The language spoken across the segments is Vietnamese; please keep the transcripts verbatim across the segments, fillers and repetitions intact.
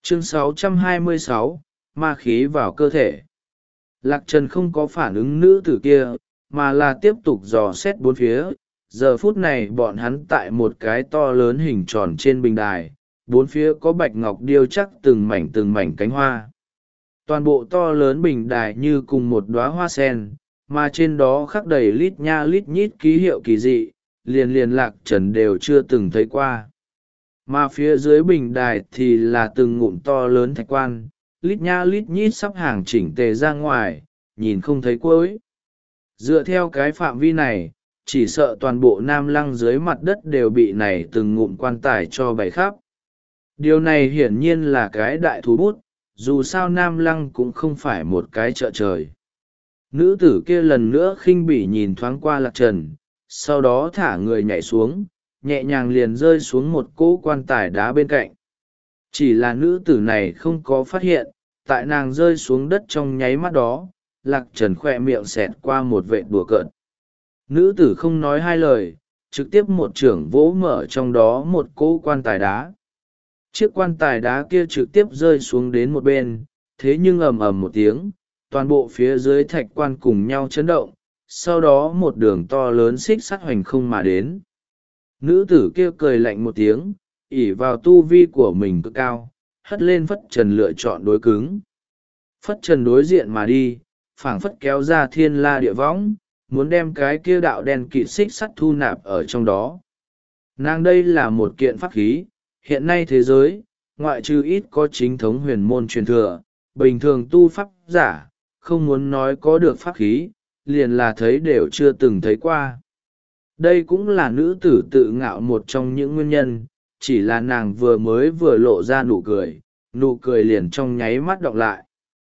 Chương sáu trăm hai mươi sáu, ma khí vào cơ thể. Lạc Trần không có phản ứng nữ tử kia, mà là tiếp tục dò xét bốn phía. Giờ phút này bọn hắn tại một cái to lớn hình tròn trên bình đài, bốn phía có bạch ngọc điêu chắc từng mảnh từng mảnh cánh hoa. Toàn bộ to lớn bình đài như cùng một đóa hoa sen, mà trên đó khắc đầy lít nha lít nhít ký hiệu kỳ dị, liền liền Lạc Trần đều chưa từng thấy qua. Mà phía dưới bình đài thì là từng ngụm to lớn thạch quan, lít nha lít nhít sắp hàng chỉnh tề ra ngoài, nhìn không thấy cuối. Dựa theo cái phạm vi này, chỉ sợ toàn bộ Nam Lăng dưới mặt đất đều bị này từng ngụm quan tài cho bày khắp. Điều này hiển nhiên là cái đại thú bút, dù sao Nam Lăng cũng không phải một cái chợ trời. Nữ tử kia lần nữa khinh bỉ nhìn thoáng qua Lạc Trần, sau đó thả người nhảy xuống, nhẹ nhàng liền rơi xuống một cỗ quan tài đá bên cạnh. Chỉ là nữ tử này không có phát hiện, tại nàng rơi xuống đất trong nháy mắt đó, Lạc Trần khoe miệng xẹt qua một vệt đùa cợt. Nữ tử không nói hai lời, trực tiếp một chưởng vỗ mở trong đó một cỗ quan tài đá. Chiếc quan tài đá kia trực tiếp rơi xuống đến một bên, thế nhưng ầm ầm một tiếng, toàn bộ phía dưới thạch quan cùng nhau chấn động, sau đó một đường to lớn xích sắt hoành không mà đến. Nữ tử kia cười lạnh một tiếng, ỷ vào tu vi của mình cực cao, hất lên phất trần lựa chọn đối cứng. Phất trần đối diện mà đi, phảng phất kéo ra thiên la địa võng, muốn đem cái kia đạo đen kịt xích sắt thu nạp ở trong đó. Nàng đây là một kiện pháp khí, hiện nay thế giới, ngoại trừ ít có chính thống huyền môn truyền thừa, bình thường tu pháp giả, không muốn nói có được pháp khí, liền là thấy đều chưa từng thấy qua. Đây cũng là nữ tử tự ngạo một trong những nguyên nhân, chỉ là nàng vừa mới vừa lộ ra nụ cười, nụ cười liền trong nháy mắt đọc lại.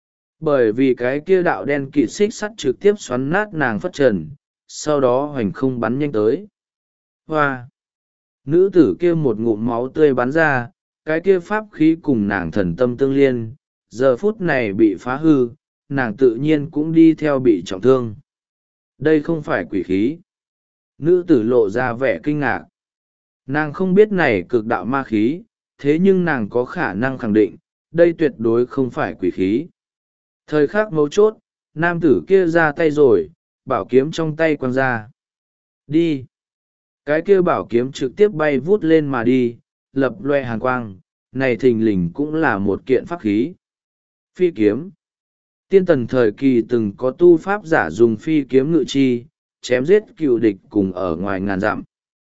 Bởi vì cái kia đạo đen kịt xích sắt trực tiếp xoắn nát nàng phất trần, sau đó hoành không bắn nhanh tới. Hoa! Nữ tử kia một ngụm máu tươi bắn ra, cái kia pháp khí cùng nàng thần tâm tương liên, giờ phút này bị phá hư, nàng tự nhiên cũng đi theo bị trọng thương. Đây không phải quỷ khí. Nữ tử lộ ra vẻ kinh ngạc. Nàng không biết này cực đạo ma khí, thế nhưng nàng có khả năng khẳng định, đây tuyệt đối không phải quỷ khí. Thời khắc mấu chốt, nam tử kia ra tay rồi, bảo kiếm trong tay quăng ra. Đi! Cái kia bảo kiếm trực tiếp bay vút lên mà đi, lập loe hàn quang, này thình lình cũng là một kiện pháp khí. Phi kiếm. Tiên tần thời kỳ từng có tu pháp giả dùng phi kiếm ngự chi, chém giết cựu địch cùng ở ngoài ngàn dặm.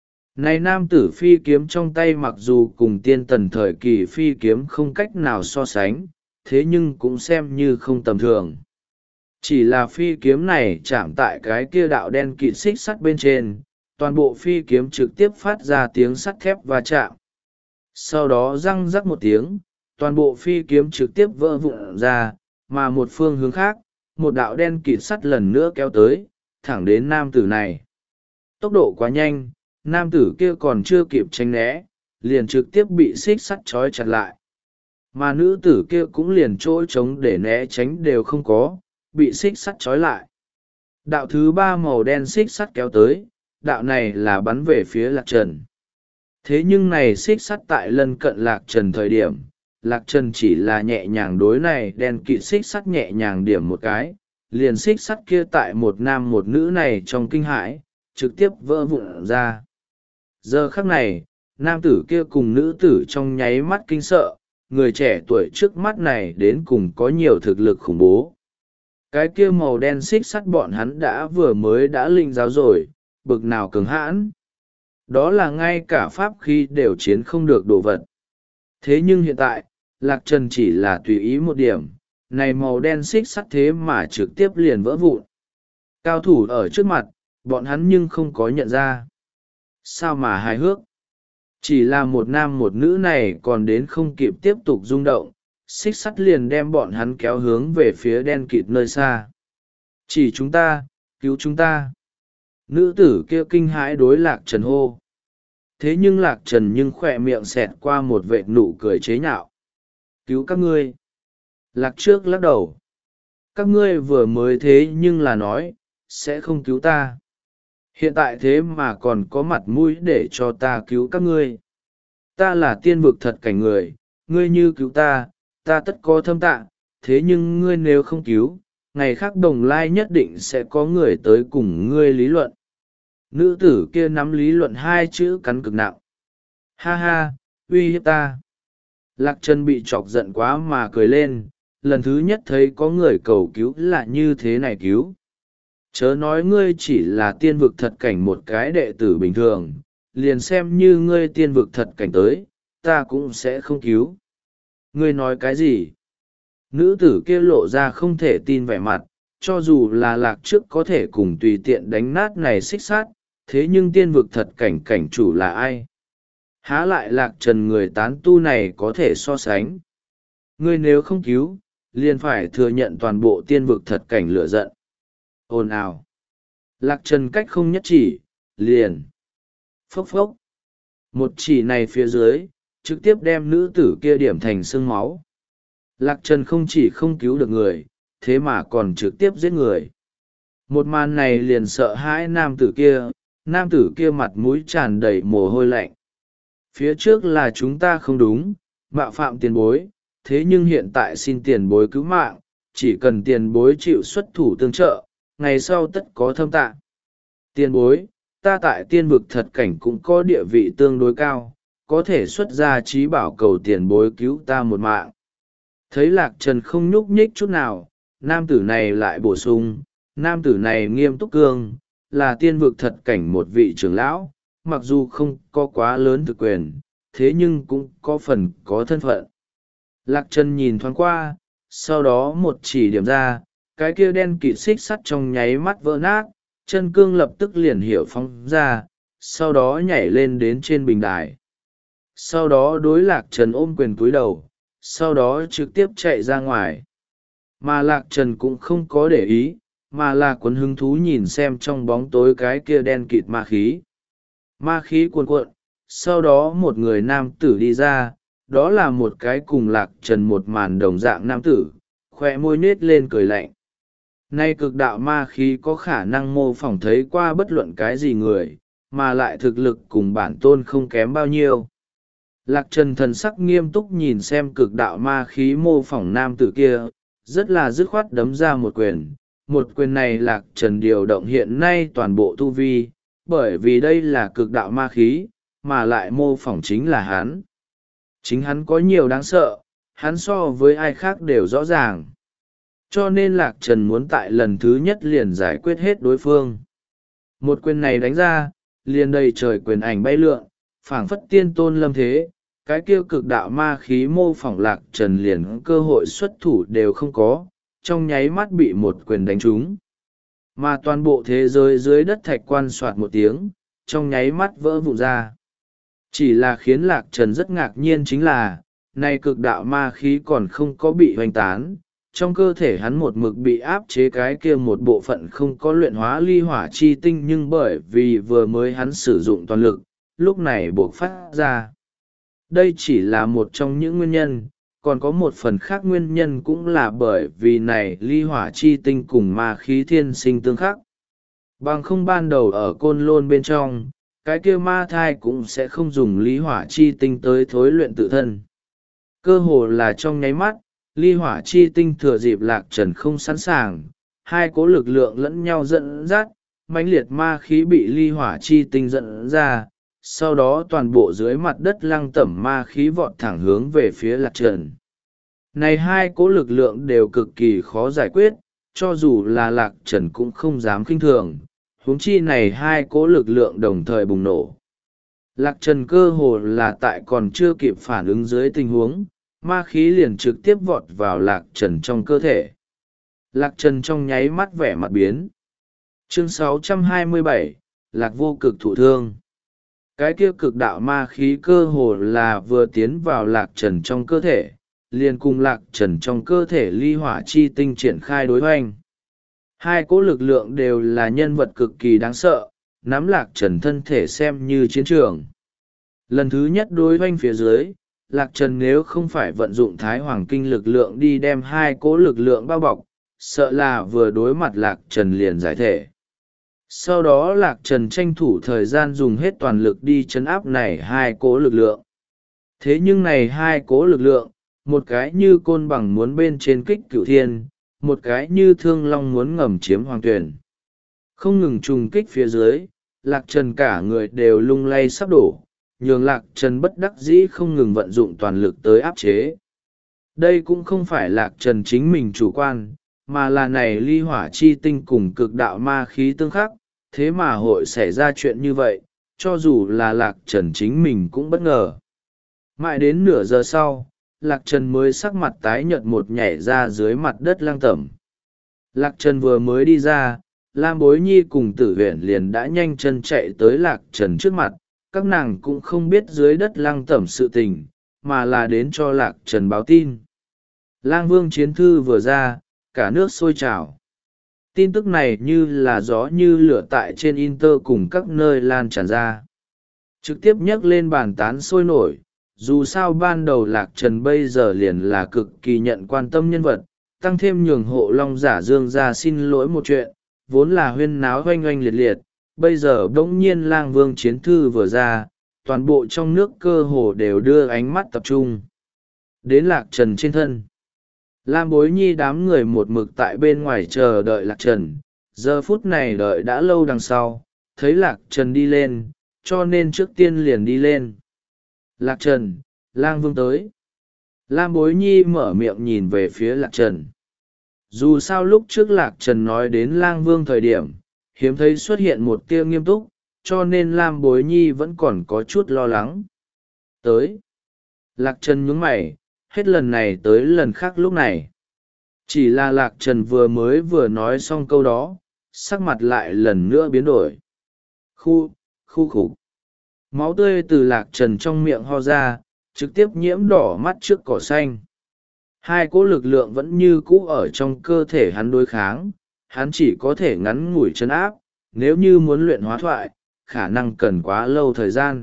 Này nam tử phi kiếm trong tay mặc dù cùng tiên tần thời kỳ phi kiếm không cách nào so sánh, thế nhưng cũng xem như không tầm thường. Chỉ là phi kiếm này chạm tại cái kia đạo đen kịt xích sắt bên trên, toàn bộ phi kiếm trực tiếp phát ra tiếng sắt thép va chạm. Sau đó răng rắc một tiếng, toàn bộ phi kiếm trực tiếp vỡ vụn ra, mà một phương hướng khác, một đạo đen kịt sắt lần nữa kéo tới, thẳng đến nam tử này. Tốc độ quá nhanh, nam tử kia còn chưa kịp tránh né, liền trực tiếp bị xích sắt trói chặt lại. Mà nữ tử kia cũng liền chỗ trống để né tránh đều không có, bị xích sắt trói lại. Đạo thứ ba màu đen xích sắt kéo tới, đạo này là bắn về phía Lạc Trần. Thế nhưng này xích sắt tại lân cận Lạc Trần thời điểm, Lạc Trần chỉ là nhẹ nhàng đối này đen kịt xích sắt nhẹ nhàng điểm một cái, liền xích sắt kia tại một nam một nữ này trong kinh hãi, trực tiếp vỡ vụn ra. Giờ khắc này, nam tử kia cùng nữ tử trong nháy mắt kinh sợ, người trẻ tuổi trước mắt này đến cùng có nhiều thực lực khủng bố. Cái kia màu đen xích sắt bọn hắn đã vừa mới đã linh giáo rồi, bực nào cứng hãn. Đó là ngay cả pháp khí đều chiến không được đồ vật. Thế nhưng hiện tại, Lạc Trần chỉ là tùy ý một điểm, này màu đen xích sắt thế mà trực tiếp liền vỡ vụn. Cao thủ ở trước mặt, bọn hắn nhưng không có nhận ra. Sao mà hài hước? Chỉ là một nam một nữ này còn đến không kịp tiếp tục rung động, xích sắt liền đem bọn hắn kéo hướng về phía đen kịt nơi xa. Chỉ chúng ta, cứu chúng ta. Nữ tử kia kinh hãi đối Lạc Trần hô. Thế nhưng Lạc Trần nhưng khỏe miệng xẹt qua một vệt nụ cười chế nhạo. Cứu các ngươi. Lạc trước lắc đầu. Các ngươi vừa mới thế nhưng là nói, sẽ không cứu ta. Hiện tại thế mà còn có mặt mũi để cho ta cứu các ngươi. Ta là tiên vực thật cảnh người, ngươi như cứu ta, ta tất có thâm tạ, thế nhưng ngươi nếu không cứu, ngày khác Đồng Lai nhất định sẽ có người tới cùng ngươi lý luận. Nữ tử kia nắm lý luận hai chữ cắn cực nặng. Ha ha, uy hiếp ta. Lạc Trần bị chọc giận quá mà cười lên, lần thứ nhất thấy có người cầu cứu là như thế này cứu. Chớ nói ngươi chỉ là tiên vực thật cảnh một cái đệ tử bình thường, liền xem như ngươi tiên vực thật cảnh tới, ta cũng sẽ không cứu. Ngươi nói cái gì? Nữ tử kia lộ ra không thể tin vẻ mặt, cho dù là lạc trước có thể cùng tùy tiện đánh nát này xích sát, thế nhưng tiên vực thật cảnh cảnh chủ là ai? Há lại Lạc Trần người tán tu này có thể so sánh. Ngươi nếu không cứu, liền phải thừa nhận toàn bộ tiên vực thật cảnh lửa giận. Ồn ào. Lạc Trần cách không nhất chỉ, liền. Phốc phốc. Một chỉ này phía dưới, trực tiếp đem nữ tử kia điểm thành xương máu. Lạc Trần không chỉ không cứu được người, thế mà còn trực tiếp giết người. Một màn này liền sợ hãi nam tử kia, nam tử kia mặt mũi tràn đầy mồ hôi lạnh. Phía trước là chúng ta không đúng, mạo phạm tiền bối, thế nhưng hiện tại xin tiền bối cứu mạng, chỉ cần tiền bối chịu xuất thủ tương trợ, ngày sau tất có thâm tạ. Tiền bối, ta tại tiên vực thật cảnh cũng có địa vị tương đối cao, có thể xuất ra trí bảo cầu tiền bối cứu ta một mạng. Thấy Lạc Trần không nhúc nhích chút nào, nam tử này lại bổ sung, nam tử này nghiêm túc cương, là tiên vực thật cảnh một vị trưởng lão, mặc dù không có quá lớn thực quyền, thế nhưng cũng có phần có thân phận. Lạc Trần nhìn thoáng qua, sau đó một chỉ điểm ra, cái kia đen kịt xích sắt trong nháy mắt vỡ nát, chân cương lập tức liền hiểu phóng ra, sau đó nhảy lên đến trên bình đài. Sau đó đối Lạc Trần ôm quyền cúi đầu, sau đó trực tiếp chạy ra ngoài. Mà Lạc Trần cũng không có để ý, mà là cuốn hứng thú nhìn xem trong bóng tối cái kia đen kịt ma khí. Ma khí cuồn cuộn, sau đó một người nam tử đi ra, đó là một cái cùng Lạc Trần một màn đồng dạng nam tử, khoe môi nết lên cười lạnh. Nay cực đạo ma khí có khả năng mô phỏng thấy qua bất luận cái gì người, mà lại thực lực cùng bản tôn không kém bao nhiêu. Lạc Trần thần sắc nghiêm túc nhìn xem cực đạo ma khí mô phỏng nam tử kia, rất là dứt khoát đấm ra một quyền. Một quyền này Lạc Trần điều động hiện nay toàn bộ tu vi, bởi vì đây là cực đạo ma khí, mà lại mô phỏng chính là hắn. Chính hắn có nhiều đáng sợ, hắn so với ai khác đều rõ ràng. Cho nên Lạc Trần muốn tại lần thứ nhất liền giải quyết hết đối phương. Một quyền này đánh ra, liền đầy trời quyền ảnh bay lượn, phảng phất tiên tôn lâm thế, cái kia cực đạo ma khí mô phỏng Lạc Trần liền cơ hội xuất thủ đều không có, trong nháy mắt bị một quyền đánh trúng. Mà toàn bộ thế giới dưới đất thạch quan soạt một tiếng, trong nháy mắt vỡ vụn ra. Chỉ là khiến Lạc Trần rất ngạc nhiên chính là, nay cực đạo ma khí còn không có bị hoành tán, trong cơ thể hắn một mực bị áp chế cái kia một bộ phận không có luyện hóa ly hỏa chi tinh, nhưng bởi vì vừa mới hắn sử dụng toàn lực, lúc này buộc phát ra. Đây chỉ là một trong những nguyên nhân, còn có một phần khác nguyên nhân cũng là bởi vì này ly hỏa chi tinh cùng ma khí thiên sinh tương khắc. Bằng không ban đầu ở côn lôn bên trong, cái kia ma thai cũng sẽ không dùng ly hỏa chi tinh tới thối luyện tự thân. Cơ hồ là trong nháy mắt, ly hỏa chi tinh thừa dịp Lạc Trần không sẵn sàng, hai cố lực lượng lẫn nhau dẫn dắt, mãnh liệt ma khí bị ly hỏa chi tinh dẫn ra, sau đó toàn bộ dưới mặt đất lăng tẩm ma khí vọt thẳng hướng về phía Lạc Trần. Này hai cố lực lượng đều cực kỳ khó giải quyết, cho dù là Lạc Trần cũng không dám khinh thường, huống chi này hai cố lực lượng đồng thời bùng nổ. Lạc Trần cơ hồ là tại còn chưa kịp phản ứng dưới tình huống, ma khí liền trực tiếp vọt vào Lạc Trần trong cơ thể. Lạc Trần trong nháy mắt vẻ mặt biến. Chương sáu trăm hai mươi bảy, Lạc vô cực thụ thương. Cái kia cực đạo ma khí cơ hồ là vừa tiến vào Lạc Trần trong cơ thể, liền cùng Lạc Trần trong cơ thể ly hỏa chi tinh triển khai đối hoành. Hai cỗ lực lượng đều là nhân vật cực kỳ đáng sợ, nắm Lạc Trần thân thể xem như chiến trường. Lần thứ nhất đối hoành phía dưới, Lạc Trần nếu không phải vận dụng Thái Hoàng Kinh lực lượng đi đem hai cỗ lực lượng bao bọc, sợ là vừa đối mặt Lạc Trần liền giải thể. Sau đó Lạc Trần tranh thủ thời gian dùng hết toàn lực đi chấn áp này hai cỗ lực lượng. Thế nhưng này hai cỗ lực lượng, một cái như côn bằng muốn bên trên kích cửu thiên, một cái như thương long muốn ngầm chiếm hoàng tuyển. Không ngừng trùng kích phía dưới, Lạc Trần cả người đều lung lay sắp đổ, nhường Lạc Trần bất đắc dĩ không ngừng vận dụng toàn lực tới áp chế. Đây cũng không phải Lạc Trần chính mình chủ quan, mà là này ly hỏa chi tinh cùng cực đạo ma khí tương khắc, thế mà hội xảy ra chuyện như vậy, cho dù là Lạc Trần chính mình cũng bất ngờ. Mãi đến nửa giờ sau, Lạc Trần mới sắc mặt tái nhợt một nhảy ra dưới mặt đất lang tẩm. Lạc Trần vừa mới đi ra, Lam Bối Nhi cùng Tử Huyền liền đã nhanh chân chạy tới Lạc Trần trước mặt, các nàng cũng không biết dưới đất lang tẩm sự tình, mà là đến cho Lạc Trần báo tin. Lang Vương chiến thư vừa ra, cả nước sôi trào. Tin tức này như là gió như lửa tại trên Inter cùng các nơi lan tràn ra. Trực tiếp nhắc lên bàn tán sôi nổi, dù sao ban đầu Lạc Trần bây giờ liền là cực kỳ nhận quan tâm nhân vật, tăng thêm nhường hộ long giả dương ra xin lỗi một chuyện, vốn là huyên náo oanh oanh liệt liệt, bây giờ bỗng nhiên Lang Vương chiến thư vừa ra, toàn bộ trong nước cơ hồ đều đưa ánh mắt tập trung đến Lạc Trần trên thân. Lam Bối Nhi đám người một mực tại bên ngoài chờ đợi Lạc Trần, giờ phút này đợi đã lâu đằng sau, thấy Lạc Trần đi lên, cho nên trước tiên liền đi lên. Lạc Trần, Lang Vương tới. Lam Bối Nhi mở miệng nhìn về phía Lạc Trần. Dù sao lúc trước Lạc Trần nói đến Lang Vương thời điểm, hiếm thấy xuất hiện một tia nghiêm túc, cho nên Lam Bối Nhi vẫn còn có chút lo lắng. Tới. Lạc Trần nhướng mày, hết lần này tới lần khác lúc này. Chỉ là Lạc Trần vừa mới vừa nói xong câu đó, sắc mặt lại lần nữa biến đổi. Khu, khu khủ. Máu tươi từ Lạc Trần trong miệng ho ra, trực tiếp nhiễm đỏ mắt trước cỏ xanh. Hai cỗ lực lượng vẫn như cũ ở trong cơ thể hắn đối kháng, hắn chỉ có thể ngắn ngủi trấn áp, nếu như muốn luyện hóa thoại, khả năng cần quá lâu thời gian.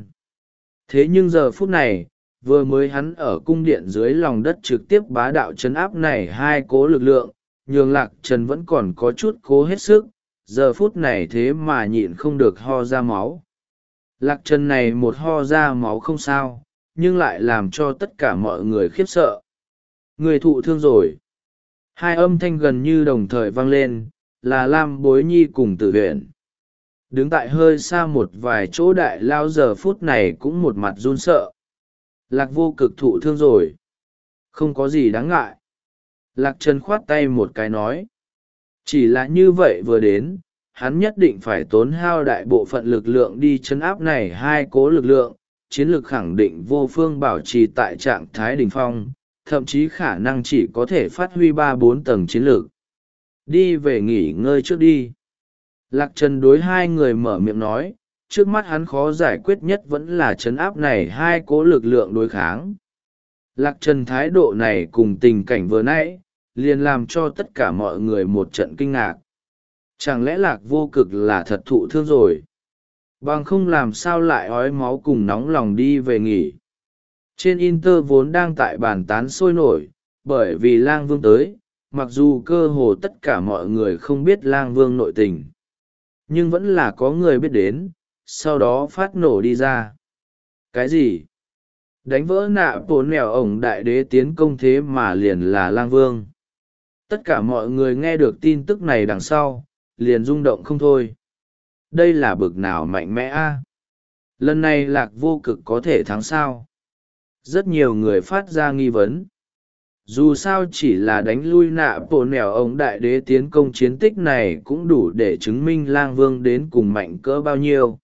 Thế nhưng giờ phút này, vừa mới hắn ở cung điện dưới lòng đất trực tiếp bá đạo trấn áp này hai cố lực lượng, nhường Lạc Trần vẫn còn có chút cố hết sức, giờ phút này thế mà nhịn không được ho ra máu. Lạc Trần này một ho ra máu không sao, nhưng lại làm cho tất cả mọi người khiếp sợ. Người thụ thương rồi. Hai âm thanh gần như đồng thời vang lên, là Lam Bối Nhi cùng Tử Huyền. Đứng tại hơi xa một vài chỗ đại lao giờ phút này cũng một mặt run sợ. Lạc Vô Cực thụ thương rồi. Không có gì đáng ngại. Lạc Trần khoát tay một cái nói. Chỉ là như vậy vừa đến, hắn nhất định phải tốn hao đại bộ phận lực lượng đi chấn áp này hai cố lực lượng, chiến lược khẳng định vô phương bảo trì tại trạng thái đỉnh phong, thậm chí khả năng chỉ có thể phát huy ba bốn tầng chiến lược. Đi về nghỉ ngơi trước đi. Lạc Trần đối hai người mở miệng nói, trước mắt hắn khó giải quyết nhất vẫn là chấn áp này hai cố lực lượng đối kháng. Lạc Trần thái độ này cùng tình cảnh vừa nãy, liền làm cho tất cả mọi người một trận kinh ngạc. Chẳng lẽ Lạc Vô Cực là thật thụ thương rồi? Bằng không làm sao lại ói máu cùng nóng lòng đi về nghỉ. Trên Inter vốn đang tại bàn tán sôi nổi, bởi vì Lang Vương tới, mặc dù cơ hồ tất cả mọi người không biết Lang Vương nội tình. Nhưng vẫn là có người biết đến, sau đó phát nổ đi ra. Cái gì? Đánh vỡ nạ bốn nẻo ổng đại đế tiến công thế mà liền là Lang Vương. Tất cả mọi người nghe được tin tức này đằng sau, liền rung động không thôi. Đây là bực nào mạnh mẽ a? Lần này Lạc Vô Cực có thể thắng sao? Rất nhiều người phát ra nghi vấn. Dù sao chỉ là đánh lui nạ bộ nẻo ông đại đế tiến công chiến tích này cũng đủ để chứng minh Lang Vương đến cùng mạnh cỡ bao nhiêu.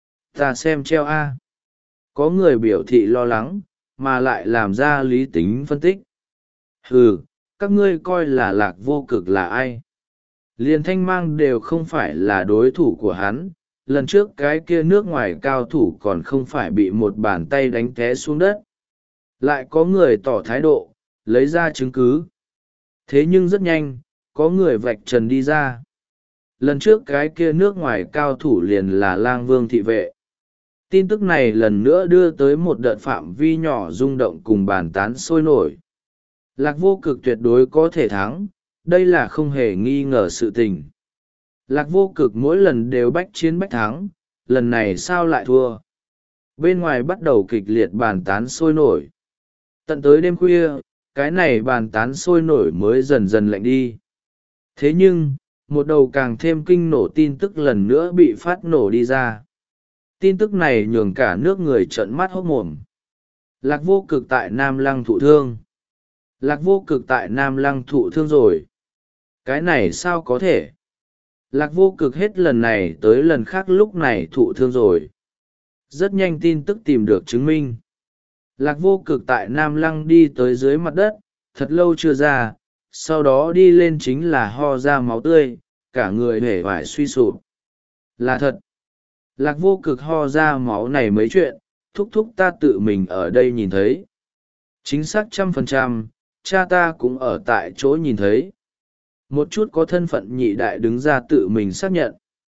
Ta xem treo a. Có người biểu thị lo lắng, mà lại làm ra lý tính phân tích. Hừ, các ngươi coi là Lạc Vô Cực là ai? Liên Thanh Mang đều không phải là đối thủ của hắn, lần trước cái kia nước ngoài cao thủ còn không phải bị một bàn tay đánh té xuống đất. Lại có người tỏ thái độ, lấy ra chứng cứ. Thế nhưng rất nhanh, có người vạch trần đi ra. Lần trước cái kia nước ngoài cao thủ liền là Lang Vương thị vệ. Tin tức này lần nữa đưa tới một đợt phạm vi nhỏ rung động cùng bàn tán sôi nổi. Lạc Vô Cực tuyệt đối có thể thắng, đây là không hề nghi ngờ sự tình. Lạc Vô Cực mỗi lần đều bách chiến bách thắng, lần này sao lại thua? Bên ngoài bắt đầu kịch liệt bàn tán sôi nổi. Tận tới đêm khuya, cái này bàn tán sôi nổi mới dần dần lạnh đi. Thế nhưng một đầu càng thêm kinh nổ tin tức lần nữa bị phát nổ đi ra. Tin tức này nhường cả nước người trợn mắt hốc mồm. Lạc Vô Cực tại Nam Lăng thụ thương. Lạc Vô Cực tại Nam Lăng thụ thương rồi. Cái này sao có thể? Lạc Vô Cực hết lần này tới lần khác lúc này thụ thương rồi. Rất nhanh tin tức tìm được chứng minh. Lạc Vô Cực tại Nam Lăng đi tới dưới mặt đất, thật lâu chưa ra, sau đó đi lên chính là ho ra máu tươi, cả người hể vải suy sụp. Là thật. Lạc Vô Cực ho ra máu này mấy chuyện, thúc thúc ta tự mình ở đây nhìn thấy. Chính xác trăm phần trăm, cha ta cũng ở tại chỗ nhìn thấy. Một chút có thân phận nhị đại đứng ra tự mình xác nhận.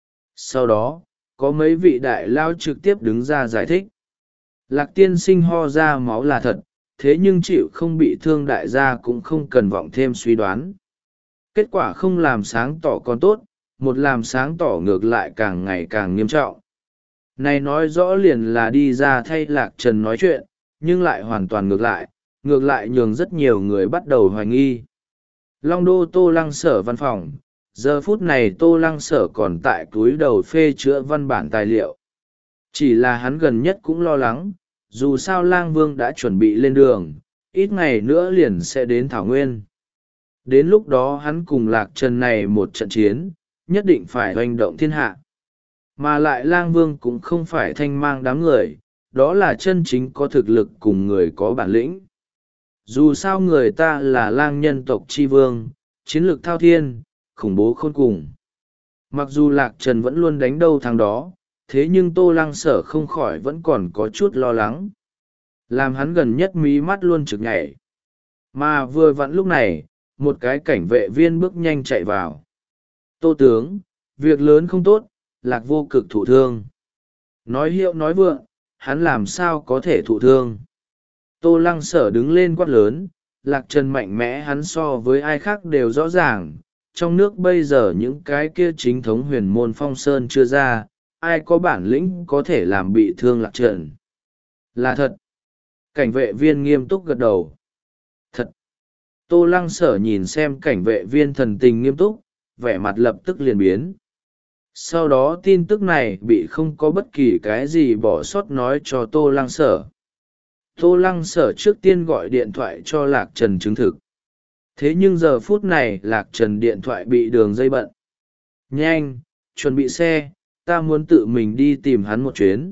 Sau đó, có mấy vị đại lao trực tiếp đứng ra giải thích. Lạc tiên sinh ho ra máu là thật, thế nhưng chịu không bị thương đại gia cũng không cần vọng thêm suy đoán. Kết quả không làm sáng tỏ còn tốt, một làm sáng tỏ ngược lại càng ngày càng nghiêm trọng. Này nói rõ liền là đi ra thay Lạc Trần nói chuyện, nhưng lại hoàn toàn ngược lại, ngược lại nhường rất nhiều người bắt đầu hoài nghi. Long đô Tô Lăng Sở văn phòng, giờ phút này Tô Lăng Sở còn tại túi đầu phê chữa văn bản tài liệu. Chỉ là hắn gần nhất cũng lo lắng, dù sao Lang Vương đã chuẩn bị lên đường, ít ngày nữa liền sẽ đến Thảo Nguyên. Đến lúc đó hắn cùng Lạc Trần này một trận chiến, nhất định phải hoành động thiên hạ. Mà lại Lang Vương cũng không phải thanh mang đám người, đó là chân chính có thực lực cùng người có bản lĩnh. Dù sao người ta là lang nhân tộc chi vương, chiến lược thao thiên, khủng bố khôn cùng. Mặc dù Lạc Trần vẫn luôn đánh đâu thắng đó, thế nhưng Tô Lăng Sở không khỏi vẫn còn có chút lo lắng. Làm hắn gần nhất mí mắt luôn trực nhảy. Mà vừa vặn lúc này, một cái cảnh vệ viên bước nhanh chạy vào. Tô tướng, việc lớn không tốt, Lạc Vô Cực thụ thương. Nói hiệu nói vượng, hắn làm sao có thể thụ thương. Tô Lăng Sở đứng lên quát lớn, Lạc Trần mạnh mẽ hắn so với ai khác đều rõ ràng. Trong nước bây giờ những cái kia chính thống huyền môn phong sơn chưa ra, ai có bản lĩnh có thể làm bị thương Lạc Trần. Là thật. Cảnh vệ viên nghiêm túc gật đầu. Thật. Tô Lăng Sở nhìn xem cảnh vệ viên thần tình nghiêm túc, vẻ mặt lập tức liền biến. Sau đó tin tức này bị không có bất kỳ cái gì bỏ sót nói cho Tô Lăng Sở. Tô Lăng Sở trước tiên gọi điện thoại cho Lạc Trần chứng thực. Thế nhưng giờ phút này Lạc Trần điện thoại bị đường dây bận. Nhanh, chuẩn bị xe, ta muốn tự mình đi tìm hắn một chuyến.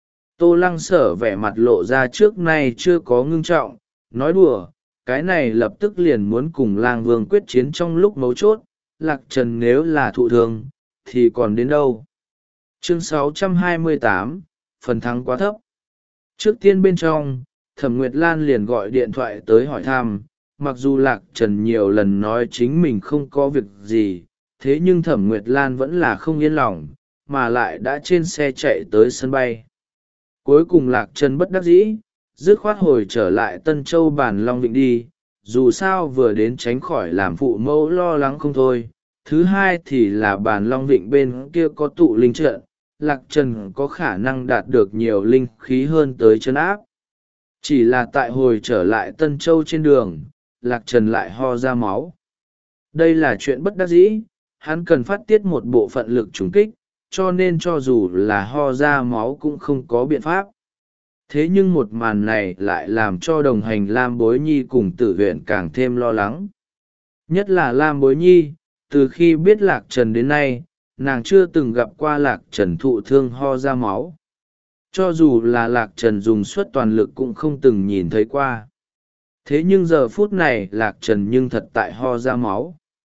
Tô Lăng Sở vẻ mặt lộ ra trước nay chưa có ngưng trọng, nói đùa, cái này lập tức liền muốn cùng Lang Vương quyết chiến trong lúc mấu chốt, Lạc Trần nếu là thụ thương, thì còn đến đâu. Chương sáu trăm hai mươi tám, phần thắng quá thấp. Trước tiên bên trong, Thẩm Nguyệt Lan liền gọi điện thoại tới hỏi thăm, mặc dù Lạc Trần nhiều lần nói chính mình không có việc gì, thế nhưng Thẩm Nguyệt Lan vẫn là không yên lòng, mà lại đã trên xe chạy tới sân bay. Cuối cùng Lạc Trần bất đắc dĩ, dứt khoát hồi trở lại Tân Châu Bản Long Vịnh đi, dù sao vừa đến tránh khỏi làm phụ mẫu lo lắng không thôi. Thứ hai thì là Bản Long Vịnh bên kia có tụ linh trận, Lạc Trần có khả năng đạt được nhiều linh khí hơn tới chân áp. Chỉ là tại hồi trở lại Tân Châu trên đường, Lạc Trần lại ho ra máu. Đây là chuyện bất đắc dĩ, hắn cần phát tiết một bộ phận lực trùng kích, cho nên cho dù là ho ra máu cũng không có biện pháp. Thế nhưng một màn này lại làm cho đồng hành Lam Bối Nhi cùng Tử Huyện càng thêm lo lắng. Nhất là Lam Bối Nhi, từ khi biết Lạc Trần đến nay, nàng chưa từng gặp qua Lạc Trần thụ thương ho ra máu. Cho dù là Lạc Trần dùng suất toàn lực cũng không từng nhìn thấy qua. Thế nhưng giờ phút này Lạc Trần nhưng thật tại ho ra máu.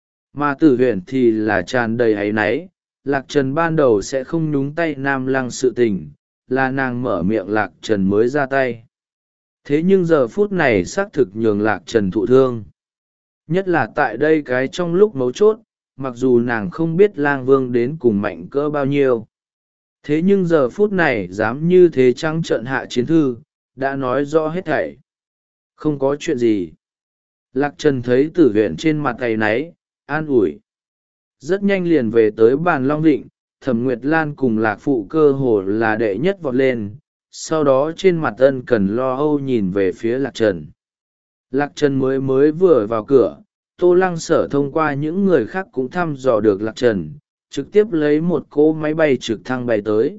Mà Tử Huyện thì là tràn đầy áy náy, Lạc Trần ban đầu sẽ không nhúng tay Nam Lăng sự tình, là nàng mở miệng Lạc Trần mới ra tay. Thế nhưng giờ phút này xác thực nhường Lạc Trần thụ thương. Nhất là tại đây cái trong lúc mấu chốt, mặc dù nàng không biết Lang Vương đến cùng mạnh cỡ bao nhiêu. Thế nhưng giờ phút này dám như thế trắng trợn hạ chiến thư, đã nói rõ hết thảy. Không có chuyện gì. Lạc Trần thấy Tử Huyện trên mặt áy náy, an ủi. Rất nhanh liền về tới Bàn Long Vịnh, Thẩm Nguyệt Lan cùng Lạc Phụ cơ hồ là đệ nhất vọt lên, sau đó trên mặt ân cần lo âu nhìn về phía Lạc Trần. Lạc Trần mới mới vừa vào cửa, Tô Lăng Sở thông qua những người khác cũng thăm dò được Lạc Trần, trực tiếp lấy một cỗ máy bay trực thăng bay tới.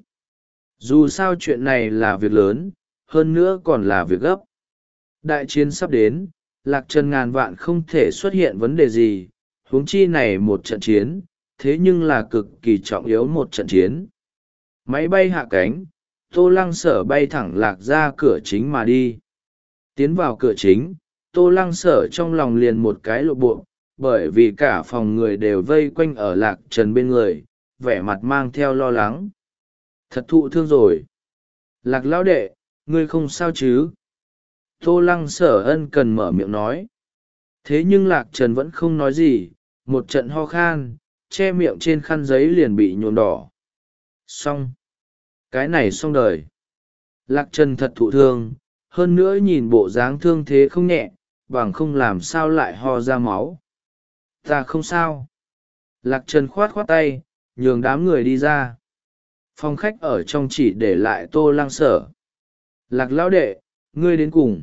Dù sao chuyện này là việc lớn, hơn nữa còn là việc gấp. Đại chiến sắp đến, Lạc Trần ngàn vạn không thể xuất hiện vấn đề gì, huống chi này một trận chiến, thế nhưng là cực kỳ trọng yếu một trận chiến. Máy bay hạ cánh, Tô Lăng Sở bay thẳng Lạc ra cửa chính mà đi. Tiến vào cửa chính, Tô Lăng Sở trong lòng liền một cái lộ bộ, bởi vì cả phòng người đều vây quanh ở Lạc Trần bên người, vẻ mặt mang theo lo lắng. Thật thụ thương rồi. Lạc lão đệ, ngươi không sao chứ? Tô Lăng Sở ân cần mở miệng nói. Thế nhưng Lạc Trần vẫn không nói gì, một trận ho khan, che miệng trên khăn giấy liền bị nhuộm đỏ. Xong. Cái này xong đời. Lạc Trần thật thụ thương, hơn nữa nhìn bộ dáng thương thế không nhẹ, bằng không làm sao lại ho ra máu. Ta không sao. Lạc Trần khoát khoát tay, nhường đám người đi ra. Phòng khách ở trong chỉ để lại Tô Lăng Sở. Lạc lão đệ, ngươi đến cùng.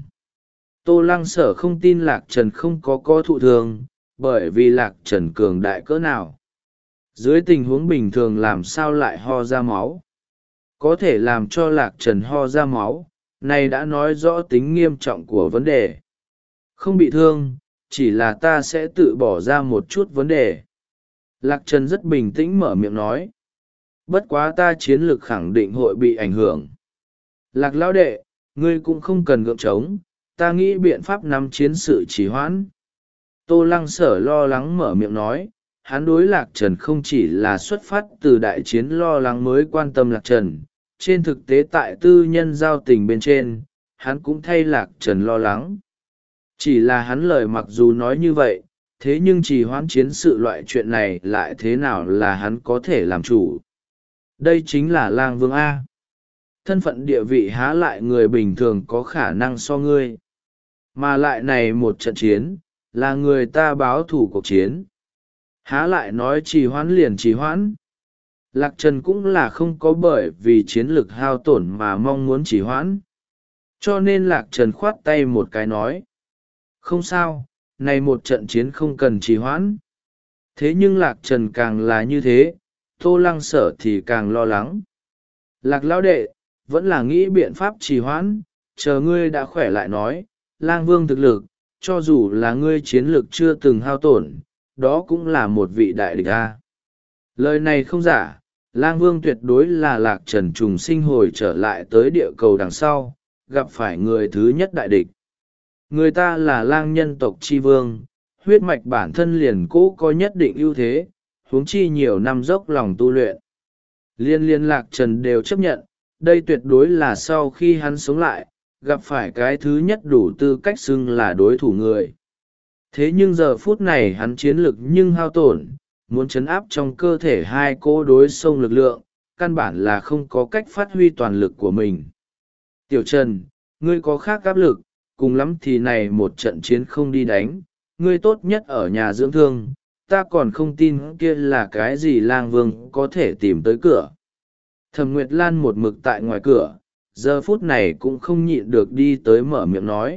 Tô Lăng Sở không tin Lạc Trần không có có thụ thương, bởi vì Lạc Trần cường đại cỡ nào. Dưới tình huống bình thường làm sao lại ho ra máu. Có thể làm cho Lạc Trần ho ra máu, này đã nói rõ tính nghiêm trọng của vấn đề. Không bị thương, chỉ là ta sẽ tự bỏ ra một chút vấn đề. Lạc Trần rất bình tĩnh mở miệng nói. Bất quá ta chiến lược khẳng định hội bị ảnh hưởng. Lạc lão đệ, ngươi cũng không cần gượng trống, ta nghĩ biện pháp nắm chiến sự trì hoãn. Tô Lăng Sở lo lắng mở miệng nói, hắn đối Lạc Trần không chỉ là xuất phát từ đại chiến lo lắng mới quan tâm Lạc Trần, trên thực tế tại tư nhân giao tình bên trên, hắn cũng thay Lạc Trần lo lắng. Chỉ là hắn lời mặc dù nói như vậy, thế nhưng trì hoãn chiến sự loại chuyện này lại thế nào là hắn có thể làm chủ. Đây chính là Lang Vương A. Thân phận địa vị há lại người bình thường có khả năng so ngươi. Mà lại này một trận chiến, là người ta báo thủ cuộc chiến. Há lại nói trì hoãn liền trì hoãn. Lạc Trần cũng là không có bởi vì chiến lực hao tổn mà mong muốn trì hoãn. Cho nên Lạc Trần khoát tay một cái nói. Không sao, này một trận chiến không cần trì hoãn. Thế nhưng Lạc Trần càng là như thế, Tô Lăng Sở thì càng lo lắng. Lạc lão đệ, vẫn là nghĩ biện pháp trì hoãn, chờ ngươi đã khỏe lại nói, Lang Vương thực lực, cho dù là ngươi chiến lực chưa từng hao tổn, đó cũng là một vị đại địch a. Lời này không giả, Lang Vương tuyệt đối là Lạc Trần trùng sinh hồi trở lại tới địa cầu đằng sau, gặp phải người thứ nhất đại địch. Người ta là lang nhân tộc chi vương, huyết mạch bản thân liền cũ có nhất định ưu thế, huống chi nhiều năm dốc lòng tu luyện. Liên liên Lạc Trần đều chấp nhận, đây tuyệt đối là sau khi hắn sống lại, gặp phải cái thứ nhất đủ tư cách xưng là đối thủ người. Thế nhưng giờ phút này hắn chiến lực nhưng hao tổn, muốn chấn áp trong cơ thể hai cô đối xông lực lượng, căn bản là không có cách phát huy toàn lực của mình. Tiểu Trần, ngươi có khác áp lực, cùng lắm thì này một trận chiến không đi đánh, ngươi tốt nhất ở nhà dưỡng thương, ta còn không tin kia là cái gì Lang Vương có thể tìm tới cửa. Thẩm Nguyệt Lan một mực tại ngoài cửa, giờ phút này cũng không nhịn được đi tới mở miệng nói.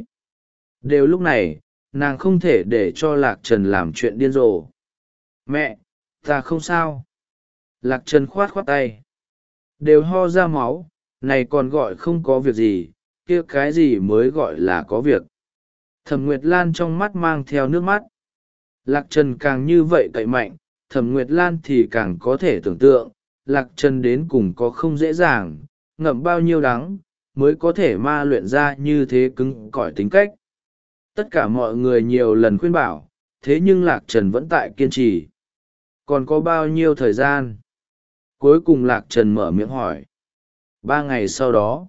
Đều lúc này, nàng không thể để cho Lạc Trần làm chuyện điên rồ. Mẹ, ta không sao. Lạc Trần khoát khoát tay. Đều ho ra máu, này còn gọi không có việc gì, kia cái gì mới gọi là có việc. Thẩm Nguyệt Lan trong mắt mang theo nước mắt. Lạc Trần càng như vậy cậy mạnh, Thẩm Nguyệt Lan thì càng có thể tưởng tượng, Lạc Trần đến cùng có không dễ dàng, ngậm bao nhiêu đắng, mới có thể ma luyện ra như thế cứng cỏi tính cách. Tất cả mọi người nhiều lần khuyên bảo, thế nhưng Lạc Trần vẫn tại kiên trì. Còn có bao nhiêu thời gian? Cuối cùng Lạc Trần mở miệng hỏi. Ba ngày sau đó,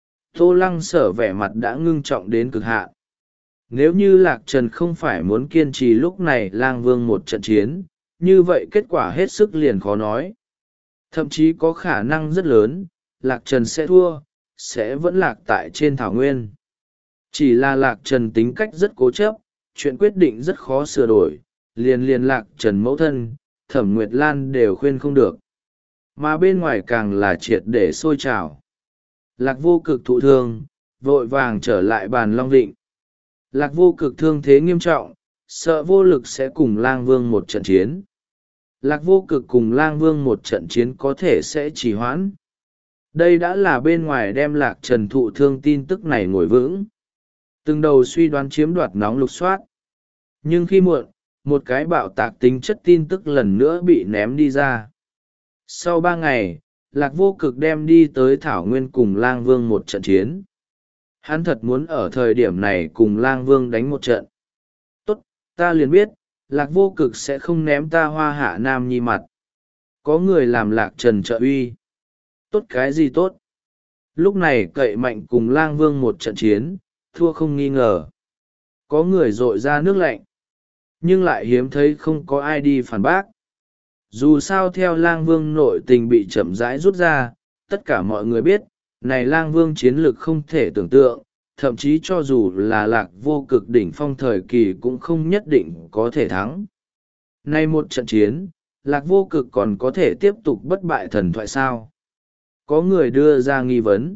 Tô Lăng Sở vẻ mặt đã ngưng trọng đến cực hạn. Nếu như Lạc Trần không phải muốn kiên trì lúc này Lang Vương một trận chiến, như vậy kết quả hết sức liền khó nói. Thậm chí có khả năng rất lớn, Lạc Trần sẽ thua, sẽ vẫn lạc tại trên thảo nguyên. Chỉ là Lạc Trần tính cách rất cố chấp, chuyện quyết định rất khó sửa đổi, liền liền Lạc Trần mẫu thân, Thẩm Nguyệt Lan đều khuyên không được. Mà bên ngoài càng là triệt để sôi trào. Lạc Vô Cực thụ thương, vội vàng trở lại bàn Long Vịnh. Lạc Vô Cực thương thế nghiêm trọng, sợ vô lực sẽ cùng Lang Vương một trận chiến. Lạc Vô Cực cùng Lang Vương một trận chiến có thể sẽ trì hoãn. Đây đã là bên ngoài đem Lạc Trần thụ thương tin tức này ngồi vững. Từng đầu suy đoán chiếm đoạt nóng lục soát. Nhưng khi muộn, một cái bạo tạc tính chất tin tức lần nữa bị ném đi ra. Sau ba ngày, Lạc Vô Cực đem đi tới Thảo Nguyên cùng Lang Vương một trận chiến. Hắn thật muốn ở thời điểm này cùng Lang Vương đánh một trận. Tốt, ta liền biết, Lạc Vô Cực sẽ không ném ta Hoa Hạ Nam Nhi mặt. Có người làm Lạc Trần trợ uy. Tốt cái gì tốt? Lúc này cậy mạnh cùng Lang Vương một trận chiến, thua không nghi ngờ. Có người dội ra nước lạnh. Nhưng lại hiếm thấy không có ai đi phản bác. Dù sao theo Lang Vương nội tình bị chậm rãi rút ra, tất cả mọi người biết, này Lang Vương chiến lực không thể tưởng tượng, thậm chí cho dù là Lạc Vô Cực đỉnh phong thời kỳ cũng không nhất định có thể thắng. Nay một trận chiến, Lạc Vô Cực còn có thể tiếp tục bất bại thần thoại sao? Có người đưa ra nghi vấn.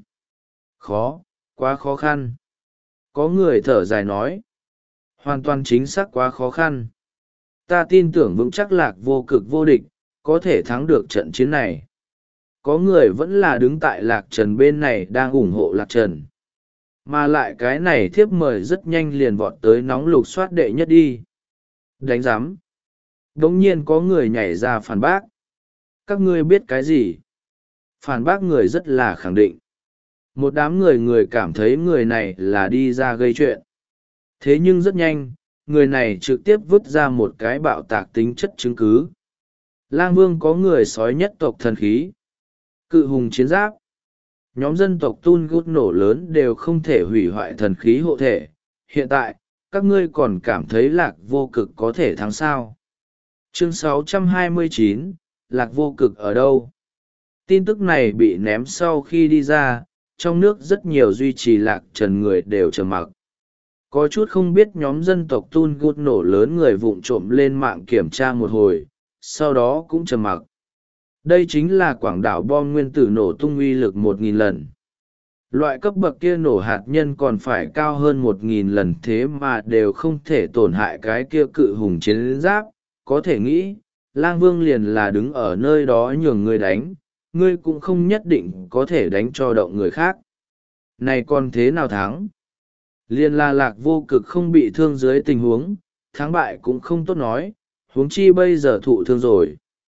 Khó, quá khó khăn. Có người thở dài nói. Hoàn toàn chính xác quá khó khăn. Ta tin tưởng vững chắc Lạc Vô Cực vô địch, có thể thắng được trận chiến này. Có người vẫn là đứng tại Lạc Trần bên này đang ủng hộ Lạc Trần. Mà lại cái này thiếp mời rất nhanh liền vọt tới nóng lục soát đệ nhất đi. Đánh giám. Đống nhiên có người nhảy ra phản bác. Các ngươi biết cái gì? Phản bác người rất là khẳng định. Một đám người người cảm thấy người này là đi ra gây chuyện. Thế nhưng rất nhanh, người này trực tiếp vứt ra một cái bạo tạc tính chất chứng cứ. Lang Vương có người sói nhất tộc thần khí. Cự hùng chiến giáp. Nhóm dân tộc Tun Gut nổ lớn đều không thể hủy hoại thần khí hộ thể. Hiện tại, các ngươi còn cảm thấy Lạc Vô Cực có thể thắng sao? Chương sáu trăm hai mươi chín, Lạc Vô Cực ở đâu? Tin tức này bị ném sau khi đi ra, trong nước rất nhiều duy trì Lạc Trần người đều trầm mặc. Có chút không biết nhóm dân tộc Tun Gut nổ lớn người vụng trộm lên mạng kiểm tra một hồi, sau đó cũng trầm mặc. Đây chính là quảng đảo bom nguyên tử nổ tung uy lực một nghìn lần. Loại cấp bậc kia nổ hạt nhân còn phải cao hơn một nghìn lần thế mà đều không thể tổn hại cái kia cự hùng chiến giáp. Có thể nghĩ, Lang Vương liền là đứng ở nơi đó nhường người đánh, ngươi cũng không nhất định có thể đánh cho động người khác. Này còn thế nào thắng? Liên là Lạc Vô Cực không bị thương dưới tình huống, thắng bại cũng không tốt nói, huống chi bây giờ thụ thương rồi.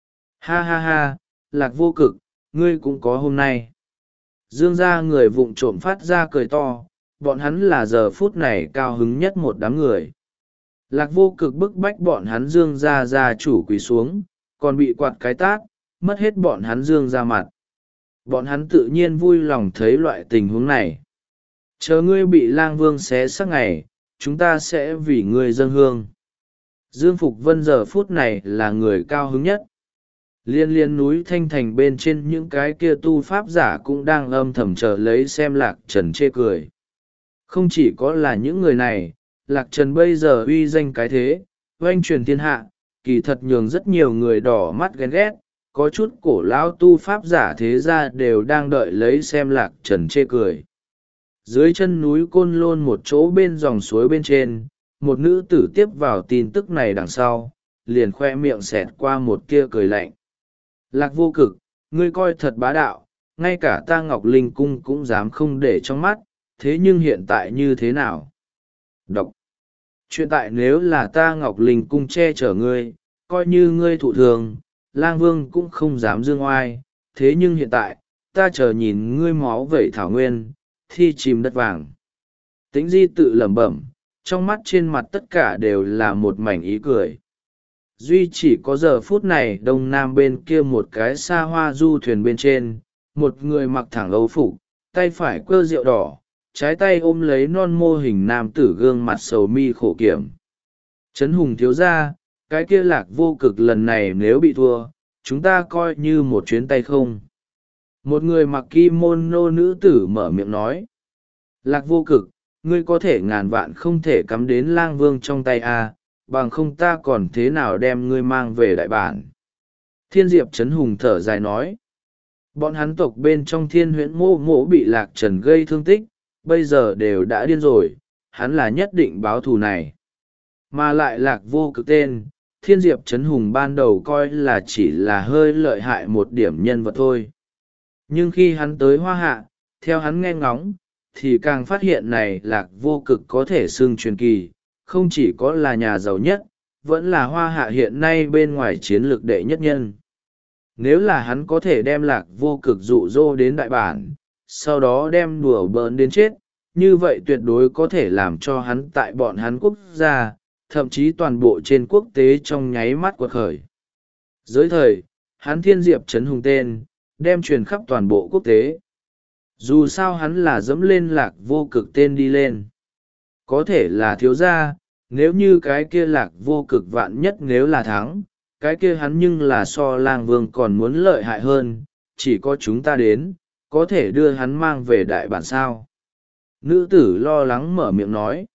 Ha ha ha, Lạc Vô Cực, ngươi cũng có hôm nay. Dương gia người vụng trộm phát ra cười to, bọn hắn là giờ phút này cao hứng nhất một đám người. Lạc Vô Cực bức bách bọn hắn Dương gia gia chủ quỳ xuống, còn bị quạt cái tát, mất hết bọn hắn Dương gia mặt. Bọn hắn tự nhiên vui lòng thấy loại tình huống này. Chờ ngươi bị Lang Vương xé xác ngày, chúng ta sẽ vì ngươi dâng hương. Dương Phục Vân giờ phút này là người cao hứng nhất. Liên liên núi Thanh Thành bên trên những cái kia tu pháp giả cũng đang âm thầm chờ lấy xem Lạc Trần chê cười. Không chỉ có là những người này, Lạc Trần bây giờ uy danh cái thế, oanh truyền thiên hạ, kỳ thật nhường rất nhiều người đỏ mắt ghen ghét, có chút cổ lão tu pháp giả thế ra đều đang đợi lấy xem Lạc Trần chê cười. Dưới chân núi Côn Lôn một chỗ bên dòng suối bên trên, một nữ tử tiếp vào tin tức này đằng sau, liền khoe miệng xẹt qua một kia cười lạnh. Lạc Vô Cực, ngươi coi thật bá đạo, ngay cả ta Ngọc Linh Cung cũng dám không để trong mắt, thế nhưng hiện tại như thế nào? Đọc. Chuyện tại nếu là ta Ngọc Linh Cung che chở ngươi, coi như ngươi thụ thường, Lang Vương cũng không dám dương oai, thế nhưng hiện tại, ta chờ nhìn ngươi máu vẩy thảo nguyên, thi chìm đất vàng. Tĩnh Di tự lẩm bẩm, trong mắt trên mặt tất cả đều là một mảnh ý cười. Duy chỉ có giờ phút này đông nam bên kia một cái xa hoa du thuyền bên trên, một người mặc thẳng âu phục, tay phải quơ rượu đỏ, trái tay ôm lấy non mô hình nam tử gương mặt sầu mi khổ kiểm. Trấn Hùng thiếu ra, cái kia Lạc Vô Cực lần này nếu bị thua, chúng ta coi như một chuyến tay không. Một người mặc kimono nữ tử mở miệng nói. Lạc Vô Cực, ngươi có thể ngàn vạn không thể cắm đến Lang Vương trong tay à, bằng không ta còn thế nào đem ngươi mang về đại bản. Thiên Diệp Trấn Hùng thở dài nói. Bọn hắn tộc bên trong thiên huyễn mô mỗ bị Lạc Trần gây thương tích, bây giờ đều đã điên rồi, hắn là nhất định báo thù này. Mà lại Lạc Vô Cực tên, Thiên Diệp Trấn Hùng ban đầu coi là chỉ là hơi lợi hại một điểm nhân vật thôi. Nhưng khi hắn tới Hoa Hạ, theo hắn nghe ngóng, thì càng phát hiện này Lạc Vô Cực có thể xưng truyền kỳ, không chỉ có là nhà giàu nhất, vẫn là Hoa Hạ hiện nay bên ngoài chiến lược đệ nhất nhân. Nếu là hắn có thể đem Lạc Vô Cực dụ dỗ đến đại bản, sau đó đem đùa bỡn đến chết, như vậy tuyệt đối có thể làm cho hắn tại bọn hắn quốc gia, thậm chí toàn bộ trên quốc tế trong nháy mắt quật khởi. Dưới thời, hắn Thiên Diệp Trấn Hùng tên, đem truyền khắp toàn bộ quốc tế. Dù sao hắn là dẫm lên Lạc Vô Cực tên đi lên. Có thể là thiếu gia, nếu như cái kia Lạc Vô Cực vạn nhất nếu là thắng, cái kia hắn nhưng là so lang vương còn muốn lợi hại hơn, chỉ có chúng ta đến, có thể đưa hắn mang về đại bản sao. Nữ tử lo lắng mở miệng nói.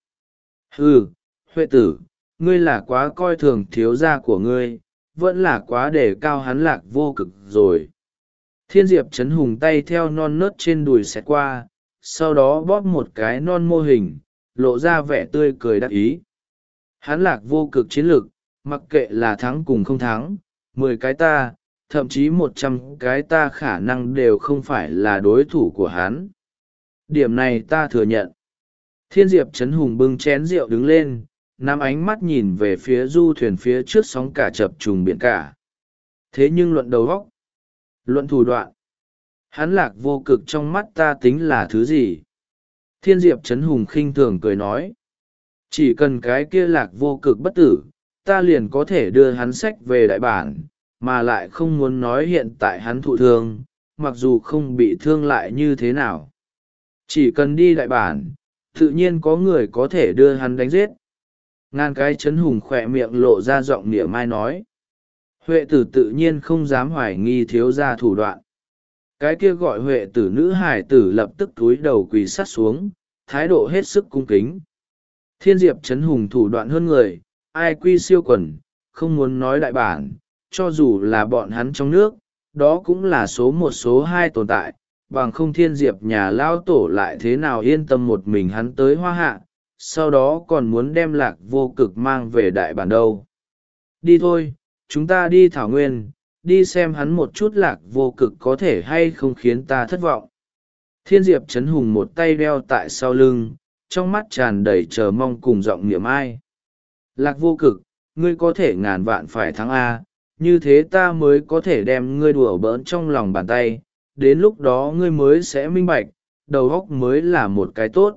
Hừ, Huệ tử, ngươi là quá coi thường thiếu gia của ngươi, vẫn là quá đề cao hắn Lạc Vô Cực rồi. Thiên Diệp Trấn Hùng tay theo non nớt trên đùi xẹt qua, sau đó bóp một cái non mô hình, lộ ra vẻ tươi cười đắc ý. Hắn Lạc Vô Cực chiến lực, mặc kệ là thắng cùng không thắng, mười cái ta, thậm chí một trăm cái ta khả năng đều không phải là đối thủ của hắn. Điểm này ta thừa nhận. Thiên Diệp Trấn Hùng bưng chén rượu đứng lên, nắm ánh mắt nhìn về phía du thuyền phía trước sóng cả chập trùng biển cả. Thế nhưng luận đầu óc, luận thủ đoạn, hắn Lạc Vô Cực trong mắt ta tính là thứ gì? Thiên Diệp Trấn Hùng khinh thường cười nói. Chỉ cần cái kia Lạc Vô Cực bất tử, ta liền có thể đưa hắn sách về đại bản, mà lại không muốn nói hiện tại hắn thụ thương, mặc dù không bị thương lại như thế nào. Chỉ cần đi đại bản, tự nhiên có người có thể đưa hắn đánh giết. Ngàn cái Trấn Hùng khỏe miệng lộ ra giọng nịa mai nói. Huệ tử tự nhiên không dám hoài nghi thiếu gia thủ đoạn. Cái kia gọi Huệ tử nữ hải tử lập tức cúi đầu quỳ sát xuống, thái độ hết sức cung kính. Thiên Diệp Trấn Hùng thủ đoạn hơn người, ai quy siêu quần, không muốn nói đại bản, cho dù là bọn hắn trong nước, đó cũng là số một số hai tồn tại, bằng không Thiên Diệp nhà lao tổ lại thế nào yên tâm một mình hắn tới Hoa Hạ, sau đó còn muốn đem Lạc Vô Cực mang về đại bản đâu. Đi thôi, chúng ta đi thảo nguyên, đi xem hắn một chút Lạc Vô Cực có thể hay không khiến ta thất vọng. Thiên Diệp Trấn Hùng một tay đeo tại sau lưng, trong mắt tràn đầy chờ mong cùng giọng niệm ai. Lạc Vô Cực, ngươi có thể ngàn vạn phải thắng A, như thế ta mới có thể đem ngươi đùa bỡn trong lòng bàn tay, đến lúc đó ngươi mới sẽ minh bạch, đầu óc mới là một cái tốt.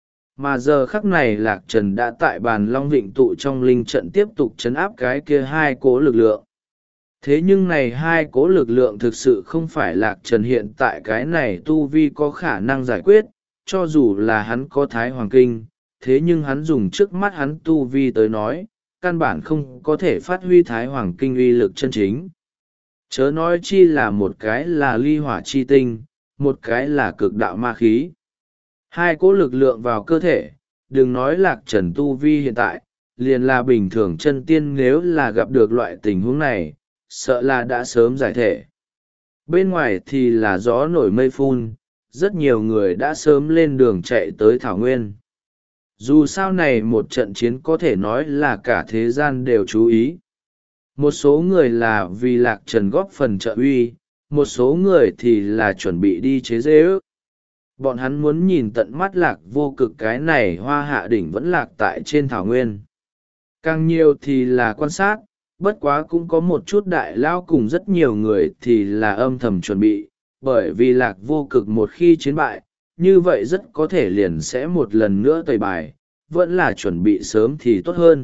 Mà giờ khắc này Lạc Trần đã tại bàn Long Vịnh tụ trong linh trận tiếp tục trấn áp cái kia hai cố lực lượng. Thế nhưng này hai cố lực lượng thực sự không phải Lạc Trần hiện tại cái này tu vi có khả năng giải quyết, cho dù là hắn có Thái Hoàng Kinh, thế nhưng hắn dùng trước mắt hắn tu vi tới nói, căn bản không có thể phát huy Thái Hoàng Kinh uy lực chân chính. Chớ nói chi là một cái là ly hỏa chi tinh, một cái là cực đạo ma khí. Hai cỗ lực lượng vào cơ thể, đừng nói Lạc Trần tu vi hiện tại, liền là bình thường chân tiên nếu là gặp được loại tình huống này, sợ là đã sớm giải thể. Bên ngoài thì là gió nổi mây phun, rất nhiều người đã sớm lên đường chạy tới Thảo Nguyên. Dù sao này một trận chiến có thể nói là cả thế gian đều chú ý. Một số người là vì Lạc Trần góp phần trợ uy, một số người thì là chuẩn bị đi chế dễ ước. Bọn hắn muốn nhìn tận mắt Lạc Vô Cực cái này Hoa Hạ đỉnh vẫn lạc tại trên Thảo Nguyên. Càng nhiều thì là quan sát, bất quá cũng có một chút đại lao cùng rất nhiều người thì là âm thầm chuẩn bị, bởi vì Lạc Vô Cực một khi chiến bại, như vậy rất có thể liền sẽ một lần nữa tẩy bài, vẫn là chuẩn bị sớm thì tốt hơn.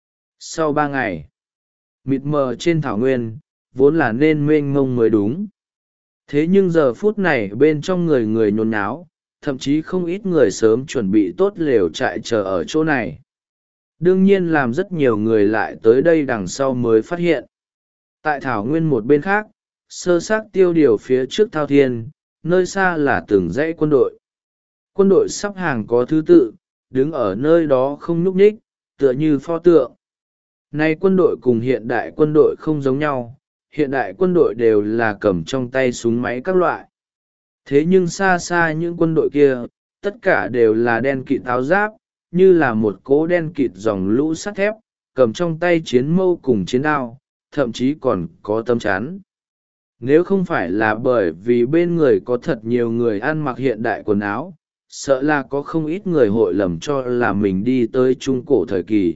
Sau ba ngày, mịt mờ trên Thảo Nguyên, vốn là nên mênh mông mới đúng. Thế nhưng giờ phút này bên trong người người nhốn nháo, thậm chí không ít người sớm chuẩn bị tốt lều trại chờ ở chỗ này. Đương nhiên làm rất nhiều người lại tới đây đằng sau mới phát hiện. Tại Thảo Nguyên một bên khác, sơ xác tiêu điều phía trước Thao Thiên, nơi xa là từng dãy quân đội. Quân đội sắp hàng có thứ tự, đứng ở nơi đó không nhúc nhích, tựa như pho tượng. Nay quân đội cùng hiện đại quân đội không giống nhau, hiện đại quân đội đều là cầm trong tay súng máy các loại. Thế nhưng xa xa những quân đội kia, tất cả đều là đen kịt áo giáp, như là một cỗ đen kịt dòng lũ sắt thép, cầm trong tay chiến mâu cùng chiến đao, thậm chí còn có tấm chắn. Nếu không phải là bởi vì bên người có thật nhiều người ăn mặc hiện đại quần áo, sợ là có không ít người hội lầm cho là mình đi tới trung cổ thời kỳ.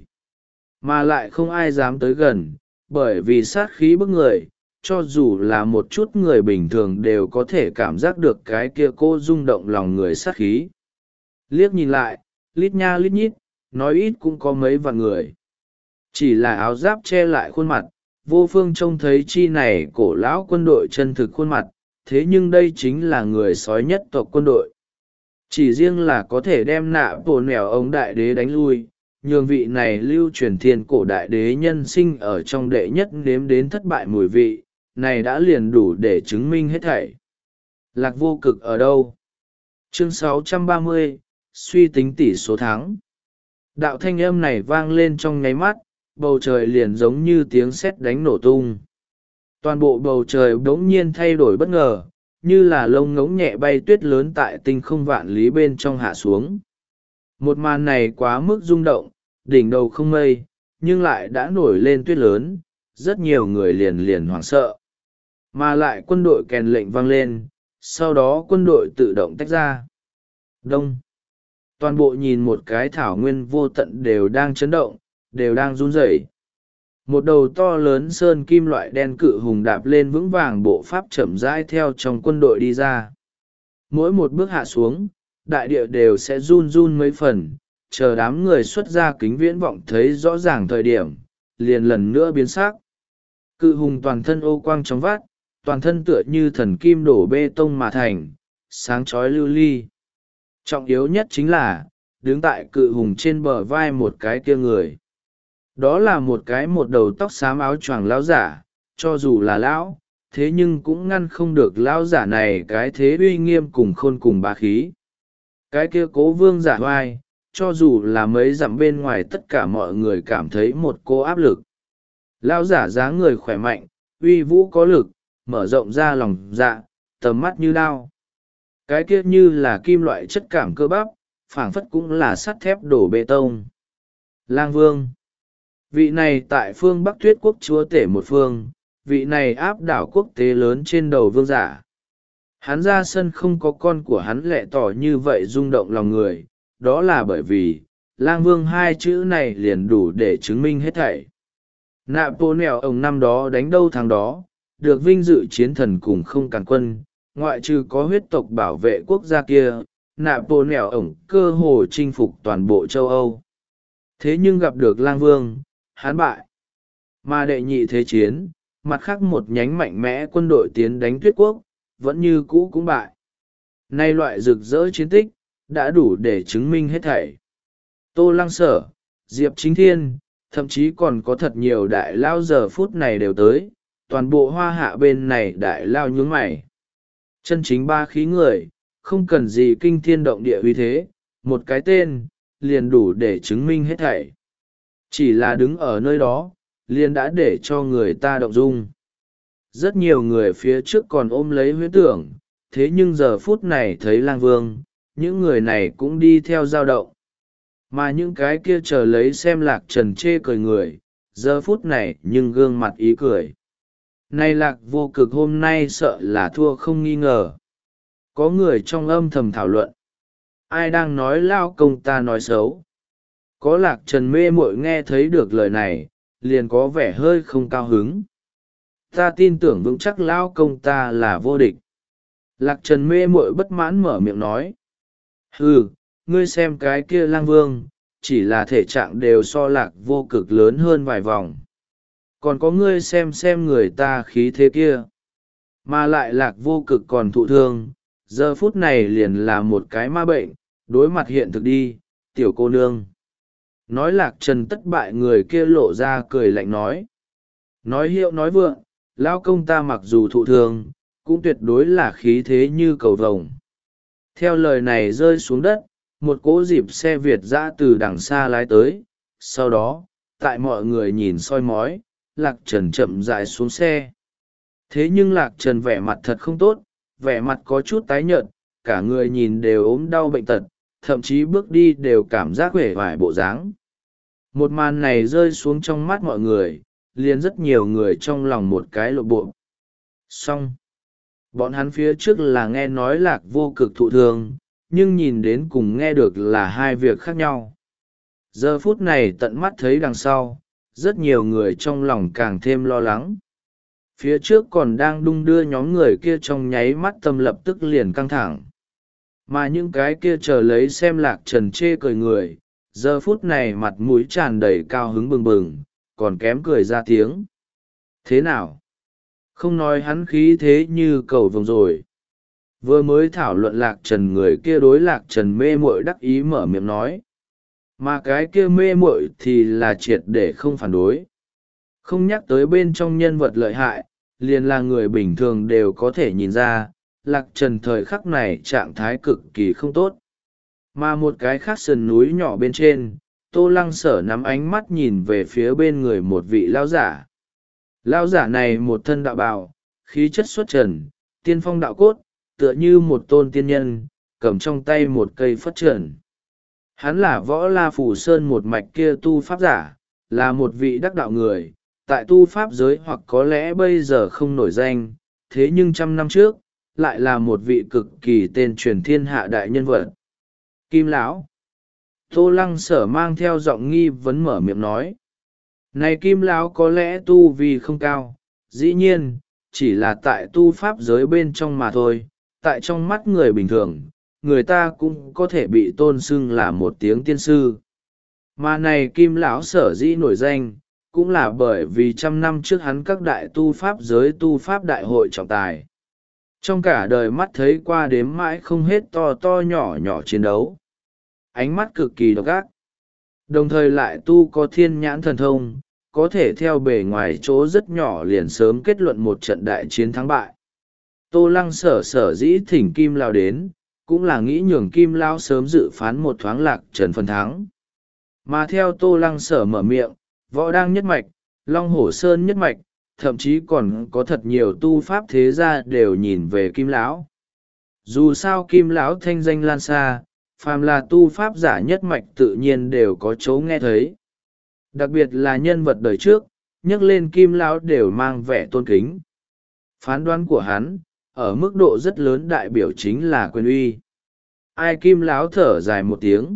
Mà lại không ai dám tới gần, bởi vì sát khí bức người, cho dù là một chút người bình thường đều có thể cảm giác được cái kia cô rung động lòng người sát khí. Liếc nhìn lại, lít nha lít nhít, nói ít cũng có mấy vạn người. Chỉ là áo giáp che lại khuôn mặt, vô phương trông thấy chi này cổ lão quân đội chân thực khuôn mặt, thế nhưng đây chính là người sói nhất tộc quân đội. Chỉ riêng là có thể đem nạ bồ nẻo ông đại đế đánh lui, nhường vị này lưu truyền thiên cổ đại đế nhân sinh ở trong đệ nhất nếm đến thất bại mùi vị, này đã liền đủ để chứng minh hết thảy. Lạc Vô Cực ở đâu? Chương sáu trăm ba mươi, suy tính tỷ số thắng. Đạo thanh âm này vang lên trong nháy mắt, bầu trời liền giống như tiếng sét đánh nổ tung. Toàn bộ bầu trời bỗng nhiên thay đổi bất ngờ, như là lông ngỗng nhẹ bay tuyết lớn tại tinh không vạn lý bên trong hạ xuống. Một màn này quá mức rung động, đỉnh đầu không mây, nhưng lại đã nổi lên tuyết lớn, rất nhiều người liền liền hoảng sợ. Mà lại quân đội kèn lệnh vang lên, sau đó quân đội tự động tách ra. Đông. Toàn bộ nhìn một cái thảo nguyên vô tận đều đang chấn động, đều đang run rẩy. Một đầu to lớn sơn kim loại đen cự hùng đạp lên vững vàng bộ pháp chậm rãi theo trong quân đội đi ra. Mỗi một bước hạ xuống, đại địa đều sẽ run run mấy phần, chờ đám người xuất ra kính viễn vọng thấy rõ ràng thời điểm, liền lần nữa biến sắc. Cự hùng toàn thân ô quang trong vắt, toàn thân tựa như thần kim đổ bê tông mà thành, sáng chói lưu ly. Trọng yếu nhất chính là, đứng tại cự hùng trên bờ vai một cái kia người. Đó là một cái một đầu tóc xám áo choàng lão giả, cho dù là lão, thế nhưng cũng ngăn không được lão giả này cái thế uy nghiêm cùng khôn cùng bá khí. Cái kia Cố Vương giả vai, cho dù là mấy dặm bên ngoài tất cả mọi người cảm thấy một cô áp lực. Lão giả dáng người khỏe mạnh, uy vũ có lực, mở rộng ra lòng dạ, tầm mắt như đao. Cái kia như là kim loại chất cảm cơ bắp, phảng phất cũng là sắt thép đổ bê tông. Lang Vương. Vị này tại phương Bắc Tuyết quốc chúa tể một phương, vị này áp đảo quốc tế lớn trên đầu vương giả. Hắn ra sân không có con của hắn lẹ tỏ như vậy rung động lòng người, đó là bởi vì, Lang Vương hai chữ này liền đủ để chứng minh hết thảy. Nạ Pô Nèo ông năm đó đánh đâu thằng đó, được vinh dự chiến thần cùng không càn quân, ngoại trừ có huyết tộc bảo vệ quốc gia kia, Nạ Pô Nèo ổng cơ hồ chinh phục toàn bộ châu Âu. Thế nhưng gặp được Lang Vương, hắn bại. Mà đệ nhị thế chiến, mặt khác một nhánh mạnh mẽ quân đội tiến đánh Tuyết quốc, vẫn như cũ cũng bại. Nay loại rực rỡ chiến tích, đã đủ để chứng minh hết thảy. Tô Lăng Sở, Diệp Chính Thiên, thậm chí còn có thật nhiều đại lao giờ phút này đều tới, toàn bộ hoa hạ bên này đại lao nhướng mày. Chân chính ba khí người, không cần gì kinh thiên động địa uy thế, một cái tên, liền đủ để chứng minh hết thảy. Chỉ là đứng ở nơi đó, liền đã để cho người ta động dung. Rất nhiều người phía trước còn ôm lấy huyễn tưởng, thế nhưng giờ phút này thấy Lang Vương, những người này cũng đi theo dao động. Mà những cái kia chờ lấy xem Lạc Trần chê cười người, giờ phút này nhưng gương mặt ý cười. Này Lạc Vô Cực hôm nay sợ là thua không nghi ngờ. Có người trong âm thầm thảo luận. Ai đang nói lao công ta nói xấu? Có Lạc Trần mê muội nghe thấy được lời này, liền có vẻ hơi không cao hứng. Ta tin tưởng vững chắc lao công ta là vô địch. Lạc Trần mê muội bất mãn mở miệng nói. Hừ, ngươi xem cái kia Lang Vương, chỉ là thể trạng đều so Lạc Vô Cực lớn hơn vài vòng. Còn có ngươi xem xem người ta khí thế kia. Mà lại Lạc Vô Cực còn thụ thương, giờ phút này liền là một cái ma bệnh, đối mặt hiện thực đi, tiểu cô nương. Nói Lạc Trần tất bại người kia lộ ra cười lạnh nói. Nói hiệu nói vượng, lao công ta mặc dù thụ thương, cũng tuyệt đối là khí thế như cầu vồng. Theo lời này rơi xuống đất, một cỗ dịp xe Việt dã từ đằng xa lái tới, sau đó, tại mọi người nhìn soi mói, Lạc Trần chậm rãi xuống xe. Thế nhưng Lạc Trần vẻ mặt thật không tốt, vẻ mặt có chút tái nhợt, cả người nhìn đều ốm đau bệnh tật, thậm chí bước đi đều cảm giác uể oải bộ dáng. Một màn này rơi xuống trong mắt mọi người, liền rất nhiều người trong lòng một cái lộ bộ. Xong, bọn hắn phía trước là nghe nói Lạc Vô Cực thụ thương, nhưng nhìn đến cùng nghe được là hai việc khác nhau. Giờ phút này tận mắt thấy đằng sau, rất nhiều người trong lòng càng thêm lo lắng. Phía trước còn đang đung đưa nhóm người kia trong nháy mắt tâm lập tức liền căng thẳng. Mà những cái kia chờ lấy xem Lạc Trần chê cười người, giờ phút này mặt mũi tràn đầy cao hứng bừng bừng, còn kém cười ra tiếng. Thế nào? Không nói hắn khí thế như cầu vồng rồi. Vừa mới thảo luận Lạc Trần người kia đối Lạc Trần mê muội đắc ý mở miệng nói. Mà cái kia mê muội thì là triệt để không phản đối. Không nhắc tới bên trong nhân vật lợi hại, liền là người bình thường đều có thể nhìn ra, Lạc Trần thời khắc này trạng thái cực kỳ không tốt. Mà một cái khác sườn núi nhỏ bên trên, Tô Lăng Sở nắm ánh mắt nhìn về phía bên người một vị lão giả. Lão giả này một thân đạo bào, khí chất xuất trần, tiên phong đạo cốt, tựa như một tôn tiên nhân, cầm trong tay một cây phất trần. Hắn là Võ La Phủ Sơn một mạch kia tu pháp giả, là một vị đắc đạo người, tại tu pháp giới hoặc có lẽ bây giờ không nổi danh, thế nhưng trăm năm trước, lại là một vị cực kỳ tên truyền thiên hạ đại nhân vật. Kim Lão. Tô Lăng Sở mang theo giọng nghi vấn mở miệng nói. Này Kim Lão có lẽ tu vì không cao, dĩ nhiên, chỉ là tại tu pháp giới bên trong mà thôi, tại trong mắt người bình thường, người ta cũng có thể bị tôn xưng là một tiếng tiên sư. Mà này Kim Lão sở dĩ nổi danh, cũng là bởi vì trăm năm trước hắn các đại tu pháp giới tu pháp đại hội trọng tài. Trong cả đời mắt thấy qua đếm mãi không hết to to nhỏ nhỏ chiến đấu. Ánh mắt cực kỳ độc ác. Đồng thời lại tu có thiên nhãn thần thông, có thể theo bề ngoài chỗ rất nhỏ liền sớm kết luận một trận đại chiến thắng bại. Tô Lăng Sở sở dĩ thỉnh Kim Lão đến, cũng là nghĩ nhường Kim Lão sớm dự phán một thoáng Lạc Trần phần thắng. Mà theo Tô Lăng Sở mở miệng, Võ Đang nhất mạch, Long Hổ Sơn nhất mạch, thậm chí còn có thật nhiều tu pháp thế gia đều nhìn về Kim Lão. Dù sao Kim Lão thanh danh lan xa, phàm là tu pháp giả nhất mạch tự nhiên đều có chỗ nghe thấy. Đặc biệt là nhân vật đời trước, nhắc lên Kim Lão đều mang vẻ tôn kính. Phán đoán của hắn, ở mức độ rất lớn đại biểu chính là quyền uy. Ai Kim Lão thở dài một tiếng.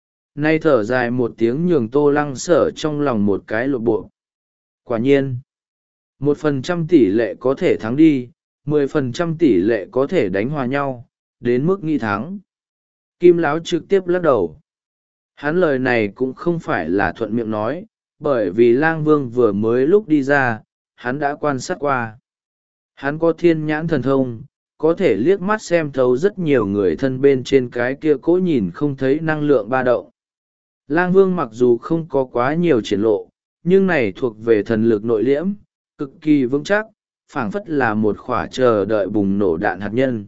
Nay thở dài một tiếng nhường Tô Lăng Sở trong lòng một cái lộ bộ. Quả nhiên, một phần trăm tỷ lệ có thể thắng đi, mười phần trăm tỷ lệ có thể đánh hòa nhau, đến mức nghi thắng. Kim Lão trực tiếp lắc đầu. Hắn lời này cũng không phải là thuận miệng nói, bởi vì Lang Vương vừa mới lúc đi ra, hắn đã quan sát qua. Hắn có thiên nhãn thần thông, có thể liếc mắt xem thấu rất nhiều người thân bên trên cái kia cố nhìn không thấy năng lượng ba động. Lang Vương mặc dù không có quá nhiều triển lộ, nhưng này thuộc về thần lực nội liễm, cực kỳ vững chắc, phảng phất là một khỏa chờ đợi bùng nổ đạn hạt nhân.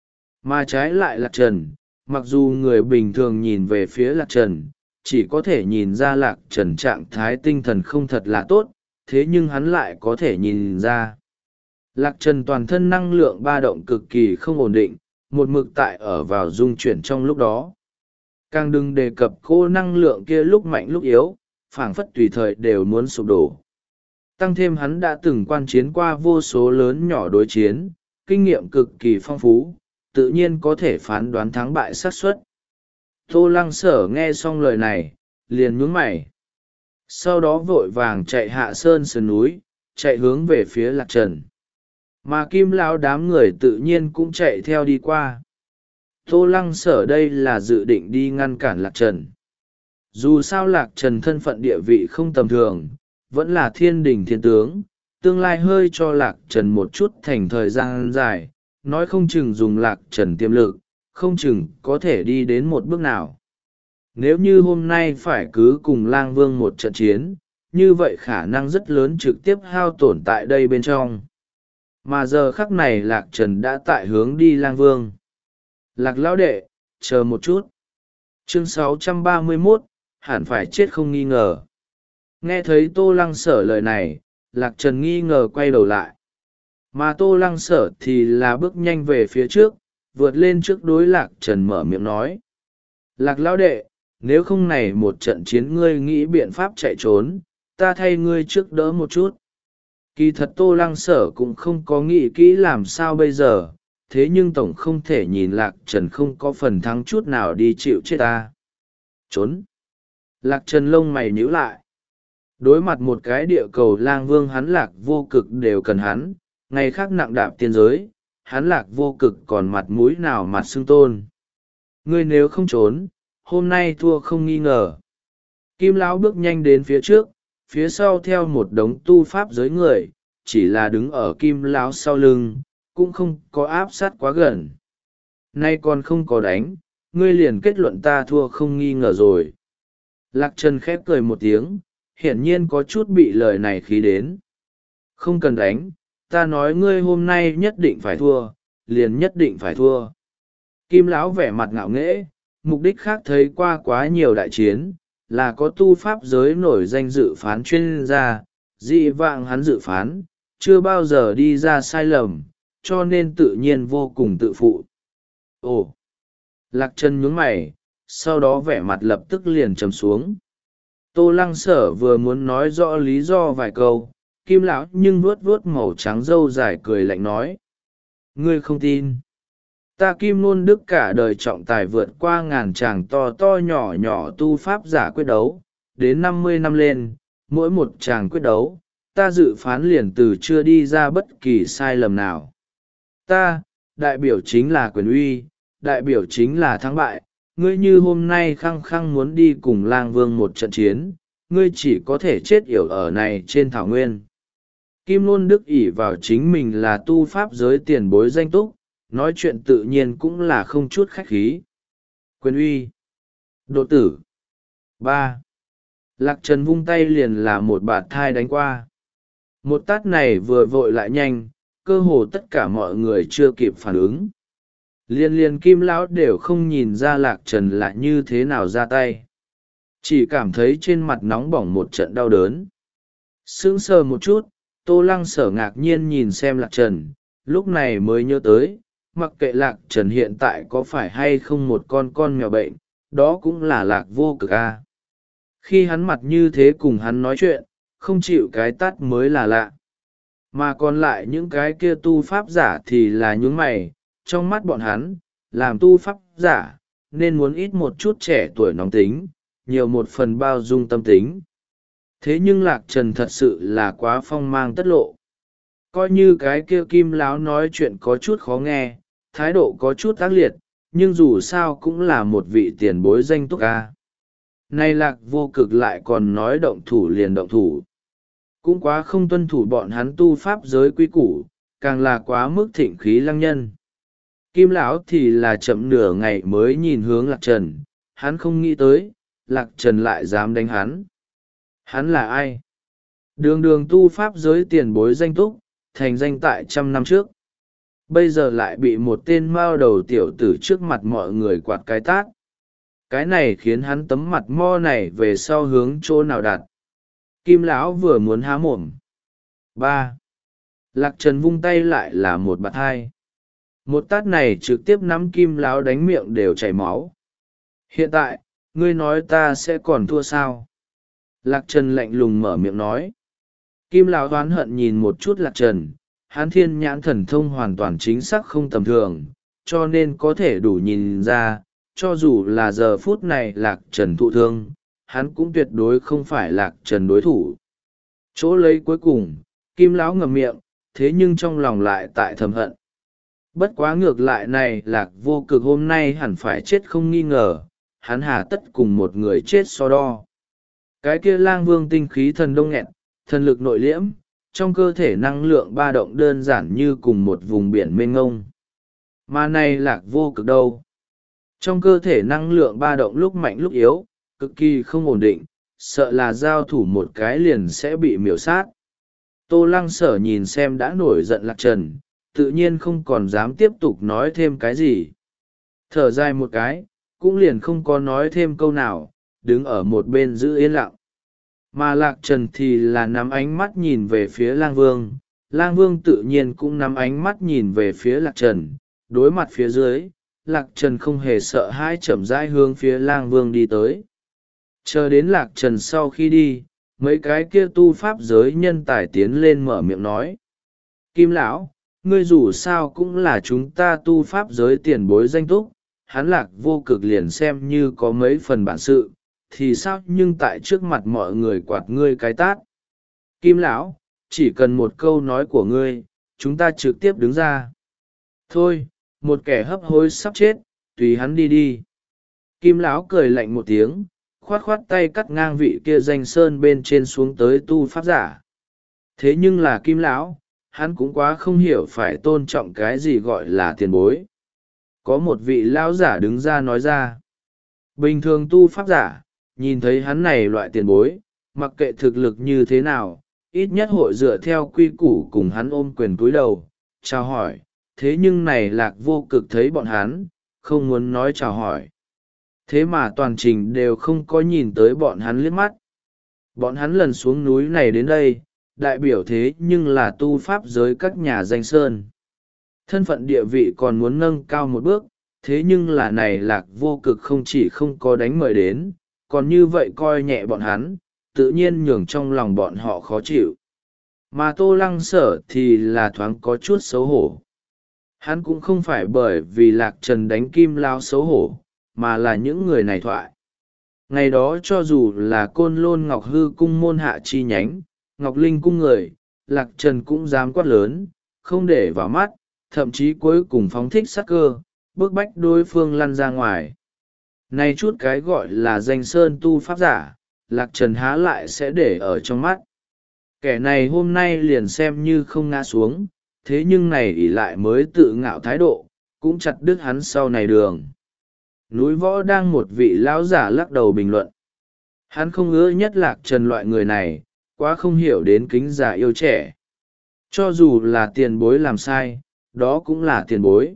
Mà trái lại Lạc Trần, mặc dù người bình thường nhìn về phía Lạc Trần, chỉ có thể nhìn ra Lạc Trần trạng thái tinh thần không thật là tốt, thế nhưng hắn lại có thể nhìn ra. Lạc Trần toàn thân năng lượng ba động cực kỳ không ổn định, một mực tại ở vào dung chuyển trong lúc đó. Càng đừng đề cập cô năng lượng kia lúc mạnh lúc yếu, phảng phất tùy thời đều muốn sụp đổ. Tăng thêm hắn đã từng quan chiến qua vô số lớn nhỏ đối chiến, kinh nghiệm cực kỳ phong phú, tự nhiên có thể phán đoán thắng bại xác suất. Tô Lăng Sở nghe xong lời này, liền nhướng mày. Sau đó vội vàng chạy hạ sơn sườn núi, chạy hướng về phía Lạc Trần. Mà Kim Lão đám người tự nhiên cũng chạy theo đi qua. Tô Lăng Sở đây là dự định đi ngăn cản Lạc Trần. Dù sao Lạc Trần thân phận địa vị không tầm thường, vẫn là thiên đình thiên tướng, tương lai hơi cho Lạc Trần một chút thành thời gian dài, nói không chừng dùng Lạc Trần tiềm lực, không chừng có thể đi đến một bước nào. Nếu như hôm nay phải cứ cùng Lang Vương một trận chiến, như vậy khả năng rất lớn trực tiếp hao tổn tại đây bên trong. Mà giờ khắc này Lạc Trần đã tại hướng đi Lang Vương. Lạc lão đệ, chờ một chút. Chương sáu trăm ba mươi mốt, hẳn phải chết không nghi ngờ. Nghe thấy Tô Lăng Sở lời này, Lạc Trần nghi ngờ quay đầu lại. Mà Tô Lăng Sở thì là bước nhanh về phía trước, vượt lên trước đối Lạc Trần mở miệng nói. Lạc lão đệ, nếu không này một trận chiến ngươi nghĩ biện pháp chạy trốn, ta thay ngươi trước đỡ một chút. Kỳ thật Tô Lăng Sở cũng không có nghĩ kỹ làm sao bây giờ, thế nhưng tổng không thể nhìn Lạc Trần không có phần thắng chút nào đi chịu chết ta. Trốn. Lạc Trần lông mày nhíu lại. Đối mặt một cái địa cầu lang vương hắn Lạc Vô Cực đều cần hắn, ngày khác nặng đạp tiên giới, hắn Lạc Vô Cực còn mặt mũi nào mặt xưng tôn. Ngươi nếu không trốn, hôm nay thua không nghi ngờ. Kim lão bước nhanh đến phía trước, phía sau theo một đống tu pháp giới người, chỉ là đứng ở Kim lão sau lưng, cũng không có áp sát quá gần. Nay còn không có đánh, ngươi liền kết luận ta thua không nghi ngờ rồi. Lạc Trần khép cười một tiếng, hiển nhiên có chút bị lời này khí đến. Không cần đánh, ta nói ngươi hôm nay nhất định phải thua, liền nhất định phải thua. Kim lão vẻ mặt ngạo nghễ, mục đích khác thấy qua quá nhiều đại chiến, là có tu pháp giới nổi danh dự phán chuyên gia, dị vạng hắn dự phán, chưa bao giờ đi ra sai lầm, cho nên tự nhiên vô cùng tự phụ. Ồ! Lạc Trần nhướng mày, sau đó vẻ mặt lập tức liền trầm xuống. Tô Lăng Sở vừa muốn nói rõ lý do vài câu, Kim lão nhưng vuốt vuốt màu trắng râu dài cười lạnh nói. Ngươi không tin. Ta Kim Nôn Đức cả đời trọng tài vượt qua ngàn chàng to to nhỏ nhỏ tu pháp giả quyết đấu, đến năm mươi năm lên, mỗi một chàng quyết đấu, ta dự phán liền từ chưa đi ra bất kỳ sai lầm nào. Ta, đại biểu chính là quyền uy, đại biểu chính là thắng bại, ngươi như hôm nay khăng khăng muốn đi cùng lang vương một trận chiến, ngươi chỉ có thể chết yểu ở này trên thảo nguyên. Kim Nôn Đức ỷ vào chính mình là tu pháp giới tiền bối danh túc, nói chuyện tự nhiên cũng là không chút khách khí. Quyền uy. Độ tử. ba. Lạc Trần vung tay liền là một bạt thai đánh qua. Một tát này vừa vội lại nhanh, cơ hồ tất cả mọi người chưa kịp phản ứng. Liên liên Kim lão đều không nhìn ra Lạc Trần là như thế nào ra tay. Chỉ cảm thấy trên mặt nóng bỏng một trận đau đớn. Sững sờ một chút, Tô Lăng Sở ngạc nhiên nhìn xem Lạc Trần, lúc này mới nhớ tới, mặc kệ Lạc Trần hiện tại có phải hay không một con con mèo bệnh, đó cũng là Lạc Vô Cực a. Khi hắn mặt như thế cùng hắn nói chuyện, không chịu cái tát mới là lạ. Mà còn lại những cái kia tu pháp giả thì là nhướng mày, trong mắt bọn hắn, làm tu pháp giả, nên muốn ít một chút trẻ tuổi nóng tính, nhiều một phần bao dung tâm tính. Thế nhưng Lạc Trần thật sự là quá phong mang tất lộ. Coi như cái kia Kim lão nói chuyện có chút khó nghe, thái độ có chút ác liệt, nhưng dù sao cũng là một vị tiền bối danh túc ca. Nay Lạc Vô Cực lại còn nói động thủ liền động thủ. Cũng quá không tuân thủ bọn hắn tu pháp giới quy củ, càng là quá mức thịnh khí lăng nhân. Kim lão thì là chậm nửa ngày mới nhìn hướng Lạc Trần, hắn không nghĩ tới, Lạc Trần lại dám đánh hắn. Hắn là ai? Đường đường tu pháp giới tiền bối danh túc, thành danh tại trăm năm trước. Bây giờ lại bị một tên mao đầu tiểu tử trước mặt mọi người quạt cái tát. Cái này khiến hắn tấm mặt mo này về sau hướng chỗ nào đặt. Kim lão vừa muốn há mồm. ba. Lạc Trần vung tay lại là một bạt hai. Một tát này trực tiếp nắm Kim lão đánh miệng đều chảy máu. Hiện tại, ngươi nói ta sẽ còn thua sao? Lạc Trần lạnh lùng mở miệng nói. Kim lão oán hận nhìn một chút Lạc Trần, hắn thiên nhãn thần thông hoàn toàn chính xác không tầm thường, cho nên có thể đủ nhìn ra, cho dù là giờ phút này Lạc Trần thụ thương, hắn cũng tuyệt đối không phải Lạc Trần đối thủ. Chỗ lấy cuối cùng, Kim lão ngậm miệng, thế nhưng trong lòng lại tại thầm hận. Bất quá ngược lại này Lạc Vô Cực hôm nay hẳn phải chết không nghi ngờ, hắn hà tất cùng một người chết so đo. Cái kia lang vương tinh khí thần đông nghẹt, thần lực nội liễm, trong cơ thể năng lượng ba động đơn giản như cùng một vùng biển mênh ngông. Mà này Lạc Vô Cực đâu? Trong cơ thể năng lượng ba động lúc mạnh lúc yếu, cực kỳ không ổn định, sợ là giao thủ một cái liền sẽ bị miểu sát. Tô Lăng Sở nhìn xem đã nổi giận Lạc Trần, tự nhiên không còn dám tiếp tục nói thêm cái gì. Thở dài một cái, cũng liền không có nói thêm câu nào, đứng ở một bên giữ yên lặng. Mà Lạc Trần thì là nắm ánh mắt nhìn về phía Lang Vương, Lang Vương tự nhiên cũng nắm ánh mắt nhìn về phía Lạc Trần, đối mặt phía dưới, Lạc Trần không hề sợ hãi chậm rãi hướng phía lang vương đi tới. Chờ đến Lạc Trần sau khi đi, mấy cái kia tu pháp giới nhân tài tiến lên mở miệng nói. Kim lão, ngươi dù sao cũng là chúng ta tu pháp giới tiền bối danh túc, hắn Lạc Vô Cực liền xem như có mấy phần bản sự, thì sao nhưng tại trước mặt mọi người quạt ngươi cái tát. Kim lão, chỉ cần một câu nói của ngươi, chúng ta trực tiếp đứng ra. Thôi, một kẻ hấp hối sắp chết, tùy hắn đi đi. Kim lão cười lạnh một tiếng, khoát khoát tay cắt ngang vị kia danh sơn bên trên xuống tới tu pháp giả. Thế nhưng là Kim lão, hắn cũng quá không hiểu phải tôn trọng cái gì gọi là tiền bối. Có một vị lão giả đứng ra nói ra. Bình thường tu pháp giả, nhìn thấy hắn này loại tiền bối, mặc kệ thực lực như thế nào, ít nhất hội dựa theo quy củ cùng hắn ôm quyền cúi đầu, chào hỏi. Thế nhưng này Lạc Vô Cực thấy bọn hắn, không muốn nói chào hỏi. Thế mà toàn trình đều không có nhìn tới bọn hắn liếc mắt. Bọn hắn lần xuống núi này đến đây, đại biểu thế nhưng là tu pháp giới các nhà danh sơn. Thân phận địa vị còn muốn nâng cao một bước, thế nhưng là này Lạc Vô Cực không chỉ không có đánh mời đến, còn như vậy coi nhẹ bọn hắn, tự nhiên nhường trong lòng bọn họ khó chịu. Mà Tô Lăng Sở thì là thoáng có chút xấu hổ. Hắn cũng không phải bởi vì Lạc Trần đánh Kim Lao xấu hổ, mà là những người này thoại. Ngày đó cho dù là Côn Lôn Ngọc Hư cung môn hạ chi nhánh, Ngọc Linh cung người, Lạc Trần cũng dám quát lớn, không để vào mắt, thậm chí cuối cùng phóng thích sát cơ, bức bách đối phương lăn ra ngoài. Này chút cái gọi là danh sơn tu pháp giả, Lạc Trần há lại sẽ để ở trong mắt. Kẻ này hôm nay liền xem như không ngã xuống, thế nhưng này ỷ lại mới tự ngạo thái độ, cũng chặt đứt hắn sau này đường. Núi Võ đang một vị lão giả lắc đầu bình luận. Hắn không ưa nhất Lạc Trần loại người này, quá không hiểu đến kính già yêu trẻ. Cho dù là tiền bối làm sai, đó cũng là tiền bối.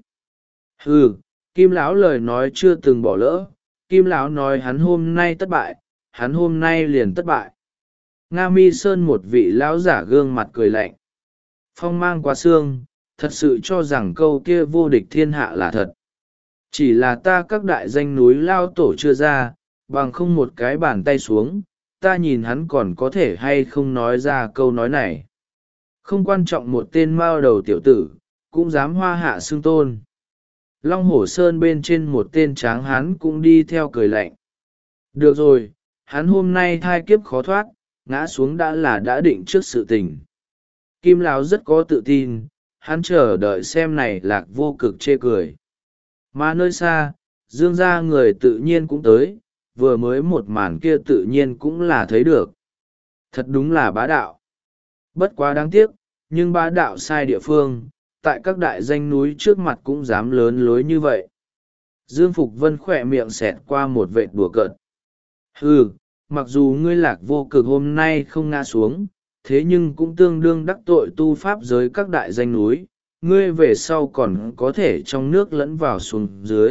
Hừ, Kim lão lời nói chưa từng bỏ lỡ, Kim lão nói hắn hôm nay thất bại, hắn hôm nay liền thất bại. Nga Mi Sơn một vị lão giả gương mặt cười lạnh. Phong mang qua xương, thật sự cho rằng câu kia vô địch thiên hạ là thật. Chỉ là ta các đại danh núi lao tổ chưa ra, bằng không một cái bàn tay xuống, ta nhìn hắn còn có thể hay không nói ra câu nói này. Không quan trọng một tên mao đầu tiểu tử, cũng dám hoa hạ xưng tôn. Long Hổ Sơn bên trên một tên tráng hắn cũng đi theo cười lạnh. Được rồi, hắn hôm nay thai kiếp khó thoát, ngã xuống đã là đã định trước sự tình. Kim Lão rất có tự tin, hắn chờ đợi xem này Lạc Vô Cực chê cười. Mà nơi xa, Dương gia người tự nhiên cũng tới, vừa mới một màn kia tự nhiên cũng là thấy được. Thật đúng là bá đạo. Bất quá đáng tiếc, nhưng bá đạo sai địa phương, tại các đại danh núi trước mặt cũng dám lớn lối như vậy. Dương Phục Vân khỏe miệng xẹt qua một vệt đùa cợt. Hừ, mặc dù ngươi Lạc Vô Cực hôm nay không ngã xuống, thế nhưng cũng tương đương đắc tội tu pháp giới các đại danh núi, ngươi về sau còn có thể trong nước lẫn vào xuống dưới.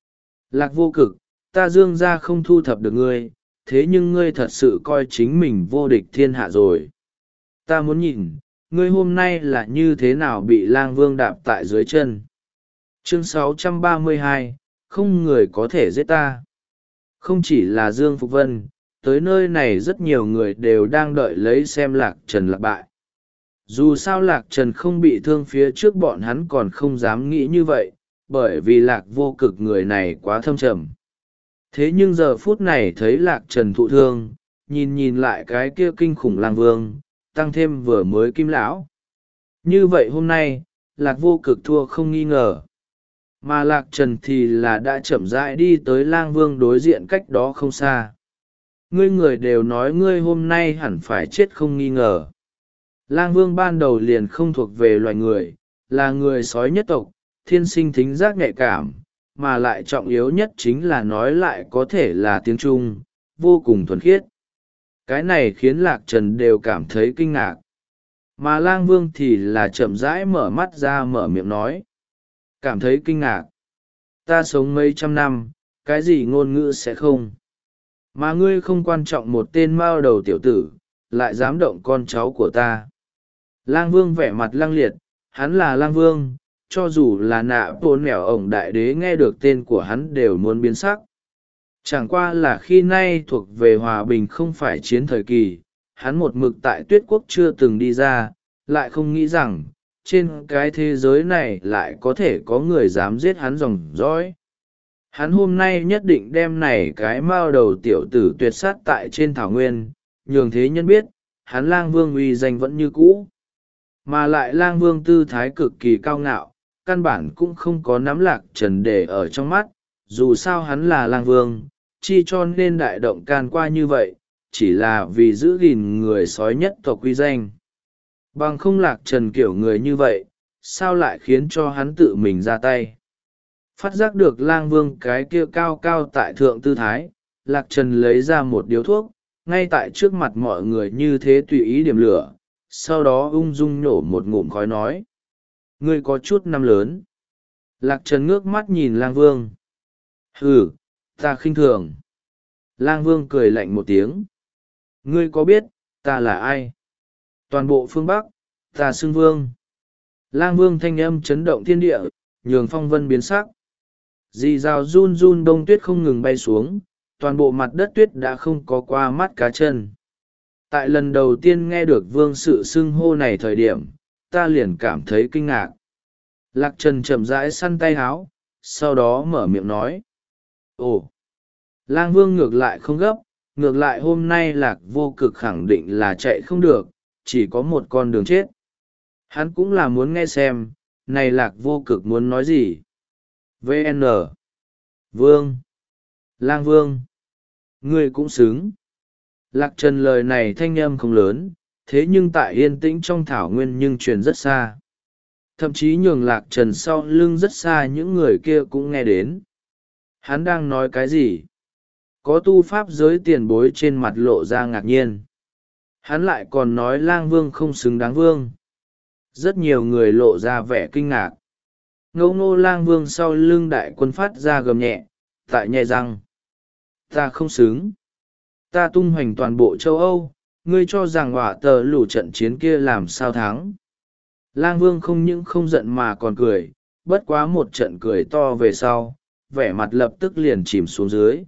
Lạc Vô Cực, ta Dương gia không thu thập được ngươi, thế nhưng ngươi thật sự coi chính mình vô địch thiên hạ rồi. Ta muốn nhìn, ngươi hôm nay là như thế nào bị Lang Vương đạp tại dưới chân. Chương sáu trăm ba mươi hai, không người có thể giết ta. Không chỉ là Dương Phục Vân, tới nơi này rất nhiều người đều đang đợi lấy xem Lạc Trần lạc bại. Dù sao Lạc Trần không bị thương phía trước bọn hắn còn không dám nghĩ như vậy, bởi vì Lạc Vô Cực người này quá thâm trầm. Thế nhưng giờ phút này thấy Lạc Trần thụ thương, nhìn nhìn lại cái kia kinh khủng Lang Vương, tăng thêm vừa mới Kim Lão. Như vậy hôm nay, Lạc Vô Cực thua không nghi ngờ. Mà Lạc Trần thì là đã chậm rãi đi tới Lang Vương đối diện cách đó không xa. Ngươi người đều nói ngươi hôm nay hẳn phải chết không nghi ngờ. Lang Vương ban đầu liền không thuộc về loài người, là người sói nhất tộc, thiên sinh thính giác nhạy cảm, mà lại trọng yếu nhất chính là nói lại có thể là tiếng Trung, vô cùng thuần khiết. Cái này khiến Lạc Trần đều cảm thấy kinh ngạc. Mà Lang Vương thì là chậm rãi mở mắt ra mở miệng nói. Cảm thấy kinh ngạc. Ta sống mấy trăm năm, cái gì ngôn ngữ sẽ không. Mà ngươi không quan trọng một tên mao đầu tiểu tử, lại dám động con cháu của ta. Lang Vương vẻ mặt lăng liệt, hắn là Lang Vương, cho dù là nạ bồn mèo ổng đại đế nghe được tên của hắn đều muốn biến sắc. Chẳng qua là khi nay thuộc về hòa bình không phải chiến thời kỳ, hắn một mực tại tuyết quốc chưa từng đi ra, lại không nghĩ rằng trên cái thế giới này lại có thể có người dám giết hắn dòng dõi. Hắn hôm nay nhất định đem này cái mao đầu tiểu tử tuyệt sát tại trên thảo nguyên, nhường thế nhân biết hắn lang vương uy danh vẫn như cũ. Mà lại lang vương tư thái cực kỳ cao ngạo, căn bản cũng không có nắm Lạc Trần để ở trong mắt, dù sao hắn là lang vương, chi cho nên đại động can qua như vậy, chỉ là vì giữ gìn người sói nhất tộc uy danh. Bằng không Lạc Trần kiểu người như vậy, sao lại khiến cho hắn tự mình ra tay. Phát giác được lang vương cái kia cao cao tại thượng tư thái, Lạc Trần lấy ra một điếu thuốc, ngay tại trước mặt mọi người như thế tùy ý điểm lửa, sau đó ung dung nhổ một ngụm khói nói. Ngươi có chút năm lớn. Lạc Trần ngước mắt nhìn lang vương. Hừ, ta khinh thường. Lang vương cười lạnh một tiếng. Ngươi có biết ta là ai? Toàn bộ phương Bắc, ta xưng vương. Lang vương thanh âm chấn động thiên địa, nhường phong vân biến sắc. Dì rào run run đông tuyết không ngừng bay xuống, toàn bộ mặt đất tuyết đã không có qua mắt cá chân. Tại lần đầu tiên nghe được vương sự xưng hô này thời điểm, ta liền cảm thấy kinh ngạc. Lạc Trần chậm rãi săn tay háo, sau đó mở miệng nói. Ồ! Lang vương ngược lại không gấp, ngược lại hôm nay Lạc vô cực khẳng định là chạy không được, chỉ có một con đường chết. Hắn cũng là muốn nghe xem, này Lạc vô cực muốn nói gì. vê en Vương! Lang vương! Ngươi cũng xứng. Lạc Trần lời này thanh âm không lớn, thế nhưng tại yên tĩnh trong thảo nguyên nhưng truyền rất xa. Thậm chí nhường Lạc Trần sau lưng rất xa những người kia cũng nghe đến. Hắn đang nói cái gì? Có tu pháp giới tiền bối trên mặt lộ ra ngạc nhiên. Hắn lại còn nói lang vương không xứng đáng vương. Rất nhiều người lộ ra vẻ kinh ngạc. Ngô ngô lang vương sau lưng đại quân phát ra gầm nhẹ, tại nhẹ răng. Ta không xứng. Ta tung hoành toàn bộ châu Âu, ngươi cho rằng hỏa tờ lũ trận chiến kia làm sao thắng. Lang vương không những không giận mà còn cười, bất quá một trận cười to về sau, vẻ mặt lập tức liền chìm xuống dưới.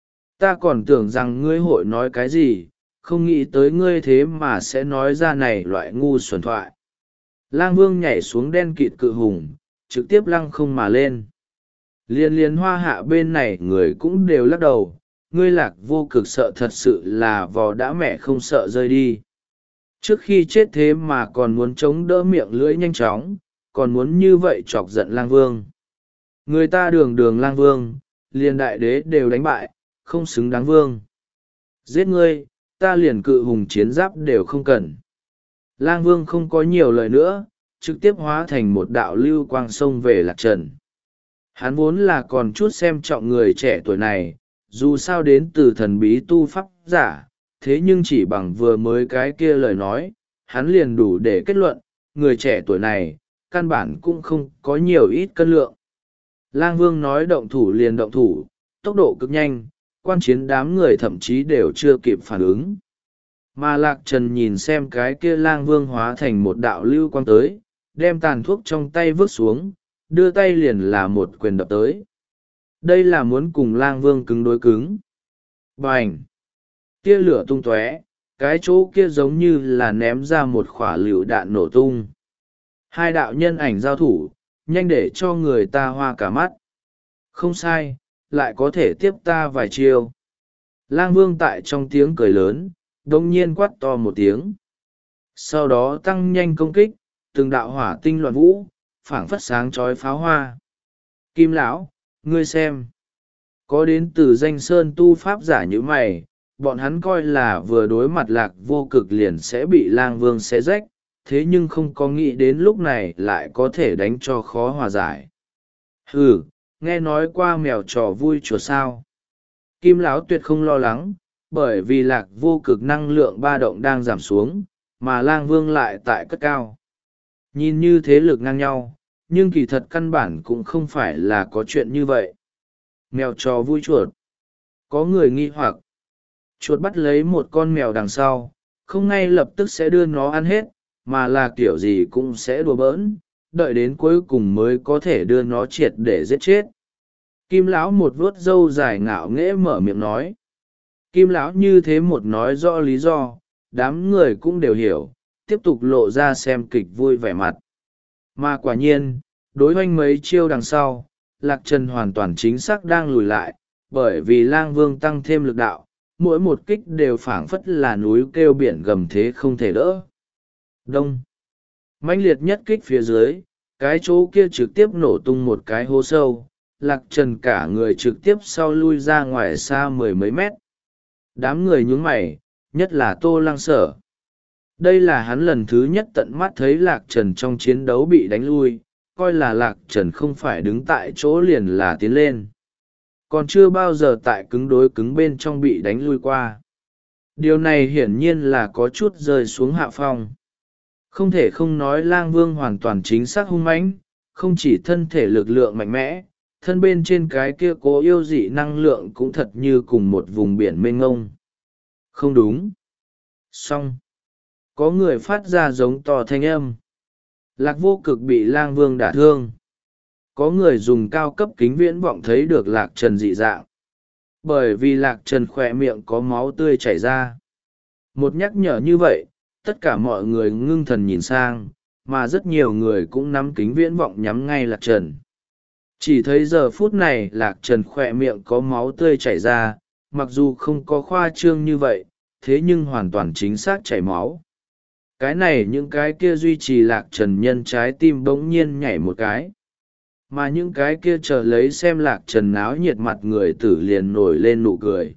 Ta còn tưởng rằng ngươi hội nói cái gì, không nghĩ tới ngươi thế mà sẽ nói ra này loại ngu xuẩn thoại. Lang vương nhảy xuống đen kịt cự hùng, trực tiếp lăng không mà lên. Liên liên hoa hạ bên này người cũng đều lắc đầu, ngươi Lạc vô cực sợ thật sự là vò đã mẹ không sợ rơi đi. Trước khi chết thế mà còn muốn chống đỡ miệng lưỡi nhanh chóng, còn muốn như vậy chọc giận lang vương. Người ta đường đường lang vương, liền đại đế đều đánh bại, không xứng đáng vương. Giết ngươi, ta liền cự hùng chiến giáp đều không cần. Lang vương không có nhiều lời nữa, trực tiếp hóa thành một đạo lưu quang sông về Lạc Trần. Hắn vốn là còn chút xem trọng người trẻ tuổi này, dù sao đến từ thần bí tu pháp giả, thế nhưng chỉ bằng vừa mới cái kia lời nói, hắn liền đủ để kết luận, người trẻ tuổi này, căn bản cũng không có nhiều ít cân lượng. Lang vương nói động thủ liền động thủ, tốc độ cực nhanh, quan chiến đám người thậm chí đều chưa kịp phản ứng. Mà Lạc Trần nhìn xem cái kia lang vương hóa thành một đạo lưu quang tới, đem tàn thuốc trong tay vứt xuống, đưa tay liền là một quyền đập tới. Đây là muốn cùng lang vương cứng đối cứng. Bành! Tia lửa tung tóe, cái chỗ kia giống như là ném ra một quả lựu đạn nổ tung. Hai đạo nhân ảnh giao thủ, nhanh để cho người ta hoa cả mắt. Không sai, lại có thể tiếp ta vài chiêu. Lang vương tại trong tiếng cười lớn, đông nhiên quát to một tiếng. Sau đó tăng nhanh công kích, từng đạo hỏa tinh loạn vũ, phảng phất sáng chói pháo hoa. Kim lão, ngươi xem. Có đến từ danh sơn tu pháp giả như mày, bọn hắn coi là vừa đối mặt Lạc vô cực liền sẽ bị lang vương xé rách, thế nhưng không có nghĩ đến lúc này lại có thể đánh cho khó hòa giải. Ừ, nghe nói qua mèo trò vui chuột sao. Kim lão tuyệt không lo lắng, bởi vì Lạc vô cực năng lượng ba động đang giảm xuống, mà lang vương lại tại cất cao. Nhìn như thế lực ngang nhau, nhưng kỳ thật căn bản cũng không phải là có chuyện như vậy. Mèo trò vui chuột. Có người nghi hoặc. Chuột bắt lấy một con mèo đằng sau, không ngay lập tức sẽ đưa nó ăn hết, mà là kiểu gì cũng sẽ đùa bỡn, đợi đến cuối cùng mới có thể đưa nó triệt để giết chết. Kim lão một vuốt râu dài ngạo nghễ mở miệng nói. Kim lão như thế một nói rõ lý do, đám người cũng đều hiểu, tiếp tục lộ ra xem kịch vui vẻ mặt. Mà quả nhiên, đối oanh mấy chiêu đằng sau, Lạc Trần hoàn toàn chính xác đang lùi lại, bởi vì Lang Vương tăng thêm lực đạo, mỗi một kích đều phảng phất là núi kêu biển gầm thế không thể đỡ. Đông. Mãnh liệt nhất kích phía dưới, cái chỗ kia trực tiếp nổ tung một cái hố sâu, Lạc Trần cả người trực tiếp sau lui ra ngoài xa mười mấy mét. Đám người nhướng mày, nhất là Tô Lăng Sở. Đây là hắn lần thứ nhất tận mắt thấy Lạc Trần trong chiến đấu bị đánh lui, coi là Lạc Trần không phải đứng tại chỗ liền là tiến lên. Còn chưa bao giờ tại cứng đối cứng bên trong bị đánh lui qua. Điều này hiển nhiên là có chút rơi xuống hạ phong. Không thể không nói Lang Vương hoàn toàn chính xác hung mãnh, không chỉ thân thể lực lượng mạnh mẽ, thân bên trên cái kia cố yêu dị năng lượng cũng thật như cùng một vùng biển mênh ngông. Không đúng. Xong. Có người phát ra giống to thanh âm. Lạc Vô Cực bị Lang Vương đả thương. Có người dùng cao cấp kính viễn vọng thấy được Lạc Trần dị dạng. Bởi vì Lạc Trần khỏe miệng có máu tươi chảy ra. Một nhắc nhở như vậy, tất cả mọi người ngưng thần nhìn sang, mà rất nhiều người cũng nắm kính viễn vọng nhắm ngay Lạc Trần. Chỉ thấy giờ phút này Lạc Trần khỏe miệng có máu tươi chảy ra, mặc dù không có khoa trương như vậy, thế nhưng hoàn toàn chính xác chảy máu. Cái này những cái kia duy trì Lạc Trần nhân trái tim bỗng nhiên nhảy một cái. Mà những cái kia chờ lấy xem Lạc Trần náo nhiệt mặt người tử liền nổi lên nụ cười.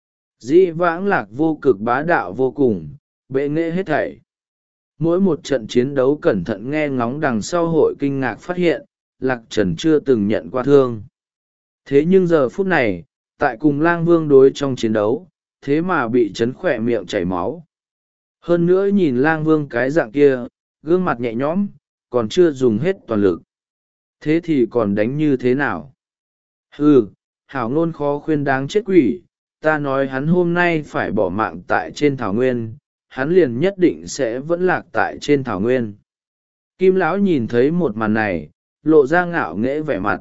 Dĩ vãng Lạc Vô Cực bá đạo vô cùng, bệ nghệ hết thảy. Mỗi một trận chiến đấu cẩn thận nghe ngóng đằng sau hội kinh ngạc phát hiện, Lạc Trần chưa từng nhận qua thương. Thế nhưng giờ phút này, tại cùng Lang Vương đối trong chiến đấu, thế mà bị chấn khỏe miệng chảy máu. Hơn nữa nhìn Lang Vương cái dạng kia, gương mặt nhẹ nhõm, còn chưa dùng hết toàn lực. Thế thì còn đánh như thế nào? Ừ, hảo ngôn khó khuyên đáng chết quỷ, ta nói hắn hôm nay phải bỏ mạng tại trên thảo nguyên, hắn liền nhất định sẽ vẫn lạc tại trên thảo nguyên. Kim lão nhìn thấy một màn này, lộ ra ngạo nghễ vẻ mặt.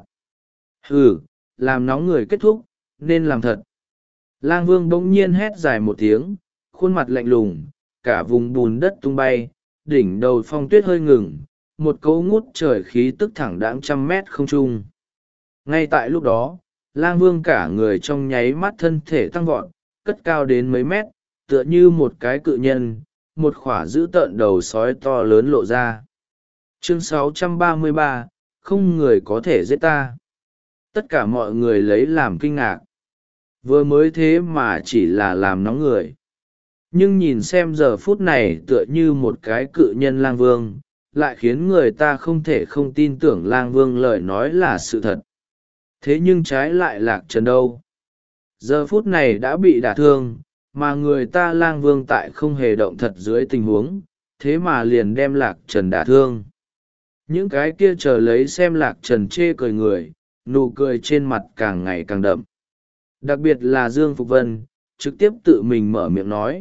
Ừ, làm nóng người kết thúc, nên làm thật. Lang Vương bỗng nhiên hét dài một tiếng, khuôn mặt lạnh lùng, cả vùng bùn đất tung bay, đỉnh đầu phong tuyết hơi ngừng, một cấu ngút trời khí tức thẳng đãng trăm mét không trung. Ngay tại lúc đó, Lang Vương cả người trong nháy mắt thân thể tăng vọt, cất cao đến mấy mét, tựa như một cái cự nhân, một khỏa dữ tợn đầu sói to lớn lộ ra. Chương sáu trăm ba mươi ba, không người có thể giết ta. Tất cả mọi người lấy làm kinh ngạc. Vừa mới thế mà chỉ là làm nóng người. Nhưng nhìn xem giờ phút này tựa như một cái cự nhân Lang Vương, lại khiến người ta không thể không tin tưởng Lang Vương lời nói là sự thật. Thế nhưng trái lại Lạc Trần đâu? Giờ phút này đã bị đả thương, mà người ta Lang Vương tại không hề động thật dưới tình huống, thế mà liền đem Lạc Trần đả thương. Những cái kia chờ lấy xem Lạc Trần chê cười người, nụ cười trên mặt càng ngày càng đậm. Đặc biệt là Dương Phục Vân, trực tiếp tự mình mở miệng nói.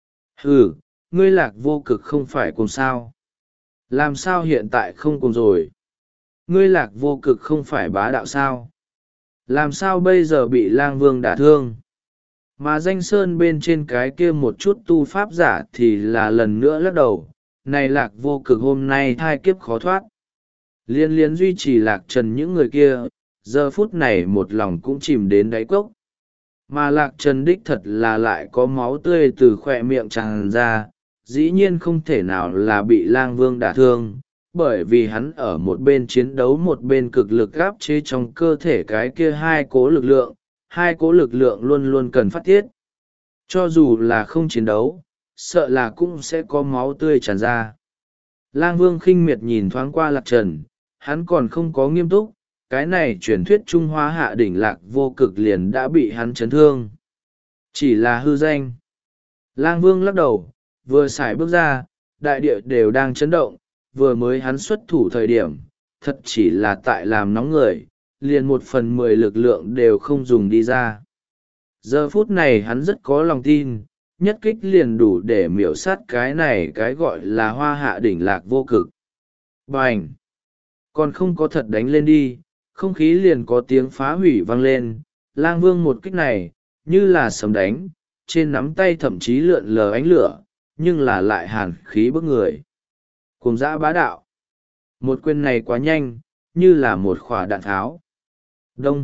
Ừ, ngươi Lạc Vô Cực không phải cùng sao? Làm sao hiện tại không cùng rồi? Ngươi Lạc Vô Cực không phải bá đạo sao? Làm sao bây giờ bị Lang Vương đả thương? Mà danh sơn bên trên cái kia một chút tu pháp giả thì là lần nữa lắc đầu. Này Lạc Vô Cực hôm nay thai kiếp khó thoát. Liên liên duy trì Lạc Trần những người kia, giờ phút này một lòng cũng chìm đến đáy cốc. Mà Lạc Trần đích thật là lại có máu tươi từ khỏe miệng tràn ra, dĩ nhiên không thể nào là bị Lang Vương đả thương, bởi vì hắn ở một bên chiến đấu một bên cực lực gáp chế trong cơ thể cái kia hai cố lực lượng, hai cố lực lượng luôn luôn cần phát tiết. Cho dù là không chiến đấu, sợ là cũng sẽ có máu tươi tràn ra. Lang Vương khinh miệt nhìn thoáng qua Lạc Trần, hắn còn không có nghiêm túc, cái này truyền thuyết Trung Hoa hạ đỉnh Lạc Vô Cực liền đã bị hắn chấn thương. Chỉ là hư danh. Lang Vương lắc đầu, vừa xài bước ra, đại địa đều đang chấn động, vừa mới hắn xuất thủ thời điểm, thật chỉ là tại làm nóng người, liền một phần mười lực lượng đều không dùng đi ra. Giờ phút này hắn rất có lòng tin, nhất kích liền đủ để miểu sát cái này cái gọi là Hoa hạ đỉnh Lạc Vô Cực. Bành! Còn không có thật đánh lên đi, không khí liền có tiếng phá hủy vang lên. Lang Vương một kích này như là sấm đánh, trên nắm tay thậm chí lượn lờ ánh lửa, nhưng là lại hàn khí bức người. Cuồng dã bá đạo. Một quyền này quá nhanh, như là một quả đạn tháo. Đông.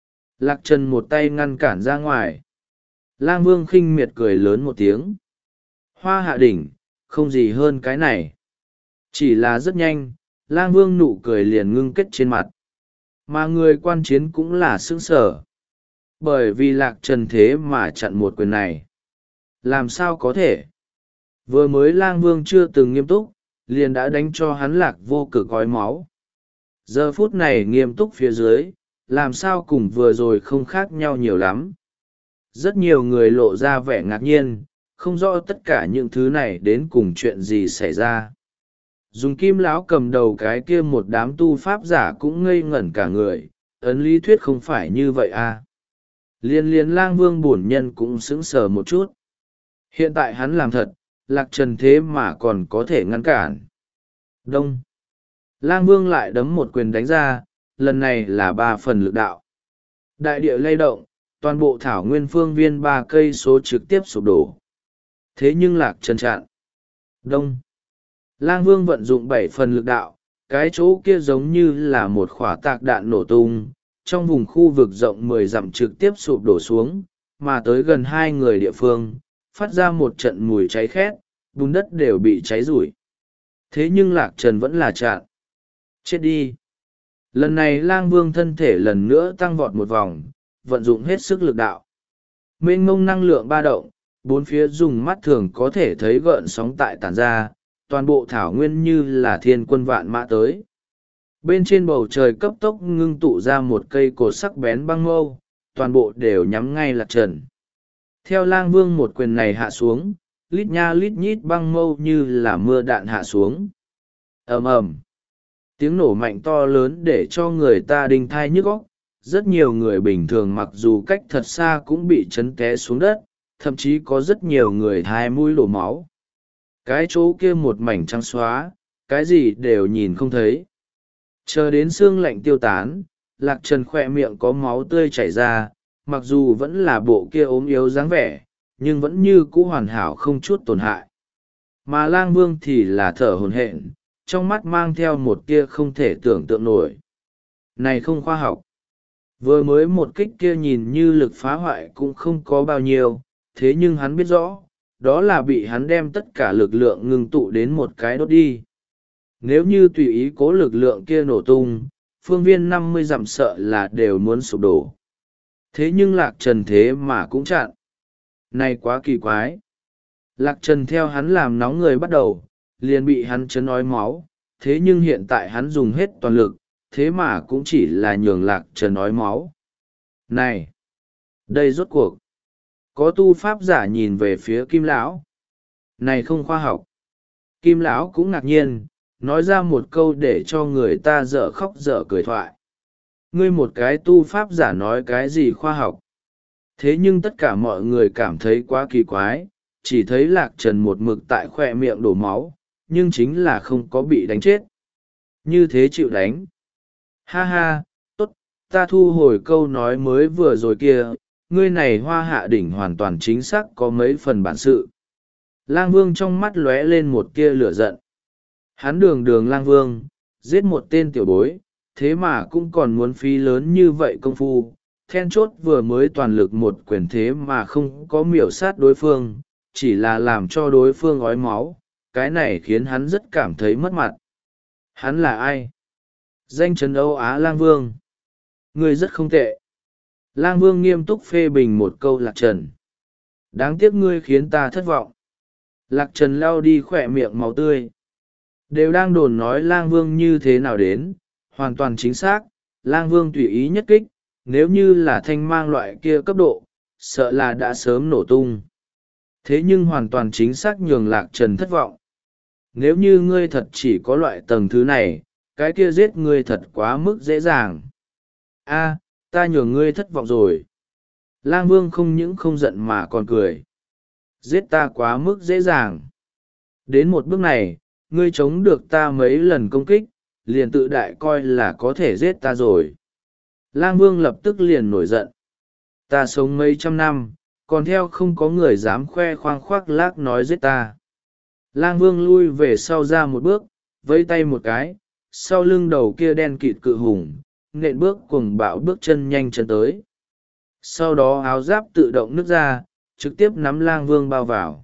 Lạc Trần một tay ngăn cản ra ngoài. Lang Vương khinh miệt cười lớn một tiếng. Hoa hạ đỉnh, không gì hơn cái này. Chỉ là rất nhanh, Lang Vương nụ cười liền ngưng kết trên mặt. Mà người quan chiến cũng là sững sờ. Bởi vì Lạc Trần thế mà chặn một quyền này. Làm sao có thể? Vừa mới Lang Vương chưa từng nghiêm túc, liền đã đánh cho hắn Lạc vô cực gói máu. Giờ phút này nghiêm túc phía dưới, làm sao cùng vừa rồi không khác nhau nhiều lắm. Rất nhiều người lộ ra vẻ ngạc nhiên, không rõ tất cả những thứ này đến cùng chuyện gì xảy ra. Dùng Kim lão cầm đầu cái kia một đám tu pháp giả cũng ngây ngẩn cả người, ấn lý thuyết không phải như vậy à. Liên liên Lang Vương bổn nhân cũng sững sờ một chút. Hiện tại hắn làm thật, Lạc Trần thế mà còn có thể ngăn cản. Đông. Lang Vương lại đấm một quyền đánh ra, lần này là ba phần lực đạo. Đại địa lay động, toàn bộ thảo nguyên phương viên ba cây số trực tiếp sụp đổ. Thế nhưng Lạc Trần chặn. Đông. Lang Vương vận dụng bảy phần lực đạo, cái chỗ kia giống như là một khỏa tạc đạn nổ tung, trong vùng khu vực rộng mười dặm trực tiếp sụp đổ xuống, mà tới gần hai người địa phương, phát ra một trận mùi cháy khét, bùn đất đều bị cháy rủi. Thế nhưng Lạc Trần vẫn là chặn. Chết đi. Lần này Lang Vương thân thể lần nữa tăng vọt một vòng, vận dụng hết sức lực đạo. Mênh mông năng lượng ba động, bốn phía dùng mắt thường có thể thấy gợn sóng tại tản ra, toàn bộ thảo nguyên như là thiên quân vạn mã tới. Bên trên bầu trời cấp tốc ngưng tụ ra một cây cột sắc bén băng mâu, toàn bộ đều nhắm ngay Lạc Trần. Theo Lang Vương một quyền này hạ xuống, lít nha lít nhít băng mâu như là mưa đạn hạ xuống. Ầm ầm. Tiếng nổ mạnh to lớn để cho người ta đinh thai nhức óc. Rất nhiều người bình thường mặc dù cách thật xa cũng bị chấn té xuống đất, thậm chí có rất nhiều người hai mũi đổ máu. Cái chỗ kia một mảnh trắng xóa, cái gì đều nhìn không thấy. Chờ đến xương lạnh tiêu tán, Lạc Trần khỏe miệng có máu tươi chảy ra, mặc dù vẫn là bộ kia ốm yếu dáng vẻ, nhưng vẫn như cũ hoàn hảo không chút tổn hại. Mà Lang Vương thì là thở hổn hển, trong mắt mang theo một tia không thể tưởng tượng nổi. Này không khoa học. Vừa mới một kích kia nhìn như lực phá hoại cũng không có bao nhiêu, thế nhưng hắn biết rõ, đó là bị hắn đem tất cả lực lượng ngưng tụ đến một cái đốt đi. Nếu như tùy ý cố lực lượng kia nổ tung, phương viên năm mươi dặm sợ là đều muốn sụp đổ. Thế nhưng Lạc Trần thế mà cũng chặn. Này quá kỳ quái. Lạc Trần theo hắn làm nóng người bắt đầu, liền bị hắn chấn ói máu, thế nhưng hiện tại hắn dùng hết toàn lực, thế mà cũng chỉ là nhường Lạc Trần ói máu. Này! Đây rốt cuộc! Có tu pháp giả nhìn về phía Kim lão. Này không khoa học. Kim lão cũng ngạc nhiên, nói ra một câu để cho người ta dở khóc dở cười thoại. Ngươi một cái tu pháp giả nói cái gì khoa học? Thế nhưng tất cả mọi người cảm thấy quá kỳ quái, chỉ thấy Lạc Trần một mực tại khoe miệng đổ máu, nhưng chính là không có bị đánh chết. Như thế chịu đánh. Ha ha, tốt, ta thu hồi câu nói mới vừa rồi kia, ngươi này hoa hạ đỉnh hoàn toàn chính xác có mấy phần bản sự. Lang Vương trong mắt lóe lên một tia lửa giận. Hắn đường đường Lang Vương, giết một tên tiểu bối, thế mà cũng còn muốn phí lớn như vậy công phu. Then chốt vừa mới toàn lực một quyền thế mà không có miểu sát đối phương, chỉ là làm cho đối phương ói máu, cái này khiến hắn rất cảm thấy mất mặt. Hắn là ai? Danh chấn Âu Á Lang Vương. Người rất không tệ. Lang Vương nghiêm túc phê bình một câu Lạc Trần. Đáng tiếc ngươi khiến ta thất vọng. Lạc Trần lau đi khỏe miệng máu tươi. Đều đang đồn nói Lang Vương như thế nào đến, hoàn toàn chính xác, Lang Vương tùy ý nhất kích, nếu như là thanh mang loại kia cấp độ, sợ là đã sớm nổ tung. Thế nhưng hoàn toàn chính xác nhường Lạc Trần thất vọng. Nếu như ngươi thật chỉ có loại tầng thứ này, cái kia giết ngươi thật quá mức dễ dàng. A, ta nhường ngươi thất vọng rồi. Lang Vương không những không giận mà còn cười. Giết ta quá mức dễ dàng. Đến một bước này, ngươi chống được ta mấy lần công kích, liền tự đại coi là có thể giết ta rồi. Lang Vương lập tức liền nổi giận. Ta sống mấy trăm năm, còn theo không có người dám khoe khoang khoác lác nói giết ta. Lang Vương lui về sau ra một bước, vẫy tay một cái, sau lưng đầu kia đen kịt cự hùng, nện bước cuồng bạo bước chân nhanh chân tới. Sau đó áo giáp tự động nứt ra, trực tiếp nắm Lang Vương bao vào.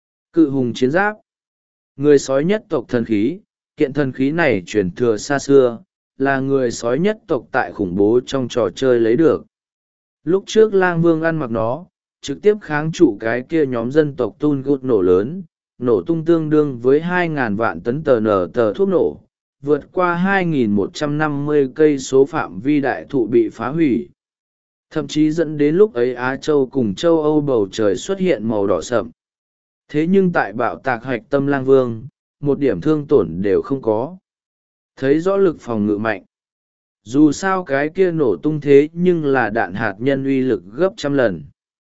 Cự hùng chiến giáp. Người sói nhất tộc thần khí, kiện thần khí này truyền thừa xa xưa, là người sói nhất tộc tại khủng bố trong trò chơi lấy được. Lúc trước Lang Vương ăn mặc nó, trực tiếp kháng trụ cái kia nhóm dân tộc Tun Gut nổ lớn, nổ tung tương đương với hai ngàn vạn tấn tờ nở tờ thuốc nổ, vượt qua hai nghìn một trăm năm mươi cây số phạm vi đại thụ bị phá hủy. Thậm chí dẫn đến lúc ấy Á Châu cùng châu Âu bầu trời xuất hiện màu đỏ sậm. Thế nhưng tại bạo tạc hạch tâm Lang Vương, một điểm thương tổn đều không có. Thấy rõ lực phòng ngự mạnh. Dù sao cái kia nổ tung thế nhưng là đạn hạt nhân uy lực gấp trăm lần.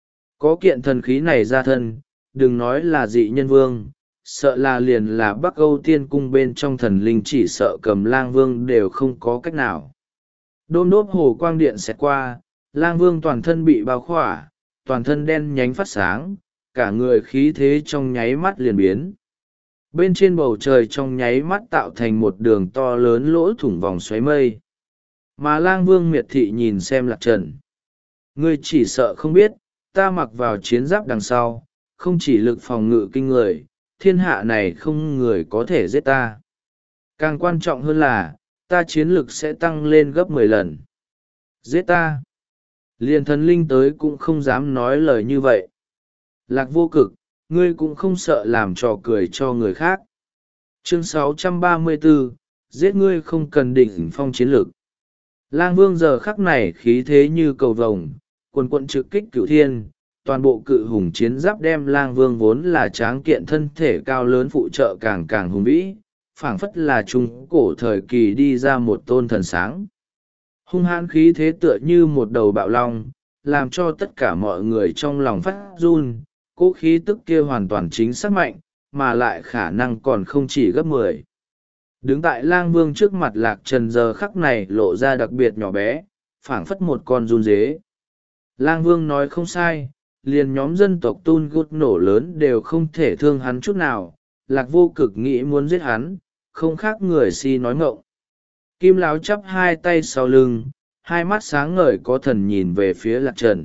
Có kiện thần khí này ra thân, đừng nói là dị nhân vương, sợ là liền là Bắc Âu tiên cung bên trong thần linh chỉ sợ cầm Lang Vương đều không có cách nào. Đôm đốp hồ quang điện xẹt qua, Lang Vương toàn thân bị bao khỏa, toàn thân đen nhánh phát sáng, cả người khí thế trong nháy mắt liền biến. Bên trên bầu trời trong nháy mắt tạo thành một đường to lớn lỗ thủng vòng xoáy mây. Mà Lang Vương miệt thị nhìn xem Lạc Trần. Ngươi chỉ sợ không biết, ta mặc vào chiến giáp đằng sau, không chỉ lực phòng ngự kinh người, thiên hạ này không người có thể giết ta. Càng quan trọng hơn là, ta chiến lực sẽ tăng lên gấp mười lần. Giết ta. Liền thần linh tới cũng không dám nói lời như vậy. Lạc Vô Cực, ngươi cũng không sợ làm trò cười cho người khác. Chương sáu trăm ba mươi bốn, giết ngươi không cần đỉnh phong chiến lực. Lang Vương giờ khắc này khí thế như cầu vồng, quần quận trực kích cửu thiên, toàn bộ cự hùng chiến giáp đem Lang Vương vốn là tráng kiện thân thể cao lớn phụ trợ càng càng hùng vĩ, phảng phất là trung cổ thời kỳ đi ra một tôn thần sáng. Hung hãn khí thế tựa như một đầu bạo long, làm cho tất cả mọi người trong lòng phát run, cỗ khí tức kia hoàn toàn chính xác mạnh, mà lại khả năng còn không chỉ gấp mười. Đứng tại Lang Vương trước mặt Lạc Trần giờ khắc này lộ ra đặc biệt nhỏ bé, phảng phất một con run dế. Lang Vương nói không sai, liền nhóm dân tộc Tun Gut nổ lớn đều không thể thương hắn chút nào, Lạc Vô Cực nghĩ muốn giết hắn, không khác người si nói ngọng. Kim Lão chắp hai tay sau lưng, hai mắt sáng ngời có thần nhìn về phía Lạc Trần.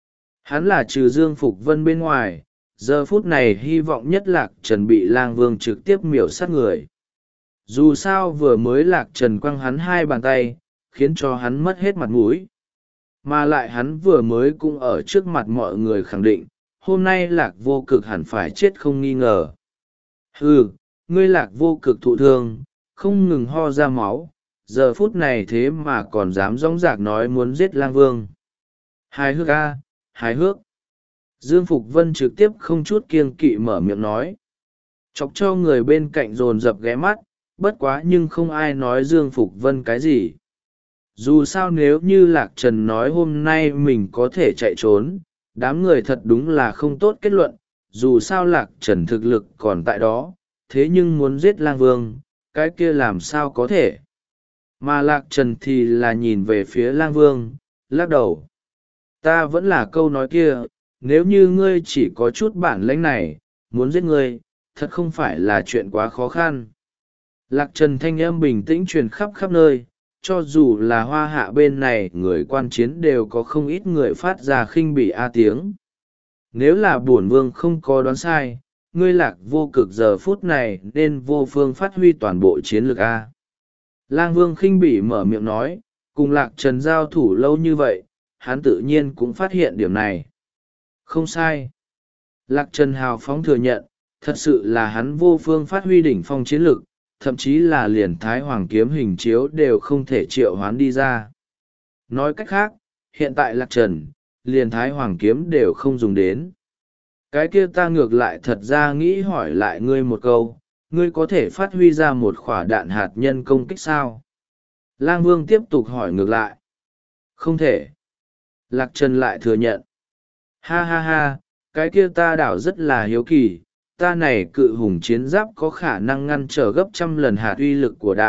Hắn là trừ Dương Phục Vân bên ngoài, giờ phút này hy vọng nhất Lạc Trần bị Lang Vương trực tiếp miểu sát người. Dù sao vừa mới Lạc Trần quăng hắn hai bàn tay, khiến cho hắn mất hết mặt mũi. Mà lại hắn vừa mới cũng ở trước mặt mọi người khẳng định, hôm nay Lạc Vô Cực hẳn phải chết không nghi ngờ. Hừ, ngươi Lạc Vô Cực thụ thương, không ngừng ho ra máu, giờ phút này thế mà còn dám dõng dạc nói muốn giết Lang Vương. Hài hước a, hài hước. Dương Phục Vân trực tiếp không chút kiêng kỵ mở miệng nói. Chọc cho người bên cạnh dồn dập ghé mắt, bất quá nhưng không ai nói Dương Phục Vân cái gì. Dù sao nếu như Lạc Trần nói hôm nay mình có thể chạy trốn, đám người thật đúng là không tốt kết luận, dù sao Lạc Trần thực lực còn tại đó, thế nhưng muốn giết Lang Vương, cái kia làm sao có thể. Mà Lạc Trần thì là nhìn về phía Lang Vương, lắc đầu. Ta vẫn là câu nói kia, nếu như ngươi chỉ có chút bản lĩnh này, muốn giết ngươi, thật không phải là chuyện quá khó khăn. Lạc Trần thanh âm bình tĩnh truyền khắp khắp nơi, cho dù là Hoa Hạ bên này người quan chiến đều có không ít người phát ra khinh bỉ a tiếng. Nếu là bổn vương không có đoán sai, ngươi Lạc Vô Cực giờ phút này nên vô phương phát huy toàn bộ chiến lược a. Lang Vương khinh bỉ mở miệng nói, cùng Lạc Trần giao thủ lâu như vậy, hắn tự nhiên cũng phát hiện điểm này. Không sai. Lạc Trần hào phóng thừa nhận, thật sự là hắn vô phương phát huy đỉnh phong chiến lực, thậm chí là liền Thái Hoàng kiếm hình chiếu đều không thể triệu hoán đi ra. Nói cách khác, hiện tại Lạc Trần, liền Thái Hoàng kiếm đều không dùng đến. Cái kia ta ngược lại thật ra nghĩ hỏi lại ngươi một câu, ngươi có thể phát huy ra một quả đạn hạt nhân công kích sao? Lang Vương tiếp tục hỏi ngược lại. Không thể. Lạc Trần lại thừa nhận. Ha ha ha, cái kia ta đảo rất là hiếu kỳ, ta này cự hùng chiến giáp có khả năng ngăn trở gấp trăm lần hạt uy lực của đạn,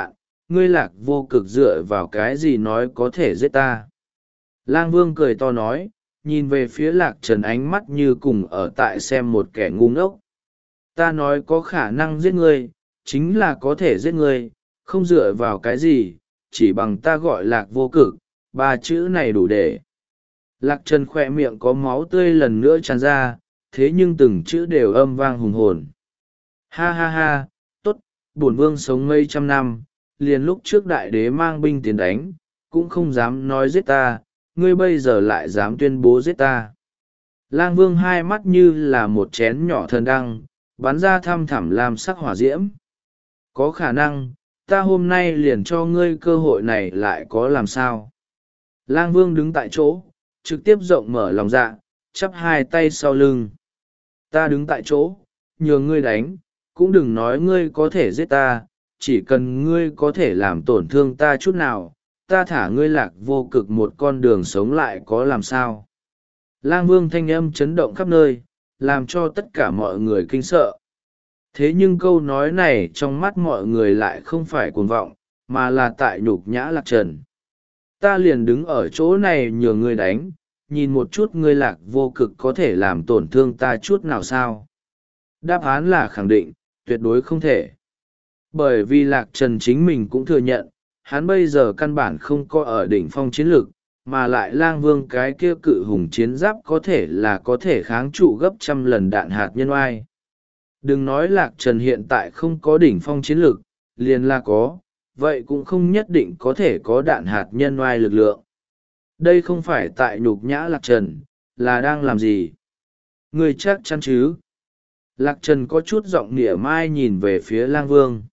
ngươi lạc vô cực dựa vào cái gì nói có thể giết ta. Lang Vương cười to nói, nhìn về phía Lạc Trần ánh mắt như cùng ở tại xem một kẻ ngu ngốc. Ta nói có khả năng giết ngươi, chính là có thể giết ngươi, không dựa vào cái gì, chỉ bằng ta gọi Lạc vô cực, ba chữ này đủ để. Lạc Trần khoe miệng có máu tươi lần nữa tràn ra, thế nhưng từng chữ đều âm vang hùng hồn. Ha ha ha, tốt, bổn vương sống mấy trăm năm, liền lúc trước đại đế mang binh tiến đánh, cũng không dám nói giết ta, ngươi bây giờ lại dám tuyên bố giết ta. Lang Vương hai mắt như là một chén nhỏ thần đăng, bắn ra thăm thẳm làm sắc hỏa diễm. Có khả năng, ta hôm nay liền cho ngươi cơ hội này lại có làm sao. Lang Vương đứng tại chỗ, trực tiếp rộng mở lòng dạ, chắp hai tay sau lưng. Ta đứng tại chỗ, nhường ngươi đánh, cũng đừng nói ngươi có thể giết ta, chỉ cần ngươi có thể làm tổn thương ta chút nào, ta thả ngươi Lạc vô cực một con đường sống lại có làm sao. Lang Vương thanh âm chấn động khắp nơi, làm cho tất cả mọi người kinh sợ. Thế nhưng câu nói này trong mắt mọi người lại không phải cuồng vọng, mà là tại nhục nhã Lạc Trần. Ta liền đứng ở chỗ này nhường ngươi đánh, nhìn một chút ngươi Lạc vô cực có thể làm tổn thương ta chút nào sao. Đáp án là khẳng định, tuyệt đối không thể. Bởi vì Lạc Trần chính mình cũng thừa nhận, hắn bây giờ căn bản không có ở đỉnh phong chiến lược, mà lại Lang Vương cái kia cự hùng chiến giáp có thể là có thể kháng trụ gấp trăm lần đạn hạt nhân oai. Đừng nói Lạc Trần hiện tại không có đỉnh phong chiến lược, liền là có, vậy cũng không nhất định có thể có đạn hạt nhân oai lực lượng. Đây không phải tại nhục nhã Lạc Trần, là đang làm gì? Người chắc chắn chứ? Lạc Trần có chút giọng nịa mai nhìn về phía Lang Vương.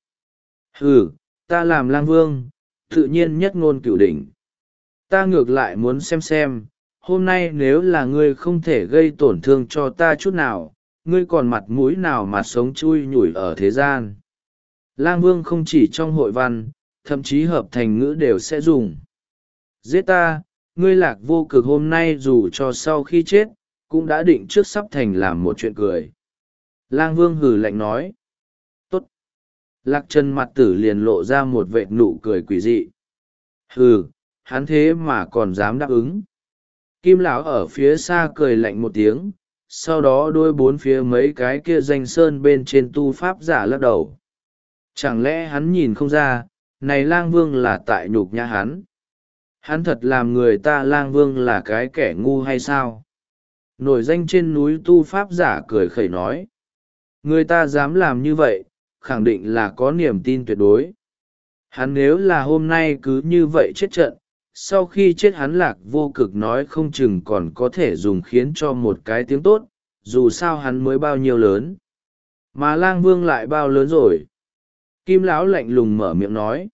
Ừ, ta làm Lang Vương, tự nhiên nhất ngôn cửu đỉnh. Ta ngược lại muốn xem xem, hôm nay nếu là ngươi không thể gây tổn thương cho ta chút nào, ngươi còn mặt mũi nào mà sống chui nhủi ở thế gian. Lang Vương không chỉ trong hội văn, thậm chí hợp thành ngữ đều sẽ dùng. Giết ta, ngươi Lạc vô cực hôm nay dù cho sau khi chết, cũng đã định trước sắp thành làm một chuyện cười. Lang Vương hừ lạnh nói. Tốt. Lạc Trần mặt tử liền lộ ra một vệt nụ cười quỷ dị. Hừ, hắn thế mà còn dám đáp ứng. Kim lão ở phía xa cười lạnh một tiếng, sau đó đôi bốn phía mấy cái kia danh sơn bên trên tu pháp giả lắc đầu. Chẳng lẽ hắn nhìn không ra, này Lang Vương là tại nhục nhã hắn? Hắn thật làm người ta Lang Vương là cái kẻ ngu hay sao? Nổi danh trên núi tu pháp giả cười khẩy nói. Người ta dám làm như vậy, khẳng định là có niềm tin tuyệt đối. Hắn nếu là hôm nay cứ như vậy chết trận, sau khi chết hắn Lạc vô cực nói không chừng còn có thể dùng khiến cho một cái tiếng tốt, dù sao hắn mới bao nhiêu lớn. Mà Lang Vương lại bao lớn rồi? Kim lão lạnh lùng mở miệng nói.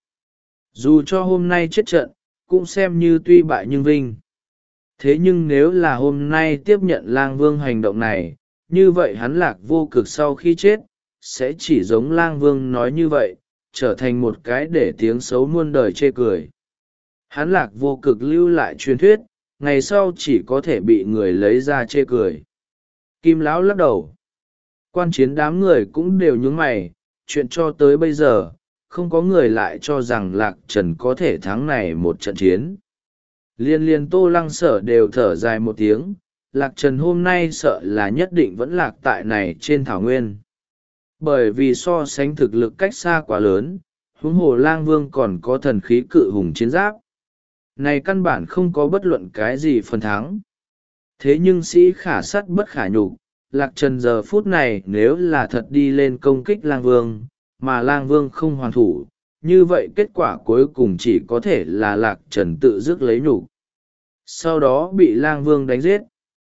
Dù cho hôm nay chết trận, cũng xem như tuy bại nhưng vinh. Thế nhưng nếu là hôm nay tiếp nhận Lang Vương hành động này, như vậy hắn Lạc vô cực sau khi chết, sẽ chỉ giống Lang Vương nói như vậy, trở thành một cái để tiếng xấu muôn đời chê cười. Hắn Lạc vô cực lưu lại truyền thuyết, ngày sau chỉ có thể bị người lấy ra chê cười. Kim lão lắc đầu. Quan chiến đám người cũng đều nhướng mày, chuyện cho tới bây giờ, không có người lại cho rằng Lạc Trần có thể thắng này một trận chiến. Liên liên Tô Lăng Sở đều thở dài một tiếng, Lạc Trần hôm nay sợ là nhất định vẫn lạc tại này trên thảo nguyên. Bởi vì so sánh thực lực cách xa quá lớn, huống hồ Lang Vương còn có thần khí cự hùng chiến giáp. Này căn bản không có bất luận cái gì phần thắng. Thế nhưng sĩ khả sắt bất khả nhục, Lạc Trần giờ phút này nếu là thật đi lên công kích Lang Vương, mà Lang Vương không hoàn thủ, như vậy kết quả cuối cùng chỉ có thể là Lạc Trần tự dứt lấy nhục. Sau đó bị Lang Vương đánh giết.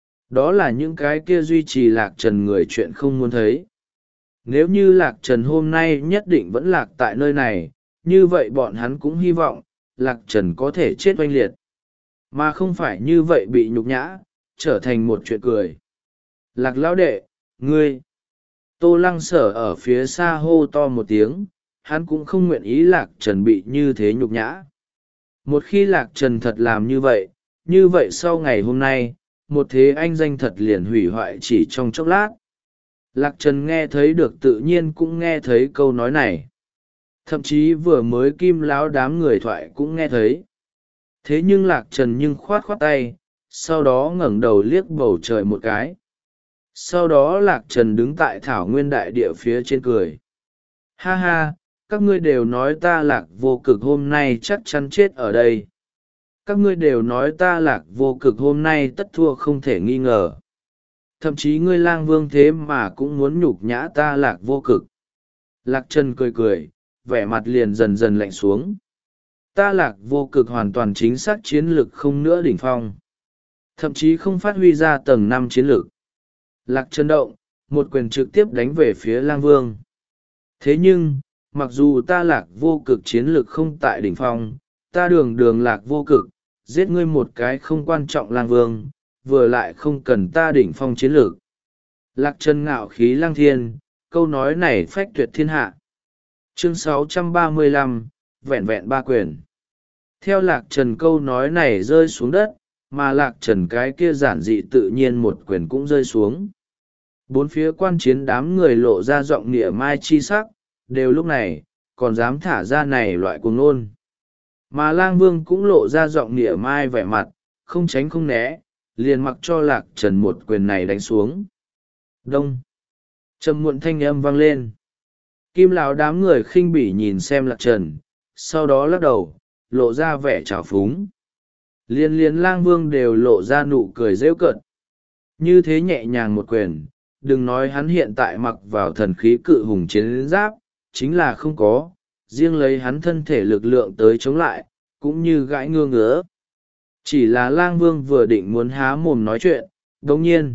Đó là những cái kia duy trì Lạc Trần người chuyện không muốn thấy. Nếu như Lạc Trần hôm nay nhất định vẫn lạc tại nơi này, như vậy bọn hắn cũng hy vọng, Lạc Trần có thể chết oanh liệt. Mà không phải như vậy bị nhục nhã, trở thành một chuyện cười. Lạc lão đệ, ngươi! Tô Lăng Sở ở phía xa hô to một tiếng, hắn cũng không nguyện ý Lạc Trần bị như thế nhục nhã. Một khi Lạc Trần thật làm như vậy, như vậy sau ngày hôm nay, một thế anh danh thật liền hủy hoại chỉ trong chốc lát. Lạc Trần nghe thấy được tự nhiên cũng nghe thấy câu nói này. thậm chí vừa mới kim lão đám người thoại cũng nghe thấy. Thế nhưng lạc trần nhưng khoát khoát tay, sau đó ngẩng đầu liếc bầu trời một cái. Sau đó lạc trần đứng tại thảo nguyên đại địa phía trên cười. Ha ha, các ngươi đều nói ta lạc vô cực hôm nay chắc chắn chết ở đây. Các ngươi đều nói ta lạc vô cực hôm nay tất thua không thể nghi ngờ. Thậm chí ngươi lang vương thế mà cũng muốn nhục nhã ta lạc vô cực. Lạc trần cười cười, vẻ mặt liền dần dần lạnh xuống. Ta lạc vô cực hoàn toàn chính xác chiến lực không nữa đỉnh phong. Thậm chí không phát huy ra tầng năm chiến lực. Lạc trần động, một quyền trực tiếp đánh về phía lang vương. Thế nhưng, mặc dù ta lạc vô cực chiến lực không tại đỉnh phong, ta đường đường lạc vô cực, giết ngươi một cái không quan trọng lang vương, vừa lại không cần ta đỉnh phong chiến lực. Lạc trần ngạo khí lang thiên, câu nói này phách tuyệt thiên hạ. Chương sáu trăm ba mươi lăm, vẹn vẹn ba quyền. Theo lạc trần câu nói này rơi xuống đất, mà lạc trần cái kia giản dị tự nhiên một quyền cũng rơi xuống. Bốn phía quan chiến đám người lộ ra giọng nịa mai chi sắc, đều lúc này, còn dám thả ra này loại cuồng nôn. Mà lang vương cũng lộ ra giọng nịa mai vẻ mặt, không tránh không né, liền mặc cho lạc trần một quyền này đánh xuống. Đông. Trầm muộn thanh âm vang lên. Kim lão đám người khinh bỉ nhìn xem lạc trần, sau đó lắc đầu, lộ ra vẻ trào phúng. Liên liên lang vương đều lộ ra nụ cười rêu cợt. Như thế nhẹ nhàng một quyền, đừng nói hắn hiện tại mặc vào thần khí cự hùng chiến giáp, chính là không có, riêng lấy hắn thân thể lực lượng tới chống lại, cũng như gãi ngưa ngứa. Chỉ là lang vương vừa định muốn há mồm nói chuyện, đồng nhiên.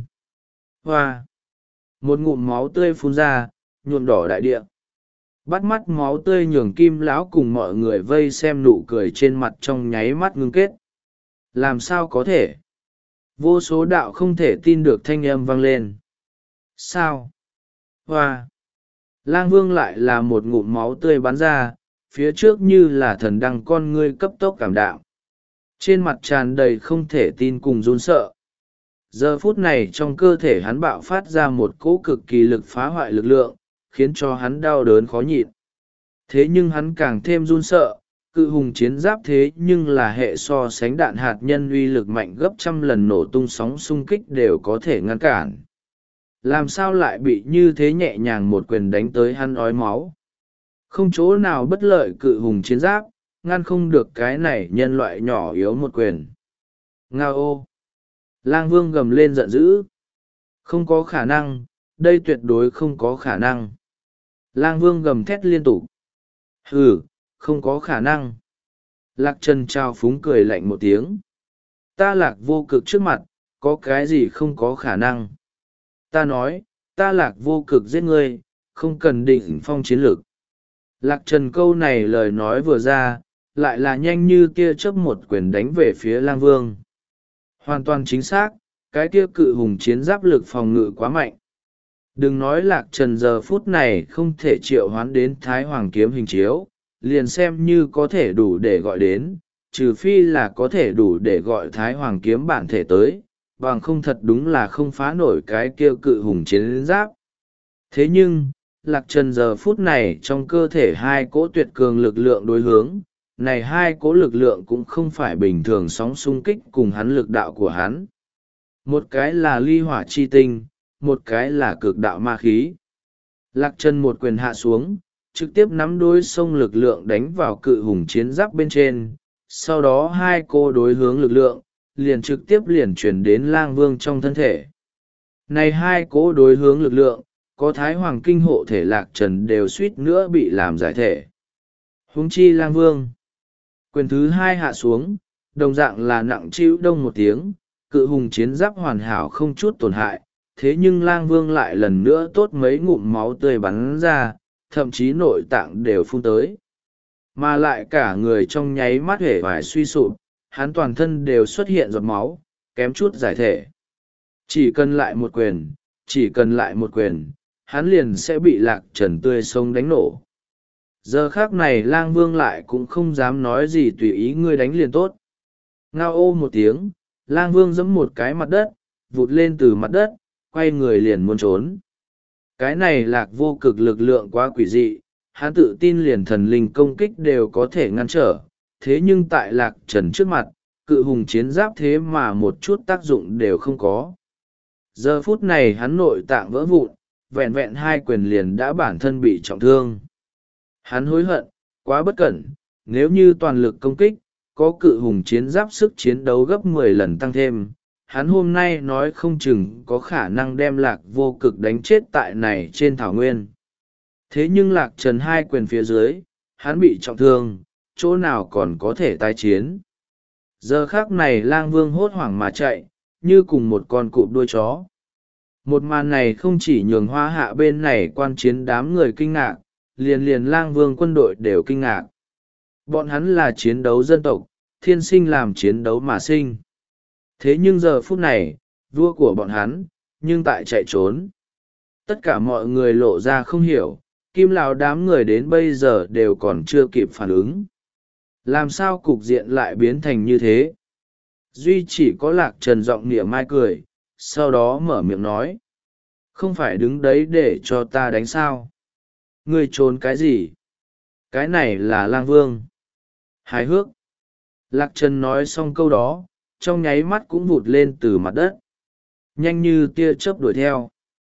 Hoa! Một ngụm máu tươi phun ra, nhuộm đỏ đại địa. Bắt mắt máu tươi nhường kim lão cùng mọi người vây xem nụ cười trên mặt trong nháy mắt ngưng kết. Làm sao có thể? Vô số đạo không thể tin được thanh âm vang lên. Sao? Hoa! Lang vương lại là một ngụm máu tươi bắn ra, phía trước như là thần đăng con ngươi cấp tốc cảm đạo. Trên mặt tràn đầy không thể tin cùng run sợ. Giờ phút này trong cơ thể hắn bạo phát ra một cỗ cực kỳ lực phá hoại lực lượng, khiến cho hắn đau đớn khó nhịn. Thế nhưng hắn càng thêm run sợ, cự hùng chiến giáp thế nhưng là hệ so sánh đạn hạt nhân uy lực mạnh gấp trăm lần nổ tung sóng xung kích đều có thể ngăn cản. Làm sao lại bị như thế nhẹ nhàng một quyền đánh tới hắn ói máu? Không chỗ nào bất lợi cự hùng chiến giáp, ngăn không được cái này nhân loại nhỏ yếu một quyền. Nga ô! Lang vương gầm lên giận dữ. Không có khả năng, đây tuyệt đối không có khả năng. Lang vương gầm thét liên tục. Hừ, không có khả năng. Lạc trần trao phúng cười lạnh một tiếng. Ta lạc vô cực trước mặt, có cái gì không có khả năng. Ta nói, ta lạc vô cực giết ngươi, không cần định phong chiến lược. Lạc trần câu này lời nói vừa ra, lại là nhanh như tia chớp một quyền đánh về phía lang vương. Hoàn toàn chính xác, cái kia cự hùng chiến giáp lực phòng ngự quá mạnh. Đừng nói lạc trần giờ phút này không thể triệu hoán đến thái hoàng kiếm hình chiếu, liền xem như có thể đủ để gọi đến, trừ phi là có thể đủ để gọi thái hoàng kiếm bản thể tới, bằng không thật đúng là không phá nổi cái kia cự hùng chiến giáp. Thế nhưng, lạc trần giờ phút này trong cơ thể hai cỗ tuyệt cường lực lượng đối hướng, này hai cỗ lực lượng cũng không phải bình thường sóng xung kích cùng hắn lực đạo của hắn. Một cái là ly hỏa chi tinh, một cái là cực đạo ma khí. Lạc trần một quyền hạ xuống, trực tiếp nắm đôi sông lực lượng đánh vào cự hùng chiến giáp bên trên, sau đó hai cô đối hướng lực lượng, liền trực tiếp liền chuyển đến lang vương trong thân thể. Này hai cố đối hướng lực lượng, có thái hoàng kinh hộ thể lạc trần đều suýt nữa bị làm giải thể. Huống chi lang vương. Quyền thứ hai hạ xuống, đồng dạng là nặng chịu đông một tiếng, cự hùng chiến giáp hoàn hảo không chút tổn hại, thế nhưng lang vương lại lần nữa tốt mấy ngụm máu tươi bắn ra, thậm chí nội tạng đều phun tới. Mà lại cả người trong nháy mắt hể vải suy sụp, hắn toàn thân đều xuất hiện giọt máu, kém chút giải thể. Chỉ cần lại một quyền, chỉ cần lại một quyền, hắn liền sẽ bị lạc trần tươi sống đánh nổ. Giờ khác này lang vương lại cũng không dám nói gì tùy ý ngươi đánh liền tốt. Ngao ô một tiếng, lang vương giẫm một cái mặt đất, vụt lên từ mặt đất, quay người liền muốn trốn. Cái này lạc vô cực lực lượng quá quỷ dị, hắn tự tin liền thần linh công kích đều có thể ngăn trở, thế nhưng tại Lạc Trần trước mặt, cự hùng chiến giáp thế mà một chút tác dụng đều không có. Giờ phút này hắn nội tạng vỡ vụn, vẹn vẹn hai quyền liền đã bản thân bị trọng thương. Hắn hối hận, quá bất cẩn, nếu như toàn lực công kích, có cự hùng chiến giáp sức chiến đấu gấp mười lần tăng thêm, hắn hôm nay nói không chừng có khả năng đem Lạc Vô Cực đánh chết tại này trên thảo nguyên. Thế nhưng Lạc Trần hai quyền phía dưới, hắn bị trọng thương, chỗ nào còn có thể tái chiến. Giờ khác này Lang Vương hốt hoảng mà chạy, như cùng một con cụp đuôi chó. Một màn này không chỉ nhường Hoa Hạ bên này quan chiến đám người kinh ngạc, liền liền Lang Vương quân đội đều kinh ngạc. Bọn hắn là chiến đấu dân tộc, thiên sinh làm chiến đấu mà sinh. Thế nhưng giờ phút này, vua của bọn hắn, nhưng tại chạy trốn. Tất cả mọi người lộ ra không hiểu, Kim Lão đám người đến bây giờ đều còn chưa kịp phản ứng. Làm sao cục diện lại biến thành như thế? Duy chỉ có Lạc Trần giọng nịa mai cười, sau đó mở miệng nói. Không phải đứng đấy để cho ta đánh sao? Ngươi trốn cái gì? Cái này là Lang Vương. Hài hước. Lạc Trần nói xong câu đó, trong nháy mắt cũng vụt lên từ mặt đất. Nhanh như tia chớp đuổi theo.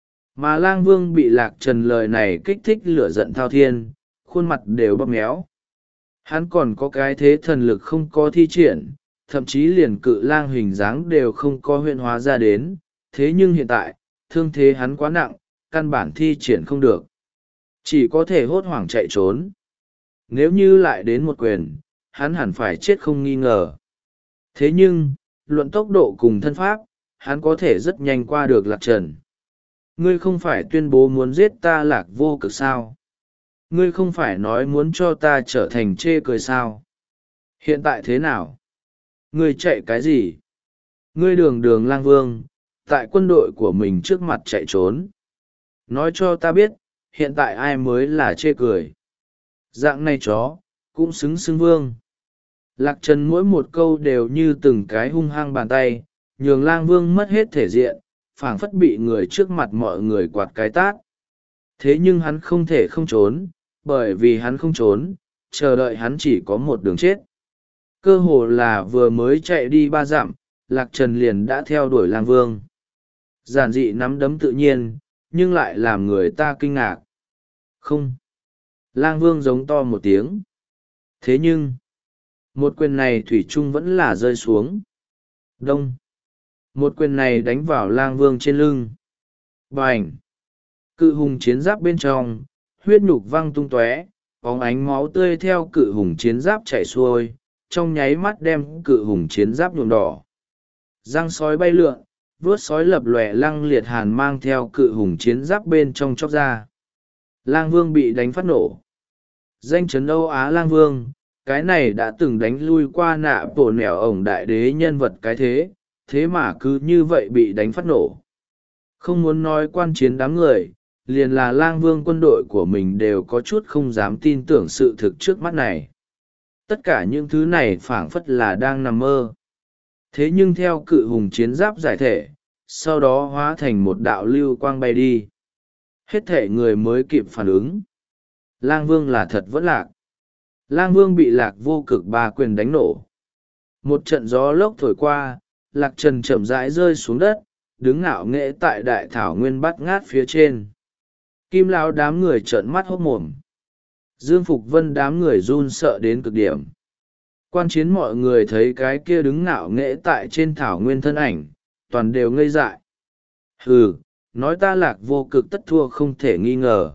Mà Lang Vương bị Lạc Trần lời này kích thích lửa giận thao thiên, khuôn mặt đều bóp méo. Hắn còn có cái thế thần lực không có thi triển, thậm chí liền cự lang hình dáng đều không có huyện hóa ra đến, thế nhưng hiện tại, thương thế hắn quá nặng, căn bản thi triển không được. Chỉ có thể hốt hoảng chạy trốn. Nếu như lại đến một quyền, hắn hẳn phải chết không nghi ngờ. Thế nhưng, luận tốc độ cùng thân pháp, hắn có thể rất nhanh qua được Lạc Trần. Ngươi không phải tuyên bố muốn giết ta Lạc Vô Cực sao? Ngươi không phải nói muốn cho ta trở thành chê cười sao? Hiện tại thế nào? Ngươi chạy cái gì? Ngươi đường đường Lang Vương, tại quân đội của mình trước mặt chạy trốn. Nói cho ta biết, hiện tại ai mới là chê cười? Dạng này chó, cũng xứng xứng vương. Lạc Trần mỗi một câu đều như từng cái hung hăng bàn tay, nhường Lang Vương mất hết thể diện, phảng phất bị người trước mặt mọi người quạt cái tát. Thế nhưng hắn không thể không trốn, bởi vì hắn không trốn, chờ đợi hắn chỉ có một đường chết. Cơ hồ là vừa mới chạy đi ba dặm, Lạc Trần liền đã theo đuổi Lang Vương. Giản dị nắm đấm tự nhiên, nhưng lại làm người ta kinh ngạc. Không. Lang Vương giống to một tiếng. Thế nhưng, một quyền này thủy chung vẫn là rơi xuống. Đông. Một quyền này đánh vào Lang Vương trên lưng. Bành. Cự hùng chiến giáp bên trong, huyết nhục văng tung tóe, bóng ánh máu tươi theo cự hùng chiến giáp chảy xuôi, trong nháy mắt đem cự hùng chiến giáp nhuộm đỏ. Răng sói bay lượn, vuốt sói lập lòe lăng liệt hàn mang theo cự hùng chiến giáp bên trong chóc ra. Lang Vương bị đánh phát nổ. Danh chấn Âu Á Lang Vương, cái này đã từng đánh lui qua nạ bổ nẻo ổng đại đế nhân vật cái thế, thế mà cứ như vậy bị đánh phát nổ. Không muốn nói quan chiến đám người, liền là Lang Vương quân đội của mình đều có chút không dám tin tưởng sự thực trước mắt này. Tất cả những thứ này phảng phất là đang nằm mơ. Thế nhưng theo cự hùng chiến giáp giải thể, sau đó hóa thành một đạo lưu quang bay đi. Hết thể người mới kịp phản ứng. Lang Vương là thật vẫn lạc. Lang Vương bị Lạc Vô Cực ba quyền đánh nổ. Một trận gió lốc thổi qua, Lạc Trần chậm rãi rơi xuống đất, đứng ngạo nghễ tại đại thảo nguyên bát ngát phía trên. Kim Lão đám người trợn mắt hốt mồm. Dương Phục Vân đám người run sợ đến cực điểm. Quan chiến mọi người thấy cái kia đứng ngạo nghễ tại trên thảo nguyên thân ảnh, toàn đều ngây dại. Hừ, nói ta Lạc Vô Cực tất thua không thể nghi ngờ.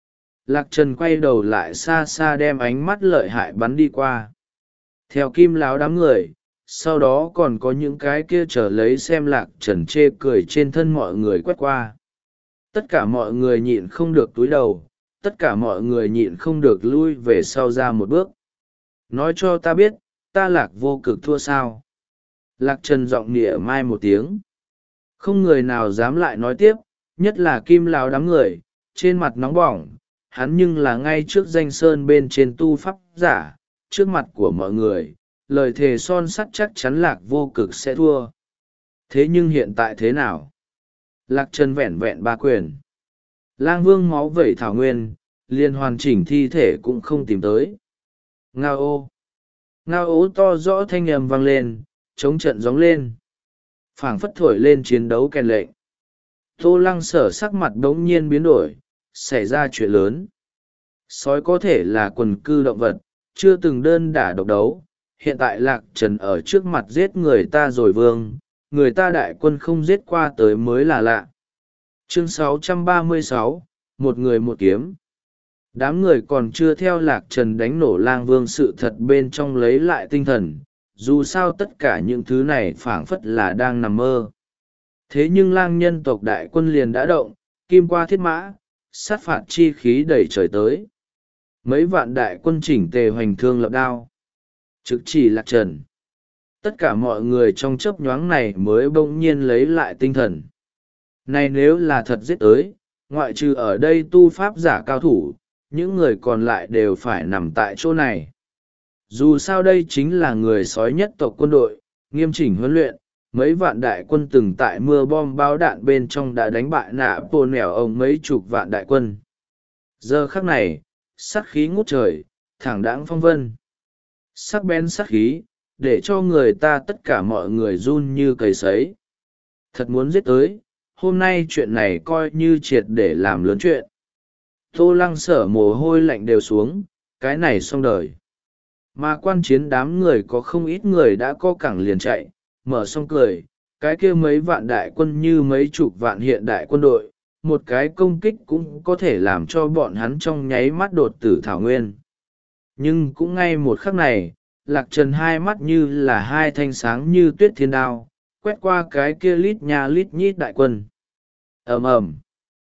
Lạc Trần quay đầu lại xa xa đem ánh mắt lợi hại bắn đi qua. Theo Kim Lão đám người, sau đó còn có những cái kia trở lấy xem Lạc Trần chê cười trên thân mọi người quét qua. Tất cả mọi người nhịn không được túi đầu, tất cả mọi người nhịn không được lui về sau ra một bước. Nói cho ta biết, ta Lạc Vô Cực thua sao? Lạc Trần giọng nịa mai một tiếng. Không người nào dám lại nói tiếp, nhất là Kim Lão đám người, trên mặt nóng bỏng, hắn nhưng là ngay trước danh sơn bên trên tu pháp giả, trước mặt của mọi người, lời thề son sắt chắc chắn Lạc Vô Cực sẽ thua. Thế nhưng hiện tại thế nào? Lạc Trần vẹn vẹn ba quyền. Lang Vương máu vẩy thảo nguyên, liền hoàn chỉnh thi thể cũng không tìm tới. Ngao ô, ngao ố to rõ thanh âm vang lên, chống trận gióng lên, phảng phất thổi lên chiến đấu kèn lệnh. Tô Lăng Sở sắc mặt đ ố n g nhiên biến đổi, xảy ra chuyện lớn. Sói có thể là quần cư động vật, chưa từng đơn đả độc đấu, hiện tại Lạc Trần ở trước mặt giết người ta rồi vương, người ta đại quân không giết qua tới mới là lạ. Chương sáu trăm ba mươi sáu, một người một kiếm. Đám người còn chưa theo Lạc Trần đánh nổ Lang Vương sự thật bên trong lấy lại tinh thần, dù sao tất cả những thứ này phảng phất là đang nằm mơ. Thế nhưng Lang nhân tộc đại quân liền đã động, kim qua thiết mã, sát phạt chi khí đẩy trời tới. Mấy vạn đại quân chỉnh tề hoành thương lập đao, trực chỉ Lạc Trần. Tất cả mọi người trong chớp nhoáng này mới bỗng nhiên lấy lại tinh thần. Này nếu là thật giết tới, ngoại trừ ở đây tu pháp giả cao thủ, những người còn lại đều phải nằm tại chỗ này. Dù sao đây chính là người sói nhất tộc quân đội, nghiêm chỉnh huấn luyện, mấy vạn đại quân từng tại mưa bom bao đạn bên trong đã đánh bại nạ pô nẻo ông mấy chục vạn đại quân. Giờ khắc này, sát khí ngút trời, thẳng đãng phong vân. Sắc bén sát khí, để cho người ta tất cả mọi người run như cầy sấy. Thật muốn giết tới, hôm nay chuyện này coi như triệt để làm lớn chuyện. Tô Lăng Sở mồ hôi lạnh đều xuống, cái này xong đời. Mà quan chiến đám người có không ít người đã co cẳng liền chạy, mở xong cười, cái kia mấy vạn đại quân như mấy chục vạn hiện đại quân đội, một cái công kích cũng có thể làm cho bọn hắn trong nháy mắt đột tử thảo nguyên. Nhưng cũng ngay một khắc này, Lạc Trần hai mắt như là hai thanh sáng như tuyết thiên đao, quét qua cái kia lít nha lít nhít đại quân. Ầm ầm.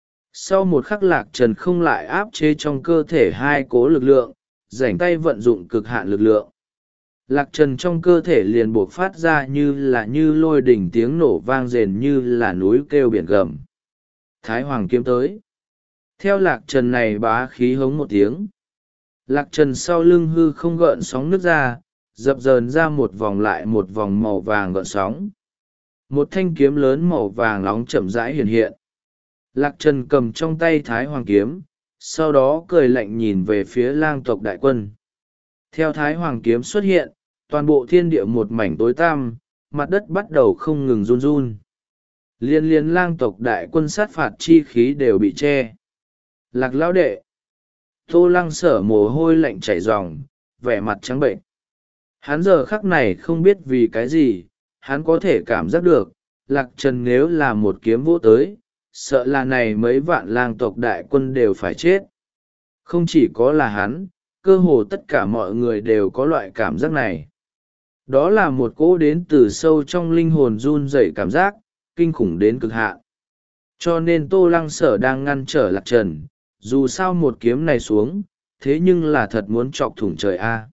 Sau một khắc Lạc Trần không lại áp chế trong cơ thể hai cố lực lượng, rảnh tay vận dụng cực hạn lực lượng. Lạc Trần trong cơ thể liền buộc phát ra như là như lôi đỉnh tiếng nổ vang rền như là núi kêu biển gầm. Thái Hoàng kiếm tới. Theo Lạc Trần này bá khí hống một tiếng. Lạc Trần sau lưng hư không gợn sóng nước ra, dập dờn ra một vòng lại một vòng màu vàng gợn sóng. Một thanh kiếm lớn màu vàng nóng chậm rãi hiện hiện. Lạc Trần cầm trong tay Thái Hoàng kiếm, sau đó cười lạnh nhìn về phía lang tộc đại quân. Theo Thái Hoàng kiếm xuất hiện, toàn bộ thiên địa một mảnh tối tăm, mặt đất bắt đầu không ngừng run run. Liên liên lang tộc đại quân sát phạt chi khí đều bị che. Lạc lão đệ. Tô Lăng Sở mồ hôi lạnh chảy ròng, vẻ mặt trắng bệnh. Hắn giờ khắc này không biết vì cái gì, hắn có thể cảm giác được, Lạc Trần nếu là một kiếm vỗ tới, sợ là này mấy vạn lang tộc đại quân đều phải chết. Không chỉ có là hắn, cơ hồ tất cả mọi người đều có loại cảm giác này. Đó là một cỗ đến từ sâu trong linh hồn run rẩy cảm giác, kinh khủng đến cực hạn. Cho nên Tô Lăng Sở đang ngăn trở Lạc Trần, dù sao một kiếm này xuống, thế nhưng là thật muốn chọc thủng trời a.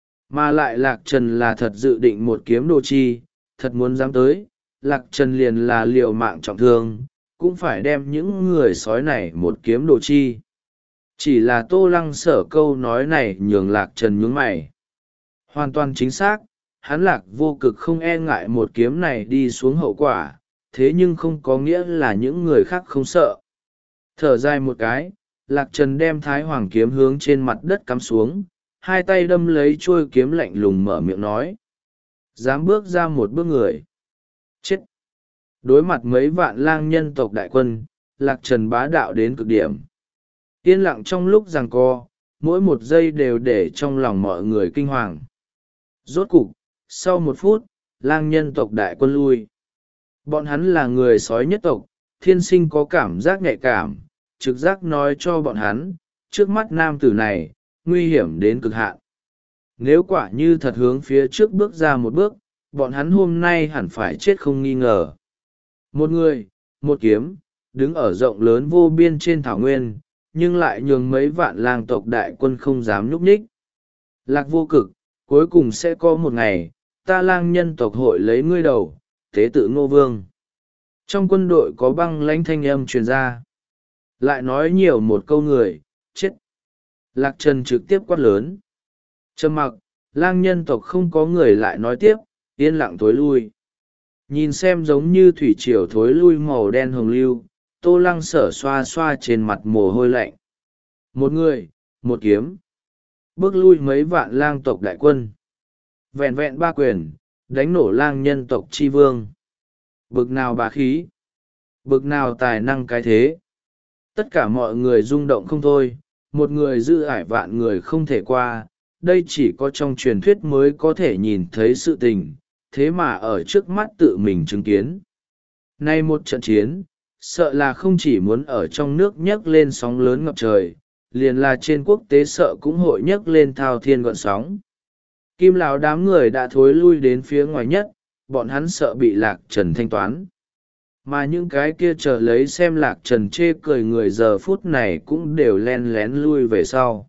Mà lại Lạc Trần là thật dự định một kiếm đồ chi, thật muốn dám tới, Lạc Trần liền là liều mạng trọng thương, cũng phải đem những người sói này một kiếm đồ chi. Chỉ là Tô Lăng Sở câu nói này nhường Lạc Trần nhướng mày. Hoàn toàn chính xác, hắn Lạc vô cực không e ngại một kiếm này đi xuống hậu quả, thế nhưng không có nghĩa là những người khác không sợ. Thở dài một cái, Lạc Trần đem Thái Hoàng kiếm hướng trên mặt đất cắm xuống, hai tay đâm lấy chuôi kiếm lạnh lùng mở miệng nói. Dám bước ra một bước người. Chết! Đối mặt mấy vạn lang nhân tộc đại quân, Lạc Trần bá đạo đến cực điểm. Yên lặng trong lúc giằng co, mỗi một giây đều để trong lòng mọi người kinh hoàng. Rốt cục, sau một phút, lang nhân tộc đại quân lui. Bọn hắn là người sói nhất tộc, thiên sinh có cảm giác nhạy cảm, trực giác nói cho bọn hắn, trước mắt nam tử này, nguy hiểm đến cực hạn. Nếu quả như thật hướng phía trước bước ra một bước, bọn hắn hôm nay hẳn phải chết không nghi ngờ. Một người, một kiếm, đứng ở rộng lớn vô biên trên thảo nguyên, nhưng lại nhường mấy vạn lang tộc đại quân không dám nhúc nhích. Lạc vô cực, cuối cùng sẽ có một ngày, ta lang nhân tộc hội lấy ngươi đầu, tế tự Ngô Vương. Trong quân đội có băng lãnh thanh âm truyền ra. Lại nói nhiều một câu người, chết. Lạc Trần trực tiếp quát lớn. Trầm mặc, lang nhân tộc không có người lại nói tiếp, yên lặng thối lui. Nhìn xem giống như thủy triều thối lui màu đen hồng lưu, Tô Lăng Sở xoa xoa trên mặt mồ hôi lạnh. Một người, một kiếm. Bước lui mấy vạn lang tộc đại quân. Vẹn vẹn ba quyền, đánh nổ lang nhân tộc chi vương. Bực nào bá khí. Bực nào tài năng cái thế. Tất cả mọi người rung động không thôi, một người giữ ải vạn người không thể qua, đây chỉ có trong truyền thuyết mới có thể nhìn thấy sự tình, thế mà ở trước mắt tự mình chứng kiến. Nay một trận chiến, sợ là không chỉ muốn ở trong nước nhấc lên sóng lớn ngập trời, liền là trên quốc tế sợ cũng hội nhấc lên thao thiên gọn sóng. Kim lão đám người đã thối lui đến phía ngoài nhất, bọn hắn sợ bị Lạc Trần thanh toán. Mà những cái kia chờ lấy xem Lạc Trần chê cười người giờ phút này cũng đều len lén lui về sau.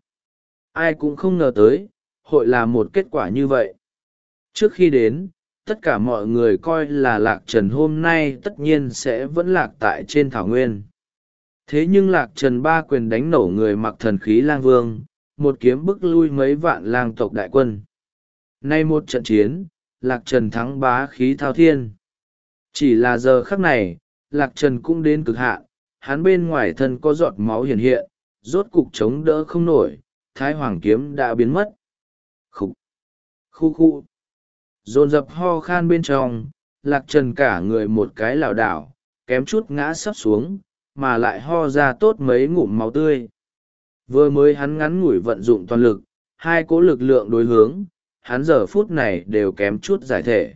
Ai cũng không ngờ tới, hội là một kết quả như vậy. Trước khi đến, tất cả mọi người coi là Lạc Trần hôm nay tất nhiên sẽ vẫn lạc tại trên thảo nguyên. Thế nhưng Lạc Trần ba quyền đánh nổ người mặc thần khí lang vương, một kiếm bức lui mấy vạn lang tộc đại quân. Nay một trận chiến, Lạc Trần thắng bá khí thao thiên. Chỉ là giờ khắc này, Lạc Trần cũng đến cực hạn, hắn bên ngoài thân có giọt máu hiện hiện, rốt cục chống đỡ không nổi, Thái Hoàng kiếm đã biến mất. Khúc, khu khu, dồn dập ho khan bên trong, Lạc Trần cả người một cái lảo đảo, kém chút ngã sắp xuống, mà lại ho ra tốt mấy ngụm máu tươi. Vừa mới hắn ngắn ngủi vận dụng toàn lực, hai cỗ lực lượng đối hướng, hắn giờ phút này đều kém chút giải thể.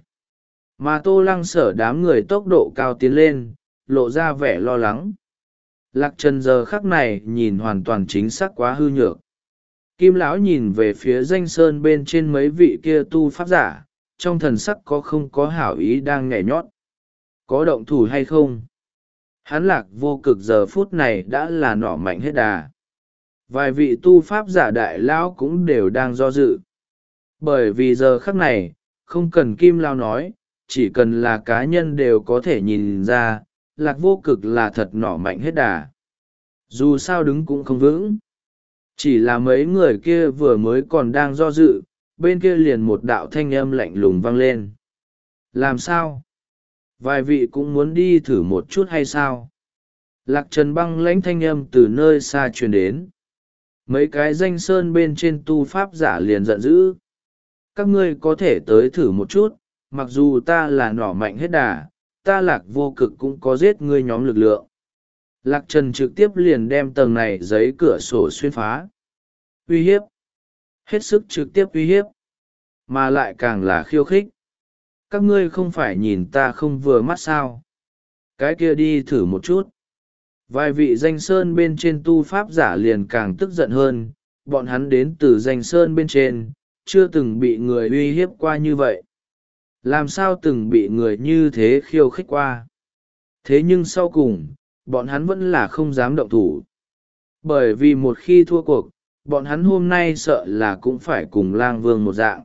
Mà Tô Lăng Sở đám người tốc độ cao tiến lên, lộ ra vẻ lo lắng. Lạc Trần giờ khắc này nhìn hoàn toàn chính xác quá hư nhược. Kim lão nhìn về phía danh sơn bên trên mấy vị kia tu pháp giả, trong thần sắc có không có hảo ý đang nhảy nhót. Có động thủ hay không? Hắn Lạc Vô Cực giờ phút này đã là nỏ mạnh hết đà. Vài vị tu pháp giả đại lão cũng đều đang do dự. Bởi vì giờ khắc này, không cần Kim lão nói, chỉ cần là cá nhân đều có thể nhìn ra, Lạc Vô Cực là thật nỏ mạnh hết đà. Dù sao đứng cũng không vững. Chỉ là mấy người kia vừa mới còn đang do dự, bên kia liền một đạo thanh âm lạnh lùng vang lên. Làm sao? Vài vị cũng muốn đi thử một chút hay sao? Lạc Trần băng lãnh thanh âm từ nơi xa truyền đến. Mấy cái danh sơn bên trên tu pháp giả liền giận dữ. Các ngươi có thể tới thử một chút, mặc dù ta là nỏ mạnh hết đà, ta Lạc Vô Cực cũng có giết ngươi nhóm lực lượng. Lạc Trần trực tiếp liền đem tầng này giấy cửa sổ xuyên phá. Uy hiếp. Hết sức trực tiếp uy hiếp. Mà lại càng là khiêu khích. Các ngươi không phải nhìn ta không vừa mắt sao? Cái kia đi thử một chút. Vài vị danh sơn bên trên tu pháp giả liền càng tức giận hơn, bọn hắn đến từ danh sơn bên trên, chưa từng bị người uy hiếp qua như vậy. Làm sao từng bị người như thế khiêu khích qua? Thế nhưng sau cùng, bọn hắn vẫn là không dám động thủ. Bởi vì một khi thua cuộc, bọn hắn hôm nay sợ là cũng phải cùng lang vương một dạng.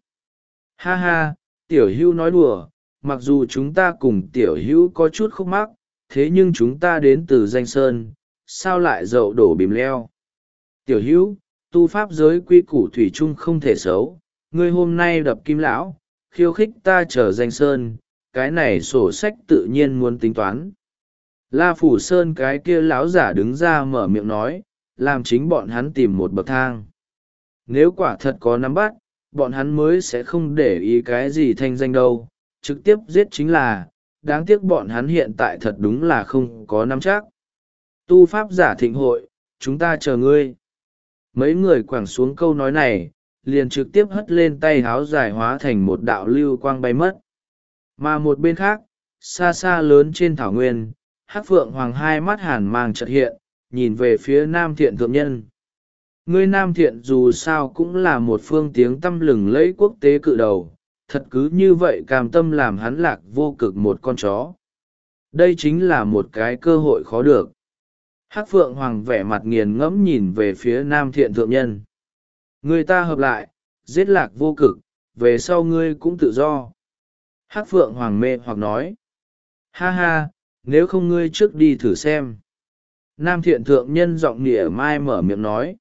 Ha ha, tiểu hữu nói đùa, mặc dù chúng ta cùng tiểu hữu có chút khúc mắc, thế nhưng chúng ta đến từ danh sơn, sao lại dậu đổ bìm leo. Tiểu hữu, tu pháp giới quy củ thủy chung không thể xấu, ngươi hôm nay đập Kim lão, khiêu khích ta trở danh sơn, cái này sổ sách tự nhiên muốn tính toán. La Phủ Sơn cái kia lão giả đứng ra mở miệng nói, làm chính bọn hắn tìm một bậc thang. Nếu quả thật có nắm bắt, bọn hắn mới sẽ không để ý cái gì thanh danh đâu, trực tiếp giết chính là, đáng tiếc bọn hắn hiện tại thật đúng là không có nắm chắc. Tu pháp giả thịnh hội, chúng ta chờ ngươi. Mấy người quẳng xuống câu nói này, liền trực tiếp hất lên tay háo dài hóa thành một đạo lưu quang bay mất. Mà một bên khác, xa xa lớn trên thảo nguyên, Hắc Phượng Hoàng hai mắt hàn mang chợt hiện, nhìn về phía Nam Thiện thượng nhân. Ngươi Nam Thiện dù sao cũng là một phương tiếng tăm lừng lẫy quốc tế cự đầu, thật cứ như vậy cam tâm làm hắn Lạc Vô Cực một con chó. Đây chính là một cái cơ hội khó được. Hắc Phượng Hoàng vẻ mặt nghiền ngẫm nhìn về phía Nam Thiện thượng nhân. Người ta hợp lại, giết Lạc Vô Cực, về sau ngươi cũng tự do. Hắc Phượng Hoàng mê hoặc nói. Ha ha, nếu không ngươi trước đi thử xem. Nam Thiện thượng nhân giọng nịa mai mở miệng nói.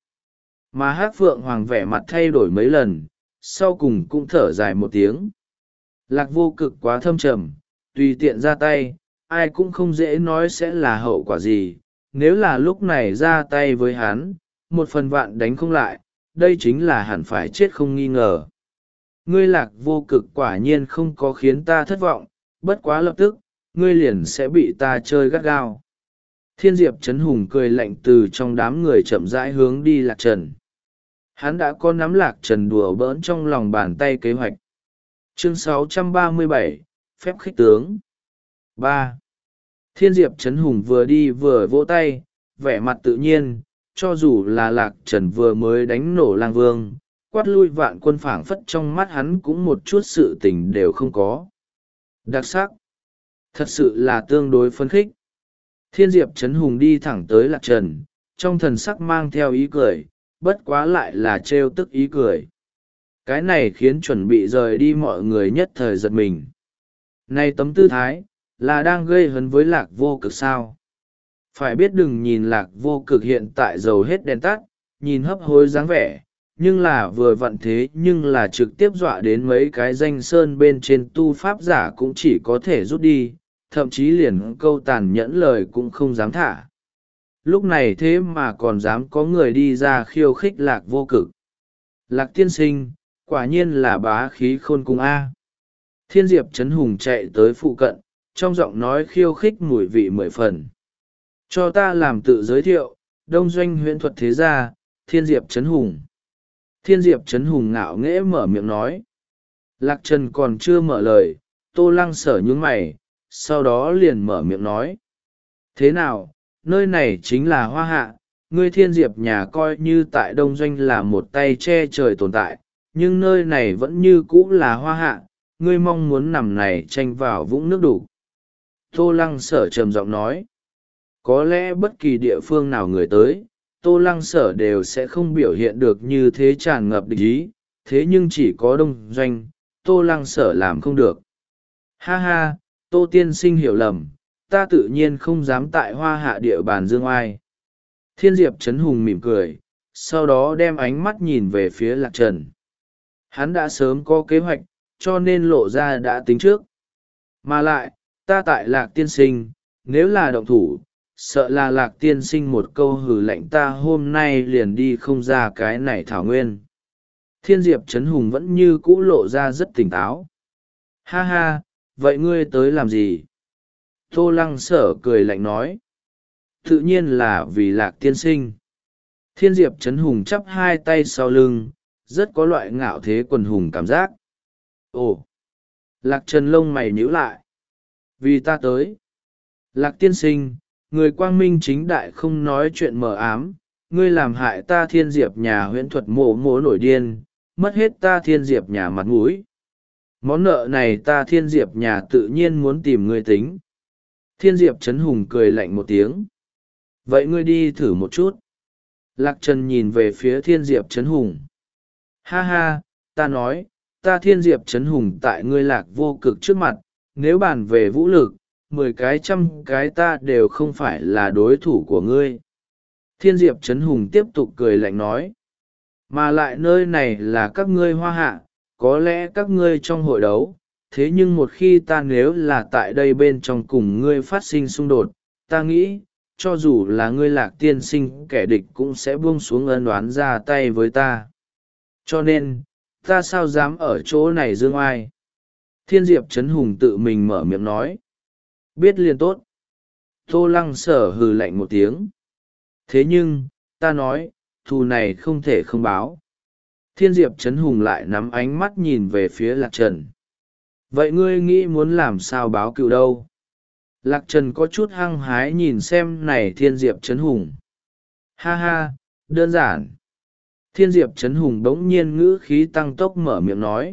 Mà Hắc Phượng Hoàng vẻ mặt thay đổi mấy lần, sau cùng cũng thở dài một tiếng. Lạc Vô Cực quá thâm trầm, tùy tiện ra tay, ai cũng không dễ nói sẽ là hậu quả gì. Nếu là lúc này ra tay với hắn, một phần vạn đánh không lại, đây chính là hẳn phải chết không nghi ngờ. Ngươi Lạc Vô Cực quả nhiên không có khiến ta thất vọng, bất quá lập tức, ngươi liền sẽ bị ta chơi gắt gao. Thiên Diệp Trấn Hùng cười lạnh từ trong đám người chậm rãi hướng đi Lạc Trần. Hắn đã có nắm Lạc Trần đùa bỡn trong lòng bàn tay kế hoạch. Chương sáu trăm ba mươi bảy, Phép khích tướng ba. Thiên Diệp Trấn Hùng vừa đi vừa vỗ tay, vẻ mặt tự nhiên, cho dù là Lạc Trần vừa mới đánh nổ Lang Vương, quát lui vạn quân phảng phất trong mắt hắn cũng một chút sự tình đều không có. Đặc sắc. Thật sự là tương đối phấn khích. Thiên Diệp Trấn Hùng đi thẳng tới Lạc Trần, trong thần sắc mang theo ý cười, bất quá lại là trêu tức ý cười. Cái này khiến chuẩn bị rời đi mọi người nhất thời giật mình. Này tấm tư thái, là đang gây hấn với Lạc Vô Cực sao? Phải biết đừng nhìn Lạc Vô Cực hiện tại dầu hết đèn tắt, nhìn hấp hối dáng vẻ, nhưng là vừa vặn thế nhưng là trực tiếp dọa đến mấy cái danh sơn bên trên tu pháp giả cũng chỉ có thể rút đi, thậm chí liền câu tàn nhẫn lời cũng không dám thả. Lúc này thế mà còn dám có người đi ra khiêu khích Lạc Vô Cực. Lạc tiên sinh, quả nhiên là bá khí khôn cùng A. Thiên Diệp Trấn Hùng chạy tới phụ cận, trong giọng nói khiêu khích mùi vị mười phần. Cho ta làm tự giới thiệu, Đông Doanh Huyễn Thuật Thế Gia, Thiên Diệp Trấn Hùng. Thiên Diệp Trấn Hùng ngạo nghễ mở miệng nói. Lạc Trần còn chưa mở lời, Tô Lăng Sở nhướng mày, sau đó liền mở miệng nói. Thế nào, nơi này chính là Hoa Hạ, ngươi Thiên Diệp nhà coi như tại Đông Doanh là một tay che trời tồn tại, nhưng nơi này vẫn như cũ là Hoa Hạ, ngươi mong muốn nằm này tranh vào vũng nước đủ. Tô Lăng Sở trầm giọng nói. Có lẽ bất kỳ địa phương nào người tới, Tô Lăng Sở đều sẽ không biểu hiện được như thế tràn ngập địch ý, thế nhưng chỉ có Đông Doanh, Tô Lăng Sở làm không được. Ha ha, Tô tiên sinh hiểu lầm, ta tự nhiên không dám tại Hoa Hạ địa bàn dương oai. Thiên Diệp Trấn Hùng mỉm cười, sau đó đem ánh mắt nhìn về phía Lạc Trần. Hắn đã sớm có kế hoạch, cho nên lộ ra đã tính trước. Mà lại, ta tại Lạc tiên sinh, nếu là động thủ, sợ là Lạc tiên sinh một câu hử lạnh ta hôm nay liền đi không ra cái này thảo nguyên. Thiên Diệp Trấn Hùng vẫn như cũ lộ ra rất tỉnh táo. Ha ha, vậy ngươi tới làm gì? Tô Lăng Sở cười lạnh nói. Tự nhiên là vì Lạc tiên sinh. Thiên Diệp Trấn Hùng chắp hai tay sau lưng, rất có loại ngạo thế quần hùng cảm giác. Ồ! Lạc Trần lông mày nhíu lại. Vì ta tới. Lạc tiên sinh, người quang minh chính đại không nói chuyện mờ ám, ngươi làm hại ta Thiên Diệp nhà huyễn thuật mộ mố nổi điên, mất hết ta Thiên Diệp nhà mặt mũi. Món nợ này ta Thiên Diệp nhà tự nhiên muốn tìm ngươi tính. Thiên Diệp Trấn Hùng cười lạnh một tiếng. Vậy ngươi đi thử một chút. Lạc Trần nhìn về phía Thiên Diệp Trấn Hùng. Ha ha, ta nói, ta Thiên Diệp Trấn Hùng tại ngươi Lạc Vô Cực trước mặt, nếu bàn về vũ lực, mười cái trăm cái ta đều không phải là đối thủ của ngươi. Thiên Diệp Trấn Hùng tiếp tục cười lạnh nói. Mà lại nơi này là các ngươi Hoa Hạ, có lẽ các ngươi trong hội đấu, thế nhưng một khi ta nếu là tại đây bên trong cùng ngươi phát sinh xung đột, ta nghĩ, cho dù là ngươi Lạc tiên sinh kẻ địch cũng sẽ buông xuống ân oán ra tay với ta. Cho nên, ta sao dám ở chỗ này dương ai? Thiên Diệp Trấn Hùng tự mình mở miệng nói. Biết liền tốt. Tô Lăng Sở hừ lạnh một tiếng. Thế nhưng, ta nói, thù này không thể không báo. Thiên Diệp Trấn Hùng lại nắm ánh mắt nhìn về phía Lạc Trần. Vậy ngươi nghĩ muốn làm sao báo cựu đâu? Lạc Trần có chút hăng hái nhìn xem này Thiên Diệp Trấn Hùng. Ha ha, đơn giản. Thiên Diệp Trấn Hùng đống nhiên ngữ khí tăng tốc mở miệng nói.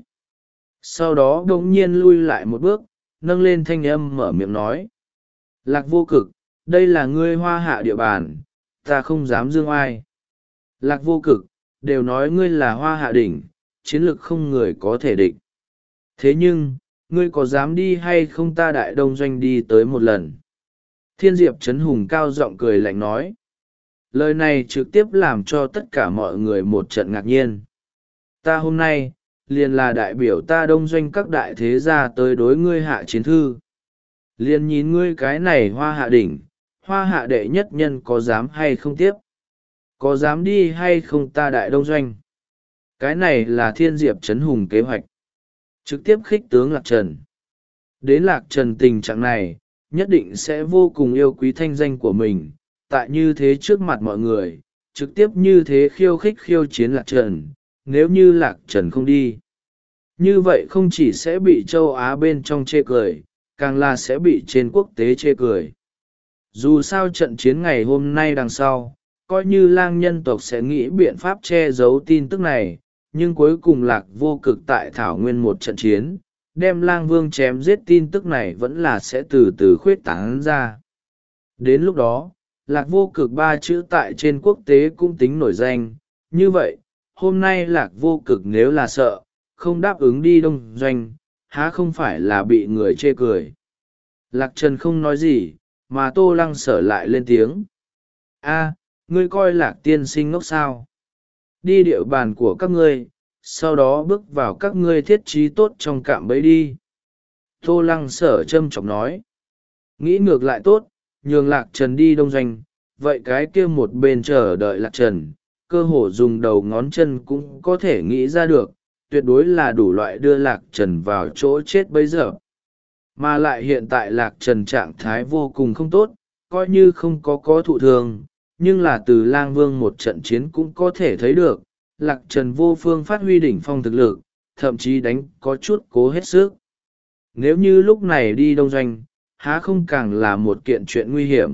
Sau đó đống nhiên lui lại một bước, nâng lên thanh âm mở miệng nói. Lạc Vô Cực, đây là ngươi Hoa Hạ địa bàn, ta không dám dương ai. Lạc Vô Cực, đều nói ngươi là Hoa Hạ đỉnh, chiến lực không người có thể địch. Thế nhưng, ngươi có dám đi hay không ta Đại Đông Doanh đi tới một lần? Thiên Diệp Trấn Hùng cao giọng cười lạnh nói. Lời này trực tiếp làm cho tất cả mọi người một trận ngạc nhiên. Ta hôm nay, liền là đại biểu ta Đông Doanh các đại thế gia tới đối ngươi Hạ chiến thư. Liền nhìn ngươi cái này Hoa Hạ đỉnh, Hoa Hạ đệ nhất nhân có dám hay không tiếp. có dám đi hay không ta đại đông doanh? Cái này là Thiên Diệp Trấn Hùng kế hoạch trực tiếp khích tướng Lạc Trần. Đến Lạc Trần tình trạng này nhất định sẽ vô cùng yêu quý thanh danh của mình, tại như thế trước mặt mọi người trực tiếp như thế khiêu khích khiêu chiến Lạc Trần. Nếu như Lạc Trần không đi, như vậy không chỉ sẽ bị châu Á bên trong chê cười, càng là sẽ bị trên quốc tế chê cười. Dù sao trận chiến ngày hôm nay đằng sau, coi như lang nhân tộc sẽ nghĩ biện pháp che giấu tin tức này, nhưng cuối cùng Lạc Vô Cực tại Thảo Nguyên một trận chiến, đem lang vương chém giết tin tức này vẫn là sẽ từ từ khuyết tán ra. Đến lúc đó, Lạc Vô Cực ba chữ tại trên quốc tế cũng tính nổi danh. Như vậy, hôm nay Lạc Vô Cực nếu là sợ, không đáp ứng đi đông doanh, há không phải là bị người chê cười. Lạc Trần không nói gì, mà Tô Lăng Sở lại lên tiếng. A, ngươi coi Lạc tiên sinh ngốc sao? Đi địa bàn của các ngươi, sau đó bước vào các ngươi thiết trí tốt trong cạm bẫy đi. Tô Lăng Sở châm chọc nói. Nghĩ ngược lại tốt, nhường Lạc Trần đi đông doanh, vậy cái kia một bên chờ đợi Lạc Trần, cơ hồ dùng đầu ngón chân cũng có thể nghĩ ra được, tuyệt đối là đủ loại đưa Lạc Trần vào chỗ chết bây giờ. Mà lại hiện tại Lạc Trần trạng thái vô cùng không tốt, coi như không có có thụ thường, nhưng là từ Lang Vương một trận chiến cũng có thể thấy được, Lạc Trần vô phương phát huy đỉnh phong thực lực, thậm chí đánh có chút cố hết sức. Nếu như lúc này đi đông doanh, há không càng là một kiện chuyện nguy hiểm.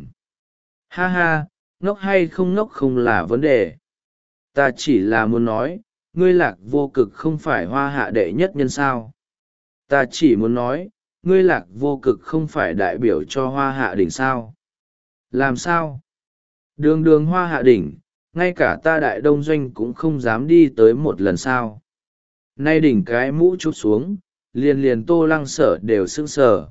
Ha ha, ngốc hay không ngốc không là vấn đề. Ta chỉ là muốn nói, ngươi Lạc Vô Cực không phải hoa hạ đệ nhất nhân sao. Ta chỉ muốn nói, ngươi Lạc Vô Cực không phải đại biểu cho hoa hạ đỉnh sao. Làm sao? Đường đường hoa hạ đỉnh, ngay cả ta đại đông doanh cũng không dám đi tới một lần sao. Nay đỉnh cái mũ chút xuống, liền liền Tô Lăng Sở đều sững sờ.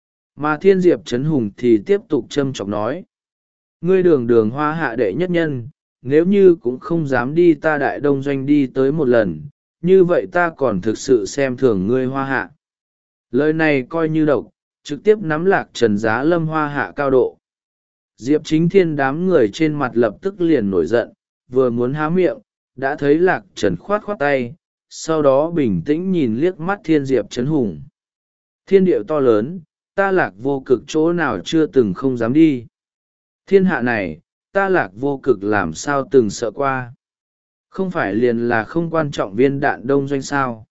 Mà Thiên Diệp Trấn Hùng thì tiếp tục châm chọc nói. Ngươi đường đường hoa hạ đệ nhất nhân, nếu như cũng không dám đi ta đại đông doanh đi tới một lần, như vậy ta còn thực sự xem thường ngươi hoa hạ. Lời này coi như độc, trực tiếp nắm Lạc Trần giá lâm hoa hạ cao độ. Diệp Chính Thiên đám người trên mặt lập tức liền nổi giận, vừa muốn há miệng, đã thấy Lạc Trần khoát khoát tay, sau đó bình tĩnh nhìn liếc mắt Thiên Diệp Trấn Hùng. Thiên điệu to lớn, ta Lạc Vô Cực chỗ nào chưa từng không dám đi. Thiên hạ này, ta Lạc Vô Cực làm sao từng sợ qua. Không phải liền là không quan trọng viên đạn đông doanh sao.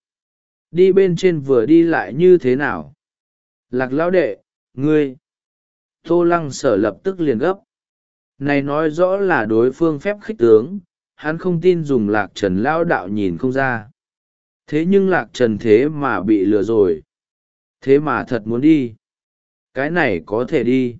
Đi bên trên vừa đi lại như thế nào? Lạc lão đệ, ngươi. Tô Lăng Sở lập tức liền gấp. Này nói rõ là đối phương phép khích tướng, hắn không tin dùng Lạc Trần lão đạo nhìn không ra. Thế nhưng Lạc Trần thế mà bị lừa rồi. Thế mà thật muốn đi. Cái này có thể đi.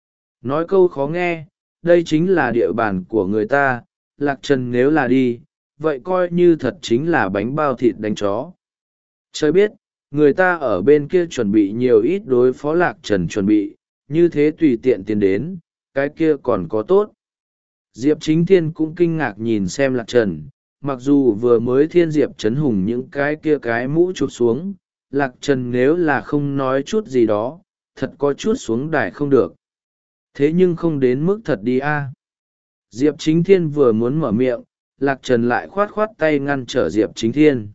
Nói câu khó nghe, đây chính là địa bàn của người ta, Lạc Trần nếu là đi, vậy coi như thật chính là bánh bao thịt đánh chó. Trời biết, người ta ở bên kia chuẩn bị nhiều ít đối phó Lạc Trần chuẩn bị, như thế tùy tiện tiến đến, cái kia còn có tốt. Diệp Chính Thiên cũng kinh ngạc nhìn xem Lạc Trần, mặc dù vừa mới Thiên Diệp Trấn Hùng những cái kia cái mũ chụp xuống, Lạc Trần nếu là không nói chút gì đó, thật có chút xuống đài không được. Thế nhưng không đến mức thật đi a. Diệp Chính Thiên vừa muốn mở miệng, Lạc Trần lại khoát khoát tay ngăn trở Diệp Chính Thiên.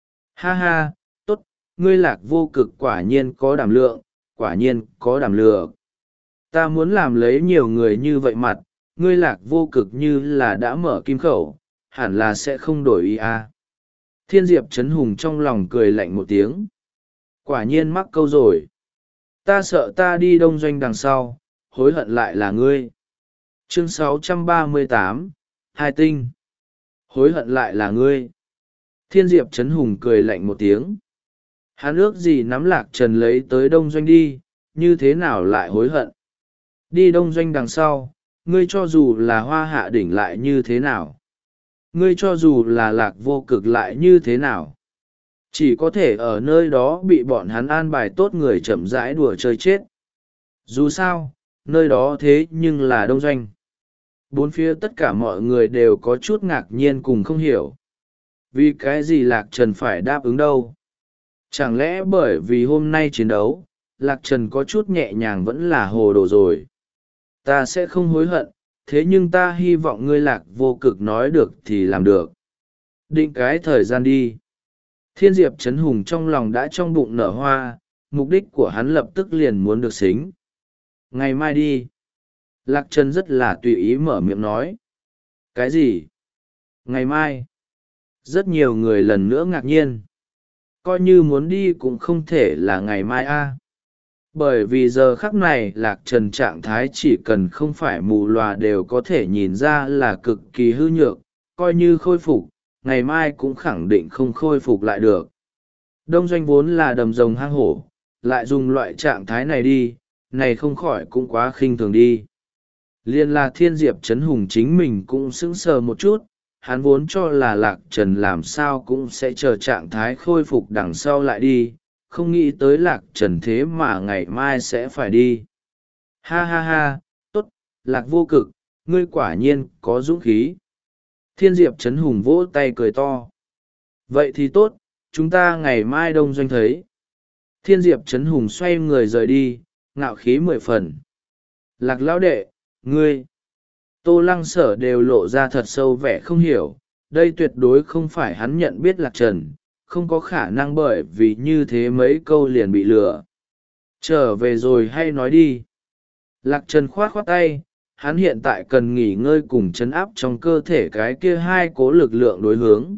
Ha ha, tốt, ngươi Lạc Vô Cực quả nhiên có đảm lượng, quả nhiên có đảm lượng. Ta muốn làm lấy nhiều người như vậy mặt, ngươi Lạc Vô Cực như là đã mở kim khẩu, hẳn là sẽ không đổi ý a. Thiên Diệp Trấn Hùng trong lòng cười lạnh một tiếng. Quả nhiên mắc câu rồi. Ta sợ ta đi đông doanh đằng sau, hối hận lại là ngươi. Chương sáu trăm ba mươi tám, Hai Tinh. Hối hận lại là ngươi. Thiên Diệp Trấn Hùng cười lạnh một tiếng. Hắn ước gì nắm Lạc Trần lấy tới đông doanh đi, như thế nào lại hối hận. Đi đông doanh đằng sau, ngươi cho dù là hoa hạ đỉnh lại như thế nào. Ngươi cho dù là Lạc Vô Cực lại như thế nào. Chỉ có thể ở nơi đó bị bọn hắn an bài tốt người chậm rãi đùa chơi chết. Dù sao, nơi đó thế nhưng là đông doanh. Bốn phía tất cả mọi người đều có chút ngạc nhiên cùng không hiểu. Vì cái gì Lạc Trần phải đáp ứng đâu? Chẳng lẽ bởi vì hôm nay chiến đấu, Lạc Trần có chút nhẹ nhàng vẫn là hồ đồ rồi. Ta sẽ không hối hận, thế nhưng ta hy vọng ngươi Lạc Vô Cực nói được thì làm được. Định cái thời gian đi. Thiên Diệp Trấn Hùng trong lòng đã trong bụng nở hoa, mục đích của hắn lập tức liền muốn được xính. Ngày mai đi. Lạc Trần rất là tùy ý mở miệng nói. Cái gì? Ngày mai? Rất nhiều người lần nữa ngạc nhiên. Coi như muốn đi cũng không thể là ngày mai a. Bởi vì giờ khắc này Lạc Trần trạng thái chỉ cần không phải mù lòa đều có thể nhìn ra là cực kỳ hư nhược, coi như khôi phục, ngày mai cũng khẳng định không khôi phục lại được. Đông doanh vốn là đầm rồng hang hổ, lại dùng loại trạng thái này đi, này không khỏi cũng quá khinh thường đi. Liên là Thiên Diệp Trấn Hùng chính mình cũng sững sờ một chút, hắn vốn cho là Lạc Trần làm sao cũng sẽ chờ trạng thái khôi phục đằng sau lại đi, không nghĩ tới Lạc Trần thế mà ngày mai sẽ phải đi. Ha ha ha, tốt, Lạc Vô Cực, ngươi quả nhiên có dũng khí. Thiên Diệp Trấn Hùng vỗ tay cười to. Vậy thì tốt, chúng ta ngày mai đông doanh thấy. Thiên Diệp Trấn Hùng xoay người rời đi, ngạo khí mười phần. Lạc lão đệ, ngươi, Tô Lăng Sở đều lộ ra thật sâu vẻ không hiểu, đây tuyệt đối không phải hắn nhận biết Lạc Trần, không có khả năng bởi vì như thế mấy câu liền bị lừa. Trở về rồi hay nói đi. Lạc Trần khoát khoát tay, hắn hiện tại cần nghỉ ngơi cùng chấn áp trong cơ thể cái kia hai cố lực lượng đối hướng.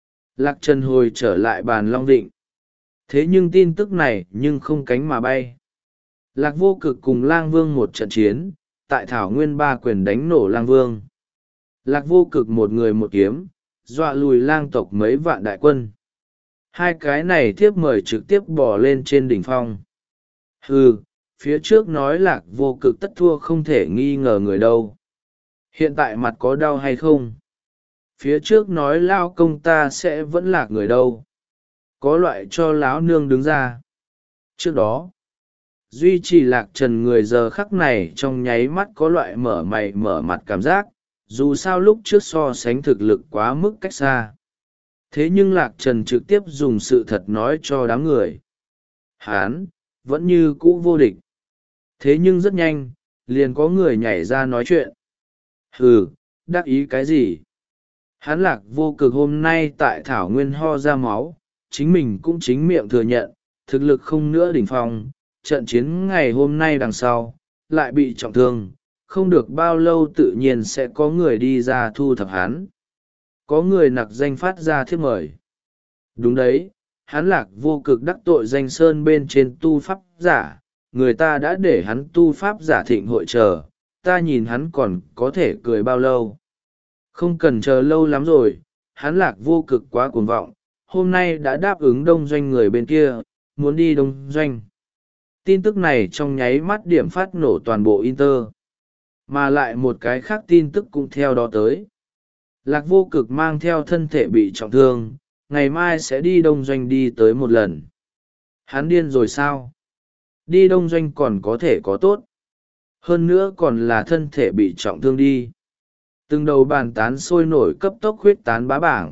Lạc Trần hồi trở lại bàn Long Định. Thế nhưng tin tức này nhưng không cánh mà bay. Lạc Vô Cực cùng Lang Vương một trận chiến, tại Thảo Nguyên ba quyền đánh nổ Lang Vương. Lạc Vô Cực một người một kiếm, dọa lùi lang tộc mấy vạn đại quân. Hai cái này thiếp mời trực tiếp bỏ lên trên đỉnh phong. Hừ, phía trước nói Lạc Vô Cực tất thua không thể nghi ngờ người đâu. Hiện tại mặt có đau hay không? Phía trước nói lao công ta sẽ vẫn lạc người đâu. Có loại cho láo nương đứng ra. Trước đó, duy trì Lạc Trần người giờ khắc này trong nháy mắt có loại mở mày mở mặt cảm giác, dù sao lúc trước so sánh thực lực quá mức cách xa. Thế nhưng Lạc Trần trực tiếp dùng sự thật nói cho đám người. Hán, vẫn như cũ vô địch. Thế nhưng rất nhanh, liền có người nhảy ra nói chuyện. Hừ, đắc ý cái gì? Hắn Lạc Vô Cực hôm nay tại Thảo Nguyên ho ra máu, chính mình cũng chính miệng thừa nhận, thực lực không nữa đỉnh phong, trận chiến ngày hôm nay đằng sau, lại bị trọng thương, không được bao lâu tự nhiên sẽ có người đi ra thu thập hắn. Có người nặc danh phát ra thiếp mời. Đúng đấy, hắn Lạc Vô Cực đắc tội danh sơn bên trên tu pháp giả, người ta đã để hắn tu pháp giả thịnh hội chờ, ta nhìn hắn còn có thể cười bao lâu. Không cần chờ lâu lắm rồi, hắn Lạc Vô Cực quá cuồng vọng, hôm nay đã đáp ứng đông doanh người bên kia, muốn đi đông doanh. Tin tức này trong nháy mắt điểm phát nổ toàn bộ Inter. Mà lại một cái khác tin tức cũng theo đó tới. Lạc Vô Cực mang theo thân thể bị trọng thương, ngày mai sẽ đi đông doanh đi tới một lần. Hắn điên rồi sao? Đi đông doanh còn có thể có tốt. Hơn nữa còn là thân thể bị trọng thương đi. Từng đầu bàn tán sôi nổi cấp tốc huyết tán bá bảng.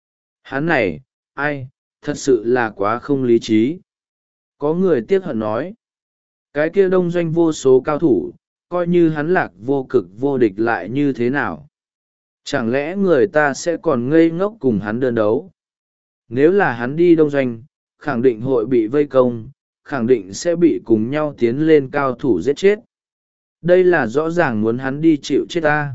Hắn này, ai, thật sự là quá không lý trí. Có người tiếc hận nói. Cái kia đông doanh vô số cao thủ, coi như hắn Lạc Vô Cực vô địch lại như thế nào. Chẳng lẽ người ta sẽ còn ngây ngốc cùng hắn đơn đấu? Nếu là hắn đi đông doanh, khẳng định hội bị vây công, khẳng định sẽ bị cùng nhau tiến lên cao thủ giết chết. Đây là rõ ràng muốn hắn đi chịu chết ta.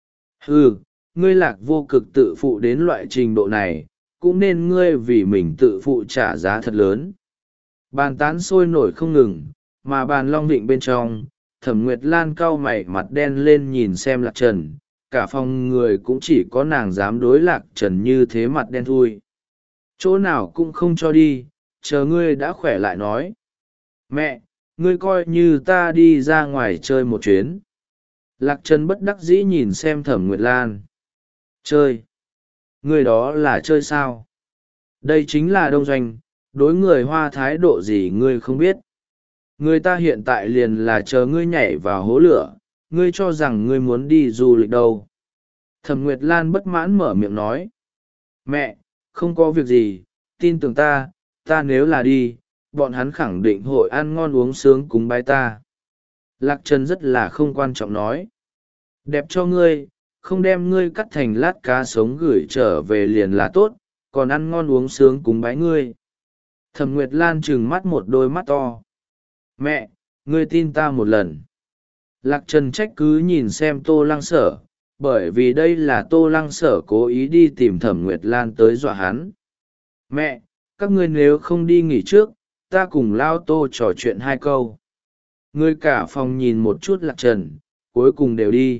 Ừ, ngươi Lạc Vô Cực tự phụ đến loại trình độ này, cũng nên ngươi vì mình tự phụ trả giá thật lớn. Bàn tán sôi nổi không ngừng, mà bàn Long Định bên trong, Thẩm Nguyệt Lan cau mày mặt đen lên nhìn xem Lạc Trần, cả phòng người cũng chỉ có nàng dám đối Lạc Trần như thế mặt đen thui. Chỗ nào cũng không cho đi, chờ ngươi đã khỏe lại nói. Mẹ, ngươi coi như ta đi ra ngoài chơi một chuyến. Lạc Trần bất đắc dĩ nhìn xem Thẩm Nguyệt Lan. Chơi? Ngươi đó là chơi sao? Đây chính là đông doanh, đối người Hoa thái độ gì ngươi không biết. Người ta hiện tại liền là chờ ngươi nhảy vào hố lửa, ngươi cho rằng ngươi muốn đi du lịch đâu. Thẩm Nguyệt Lan bất mãn mở miệng nói. Mẹ, không có việc gì, tin tưởng ta, ta nếu là đi, bọn hắn khẳng định hội ăn ngon uống sướng cúng bái ta. Lạc Trần rất là không quan trọng nói. đẹp cho ngươi, không đem ngươi cắt thành lát cá sống gửi trở về liền là tốt, còn ăn ngon uống sướng cúng bái ngươi. Thẩm Nguyệt Lan trừng mắt một đôi mắt to. Mẹ, ngươi tin ta một lần. Lạc Trần trách cứ nhìn xem Tô Lăng Sở, bởi vì đây là Tô Lăng Sở cố ý đi tìm Thẩm Nguyệt Lan tới dọa hắn. Mẹ, các ngươi nếu không đi nghỉ trước, ta cùng Lao Tô trò chuyện hai câu. Ngươi cả phòng nhìn một chút Lạc Trần, cuối cùng đều đi.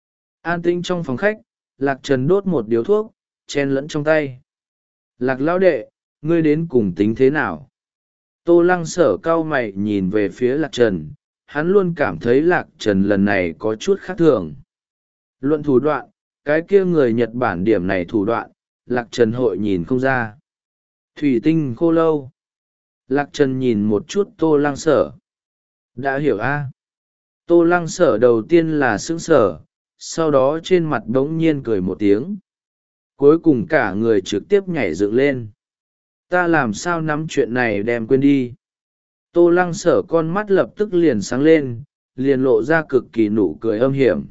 An tĩnh trong phòng khách, Lạc Trần đốt một điếu thuốc, chen lẫn trong tay. Lạc lão đệ, ngươi đến cùng tính thế nào? Tô Lăng Sở cau mày nhìn về phía Lạc Trần, hắn luôn cảm thấy Lạc Trần lần này có chút khác thường. Luận thủ đoạn, cái kia người Nhật Bản điểm này thủ đoạn, Lạc Trần hội nhìn không ra. Thủy tinh khô lâu. Lạc Trần nhìn một chút Tô Lăng Sở. Đã hiểu a? Tô Lăng Sở đầu tiên là sững sờ, sau đó trên mặt đống nhiên cười một tiếng. Cuối cùng cả người trực tiếp nhảy dựng lên. Ta làm sao nắm chuyện này đem quên đi? Tô Lăng Sở con mắt lập tức liền sáng lên, liền lộ ra cực kỳ nụ cười âm hiểm.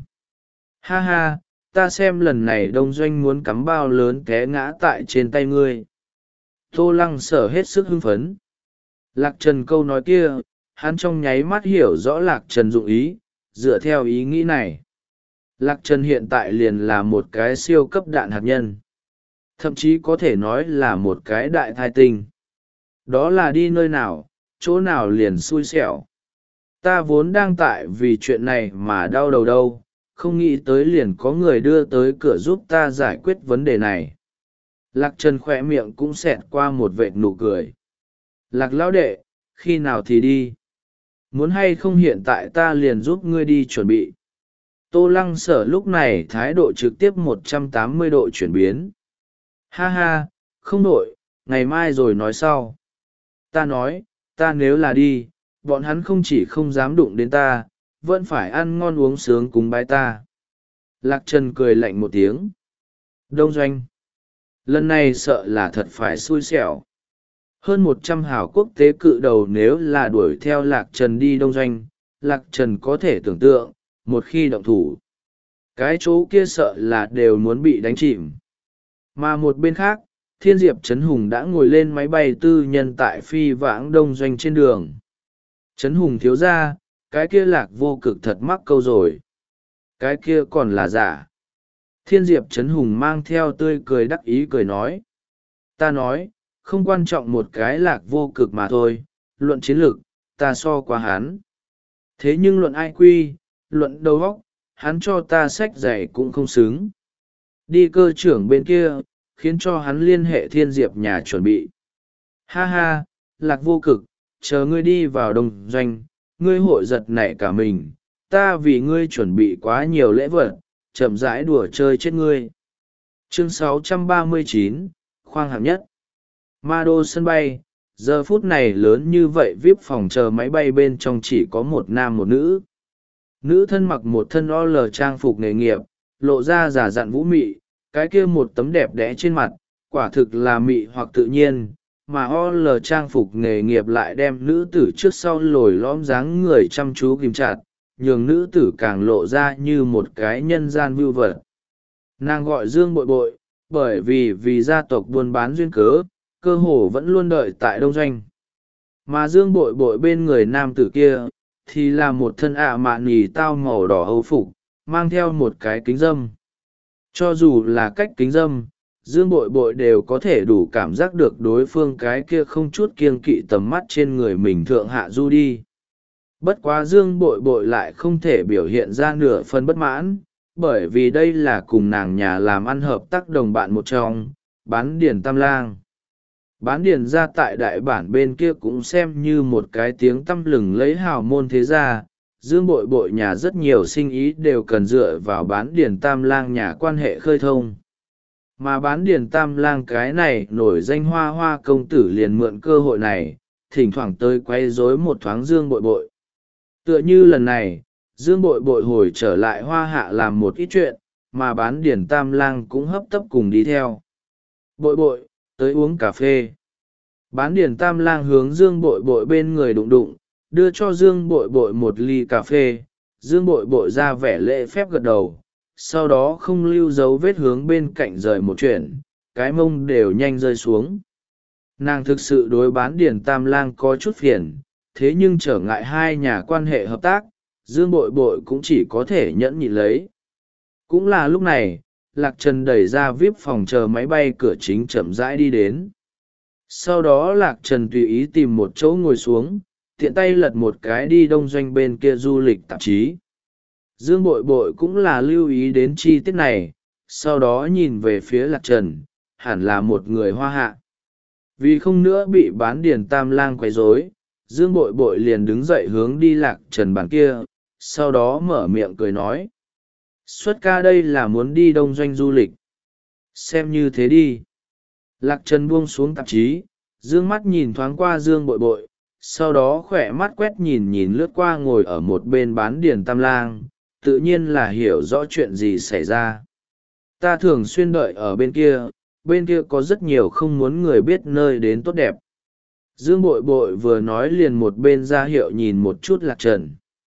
Ha ha, ta xem lần này đông doanh muốn cắm bao lớn té ngã tại trên tay ngươi. Tô Lăng Sở hết sức hưng phấn. Lạc Trần câu nói kia, hắn trong nháy mắt hiểu rõ Lạc Trần dụng ý, dựa theo ý nghĩ này. Lạc Trần hiện tại liền là một cái siêu cấp đạn hạt nhân. Thậm chí có thể nói là một cái đại thai tinh. Đó là đi nơi nào, chỗ nào liền xui xẻo. Ta vốn đang tại vì chuyện này mà đau đầu đâu, không nghĩ tới liền có người đưa tới cửa giúp ta giải quyết vấn đề này. Lạc Trần khỏe miệng cũng xẹt qua một vệt nụ cười. Lạc lão đệ, khi nào thì đi? Muốn hay không hiện tại ta liền giúp ngươi đi chuẩn bị. Tô Lăng Sở lúc này thái độ trực tiếp một trăm tám mươi độ chuyển biến. Ha ha, không đổi, ngày mai rồi nói sau. Ta nói, ta nếu là đi, bọn hắn không chỉ không dám đụng đến ta, vẫn phải ăn ngon uống sướng cúng bái ta. Lạc Trần cười lạnh một tiếng. Đông doanh. Lần này sợ là thật phải xui xẻo. Hơn một trăm hào quốc tế cự đầu nếu là đuổi theo Lạc Trần đi đông doanh, Lạc Trần có thể tưởng tượng, một khi động thủ, cái chỗ kia sợ là đều muốn bị đánh chìm. Mà một bên khác, Thiên Diệp Trấn Hùng đã ngồi lên máy bay tư nhân tại phi vãng đông doanh trên đường. Trấn Hùng thiếu ra, cái kia Lạc Vô Cực thật mắc câu rồi. Cái kia còn là giả. Thiên Diệp Trấn Hùng mang theo tươi cười đắc ý cười nói. Ta nói, không quan trọng một cái Lạc Vô Cực mà thôi, luận chiến lược, ta so qua hắn. Thế nhưng luận ai quy, luận đầu óc, hắn cho ta sách giày cũng không xứng. Đi cơ trưởng bên kia, khiến cho hắn liên hệ Thiên Diệp nhà chuẩn bị. Ha ha, Lạc Vô Cực, chờ ngươi đi vào đông doanh, ngươi hội giật nảy cả mình, ta vì ngươi chuẩn bị quá nhiều lễ vật, chậm rãi đùa chơi chết ngươi. Chương sáu trăm ba mươi chín, khoang hạng nhất. Ma đô sân bay, giờ phút này lớn như vậy vê i pê phòng chờ máy bay bên trong chỉ có một nam một nữ. Nữ thân mặc một thân o lờ trang phục nghề nghiệp, lộ ra giả dặn vũ mị, cái kia một tấm đẹp đẽ trên mặt, quả thực là mị hoặc tự nhiên, mà o lờ trang phục nghề nghiệp lại đem nữ tử trước sau lồi lõm dáng người chăm chú kìm chặt, nhường nữ tử càng lộ ra như một cái nhân gian vưu vật. Nàng gọi Dương Bội Bội, bởi vì vì gia tộc buôn bán duyên cớ, cơ hồ vẫn luôn đợi tại đông doanh. Mà Dương Bội Bội bên người nam tử kia, thì là một thân ạ mạn nhì tao màu đỏ hầu phục, mang theo một cái kính dâm. Cho dù là cách kính dâm, Dương Bội Bội đều có thể đủ cảm giác được đối phương cái kia không chút kiêng kỵ tầm mắt trên người mình thượng hạ du đi. Bất quá Dương Bội Bội lại không thể biểu hiện ra nửa phần bất mãn, bởi vì đây là cùng nàng nhà làm ăn hợp tác đồng bạn một trong, Bán Điền Tam Lang. Bán Điền ra tại đại bản bên kia cũng xem như một cái tiếng tăm lừng lấy hào môn thế gia. Dương Bội Bội nhà rất nhiều sinh ý đều cần dựa vào Bán Điền Tam Lang nhà quan hệ khơi thông. Mà Bán Điền Tam Lang cái này nổi danh hoa hoa công tử liền mượn cơ hội này, thỉnh thoảng tới quay rối một thoáng Dương Bội Bội. Tựa như lần này, Dương Bội Bội hồi trở lại hoa hạ làm một ít chuyện, mà Bán Điền Tam Lang cũng hấp tấp cùng đi theo. Bội Bội, tới uống cà phê. Bán Điền Tam Lang hướng Dương Bội Bội bên người đụng đụng, đưa cho Dương Bội Bội một ly cà phê. Dương Bội Bội ra vẻ lễ phép gật đầu, sau đó không lưu dấu vết hướng bên cạnh rời một chuyện, cái mông đều nhanh rơi xuống. Nàng thực sự đối bán điền tam lang có chút phiền, thế nhưng trở ngại hai nhà quan hệ hợp tác, Dương Bội Bội cũng chỉ có thể nhẫn nhịn lấy. Cũng là lúc này, Lạc Trần đẩy ra víp phòng chờ máy bay cửa chính chậm rãi đi đến. Sau đó Lạc Trần tùy ý tìm một chỗ ngồi xuống, tiện tay lật một cái đi đông doanh bên kia du lịch tạp chí. Dương Bội Bội cũng là lưu ý đến chi tiết này, sau đó nhìn về phía Lạc Trần, hẳn là một người hoa hạ. Vì không nữa bị bán điền tam lang quấy rối, Dương Bội Bội liền đứng dậy hướng đi Lạc Trần bàn kia, sau đó mở miệng cười nói. Xuất ca đây là muốn đi đông doanh du lịch. Xem như thế đi. Lạc Trần buông xuống tạp chí, dương mắt nhìn thoáng qua Dương Bội Bội, sau đó khỏe mắt quét nhìn nhìn lướt qua ngồi ở một bên bán điền tam lang, tự nhiên là hiểu rõ chuyện gì xảy ra. Ta thường xuyên đợi ở bên kia, bên kia có rất nhiều không muốn người biết nơi đến tốt đẹp. Dương Bội Bội vừa nói liền một bên ra hiệu nhìn một chút Lạc Trần.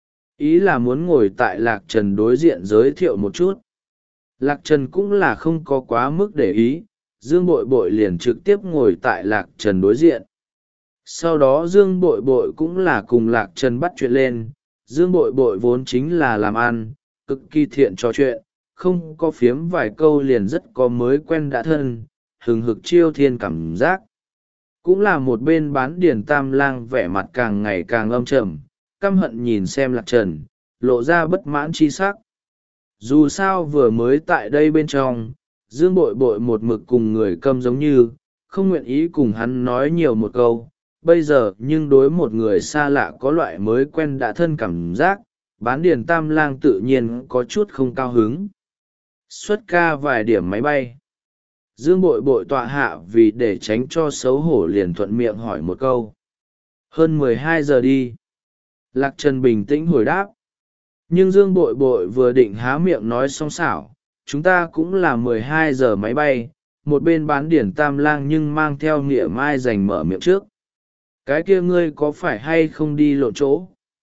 Ý là muốn ngồi tại Lạc Trần đối diện giới thiệu một chút. Lạc Trần cũng là không có quá mức để ý, Dương Bội Bội liền trực tiếp ngồi tại Lạc Trần đối diện. Sau đó Dương Bội Bội cũng là cùng Lạc Trần bắt chuyện lên. Dương Bội Bội vốn chính là làm ăn, cực kỳ thiện trò chuyện, không có phiếm vài câu liền rất có mới quen đã thân, hừng hực chiêu thiên cảm giác. Cũng là một bên bán điền tam lang vẻ mặt càng ngày càng âm trầm, căm hận nhìn xem Lạc Trần, lộ ra bất mãn chi sắc. Dù sao vừa mới tại đây bên trong, Dương Bội Bội một mực cùng người câm giống như, không nguyện ý cùng hắn nói nhiều một câu. Bây giờ nhưng đối một người xa lạ có loại mới quen đã thân cảm giác, bán điền tam lang tự nhiên có chút không cao hứng. Xuất ca vài điểm máy bay. Dương Bội Bội tọa hạ vì để tránh cho xấu hổ liền thuận miệng hỏi một câu. Hơn mười hai giờ đi. Lạc Trần bình tĩnh hồi đáp. Nhưng Dương Bội Bội vừa định há miệng nói xong xảo, chúng ta cũng là mười hai giờ máy bay, một bên bán điển tam lang nhưng mang theo nghĩa mai dành mở miệng trước. Cái kia ngươi có phải hay không đi lộn chỗ?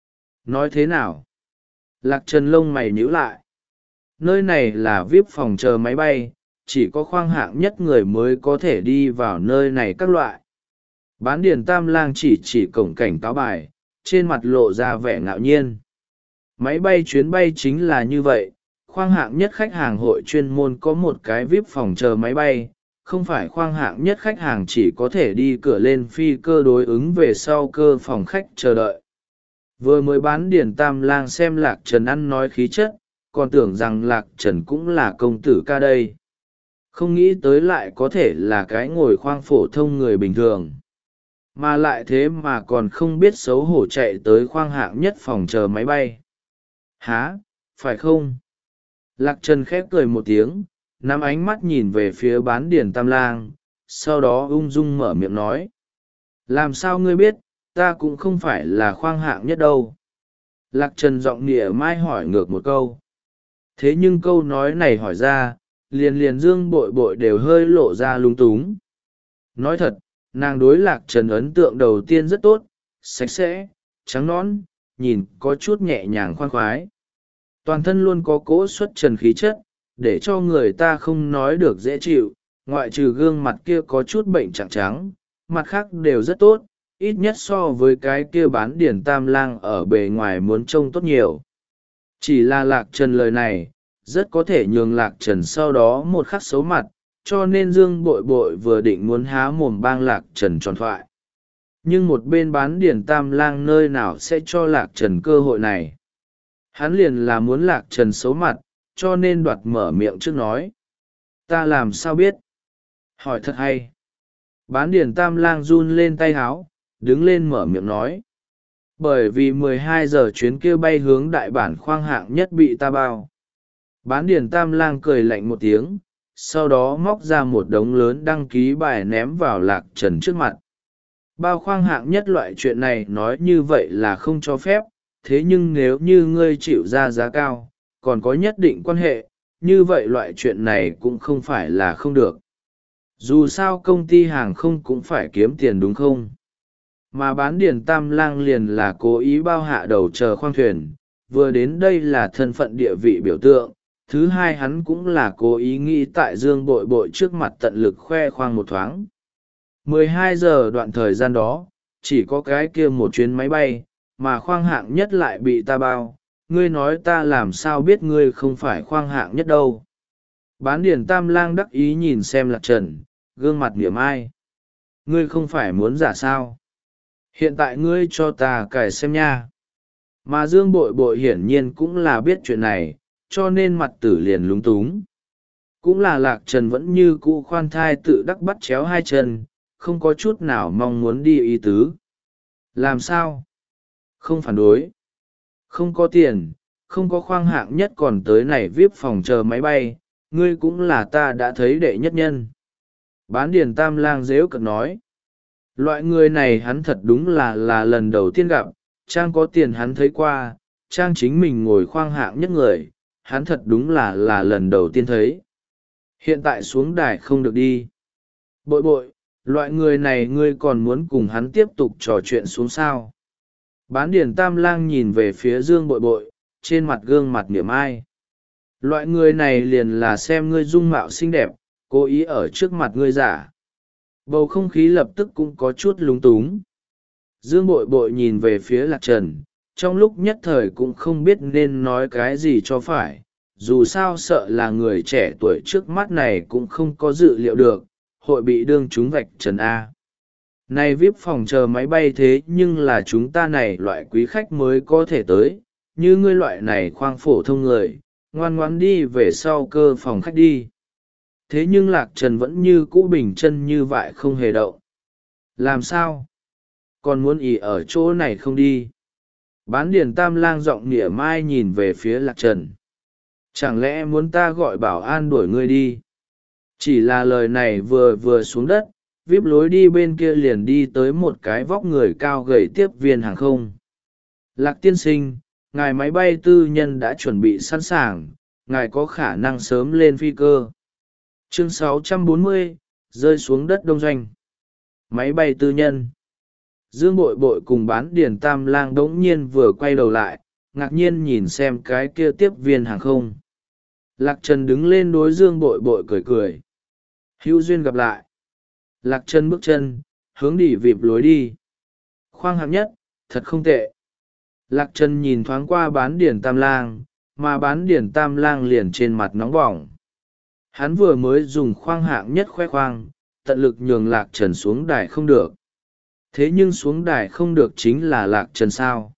Nói thế nào? Lạc Trần lông mày nhíu lại. Nơi này là víp phòng chờ máy bay, chỉ có khoang hạng nhất người mới có thể đi vào nơi này các loại. Bán điển tam lang chỉ chỉ cổng cảnh cáo bài, trên mặt lộ ra vẻ ngạo nhiên. Máy bay chuyến bay chính là như vậy, khoang hạng nhất khách hàng hội chuyên môn có một cái víp phòng chờ máy bay, không phải khoang hạng nhất khách hàng chỉ có thể đi cửa lên phi cơ đối ứng về sau cơ phòng khách chờ đợi. Vừa mới bán điển tam lang xem Lạc Trần ăn nói khí chất, còn tưởng rằng Lạc Trần cũng là công tử ca đây. Không nghĩ tới lại có thể là cái ngồi khoang phổ thông người bình thường. Mà lại thế mà còn không biết xấu hổ chạy tới khoang hạng nhất phòng chờ máy bay. Hả, phải không? Lạc Trần khép cười một tiếng, nắm ánh mắt nhìn về phía bán điển tam lang, sau đó ung dung mở miệng nói. Làm sao ngươi biết, ta cũng không phải là khoang hạng nhất đâu. Lạc Trần giọng nịa mai hỏi ngược một câu. Thế nhưng câu nói này hỏi ra, liền liền Dương Bội Bội đều hơi lộ ra lung túng. Nói thật, nàng đối Lạc Trần ấn tượng đầu tiên rất tốt, sạch sẽ, trắng nõn, nhìn có chút nhẹ nhàng khoan khoái. Toàn thân luôn có cỗ xuất trần khí chất, để cho người ta không nói được dễ chịu, ngoại trừ gương mặt kia có chút bệnh trạng trắng, mặt khác đều rất tốt, ít nhất so với cái kia bán điển tam lang ở bề ngoài muốn trông tốt nhiều. Chỉ là Lạc Trần lời này, rất có thể nhường Lạc Trần sau đó một khắc xấu mặt, cho nên Dương Bội Bội vừa định muốn há mồm bang Lạc Trần tròn thoại. Nhưng một bên bán điển tam lang nơi nào sẽ cho Lạc Trần cơ hội này. Hắn liền là muốn Lạc Trần xấu mặt, cho nên đoạt mở miệng trước nói. Ta làm sao biết? Hỏi thật hay. Bán điển tam lang run lên tay háo, đứng lên mở miệng nói. Bởi vì mười hai giờ chuyến kia bay hướng đại bản khoang hạng nhất bị ta bao. Bán điển tam lang cười lạnh một tiếng, sau đó móc ra một đống lớn đăng ký bài ném vào Lạc Trần trước mặt. Bao khoang hạng nhất loại chuyện này nói như vậy là không cho phép, thế nhưng nếu như ngươi chịu ra giá cao, còn có nhất định quan hệ, như vậy loại chuyện này cũng không phải là không được. Dù sao công ty hàng không cũng phải kiếm tiền đúng không? Mà bán điển tam lang liền là cố ý bao hạ đầu chờ khoang thuyền, vừa đến đây là thân phận địa vị biểu tượng, thứ hai hắn cũng là cố ý nghĩ tại Dương Bội Bội trước mặt tận lực khoe khoang một thoáng. mười hai giờ đoạn thời gian đó chỉ có cái kia một chuyến máy bay mà khoang hạng nhất lại bị ta bao, ngươi nói ta làm sao biết ngươi không phải khoang hạng nhất đâu. Bán điển Tam Lang đắc ý nhìn xem Lạc Trần, gương mặt niềm ai. Ngươi không phải muốn giả sao? Hiện tại ngươi cho ta cài xem nha. Mà Dương Bội Bội hiển nhiên cũng là biết chuyện này, cho nên mặt tử liền lúng túng. Cũng là Lạc Trần vẫn như cũ khoan thai tự đắc bắt chéo hai chân, không có chút nào mong muốn đi ý tứ. Làm sao? Không phản đối. Không có tiền, không có khoang hạng nhất còn tới này vi ai pi phòng chờ máy bay, ngươi cũng là ta đã thấy đệ nhất nhân. Bán điền Tam Lang dễu cợt nói. Loại người này hắn thật đúng là là lần đầu tiên gặp, Trang có tiền hắn thấy qua, Trang chính mình ngồi khoang hạng nhất người, hắn thật đúng là là lần đầu tiên thấy. Hiện tại xuống đài không được đi. Bội bội, loại người này ngươi còn muốn cùng hắn tiếp tục trò chuyện xuống sao? Bán điền Tam Lang nhìn về phía Dương Bội Bội, trên mặt gương mặt niềm ai. Loại người này liền là xem ngươi dung mạo xinh đẹp, cố ý ở trước mặt ngươi giả. Bầu không khí lập tức cũng có chút lúng túng. Dương Bội Bội nhìn về phía Lạc Trần, trong lúc nhất thời cũng không biết nên nói cái gì cho phải, dù sao sợ là người trẻ tuổi trước mắt này cũng không có dự liệu được, hội bị đương chúng vạch trần A. Này vi ai pi phòng chờ máy bay thế nhưng là chúng ta này loại quý khách mới có thể tới, như ngươi loại này khoang phổ thông người, ngoan ngoãn đi về sau cơ phòng khách đi. Thế nhưng Lạc Trần vẫn như cũ bình chân như vậy không hề động. Làm sao? Còn muốn ỉ ở chỗ này không đi? Bán điền Tam Lang giọng nịa mai nhìn về phía Lạc Trần. Chẳng lẽ muốn ta gọi bảo an đuổi ngươi đi? Chỉ là lời này vừa vừa xuống đất, vi ai pi lối đi bên kia liền đi tới một cái vóc người cao gầy tiếp viên hàng không. Lạc tiên sinh, ngài máy bay tư nhân đã chuẩn bị sẵn sàng, ngài có khả năng sớm lên phi cơ. Chương sáu trăm bốn mươi, rơi xuống đất đông doanh. Máy bay tư nhân. Dương Bội Bội cùng Bán điền Tam Lang đống nhiên vừa quay đầu lại, ngạc nhiên nhìn xem cái kia tiếp viên hàng không. Lạc Trần đứng lên đối Dương Bội Bội cười cười. Hữu duyên gặp lại. Lạc Trần bước chân, hướng đi vịp lối đi. Khoang hạng nhất, thật không tệ. Lạc Trần nhìn thoáng qua Bán điền Tam Lang, mà Bán điền Tam Lang liền trên mặt nóng bỏng. Hắn vừa mới dùng khoang hạng nhất khoe khoang, tận lực nhường Lạc Trần xuống đài không được. Thế nhưng xuống đài không được chính là Lạc Trần sao?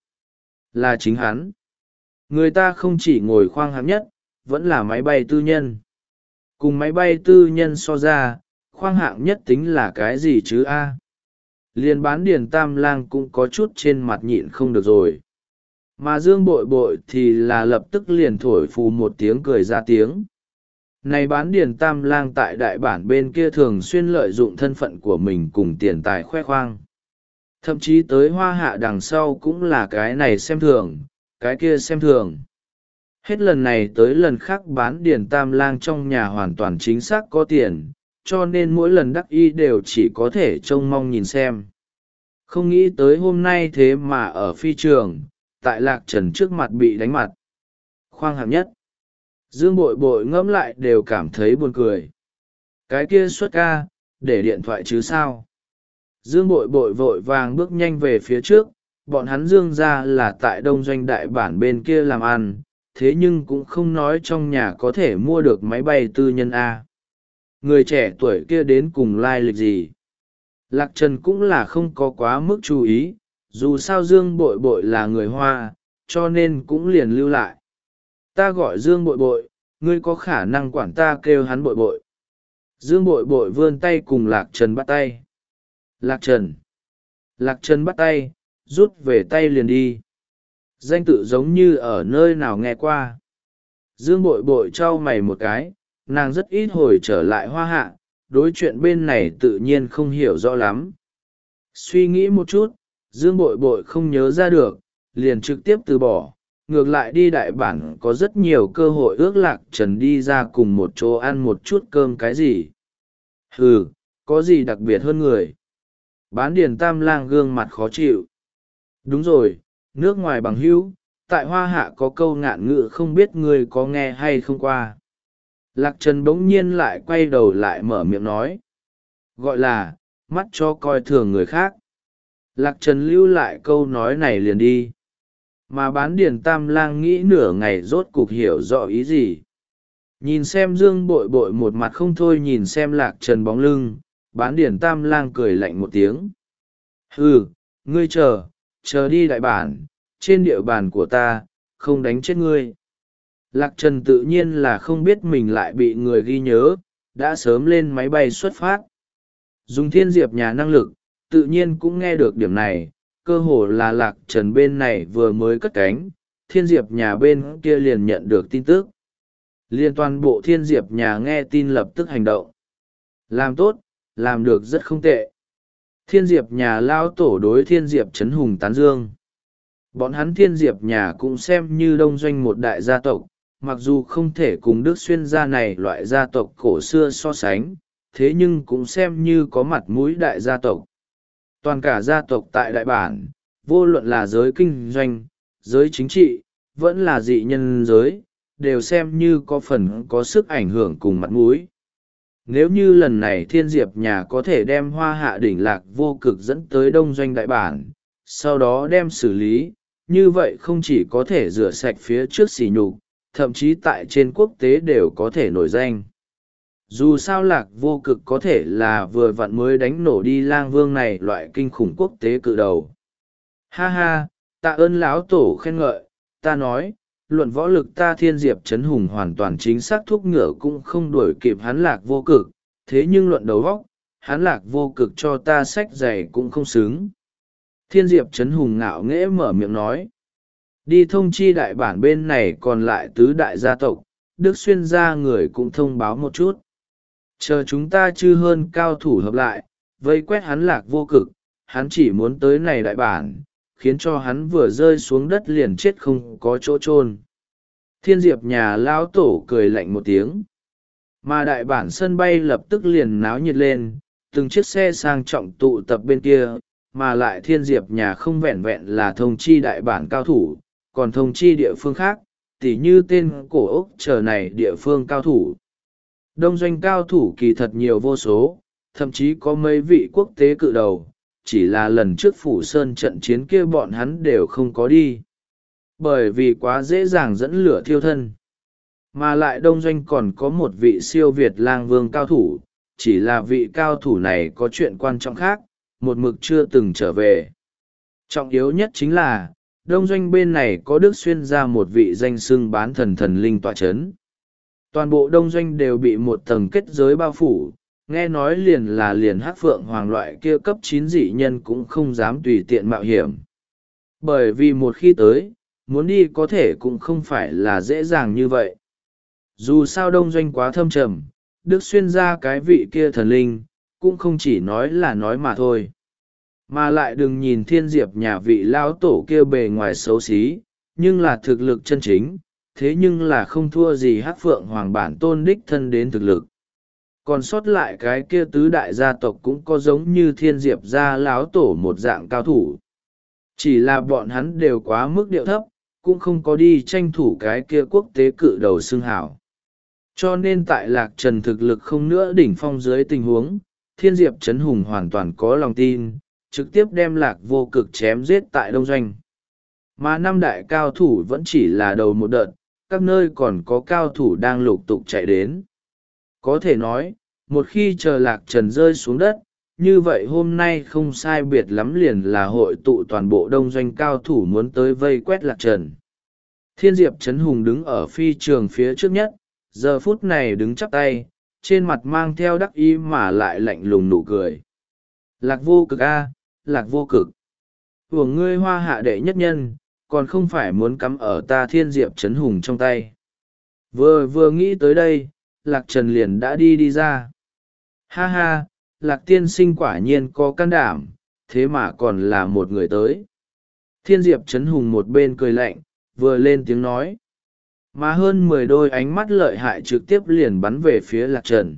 Là chính hắn. Người ta không chỉ ngồi khoang hạng nhất, vẫn là máy bay tư nhân. Cùng máy bay tư nhân so ra, khoang hạng nhất tính là cái gì chứ a? Liên Bán điền Tam Lang cũng có chút trên mặt nhịn không được rồi. Mà Dương Bội Bội thì là lập tức liền thổi phù một tiếng cười ra tiếng. Này Bán điền Tam Lang tại đại bản bên kia thường xuyên lợi dụng thân phận của mình cùng tiền tài khoe khoang. Thậm chí tới Hoa Hạ đằng sau cũng là cái này xem thường, cái kia xem thường. Hết lần này tới lần khác Bán điền Tam Lang trong nhà hoàn toàn chính xác có tiền, cho nên mỗi lần đắc y đều chỉ có thể trông mong nhìn xem. Không nghĩ tới hôm nay thế mà ở phi trường, tại Lạc Trần trước mặt bị đánh mặt. Khoang hạng nhất. Dương Bội Bội ngẫm lại đều cảm thấy buồn cười. Cái kia xuất ca, để điện thoại chứ sao. Dương Bội Bội vội vàng bước nhanh về phía trước, bọn hắn Dương ra là tại đông doanh đại bản bên kia làm ăn, thế nhưng cũng không nói trong nhà có thể mua được máy bay tư nhân A. Người trẻ tuổi kia đến cùng lai lịch gì? Lạc Trần cũng là không có quá mức chú ý, dù sao Dương Bội Bội là người Hoa, cho nên cũng liền lưu lại. Ta gọi Dương Bội Bội, ngươi có khả năng quản ta kêu hắn Bội Bội. Dương Bội Bội vươn tay cùng Lạc Trần bắt tay. Lạc Trần. Lạc Trần bắt tay, rút về tay liền đi. Danh tự giống như ở nơi nào nghe qua. Dương Bội Bội trao mày một cái, nàng rất ít hồi trở lại Hoa Hạ, đối chuyện bên này tự nhiên không hiểu rõ lắm. Suy nghĩ một chút, Dương Bội Bội không nhớ ra được, liền trực tiếp từ bỏ, ngược lại đi đại bản có rất nhiều cơ hội ước Lạc Trần đi ra cùng một chỗ ăn một chút cơm cái gì. Ừ, có gì đặc biệt hơn người. Bán điền Tam Lang gương mặt khó chịu. Đúng rồi, nước ngoài bằng hữu, tại hoa hạ có câu ngạn ngữ không biết ngươi có nghe hay không qua. Lạc Trần bỗng nhiên lại quay đầu lại mở miệng nói. Gọi là, mắt cho coi thường người khác. Lạc Trần lưu lại câu nói này liền đi. Mà bán điền tam lang nghĩ nửa ngày rốt cục hiểu rõ ý gì. Nhìn xem Dương Bội Bội một mặt không thôi nhìn xem Lạc Trần bóng lưng, bán điền tam lang cười lạnh một tiếng. Ừ, ngươi chờ, chờ đi đại bản, trên địa bàn của ta, không đánh chết ngươi. Lạc Trần tự nhiên là không biết mình lại bị người ghi nhớ, đã sớm lên máy bay xuất phát. Dùng thiên diệp nhà năng lực, tự nhiên cũng nghe được điểm này, cơ hồ là Lạc Trần bên này vừa mới cất cánh, thiên diệp nhà bên kia liền nhận được tin tức. Liên toàn bộ thiên diệp nhà nghe tin lập tức hành động. Làm tốt, làm được rất không tệ. Thiên diệp nhà lao tổ đối thiên diệp trấn hùng tán dương. Bọn hắn thiên diệp nhà cũng xem như đông doanh một đại gia tộc, mặc dù không thể cùng Đức Xuyên gia này loại gia tộc cổ xưa so sánh, thế nhưng cũng xem như có mặt mũi đại gia tộc. Toàn cả gia tộc tại đại bản, vô luận là giới kinh doanh, giới chính trị, vẫn là dị nhân giới, đều xem như có phần có sức ảnh hưởng cùng mặt mũi. Nếu như lần này thiên diệp nhà có thể đem hoa hạ đỉnh lạc vô cực dẫn tới đông doanh đại bản, sau đó đem xử lý, như vậy không chỉ có thể rửa sạch phía trước sỉ nhục, thậm chí tại trên quốc tế đều có thể nổi danh. Dù sao lạc vô cực có thể là vừa vặn mới đánh nổ đi lang vương này loại kinh khủng quốc tế cự đầu. Ha ha, tạ ơn lão tổ khen ngợi, ta nói, luận võ lực ta thiên diệp trấn hùng hoàn toàn chính xác thúc ngựa cũng không đuổi kịp hắn lạc vô cực, thế nhưng luận đầu vóc, hắn lạc vô cực cho ta sách giày cũng không xứng. Thiên diệp trấn hùng ngạo nghễ mở miệng nói. Đi thông chi đại bản bên này còn lại tứ đại gia tộc, Đức Xuyên gia người cũng thông báo một chút. Chờ chúng ta chư hơn cao thủ hợp lại, vây quét hắn lạc vô cực, hắn chỉ muốn tới này đại bản, khiến cho hắn vừa rơi xuống đất liền chết không có chỗ chôn. Thiên diệp nhà lão tổ cười lạnh một tiếng. Mà đại bản sân bay lập tức liền náo nhiệt lên, từng chiếc xe sang trọng tụ tập bên kia, mà lại thiên diệp nhà không vẹn vẹn là thông chi đại bản cao thủ, còn thông chi địa phương khác, tỉ như tên cổ ốc chờ này địa phương cao thủ. Đông doanh cao thủ kỳ thật nhiều vô số, thậm chí có mấy vị quốc tế cự đầu, chỉ là lần trước Phủ Sơn trận chiến kia bọn hắn đều không có đi. Bởi vì quá dễ dàng dẫn lửa thiêu thân. Mà lại đông doanh còn có một vị siêu Việt lang vương cao thủ, chỉ là vị cao thủ này có chuyện quan trọng khác, một mực chưa từng trở về. Trọng yếu nhất chính là, đông doanh bên này có Đức Xuyên ra một vị danh xưng bán thần thần linh tọa chấn. Toàn bộ đông doanh đều bị một tầng kết giới bao phủ, nghe nói liền là liền hắc phượng hoàng loại kia cấp chín dị nhân cũng không dám tùy tiện mạo hiểm. Bởi vì một khi tới, muốn đi có thể cũng không phải là dễ dàng như vậy. Dù sao đông doanh quá thâm trầm, Đức Xuyên ra cái vị kia thần linh, cũng không chỉ nói là nói mà thôi. Mà lại đừng nhìn thiên diệp nhà vị lão tổ kia bề ngoài xấu xí, nhưng là thực lực chân chính, thế nhưng là không thua gì hắc phượng hoàng bản tôn đích thân đến thực lực. Còn sót lại cái kia tứ đại gia tộc cũng có giống như thiên diệp gia lão tổ một dạng cao thủ. Chỉ là bọn hắn đều quá mức điệu thấp, cũng không có đi tranh thủ cái kia quốc tế cự đầu xưng hảo. Cho nên tại lạc trần thực lực không nữa đỉnh phong dưới tình huống, thiên diệp trấn hùng hoàn toàn có lòng tin, trực tiếp đem lạc vô cực chém giết tại đông doanh. Mà năm đại cao thủ vẫn chỉ là đầu một đợt, các nơi còn có cao thủ đang lục tục chạy đến. Có thể nói, một khi chờ lạc trần rơi xuống đất, như vậy hôm nay không sai biệt lắm liền là hội tụ toàn bộ đông doanh cao thủ muốn tới vây quét lạc trần. Thiên diệp trấn hùng đứng ở phi trường phía trước nhất, giờ phút này đứng chắp tay, trên mặt mang theo đắc ý mà lại lạnh lùng nụ cười. Lạc vô cực a, lạc vô cực. Của ngươi hoa hạ đệ nhất nhân, còn không phải muốn cắm ở ta thiên diệp trấn hùng trong tay. Vừa vừa nghĩ tới đây, lạc trần liền đã đi đi ra. Ha ha, lạc tiên sinh quả nhiên có can đảm, thế mà còn là một người tới. Thiên diệp trấn hùng một bên cười lạnh, vừa lên tiếng nói. Mà hơn mười đôi ánh mắt lợi hại trực tiếp liền bắn về phía lạc trần.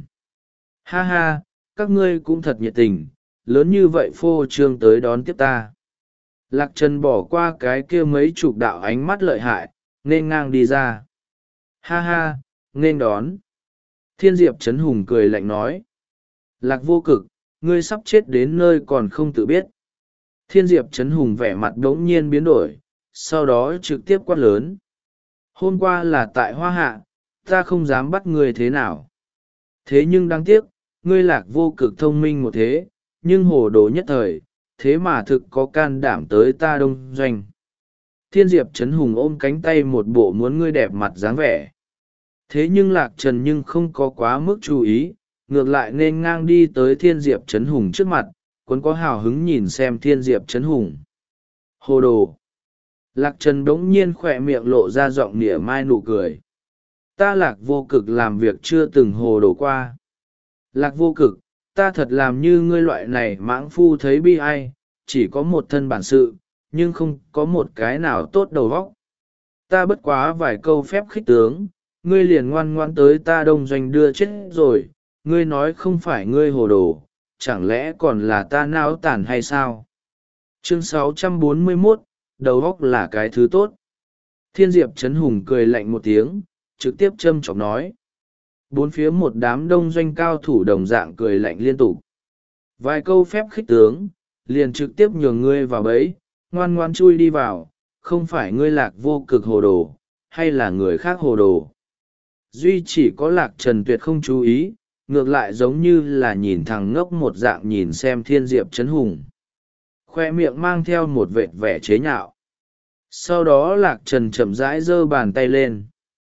Ha ha, các ngươi cũng thật nhiệt tình, lớn như vậy phô trương tới đón tiếp ta. Lạc Trần bỏ qua cái kia mấy chục đạo ánh mắt lợi hại, nên ngang đi ra. Ha ha, nên đón. Thiên Diệp Trấn Hùng cười lạnh nói. Lạc Vô Cực, ngươi sắp chết đến nơi còn không tự biết. Thiên Diệp Trấn Hùng vẻ mặt đống nhiên biến đổi, sau đó trực tiếp quát lớn. Hôm qua là tại Hoa Hạ, ta không dám bắt ngươi thế nào. Thế nhưng đáng tiếc, ngươi Lạc Vô Cực thông minh một thế, nhưng hồ đồ nhất thời, thế mà thực có can đảm tới ta đông doanh. Thiên Diệp Trấn Hùng ôm cánh tay một bộ muốn ngươi đẹp mặt dáng vẻ. Thế nhưng Lạc Trần nhưng không có quá mức chú ý, ngược lại nên ngang đi tới Thiên Diệp Trấn Hùng trước mặt, cuốn có hào hứng nhìn xem Thiên Diệp Trấn Hùng. Hồ đồ! Lạc Trần đống nhiên khỏe miệng lộ ra giọng nịa mai nụ cười. Ta Lạc Vô Cực làm việc chưa từng hồ đồ qua. Lạc Vô Cực, ta thật làm như ngươi loại này mãng phu thấy bi ai, chỉ có một thân bản sự, nhưng không có một cái nào tốt đầu vóc. Ta bất quá vài câu phép khích tướng, ngươi liền ngoan ngoan tới ta đông doanh đưa chết rồi, ngươi nói không phải ngươi hồ đồ, chẳng lẽ còn là ta não tàn hay sao? Chương sáu trăm bốn mươi mốt, đầu óc là cái thứ tốt. Thiên Diệp Trấn Hùng cười lạnh một tiếng, trực tiếp châm chọc nói. Bốn phía một đám đông doanh cao thủ đồng dạng cười lạnh liên tục. Vài câu phép khích tướng, liền trực tiếp nhường ngươi vào bẫy, ngoan ngoan chui đi vào, không phải ngươi Lạc Vô Cực hồ đồ, hay là người khác hồ đồ. Duy chỉ có Lạc Trần tuyệt không chú ý, ngược lại giống như là nhìn thằng ngốc một dạng nhìn xem Thiên Diệp Trấn Hùng. Khoe miệng mang theo một vệt vẻ chế nhạo. Sau đó Lạc Trần chậm rãi giơ bàn tay lên.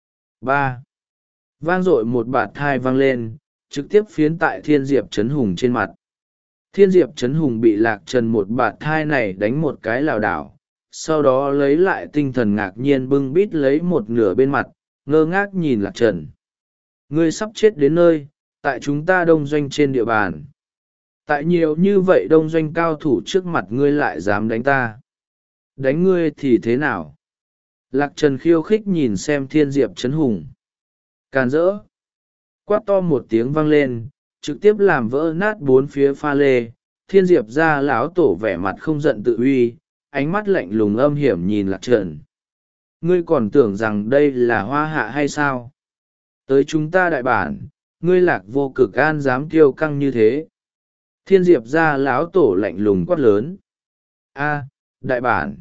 Ba. Vang dội một bạt thai vang lên, trực tiếp phiến tại Thiên Diệp Trấn Hùng trên mặt. Thiên Diệp Trấn Hùng bị Lạc Trần một bạt thai này đánh một cái lảo đảo, sau đó lấy lại tinh thần ngạc nhiên bưng bít lấy một nửa bên mặt, ngơ ngác nhìn Lạc Trần. Ngươi sắp chết đến nơi, tại chúng ta đông doanh trên địa bàn. Tại nhiều như vậy đông doanh cao thủ trước mặt ngươi lại dám đánh ta. Đánh ngươi thì thế nào? Lạc Trần khiêu khích nhìn xem Thiên Diệp Trấn Hùng. Càn rỡ. Quát to một tiếng vang lên, trực tiếp làm vỡ nát bốn phía pha lê. Thiên Diệp ra lão tổ vẻ mặt không giận tự uy, ánh mắt lạnh lùng âm hiểm nhìn Lạc Trần. Ngươi còn tưởng rằng đây là Hoa Hạ hay sao? Tới chúng ta đại bản, ngươi Lạc Vô Cực an dám kiêu căng như thế. Thiên Diệp ra lão tổ lạnh lùng quát lớn. A, đại bản.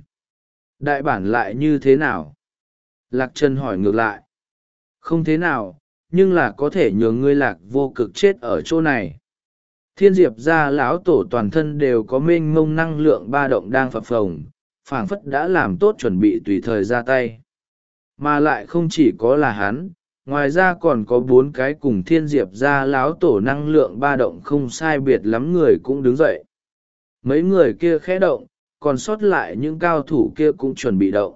Đại bản lại như thế nào? Lạc Trần hỏi ngược lại. Không thế nào, nhưng là có thể nhường ngươi Lạc Vô Cực chết ở chỗ này. Thiên Diệp ra lão tổ toàn thân đều có mênh mông năng lượng ba động đang phập phồng, phảng phất đã làm tốt chuẩn bị tùy thời ra tay. Mà lại không chỉ có là hắn, ngoài ra còn có bốn cái cùng Thiên Diệp ra lão tổ năng lượng ba động không sai biệt lắm người cũng đứng dậy. Mấy người kia khẽ động, còn sót lại những cao thủ kia cũng chuẩn bị động.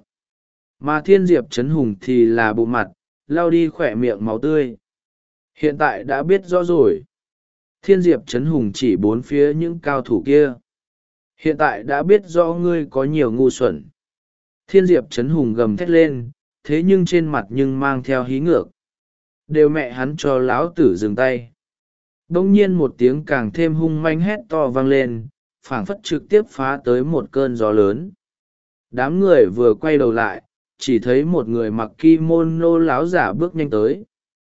Mà Thiên Diệp Trấn Hùng thì là bộ mặt, lau đi khỏe miệng máu tươi. Hiện tại đã biết rõ rồi. Thiên Diệp Trấn Hùng chỉ bốn phía những cao thủ kia. Hiện tại đã biết rõ ngươi có nhiều ngu xuẩn. Thiên Diệp Trấn Hùng gầm thét lên, thế nhưng trên mặt nhưng mang theo hí ngược. Đều mẹ hắn cho lão tử dừng tay. Đông nhiên một tiếng càng thêm hung manh hét to vang lên, phảng phất trực tiếp phá tới một cơn gió lớn. Đám người vừa quay đầu lại, chỉ thấy một người mặc kimono láo giả bước nhanh tới.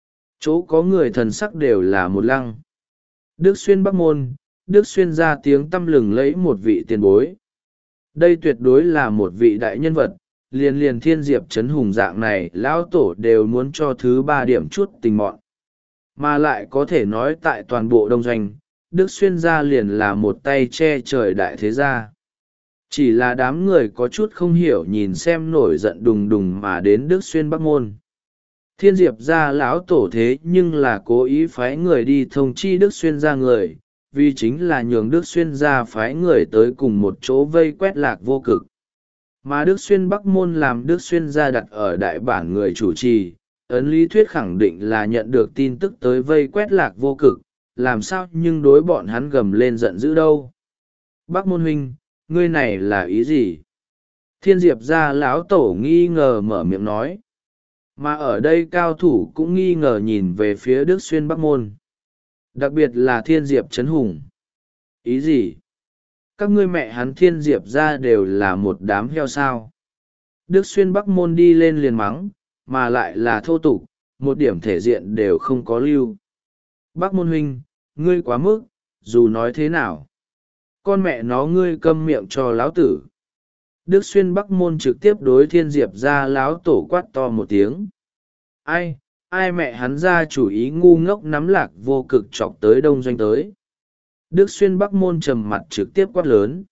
Chỗ có người thần sắc đều là một lăng. Đức Xuyên Bắc Môn, Đức Xuyên ra tiếng tăm lừng lấy một vị tiền bối. Đây tuyệt đối là một vị đại nhân vật, liền liền Thiên Diệp Trấn Hùng dạng này lão tổ đều muốn cho thứ ba điểm chút tình mọn. Mà lại có thể nói tại toàn bộ đông doanh, Đức Xuyên gia liền là một tay che trời đại thế gia. Chỉ là đám người có chút không hiểu nhìn xem nổi giận đùng đùng mà đến Đức Xuyên Bắc Môn. Thiên Diệp gia lão tổ thế nhưng là cố ý phái người đi thông chi Đức Xuyên gia người, vì chính là nhường Đức Xuyên gia phái người tới cùng một chỗ vây quét Lạc Vô Cực. Mà Đức Xuyên Bắc Môn làm Đức Xuyên gia đặt ở đại bản người chủ trì, ấn lý thuyết khẳng định là nhận được tin tức tới vây quét Lạc Vô Cực, làm sao nhưng đối bọn hắn gầm lên giận dữ đâu. Bắc Môn huynh, ngươi này là ý gì? Thiên Diệp gia lão tổ nghi ngờ mở miệng nói. Mà ở đây cao thủ cũng nghi ngờ nhìn về phía Đức Xuyên Bắc Môn. Đặc biệt là Thiên Diệp Trấn Hùng. Ý gì? các ngươi mẹ hắn Thiên Diệp ra đều là một đám heo sao. Đức Xuyên Bắc Môn đi lên liền mắng, mà lại là thô tục, một điểm thể diện đều không có lưu. Bắc Môn huynh, ngươi quá mức, dù nói thế nào. Con mẹ nó ngươi câm miệng cho láo tử. Đức Xuyên Bắc Môn trực tiếp đối Thiên Diệp ra láo tổ quát to một tiếng. Ai, ai mẹ hắn ra chủ ý ngu ngốc nắm Lạc Vô Cực chọc tới đông doanh tới. Đức Xuyên Bắc Môn trầm mặt trực tiếp quát lớn.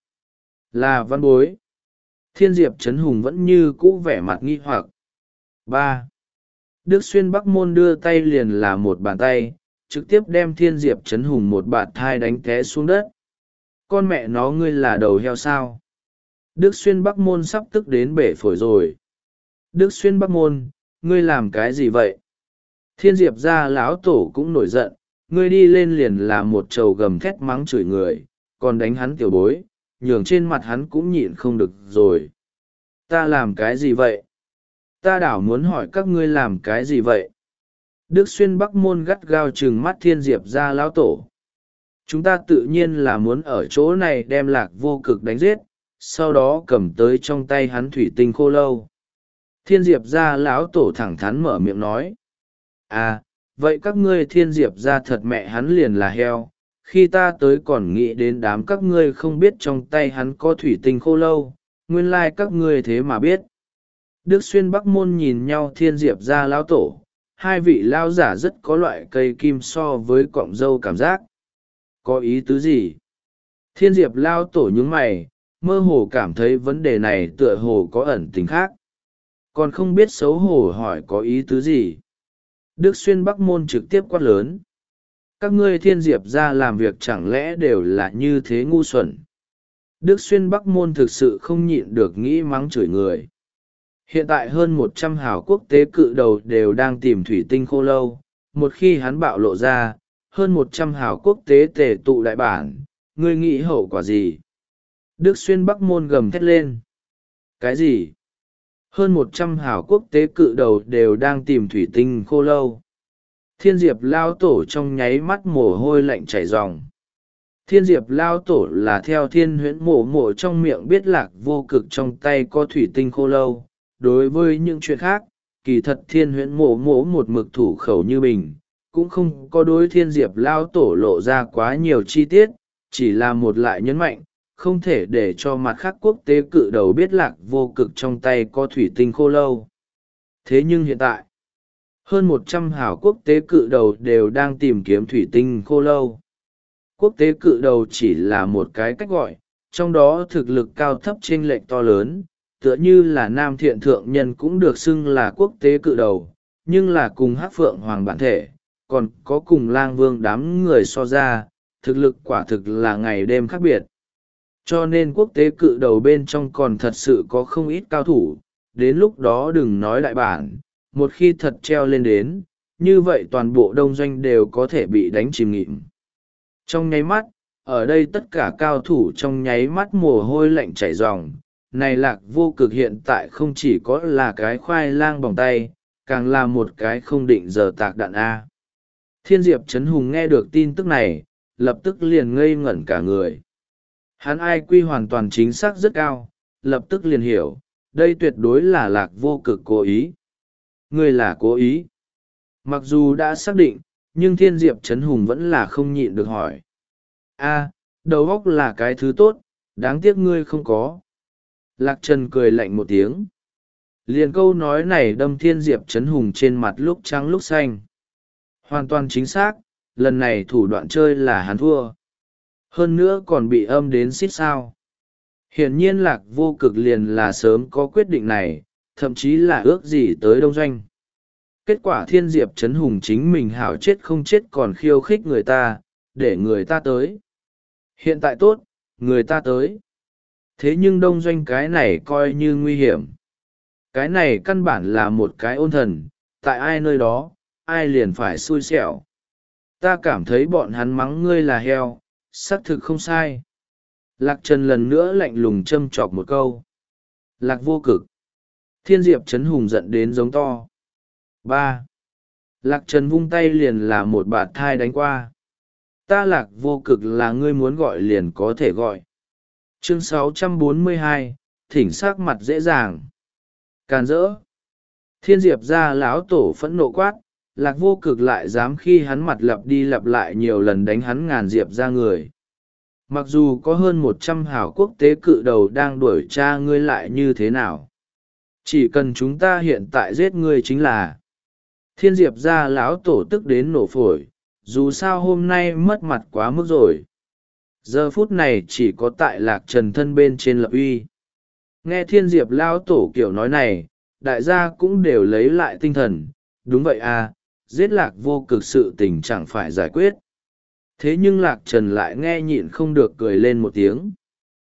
Là văn bối. Thiên Diệp Trấn Hùng vẫn như cũ vẻ mặt nghi hoặc. ba. Đức Xuyên Bắc Môn đưa tay liền là một bàn tay, trực tiếp đem Thiên Diệp Trấn Hùng một bạt thai đánh té xuống đất. Con mẹ nó ngươi là đầu heo sao? Đức Xuyên Bắc Môn sắp tức đến bể phổi rồi. Đức Xuyên Bắc Môn, ngươi làm cái gì vậy? Thiên Diệp ra lão tổ cũng nổi giận, ngươi đi lên liền là một trầu gầm thét mắng chửi người, còn đánh hắn tiểu bối, nhường trên mặt hắn cũng nhịn không được rồi. Ta làm cái gì vậy? Ta đảo muốn hỏi các ngươi làm cái gì vậy? Đức Xuyên Bắc Môn gắt gao trừng mắt Thiên Diệp ra lão tổ. Chúng ta tự nhiên là muốn ở chỗ này đem Lạc Vô Cực đánh giết, sau đó cầm tới trong tay hắn thủy tinh khô lâu. Thiên Diệp ra lão tổ thẳng thắn mở miệng nói. À, vậy các ngươi Thiên Diệp ra thật mẹ hắn liền là heo, khi ta tới còn nghĩ đến đám các ngươi không biết trong tay hắn có thủy tinh khô lâu, nguyên lai các ngươi thế mà biết. Đức Xuyên Bắc Môn nhìn nhau Thiên Diệp ra lão tổ, hai vị lao giả rất có loại cây kim so với cọng dâu cảm giác. Có ý tứ gì? Thiên Diệp lao tổ nhướng mày, mơ hồ cảm thấy vấn đề này tựa hồ có ẩn tình khác. Còn không biết xấu hổ hỏi có ý tứ gì. Đức Xuyên Bắc Môn trực tiếp quát lớn. Các ngươi Thiên Diệp ra làm việc chẳng lẽ đều là như thế ngu xuẩn. Đức Xuyên Bắc Môn thực sự không nhịn được nghĩ mắng chửi người. Hiện tại hơn một trăm hào quốc tế cự đầu đều đang tìm thủy tinh khô lâu. Một khi hắn bạo lộ ra, hơn một trăm hào quốc tế tề tụ đại bản, ngươi nghĩ hậu quả gì? Đức Xuyên Bắc Môn gầm thét lên. Cái gì? Hơn một trăm hào quốc tế cự đầu đều đang tìm thủy tinh khô lâu. Thiên Diệp lao tổ trong nháy mắt mồ hôi lạnh chảy ròng. Thiên Diệp lao tổ là theo Thiên Huyễn mộ mộ trong miệng biết Lạc Vô Cực trong tay có thủy tinh khô lâu. Đối với những chuyện khác, kỳ thật Thiên Huyễn mộ mộ một mực thủ khẩu như bình, cũng không có đối Thiên Diệp lao tổ lộ ra quá nhiều chi tiết, chỉ là một lại nhấn mạnh, không thể để cho mặt khác quốc tế cự đầu biết Lạc Vô Cực trong tay có thủy tinh khô lâu. Thế nhưng hiện tại, hơn một trăm hảo quốc tế cự đầu đều đang tìm kiếm thủy tinh khô lâu. Quốc tế cự đầu chỉ là một cái cách gọi, trong đó thực lực cao thấp chênh lệch to lớn, tựa như là Nam Thiện Thượng Nhân cũng được xưng là quốc tế cự đầu, nhưng là cùng Hắc Phượng Hoàng bản thể, còn có cùng Lang Vương đám người so ra, thực lực quả thực là ngày đêm khác biệt. Cho nên quốc tế cự đầu bên trong còn thật sự có không ít cao thủ, đến lúc đó đừng nói đại bản, một khi thật treo lên đến, như vậy toàn bộ đông doanh đều có thể bị đánh chìm nghịm. Trong nháy mắt, ở đây tất cả cao thủ trong nháy mắt mồ hôi lạnh chảy ròng, này Lạc Vô Cực hiện tại không chỉ có là cái khoai lang bỏng tay, càng là một cái không định giờ tạc đạn A. Thiên Diệp Trấn Hùng nghe được tin tức này, lập tức liền ngây ngẩn cả người. Hắn ai quy hoàn toàn chính xác rất cao, lập tức liền hiểu, đây tuyệt đối là Lạc Vô Cực cố ý. Người là cố ý. Mặc dù đã xác định, nhưng Thiên Diệp Trấn Hùng vẫn là không nhịn được hỏi. A, đầu óc là cái thứ tốt, đáng tiếc ngươi không có. Lạc Trần cười lạnh một tiếng. Liền câu nói này đâm Thiên Diệp Trấn Hùng trên mặt lúc trắng lúc xanh. Hoàn toàn chính xác, lần này thủ đoạn chơi là hắn thua. Hơn nữa còn bị âm đến xít sao. Hiển nhiên Lạc Vô Cực liền là sớm có quyết định này, thậm chí là ước gì tới đông doanh. Kết quả Thiên Diệp Trấn Hùng chính mình hảo chết không chết còn khiêu khích người ta, để người ta tới. Hiện tại tốt, người ta tới. Thế nhưng đông doanh cái này coi như nguy hiểm. Cái này căn bản là một cái ôn thần, tại ai nơi đó, ai liền phải xui xẻo. Ta cảm thấy bọn hắn mắng ngươi là heo, xác thực không sai. Lạc Trần lần nữa lạnh lùng châm chọc một câu. Lạc Vô Cực. Thiên Diệp Trấn Hùng giận đến giống to. ba. Lạc Trần vung tay liền là một bạt thai đánh qua. Ta Lạc Vô Cực là ngươi muốn gọi liền có thể gọi. Chương sáu trăm bốn mươi hai, thỉnh sắc mặt dễ dàng. Càn rỡ. Thiên diệp ra lão tổ phẫn nộ quát, Lạc Vô Cực lại dám khi hắn mặt lặp đi lặp lại nhiều lần đánh hắn ngàn diệp ra người. Mặc dù có hơn một trăm hảo quốc tế cự đầu đang đuổi tra ngươi lại như thế nào, chỉ cần chúng ta hiện tại giết ngươi chính là. Thiên diệp ra lão tổ tức đến nổ phổi, dù sao hôm nay mất mặt quá mức rồi. Giờ phút này chỉ có tại Lạc Trần thân bên trên lập uy. Nghe thiên diệp lão tổ kiểu nói này, đại gia cũng đều lấy lại tinh thần. Đúng vậy à, giết Lạc Vô Cực sự tình chẳng phải giải quyết. Thế nhưng Lạc Trần lại nghe nhịn không được cười lên một tiếng.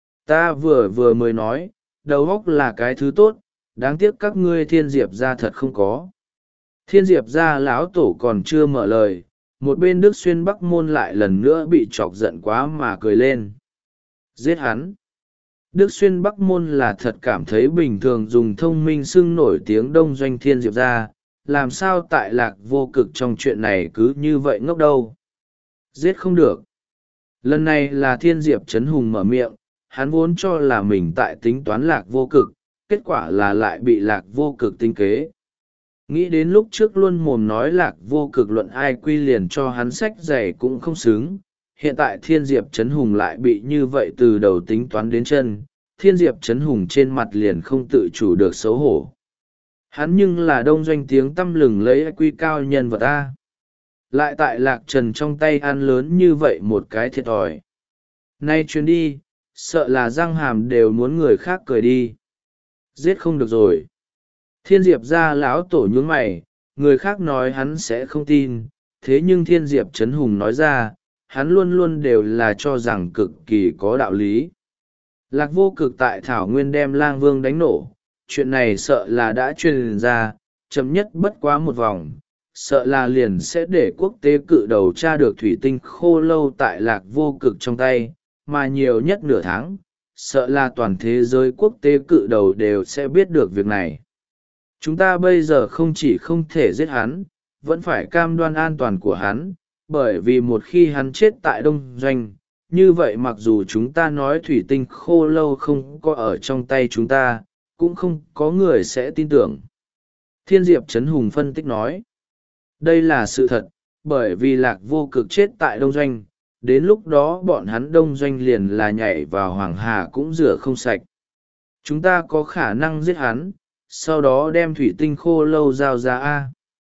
Ta vừa vừa mới nói, đầu óc là cái thứ tốt, đáng tiếc các ngươi thiên diệp ra thật không có. Thiên diệp ra lão tổ còn chưa mở lời, một bên Đức Xuyên Bắc Môn lại lần nữa bị chọc giận quá mà cười lên. Giết hắn. Đức Xuyên Bắc Môn là thật cảm thấy bình thường dùng thông minh xưng nổi tiếng đông doanh thiên diệp ra, làm sao tại Lạc Vô Cực trong chuyện này cứ như vậy ngốc đâu. Giết không được. Lần này là thiên diệp trấn hùng mở miệng, hắn vốn cho là mình tại tính toán Lạc Vô Cực, kết quả là lại bị Lạc Vô Cực tinh kế. Nghĩ đến lúc trước luôn mồm nói Lạc Vô Cực luận ai quy liền cho hắn sách giày cũng không xứng, hiện tại thiên diệp trấn hùng lại bị như vậy từ đầu tính toán đến chân, thiên diệp trấn hùng trên mặt liền không tự chủ được xấu hổ. Hắn nhưng là đông doanh tiếng tăm lừng lấy ai quy cao nhân vật ta. Lại tại Lạc Trần trong tay ăn lớn như vậy một cái thiệt thòi. Nay chuyến đi, sợ là răng hàm đều muốn người khác cười đi. Giết không được rồi. Thiên diệp ra lão tổ nhún mày, người khác nói hắn sẽ không tin, thế nhưng thiên diệp trấn hùng nói ra, hắn luôn luôn đều là cho rằng cực kỳ có đạo lý. Lạc Vô Cực tại Thảo Nguyên đem Lang Vương đánh nổ, chuyện này sợ là đã truyền ra, chậm nhất bất quá một vòng, sợ là liền sẽ để quốc tế cự đầu tra được thủy tinh khô lâu tại Lạc Vô Cực trong tay, mà nhiều nhất nửa tháng, sợ là toàn thế giới quốc tế cự đầu đều sẽ biết được việc này. Chúng ta bây giờ không chỉ không thể giết hắn, vẫn phải cam đoan an toàn của hắn, bởi vì một khi hắn chết tại đông doanh, như vậy mặc dù chúng ta nói thủy tinh khô lâu không có ở trong tay chúng ta, cũng không có người sẽ tin tưởng. Thiên diệp trấn hùng phân tích nói, đây là sự thật, bởi vì Lạc Vô Cực chết tại đông doanh, đến lúc đó bọn hắn đông doanh liền là nhảy vào hoàng hà cũng rửa không sạch. Chúng ta có khả năng giết hắn, sau đó đem thủy tinh khô lâu giao ra a.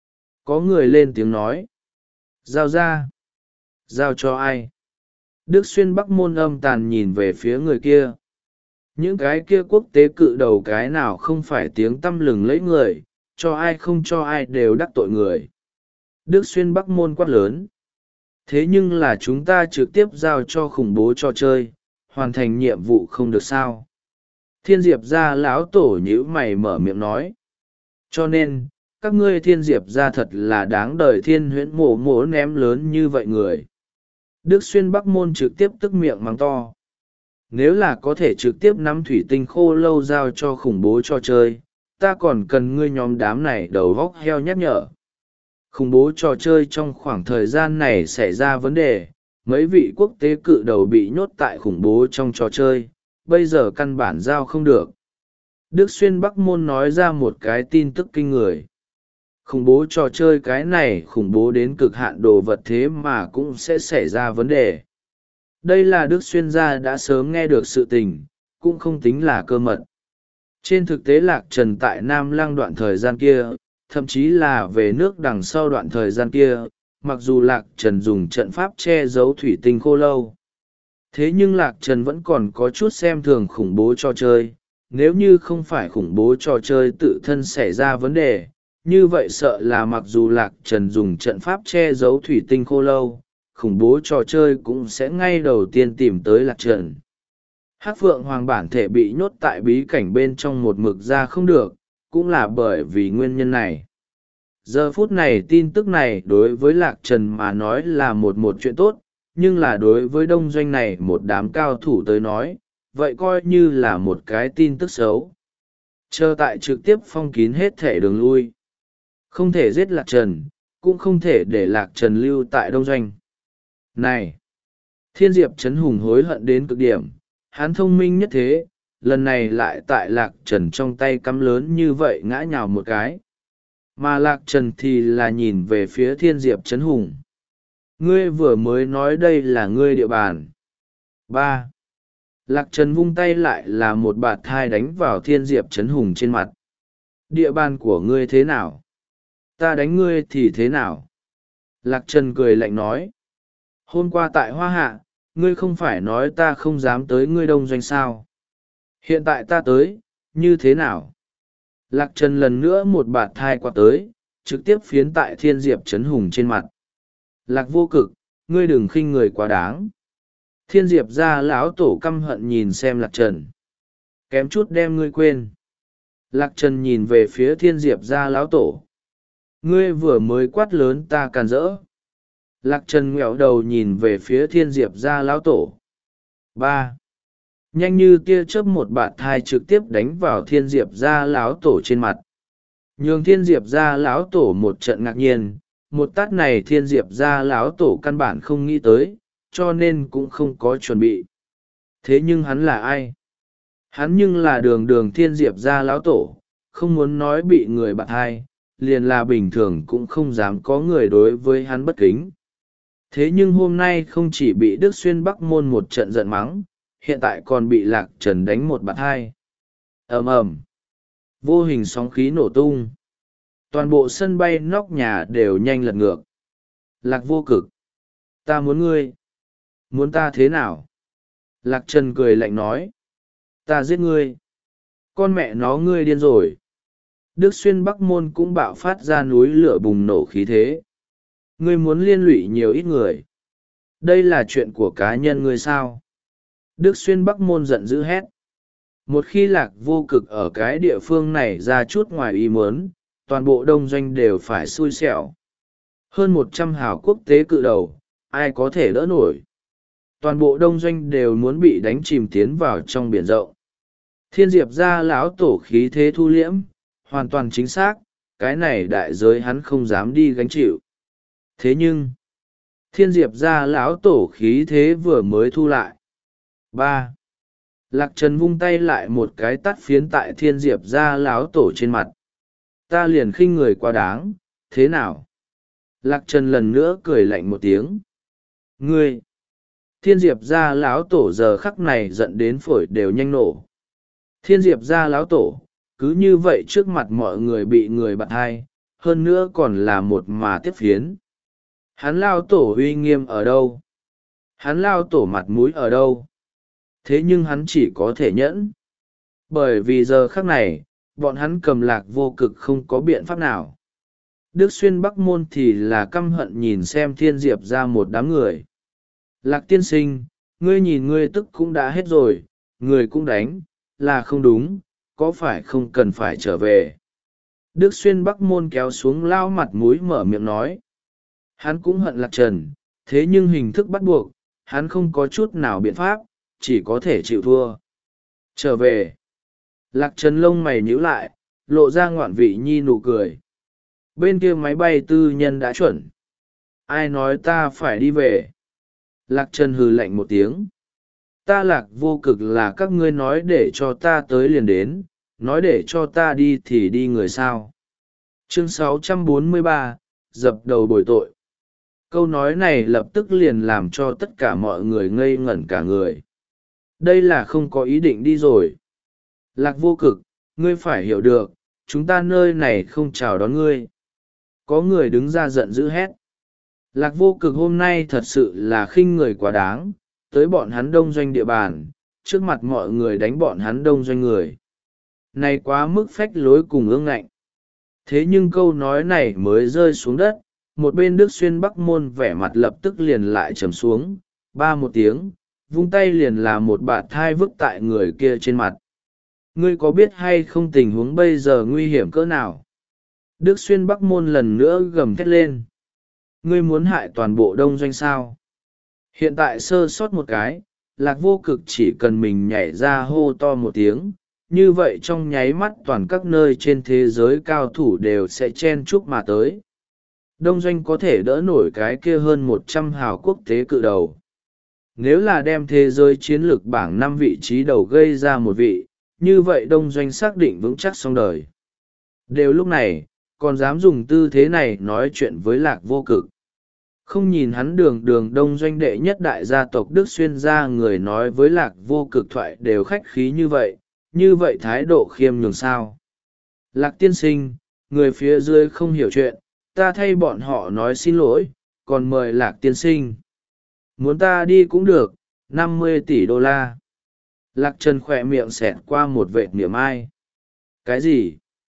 Có người lên tiếng nói, giao ra, giao cho ai? Đức Xuyên Bắc Môn âm tàn nhìn về phía người kia. Những cái kia quốc tế cự đầu cái nào không phải tiếng tăm lừng lẫy người, cho ai không cho ai đều đắc tội người. Đức Xuyên Bắc Môn quát lớn. Thế nhưng là chúng ta trực tiếp giao cho khủng bố trò chơi, hoàn thành nhiệm vụ không được sao? Thiên diệp ra lão tổ nhíu mày mở miệng nói. Cho nên, các ngươi thiên diệp ra thật là đáng đời thiên huyễn mổ mổ ném lớn như vậy người. Đức Xuyên Bắc Môn trực tiếp tức miệng mắng to. Nếu là có thể trực tiếp nắm thủy tinh khô lâu giao cho khủng bố trò chơi, ta còn cần ngươi nhóm đám này đầu vóc heo nhắc nhở. Khủng bố trò chơi trong khoảng thời gian này xảy ra vấn đề, mấy vị quốc tế cự đầu bị nhốt tại khủng bố trong trò chơi, bây giờ căn bản giao không được. Đức Xuyên Bắc Môn nói ra một cái tin tức kinh người. Khủng bố trò chơi cái này khủng bố đến cực hạn đồ vật thế mà cũng sẽ xảy ra vấn đề. Đây là Đức Xuyên gia đã sớm nghe được sự tình, cũng không tính là cơ mật. Trên thực tế Lạc Trần tại Nam Lăng đoạn thời gian kia, thậm chí là về nước đằng sau đoạn thời gian kia, mặc dù Lạc Trần dùng trận pháp che giấu thủy tinh khô lâu. Thế nhưng Lạc Trần vẫn còn có chút xem thường khủng bố trò chơi, nếu như không phải khủng bố trò chơi tự thân xảy ra vấn đề, như vậy sợ là mặc dù Lạc Trần dùng trận pháp che giấu thủy tinh khô lâu, khủng bố trò chơi cũng sẽ ngay đầu tiên tìm tới Lạc Trần. Hắc Phượng Hoàng bản thể bị nhốt tại bí cảnh bên trong một mực ra không được, cũng là bởi vì nguyên nhân này. Giờ phút này tin tức này đối với Lạc Trần mà nói là một một chuyện tốt, nhưng là đối với đông doanh này một đám cao thủ tới nói, vậy coi như là một cái tin tức xấu. Chờ tại trực tiếp phong kín hết thể đường lui. Không thể giết Lạc Trần, cũng không thể để Lạc Trần lưu tại đông doanh. Này! Thiên diệp trấn hùng hối hận đến cực điểm, Hắn thông minh nhất thế, lần này lại tại Lạc Trần trong tay cắm lớn như vậy ngã nhào một cái. Mà Lạc Trần thì là nhìn về phía Thiên Diệp Trấn Hùng. Ngươi vừa mới nói đây là ngươi địa bàn. Ba. Lạc Trần vung tay lại là một bạt thai đánh vào Thiên Diệp Trấn Hùng trên mặt. Địa bàn của ngươi thế nào? Ta đánh ngươi thì thế nào? Lạc Trần cười lạnh nói. Hôm qua tại Hoa Hạ, ngươi không phải nói ta không dám tới ngươi đông doanh sao? Hiện tại ta tới, như thế nào? Lạc Trần lần nữa một bạt thai qua tới, trực tiếp phiến tại Thiên Diệp Trấn Hùng trên mặt. Lạc Vô Cực, ngươi đừng khinh người quá đáng. Thiên Diệp ra lão tổ căm hận nhìn xem Lạc Trần. Kém chút đem ngươi quên. Lạc Trần nhìn về phía Thiên Diệp ra lão tổ. Ngươi vừa mới quát lớn ta càn rỡ. Lạc Trần ngẹo đầu nhìn về phía Thiên Diệp ra lão tổ. Ba. Nhanh như tia chớp một bạt thai trực tiếp đánh vào Thiên Diệp ra lão tổ trên mặt. Nhường Thiên Diệp ra lão tổ một trận ngạc nhiên. Một tát này Thiên Diệp ra lão tổ căn bản không nghĩ tới, cho nên cũng không có chuẩn bị. Thế nhưng hắn là ai? Hắn nhưng là đường đường Thiên Diệp ra lão tổ, không muốn nói bị người bạt hai, liền là bình thường cũng không dám có người đối với hắn bất kính. Thế nhưng hôm nay không chỉ bị Đức Xuyên Bắc Môn một trận giận mắng, hiện tại còn bị Lạc Trần đánh một bạt hai. Ầm ầm, vô hình sóng khí nổ tung. Toàn bộ sân bay nóc nhà đều nhanh lật ngược. Lạc Vô Cực, ta muốn ngươi. Muốn ta thế nào? Lạc Trần cười lạnh nói. Ta giết ngươi. Con mẹ nó ngươi điên rồi. Đức Xuyên Bắc Môn cũng bạo phát ra núi lửa bùng nổ khí thế. Ngươi muốn liên lụy nhiều ít người. Đây là chuyện của cá nhân ngươi sao? Đức Xuyên Bắc Môn giận dữ hét. Một khi Lạc Vô Cực ở cái địa phương này ra chút ngoài ý muốn, toàn bộ đông doanh đều phải xui xẻo. Hơn một trăm hào quốc tế cự đầu, ai có thể đỡ nổi. Toàn bộ đông doanh đều muốn bị đánh chìm tiến vào trong biển rộng. Thiên Diệp ra lão tổ khí thế thu liễm, hoàn toàn chính xác, cái này đại giới hắn không dám đi gánh chịu. Thế nhưng, Thiên Diệp ra lão tổ khí thế vừa mới thu lại. Ba. Lạc Trần vung tay lại một cái tắt phiến tại Thiên Diệp ra lão tổ trên mặt. Ta liền khinh người quá đáng, thế nào? Lạc Trần lần nữa cười lạnh một tiếng. Ngươi! Thiên Diệp ra lão tổ giờ khắc này giận đến phổi đều nhanh nổ. Thiên Diệp ra lão tổ, cứ như vậy trước mặt mọi người bị người bạt hai, hơn nữa còn là một mà tiếp phiến. Hắn lao tổ uy nghiêm ở đâu? Hắn lao tổ mặt mũi ở đâu? Thế nhưng hắn chỉ có thể nhẫn. Bởi vì giờ khắc này, bọn hắn cầm Lạc Vô Cực không có biện pháp nào. Đức Xuyên Bắc Môn thì là căm hận nhìn xem Thiên Diệp ra một đám người. Lạc tiên sinh, ngươi nhìn ngươi tức cũng đã hết rồi, người cũng đánh, là không đúng, có phải không cần phải trở về. Đức Xuyên Bắc Môn kéo xuống lao mặt mũi mở miệng nói. Hắn cũng hận Lạc Trần, thế nhưng hình thức bắt buộc, hắn không có chút nào biện pháp, chỉ có thể chịu thua. Trở về. Lạc Trần lông mày nhíu lại, lộ ra ngoạn vị nhi nụ cười. Bên kia máy bay tư nhân đã chuẩn. Ai nói ta phải đi về? Lạc Trần hừ lạnh một tiếng. Ta Lạc Vô Cực là các ngươi nói để cho ta tới liền đến, nói để cho ta đi thì đi người sao. Chương sáu trăm bốn mươi ba, dập đầu bồi tội. Câu nói này lập tức liền làm cho tất cả mọi người ngây ngẩn cả người. Đây là không có ý định đi rồi. Lạc Vô Cực, ngươi phải hiểu được, chúng ta nơi này không chào đón ngươi. Có người đứng ra giận dữ hét. Lạc Vô Cực hôm nay thật sự là khinh người quá đáng, tới bọn hắn đông doanh địa bàn, trước mặt mọi người đánh bọn hắn đông doanh người. Này quá mức phách lối cùng ương ngạnh. Thế nhưng câu nói này mới rơi xuống đất, một bên Đức Xuyên Bắc Môn vẻ mặt lập tức liền lại trầm xuống, ba một tiếng, vung tay liền là một bạt thai vứt tại người kia trên mặt. Ngươi có biết hay không tình huống bây giờ nguy hiểm cỡ nào? Đức Xuyên Bắc Môn lần nữa gầm thét lên. Ngươi muốn hại toàn bộ đông doanh sao? Hiện tại sơ sót một cái, Lạc Vô Cực chỉ cần mình nhảy ra hô to một tiếng, như vậy trong nháy mắt toàn các nơi trên thế giới cao thủ đều sẽ chen chúc mà tới. Đông doanh có thể đỡ nổi cái kia hơn một trăm hào quốc tế cự đầu. nếu là đem thế giới chiến lược bảng năm vị trí đầu gây ra một vị, như vậy đông doanh xác định vững chắc xong đời. Đều lúc này, còn dám dùng tư thế này nói chuyện với Lạc Vô Cực. Không nhìn hắn đường đường đông doanh đệ nhất đại gia tộc Đức Xuyên ra người nói với Lạc Vô Cực thoại đều khách khí như vậy, như vậy thái độ khiêm nhường sao. Lạc tiên sinh, người phía dưới không hiểu chuyện, ta thay bọn họ nói xin lỗi, còn mời Lạc tiên sinh. Muốn ta đi cũng được, năm mươi tỷ đô la. Lạc Trần khỏe miệng xẹt qua một vệt niệm ai. Cái gì?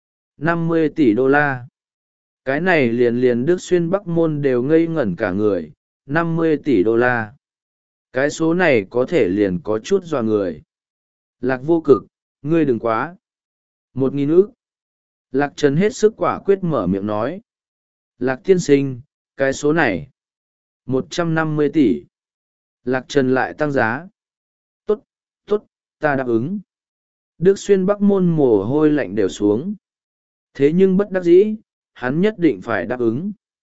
năm mươi tỷ đô la. Cái này liền liền Đức Xuyên Bắc Môn đều ngây ngẩn cả người, năm mươi tỷ đô la. Cái số này có thể liền có chút dọa người. Lạc Vô Cực, ngươi đừng quá. Một nghìn ức. Lạc Trần hết sức quả quyết mở miệng nói. Lạc tiên sinh, cái số này. một trăm năm mươi tỷ. Lạc Trần lại tăng giá. Tốt, tốt, ta đáp ứng. Đức Xuyên Bắc Môn mồ hôi lạnh đều xuống. Thế nhưng bất đắc dĩ, hắn nhất định phải đáp ứng.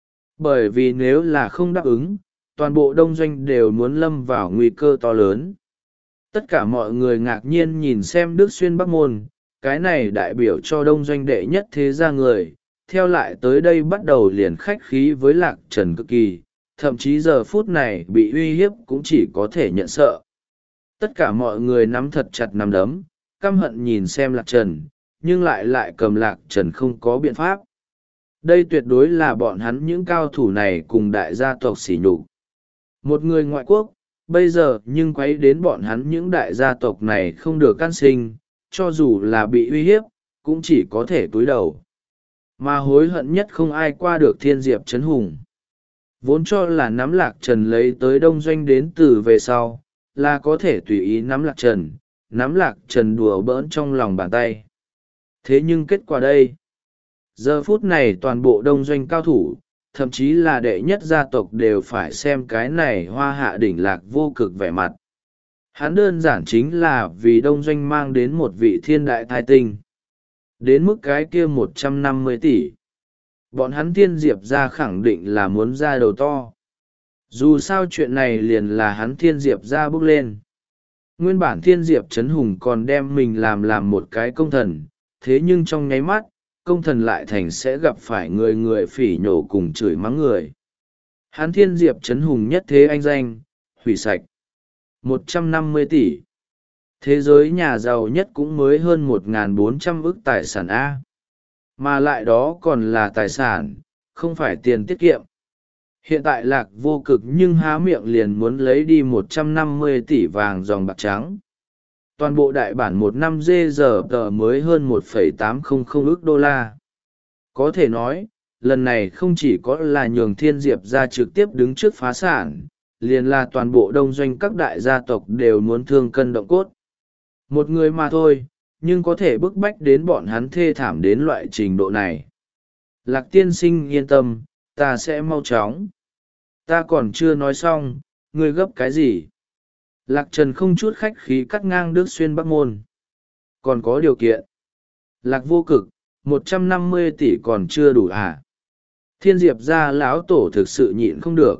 Bởi vì nếu là không đáp ứng, toàn bộ đông doanh đều muốn lâm vào nguy cơ to lớn. Tất cả mọi người ngạc nhiên nhìn xem Đức Xuyên Bắc Môn, cái này đại biểu cho đông doanh đệ nhất thế gia người, theo lại tới đây bắt đầu liền khách khí với Lạc Trần cực kỳ, thậm chí giờ phút này bị uy hiếp cũng chỉ có thể nhận sợ. Tất cả mọi người nắm thật chặt nắm đấm, căm hận nhìn xem Lạc Trần, nhưng lại lại cầm Lạc Trần không có biện pháp. Đây tuyệt đối là bọn hắn những cao thủ này cùng đại gia tộc sỉ nhục. Một người ngoại quốc, bây giờ nhưng quấy đến bọn hắn những đại gia tộc này không được can sinh, cho dù là bị uy hiếp, cũng chỉ có thể cúi đầu. Mà hối hận nhất không ai qua được Thiên Diệp Trấn Hùng. Vốn cho là nắm Lạc Trần lấy tới đông doanh đến từ về sau, là có thể tùy ý nắm Lạc Trần, nắm Lạc Trần đùa bỡn trong lòng bàn tay. Thế nhưng kết quả đây, giờ phút này toàn bộ đông doanh cao thủ, thậm chí là đệ nhất gia tộc đều phải xem cái này hoa hạ đỉnh Lạc Vô Cực vẻ mặt. Hắn đơn giản chính là vì đông doanh mang đến một vị thiên đại thai tinh. Đến mức cái kia một trăm năm mươi tỷ. Bọn hắn Thiên Diệp ra khẳng định là muốn ra đầu to. Dù sao chuyện này liền là hắn Thiên Diệp ra bước lên. Nguyên bản Thiên Diệp Trấn Hùng còn đem mình làm làm một cái công thần, thế nhưng trong nháy mắt, công thần lại thành sẽ gặp phải người người phỉ nhổ cùng chửi mắng người. Hắn Thiên Diệp Trấn Hùng nhất thế anh danh, hủy sạch. một trăm năm mươi tỷ. Thế giới nhà giàu nhất cũng mới hơn một nghìn bốn trăm ức tài sản A. Mà lại đó còn là tài sản, không phải tiền tiết kiệm. Hiện tại Lạc Vô Cực nhưng há miệng liền muốn lấy đi một trăm năm mươi tỷ vàng dòng bạc trắng. Toàn bộ đại bản một năm dê giờ tờ mới hơn một phẩy tám không không ức đô la. Có thể nói, lần này không chỉ có là nhường Thiên Diệp ra trực tiếp đứng trước phá sản, liền là toàn bộ đông doanh các đại gia tộc đều muốn thương cân động cốt. Một người mà thôi, nhưng có thể bức bách đến bọn hắn thê thảm đến loại trình độ này. Lạc tiên sinh yên tâm, ta sẽ mau chóng. Ta còn chưa nói xong, ngươi gấp cái gì? Lạc Trần không chút khách khí cắt ngang Đức Xuyên Bắc Môn. Còn có điều kiện. Lạc Vô Cực, một trăm năm mươi tỷ còn chưa đủ à? Thiên Diệp ra lão tổ thực sự nhịn không được.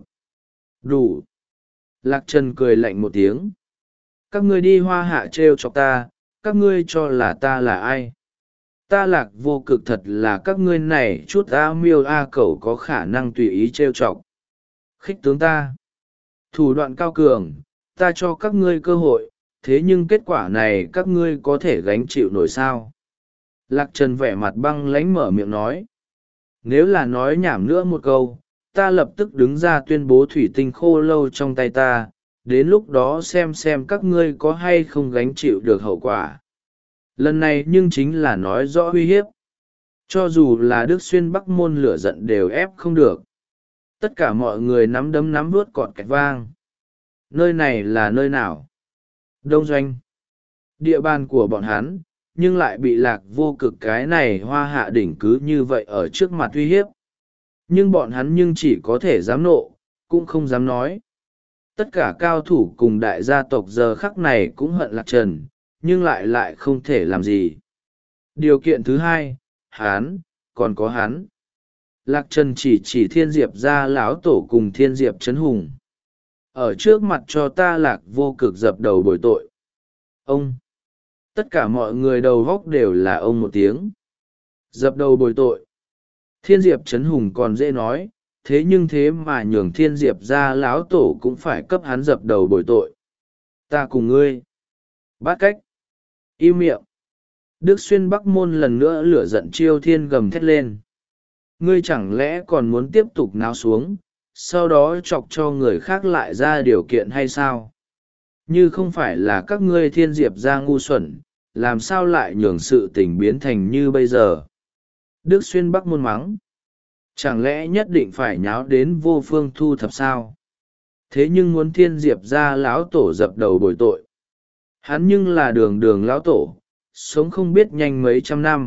Đủ. Lạc Trần cười lạnh một tiếng. Các ngươi đi hoa hạ trêu chọc ta, các ngươi cho là ta là ai? Ta Lạc Vô Cực thật là các ngươi này chút a miêu a cẩu có khả năng tùy ý trêu chọc. Khích tướng ta. Thủ đoạn cao cường, ta cho các ngươi cơ hội, thế nhưng kết quả này các ngươi có thể gánh chịu nổi sao? Lạc Trần vẻ mặt băng lãnh mở miệng nói. Nếu là nói nhảm nữa một câu, ta lập tức đứng ra tuyên bố thủy tinh khô lâu trong tay ta, đến lúc đó xem xem các ngươi có hay không gánh chịu được hậu quả. Lần này nhưng chính là nói rõ uy hiếp. Cho dù là Đức Xuyên Bắc Môn lửa giận đều ép không được. Tất cả mọi người nắm đấm nắm vuốt cọt kẹt vang. Nơi này là nơi nào? Đông doanh. Địa bàn của bọn hắn, nhưng lại bị Lạc Vô Cực cái này hoa hạ đỉnh cứ như vậy ở trước mặt uy hiếp. Nhưng bọn hắn nhưng chỉ có thể dám nộ, cũng không dám nói. Tất cả cao thủ cùng đại gia tộc giờ khắc này cũng hận Lạc Trần, nhưng lại lại không thể làm gì. Điều kiện thứ hai, hắn, còn có hắn. Lạc Trần chỉ chỉ Thiên Diệp ra lão tổ cùng Thiên Diệp Trấn Hùng. ở trước mặt cho ta Lạc Vô Cực dập đầu bồi tội. Ông! Tất cả mọi người đầu góc đều là ông một tiếng. Dập đầu bồi tội. Thiên Diệp Trấn Hùng còn dễ nói, thế nhưng thế mà nhường Thiên Diệp ra lão tổ cũng phải cấp hắn dập đầu bồi tội. Ta cùng ngươi. Bát cách. Im miệng. Đức Xuyên Bắc Môn lần nữa lửa giận chiêu thiên gầm thét lên. Ngươi chẳng lẽ còn muốn tiếp tục náo xuống, sau đó chọc cho người khác lại ra điều kiện hay sao? Như không phải là các ngươi Thiên Diệp ra ngu xuẩn, làm sao lại nhường sự tình biến thành như bây giờ? Đức Xuyên Bắc Môn mắng. Chẳng lẽ nhất định phải nháo đến vô phương thu thập sao? Thế nhưng muốn Thiên Diệp ra lão tổ dập đầu bồi tội. Hắn nhưng là đường đường lão tổ, sống không biết nhanh mấy trăm năm.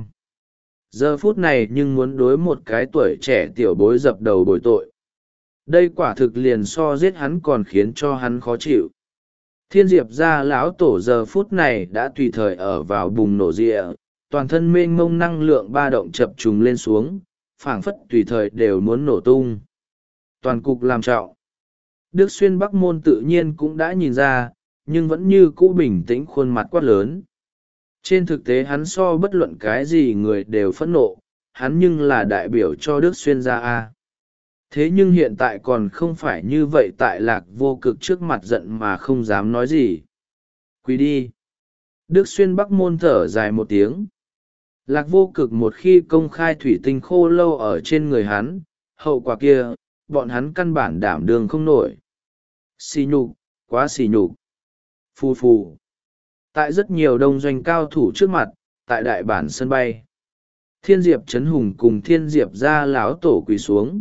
Giờ phút này nhưng muốn đối một cái tuổi trẻ tiểu bối dập đầu bồi tội. Đây quả thực liền so giết hắn còn khiến cho hắn khó chịu. Thiên Diệp ra lão tổ giờ phút này đã tùy thời ở vào bùng nổ rịa, toàn thân mênh mông năng lượng ba động chập trùng lên xuống, phảng phất tùy thời đều muốn nổ tung. Toàn cục làm trọng. Đức Xuyên Bắc Môn tự nhiên cũng đã nhìn ra, nhưng vẫn như cũ bình tĩnh khuôn mặt quát lớn. Trên thực tế hắn so bất luận cái gì người đều phẫn nộ, hắn nhưng là đại biểu cho Đức Xuyên gia A. Thế nhưng hiện tại còn không phải như vậy, tại Lạc Vô Cực trước mặt giận mà không dám nói gì. Quỳ đi. Đức Xuyên Bắc Môn thở dài một tiếng. Lạc Vô Cực một khi công khai thủy tinh khô lâu ở trên người hắn, hậu quả kia, bọn hắn căn bản đảm đương không nổi. Xì nhục, quá xì nhục. Phù phù. Tại rất nhiều đông doanh cao thủ trước mặt, tại đại bản sân bay, Thiên Diệp Trấn Hùng cùng Thiên Diệp ra láo tổ quỳ xuống.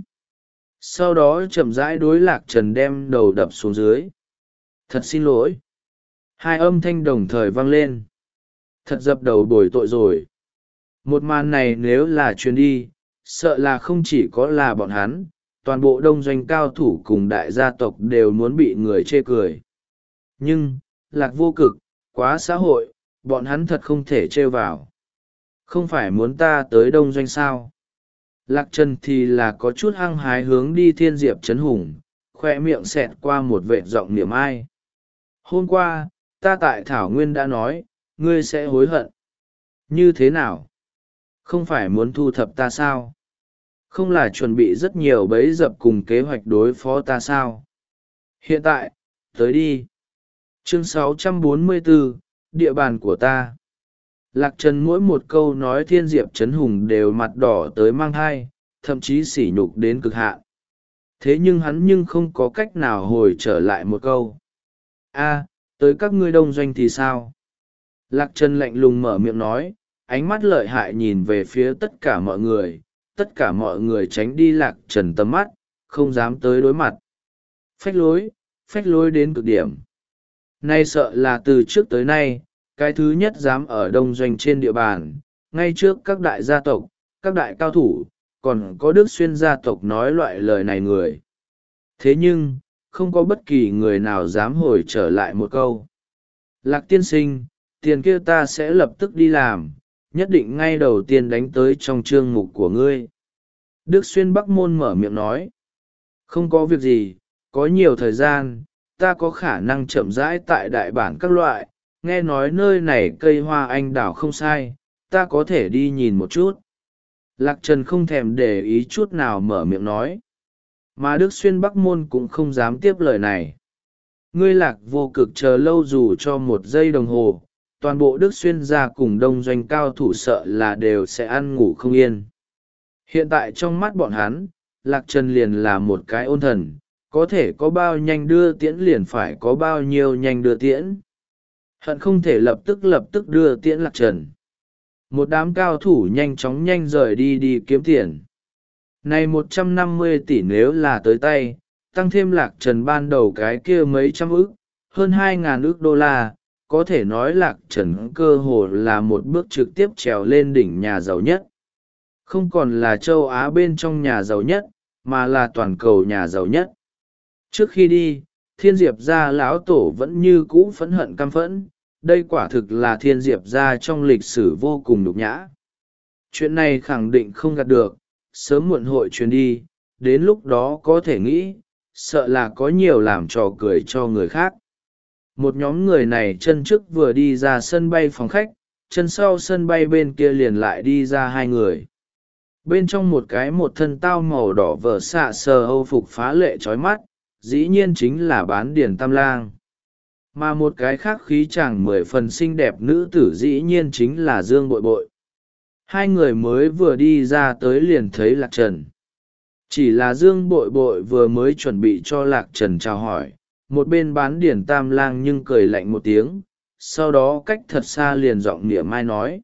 Sau đó chậm rãi đối Lạc Trần đem đầu đập xuống dưới. Thật xin lỗi. Hai âm thanh đồng thời vang lên. Thật dập đầu bồi tội rồi. Một màn này nếu là truyền đi, sợ là không chỉ có là bọn hắn, toàn bộ đông doanh cao thủ cùng đại gia tộc đều muốn bị người chê cười. Nhưng, Lạc Vô Cực, quá xã hội, bọn hắn thật không thể trêu vào. Không phải muốn ta tới đông doanh sao? Lạc Trần thì là có chút hăng hái hướng đi Thiên Diệp Trấn Hùng, khoe miệng xẹt qua một vệ giọng niệm ai. Hôm qua, ta tại Thảo Nguyên đã nói, ngươi sẽ hối hận. Như thế nào? Không phải muốn thu thập ta sao? Không là chuẩn bị rất nhiều bẫy dập cùng kế hoạch đối phó ta sao? Hiện tại, tới đi. Chương sáu trăm bốn mươi bốn, địa bàn của ta. Lạc Trần mỗi một câu nói Thiên Diệp Trấn Hùng đều mặt đỏ tới mang thai, thậm chí sỉ nhục đến cực hạn. Thế nhưng hắn nhưng không có cách nào hồi trở lại một câu. A, tới các ngươi đông doanh thì sao? Lạc Trần lạnh lùng mở miệng nói, ánh mắt lợi hại nhìn về phía tất cả mọi người, tất cả mọi người tránh đi Lạc Trần tầm mắt, không dám tới đối mặt. Phách lối, phách lối đến cực điểm. Nay sợ là từ trước tới nay, cái thứ nhất dám ở đông doanh trên địa bàn, ngay trước các đại gia tộc, các đại cao thủ, còn có Đức Xuyên gia tộc nói loại lời này người. Thế nhưng, không có bất kỳ người nào dám hồi trở lại một câu. Lạc tiên sinh, tiền kia ta sẽ lập tức đi làm, nhất định ngay đầu tiên đánh tới trong chương mục của ngươi. Đức Xuyên Bắc Môn mở miệng nói. Không có việc gì, có nhiều thời gian, ta có khả năng chậm rãi tại đại bản các loại, nghe nói nơi này cây hoa anh đào không sai, ta có thể đi nhìn một chút. Lạc Trần không thèm để ý chút nào mở miệng nói. Mà Đức Xuyên Bắc Môn cũng không dám tiếp lời này. Ngươi Lạc Vô Cực chờ lâu dù cho một giây đồng hồ, toàn bộ Đức Xuyên gia cùng đông doanh cao thủ sợ là đều sẽ ăn ngủ không yên. Hiện tại trong mắt bọn hắn, Lạc Trần liền là một cái ôn thần, có thể có bao nhanh đưa tiễn liền phải có bao nhiêu nhanh đưa tiễn. Hận không thể lập tức lập tức đưa tiễn Lạc Trần. Một đám cao thủ nhanh chóng nhanh rời đi đi kiếm tiền. Này một trăm năm mươi tỷ nếu là tới tay, tăng thêm Lạc Trần ban đầu cái kia mấy trăm ức, hơn hai ngàn ức đô la, có thể nói Lạc Trần cơ hồ là một bước trực tiếp trèo lên đỉnh nhà giàu nhất. Không còn là châu Á bên trong nhà giàu nhất, mà là toàn cầu nhà giàu nhất. Trước khi đi, Thiên Diệp gia lão tổ vẫn như cũ phẫn hận căm phẫn, đây quả thực là Thiên Diệp gia trong lịch sử vô cùng nhục nhã. Chuyện này khẳng định không gạt được, sớm muộn hội truyền đi, đến lúc đó có thể nghĩ, sợ là có nhiều làm trò cười cho người khác. Một nhóm người này chân trước vừa đi ra sân bay phòng khách, chân sau sân bay bên kia liền lại đi ra hai người. Bên trong một cái một thân tao màu đỏ vở xạ sờ âu phục phá lệ trói mắt, dĩ nhiên chính là Bán Điền Tam Lang. Mà một cái khác khí chàng mười phần xinh đẹp nữ tử dĩ nhiên chính là Dương Bội Bội. Hai người mới vừa đi ra tới liền thấy Lạc Trần. Chỉ là Dương Bội Bội vừa mới chuẩn bị cho Lạc Trần chào hỏi, một bên Bán Điền Tam Lang nhưng cười lạnh một tiếng, sau đó cách thật xa liền giọng nịa mai nói: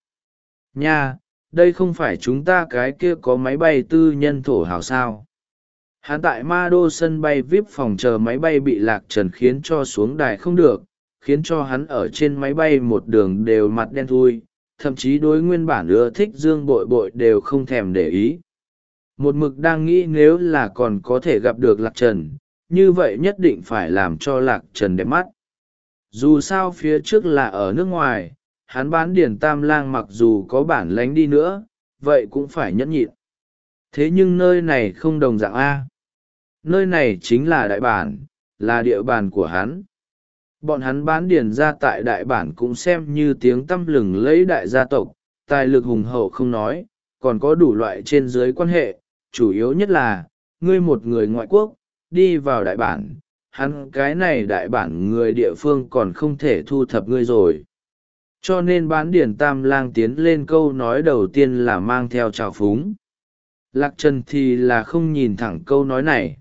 nha, đây không phải chúng ta cái kia có máy bay tư nhân thổ hào sao? Hắn tại ma đô sân bay vê i pê phòng chờ máy bay bị Lạc Trần khiến cho xuống đài không được, khiến cho hắn ở trên máy bay một đường đều mặt đen thui, thậm chí đối nguyên bản ưa thích Dương Bội Bội đều không thèm để ý. Một mực đang nghĩ nếu là còn có thể gặp được Lạc Trần, như vậy nhất định phải làm cho Lạc Trần đẹp mắt. Dù sao phía trước là ở nước ngoài, hắn Bán Điền Tam Lang mặc dù có bản lánh đi nữa, vậy cũng phải nhẫn nhịn. Thế nhưng nơi này không đồng dạng A. Nơi này chính là đại bản, là địa bàn của hắn. Bọn hắn Bán Điền ra tại đại bản cũng xem như tiếng tăm lừng lẫy đại gia tộc, tài lực hùng hậu không nói, còn có đủ loại trên dưới quan hệ, chủ yếu nhất là, ngươi một người ngoại quốc, đi vào đại bản, hắn cái này đại bản người địa phương còn không thể thu thập ngươi rồi. Cho nên Bán Điền Tam Lang tiến lên câu nói đầu tiên là mang theo trào phúng. Lạc Trần thì là không nhìn thẳng câu nói này.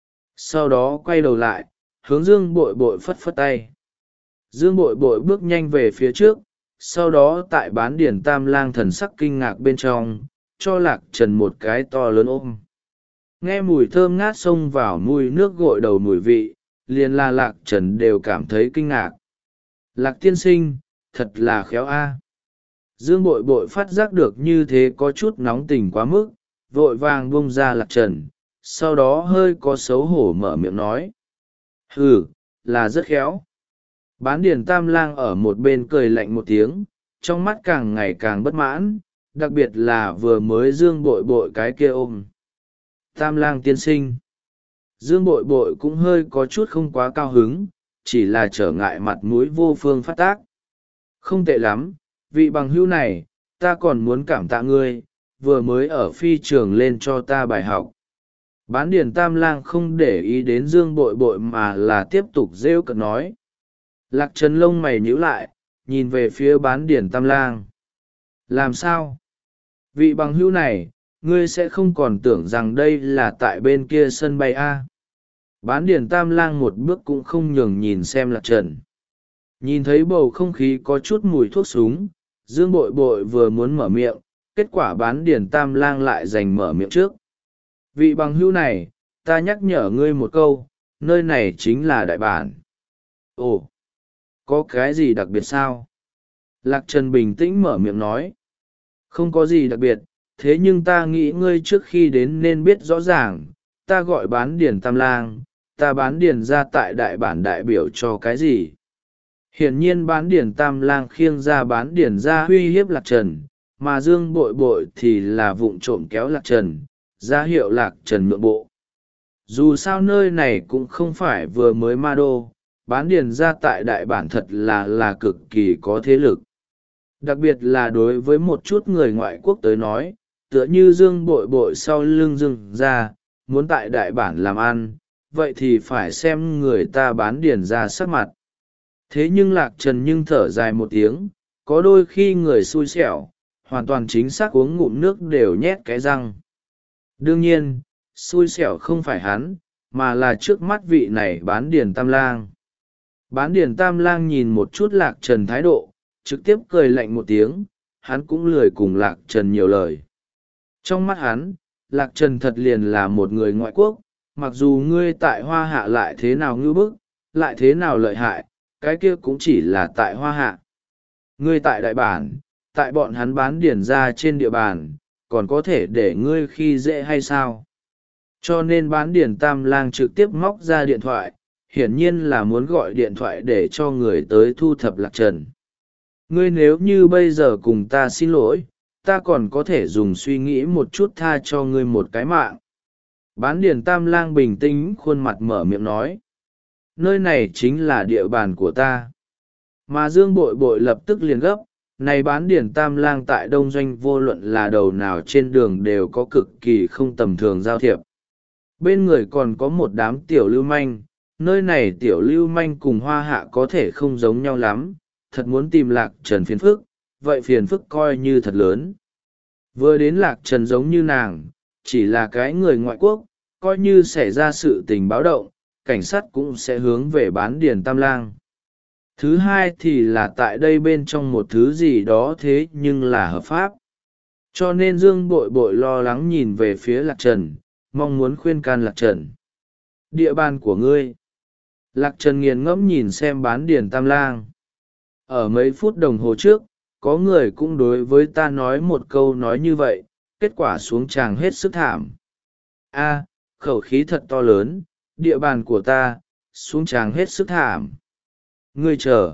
Sau đó quay đầu lại, hướng Dương Bội Bội phất phất tay. Dương Bội Bội bước nhanh về phía trước, sau đó tại Bán Điền Tam Lang thần sắc kinh ngạc bên trong, cho Lạc Trần một cái to lớn ôm. Nghe mùi thơm ngát xông vào mùi nước gội đầu mùi vị, liền là Lạc Trần đều cảm thấy kinh ngạc. Lạc tiên sinh, thật là khéo a. Dương Bội Bội phát giác được như thế có chút nóng tình quá mức, vội vàng buông ra Lạc Trần, sau đó hơi có xấu hổ mở miệng nói: hừ, là rất khéo. Bán Điền Tam Lang ở một bên cười lạnh một tiếng, trong mắt càng ngày càng bất mãn, đặc biệt là vừa mới Dương Bội Bội cái kia ôm. Tam Lang tiên sinh. Dương Bội Bội cũng hơi có chút không quá cao hứng, chỉ là trở ngại mặt mũi vô phương phát tác. Không tệ lắm, vị bằng hữu này, ta còn muốn cảm tạ ngươi, vừa mới ở phi trường lên cho ta bài học. Bán Điền Tam Lang không để ý đến Dương Bội Bội mà là tiếp tục rêu cợt nói. Lạc Trần lông mày nhíu lại, nhìn về phía Bán Điền Tam Lang. Làm sao? Vị bằng hữu này, ngươi sẽ không còn tưởng rằng đây là tại bên kia sân bay A. Bán Điền Tam Lang một bước cũng không nhường nhìn xem Lạc Trần. Nhìn thấy bầu không khí có chút mùi thuốc súng, Dương Bội Bội vừa muốn mở miệng, kết quả Bán Điền Tam Lang lại giành mở miệng trước. Vị bằng hữu này, ta nhắc nhở ngươi một câu, nơi này chính là đại bản. Ồ, có cái gì đặc biệt sao? Lạc Trần bình tĩnh mở miệng nói. Không có gì đặc biệt, thế nhưng ta nghĩ ngươi trước khi đến nên biết rõ ràng, ta gọi Bán Điền Tam Lang, ta Bán Điền ra tại đại bản đại biểu cho cái gì? Hiển nhiên Bán Điền Tam Lang khiêng ra Bán Điền ra uy hiếp Lạc Trần, mà Dương Bội Bội thì là vụng trộm kéo Lạc Trần, ra hiệu Lạc Trần nhượng bộ. Dù sao nơi này cũng không phải vừa mới ma đô, Bán Điền ra tại đại bản thật là là cực kỳ có thế lực. Đặc biệt là đối với một chút người ngoại quốc tới nói, tựa như Dương Bội Bội sau lưng Dương ra, muốn tại đại bản làm ăn, vậy thì phải xem người ta Bán Điền ra sắc mặt. Thế nhưng Lạc Trần nhưng thở dài một tiếng, có đôi khi người xui xẻo, hoàn toàn chính xác uống ngụm nước đều nhét cái răng. Đương nhiên, xui xẻo không phải hắn, mà là trước mắt vị này Bán Điền Tam Lang. Bán Điền Tam Lang nhìn một chút Lạc Trần thái độ, trực tiếp cười lạnh một tiếng, hắn cũng lười cùng Lạc Trần nhiều lời. Trong mắt hắn, Lạc Trần thật liền là một người ngoại quốc, mặc dù ngươi tại Hoa Hạ lại thế nào ngưu bức, lại thế nào lợi hại, cái kia cũng chỉ là tại Hoa Hạ. Ngươi tại đại bản, tại bọn hắn Bán Điền ra trên địa bàn, còn có thể để ngươi khi dễ hay sao? Cho nên Bán Điền Tam Lang trực tiếp móc ra điện thoại, hiển nhiên là muốn gọi điện thoại để cho người tới thu thập Lạc Trần. Ngươi nếu như bây giờ cùng ta xin lỗi, ta còn có thể dùng suy nghĩ một chút tha cho ngươi một cái mạng. Bán điền tam lang bình tĩnh khuôn mặt mở miệng nói, nơi này chính là địa bàn của ta. Mà Dương Bội Bội lập tức liền gấp, này bán điền tam lang tại đông doanh vô luận là đầu nào trên đường đều có cực kỳ không tầm thường giao thiệp. Bên người còn có một đám tiểu lưu manh, nơi này tiểu lưu manh cùng hoa hạ có thể không giống nhau lắm, thật muốn tìm Lạc Trần phiền phức, vậy phiền phức coi như thật lớn. Vừa đến Lạc Trần giống như nàng, chỉ là cái người ngoại quốc, coi như xảy ra sự tình báo động, cảnh sát cũng sẽ hướng về bán điền tam lang. Thứ hai thì là tại đây bên trong một thứ gì đó thế nhưng là hợp pháp. Cho nên Dương Bội Bội lo lắng nhìn về phía Lạc Trần, mong muốn khuyên can Lạc Trần. Địa bàn của ngươi. Lạc Trần nghiền ngẫm nhìn xem bán điền tam lang. Ở mấy phút đồng hồ trước, có người cũng đối với ta nói một câu nói như vậy, kết quả xuống tràng hết sức thảm. A, khẩu khí thật to lớn, địa bàn của ta, xuống tràng hết sức thảm. Ngươi chờ.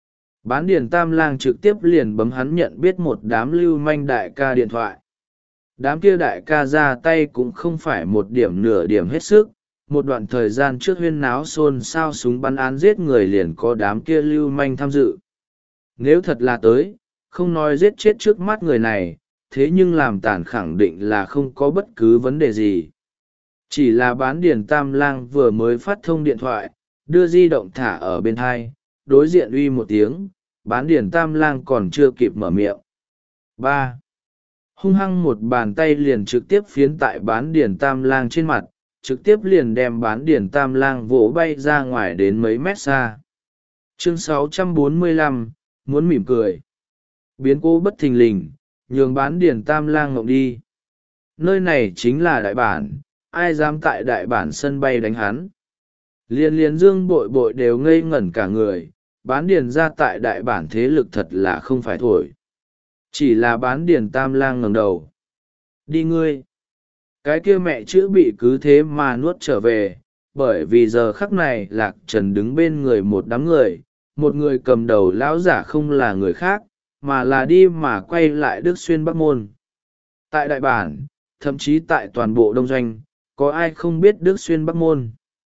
Bán điền tam lang trực tiếp liền bấm hắn nhận biết một đám lưu manh đại ca điện thoại. Đám kia đại ca ra tay cũng không phải một điểm nửa điểm hết sức. Một đoạn thời gian trước huyên náo xôn xao súng bắn án giết người liền có đám kia lưu manh tham dự. Nếu thật là tới, không nói giết chết trước mắt người này, thế nhưng làm tàn khẳng định là không có bất cứ vấn đề gì. Chỉ là bán điền tam lang vừa mới phát thông điện thoại, đưa di động thả ở bên hai, đối diện uy một tiếng, bán điền tam lang còn chưa kịp mở miệng. ba. Hung hăng một bàn tay liền trực tiếp phiến tại bán điền tam lang trên mặt, trực tiếp liền đem bán điền tam lang vỗ bay ra ngoài đến mấy mét xa. Chương sáu trăm bốn mươi lăm, muốn mỉm cười. Biến cố bất thình lình, nhường bán điền tam lang ngộng đi. Nơi này chính là đại bản, ai dám tại đại bản sân bay đánh hắn. Liên liên Dương Bội Bội đều ngây ngẩn cả người, bán điền ra tại đại bản thế lực thật là không phải thổi. Chỉ là bán điền tam lang ngẩng đầu. Đi ngươi. Cái kia mẹ chữ bị cứ thế mà nuốt trở về, bởi vì giờ khắc này Lạc Trần đứng bên người một đám người, một người cầm đầu lão giả không là người khác, mà là đi mà quay lại Đức Xuyên Bắc Môn. Tại đại bản, thậm chí tại toàn bộ đông doanh, có ai không biết Đức Xuyên Bắc Môn.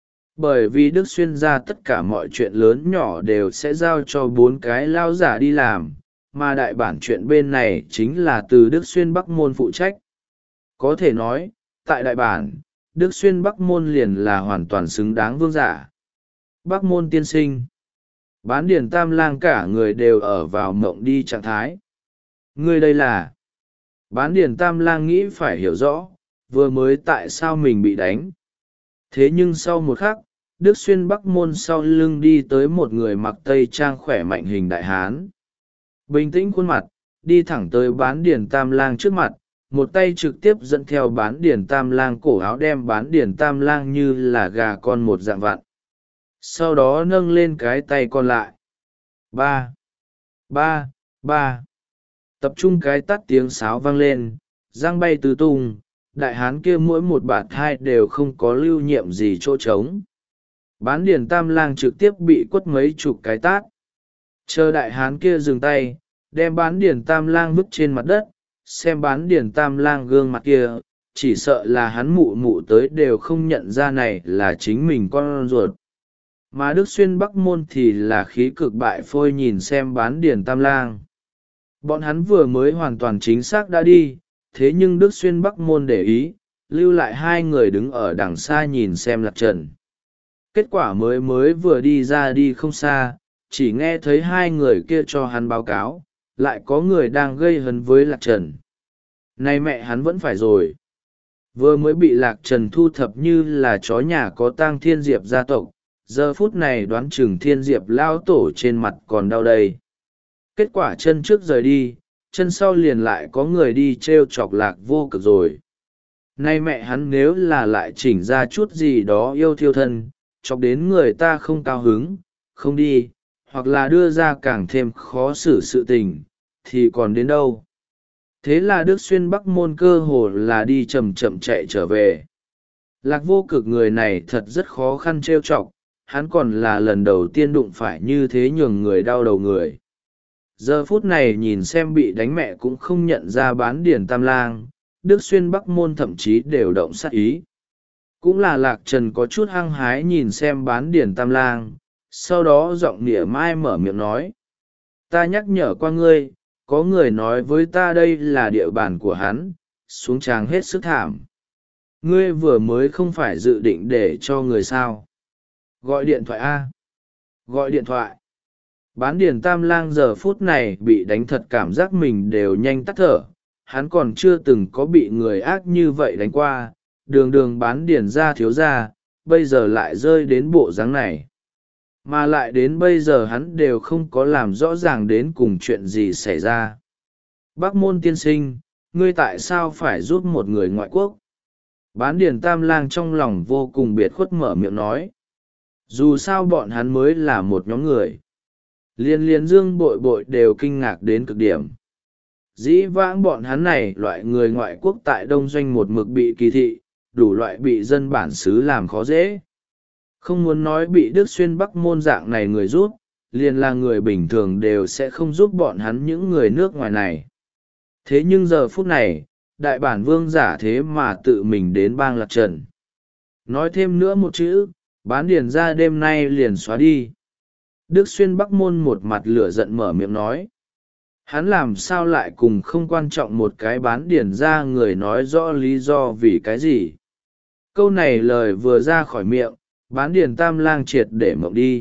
Bởi vì Đức Xuyên ra tất cả mọi chuyện lớn nhỏ đều sẽ giao cho bốn cái lão giả đi làm, mà đại bản chuyện bên này chính là từ Đức Xuyên Bắc Môn phụ trách. Có thể nói, tại đại bản, Đức Xuyên Bắc Môn liền là hoàn toàn xứng đáng vương giả. Bắc Môn tiên sinh. Bán điền tam lang cả người đều ở vào mộng đi trạng thái. Ngươi đây là. Bán điền tam lang nghĩ phải hiểu rõ, vừa mới tại sao mình bị đánh. Thế nhưng sau một khắc, Đức Xuyên Bắc Môn sau lưng đi tới một người mặc tây trang khỏe mạnh hình đại hán. Bình tĩnh khuôn mặt, đi thẳng tới bán điền tam lang trước mặt, một tay trực tiếp dẫn theo bán điền tam lang cổ áo đem bán điền tam lang như là gà con một dạng vặn. Sau đó nâng lên cái tay còn lại. Ba, ba, ba. Tập trung cái tắt tiếng sáo vang lên, răng bay tứ tung, đại hán kia mỗi một bạt hai đều không có lưu nhiệm gì chỗ trống. Bán điền tam lang trực tiếp bị quất mấy chục cái tát. Chờ đại hán kia dừng tay, đem bán điền tam lang vứt trên mặt đất, xem bán điền tam lang gương mặt kia, chỉ sợ là hắn mụ mụ tới đều không nhận ra này là chính mình con ruột. Mà Đức Xuyên Bắc Môn thì là khí cực bại phôi nhìn xem bán điền tam lang. Bọn hắn vừa mới hoàn toàn chính xác đã đi, thế nhưng Đức Xuyên Bắc Môn để ý, lưu lại hai người đứng ở đằng xa nhìn xem Lạc Trần. Kết quả mới mới vừa đi ra đi không xa, chỉ nghe thấy hai người kia cho hắn báo cáo, lại có người đang gây hấn với Lạc Trần. Này mẹ hắn vẫn phải rồi. Vừa mới bị Lạc Trần thu thập như là chó nhà có tang Thiên Diệp gia tộc, giờ phút này đoán chừng Thiên Diệp lao tổ trên mặt còn đau đầy. Kết quả chân trước rời đi, chân sau liền lại có người đi t r e o chọc Lạc Vô Cực rồi. Nay mẹ hắn nếu là lại chỉnh ra chút gì đó yêu thiêu thân, chọc đến người ta không cao hứng, không đi, hoặc là đưa ra càng thêm khó xử sự tình, thì còn đến đâu. Thế là Đức Xuyên Bắc Môn cơ hồ là đi chậm chậm chạy trở về. Lạc Vô Cực người này thật rất khó khăn trêu chọc, hắn còn là lần đầu tiên đụng phải như thế nhường người đau đầu người. Giờ phút này nhìn xem bị đánh mẹ cũng không nhận ra bán điền tam lang, Đức Xuyên Bắc Môn thậm chí đều động sát ý. Cũng là Lạc Trần có chút hăng hái nhìn xem bán điển tam lang, sau đó giọng nịa mai mở miệng nói. Ta nhắc nhở qua ngươi, có người nói với ta đây là địa bàn của hắn, xuống tràng hết sức thảm. Ngươi vừa mới không phải dự định để cho người sao. Gọi điện thoại a. Gọi điện thoại. Bán điền tam lang giờ phút này bị đánh thật cảm giác mình đều nhanh tắt thở. Hắn còn chưa từng có bị người ác như vậy đánh qua, đường đường bán điền ra thiếu ra, bây giờ lại rơi đến bộ dáng này. Mà lại đến bây giờ hắn đều không có làm rõ ràng đến cùng chuyện gì xảy ra. Bác môn tiên sinh, ngươi tại sao phải giúp một người ngoại quốc? Bán điền tam lang trong lòng vô cùng biệt khuất mở miệng nói. Dù sao bọn hắn mới là một nhóm người. Liên liên dương bội bội đều kinh ngạc đến cực điểm. Dĩ vãng bọn hắn này loại người ngoại quốc tại đông doanh một mực bị kỳ thị, đủ loại bị dân bản xứ làm khó dễ. Không muốn nói bị Đức Xuyên Bắc môn dạng này người giúp, liền là người bình thường đều sẽ không giúp bọn hắn những người nước ngoài này. Thế nhưng giờ phút này, đại bản vương giả thế mà tự mình đến bang Lạc Trần. Nói thêm nữa một chữ, bán điền ra đêm nay liền xóa đi. Đức Xuyên Bắc môn một mặt lửa giận mở miệng nói. Hắn làm sao lại cùng không quan trọng một cái bán điền ra người nói rõ lý do vì cái gì. Câu này lời vừa ra khỏi miệng, bán điền tam lang triệt để mộng đi.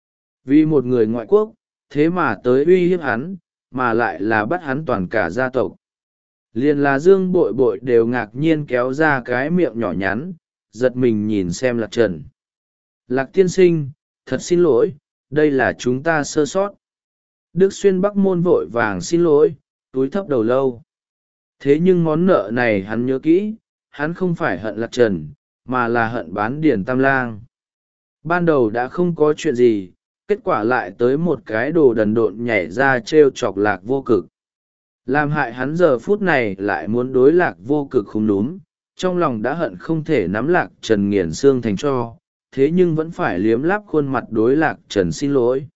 Vì một người ngoại quốc, thế mà tới uy hiếp hắn, mà lại là bắt hắn toàn cả gia tộc. Liền là dương bội bội đều ngạc nhiên kéo ra cái miệng nhỏ nhắn, giật mình nhìn xem Lạc Trần. Lạc tiên sinh, thật xin lỗi, đây là chúng ta sơ sót. Đức Xuyên Bắc môn vội vàng xin lỗi, túi thấp đầu lâu. Thế nhưng món nợ này hắn nhớ kỹ, hắn không phải hận Lạc Trần, mà là hận bán điển tam lang. Ban đầu đã không có chuyện gì, kết quả lại tới một cái đồ đần độn nhảy ra trêu chọc Lạc Vô Cực. Làm hại hắn giờ phút này lại muốn đối Lạc Vô Cực không đúng, trong lòng đã hận không thể nắm Lạc Trần nghiền xương thành tro, thế nhưng vẫn phải liếm láp khuôn mặt đối Lạc Trần xin lỗi.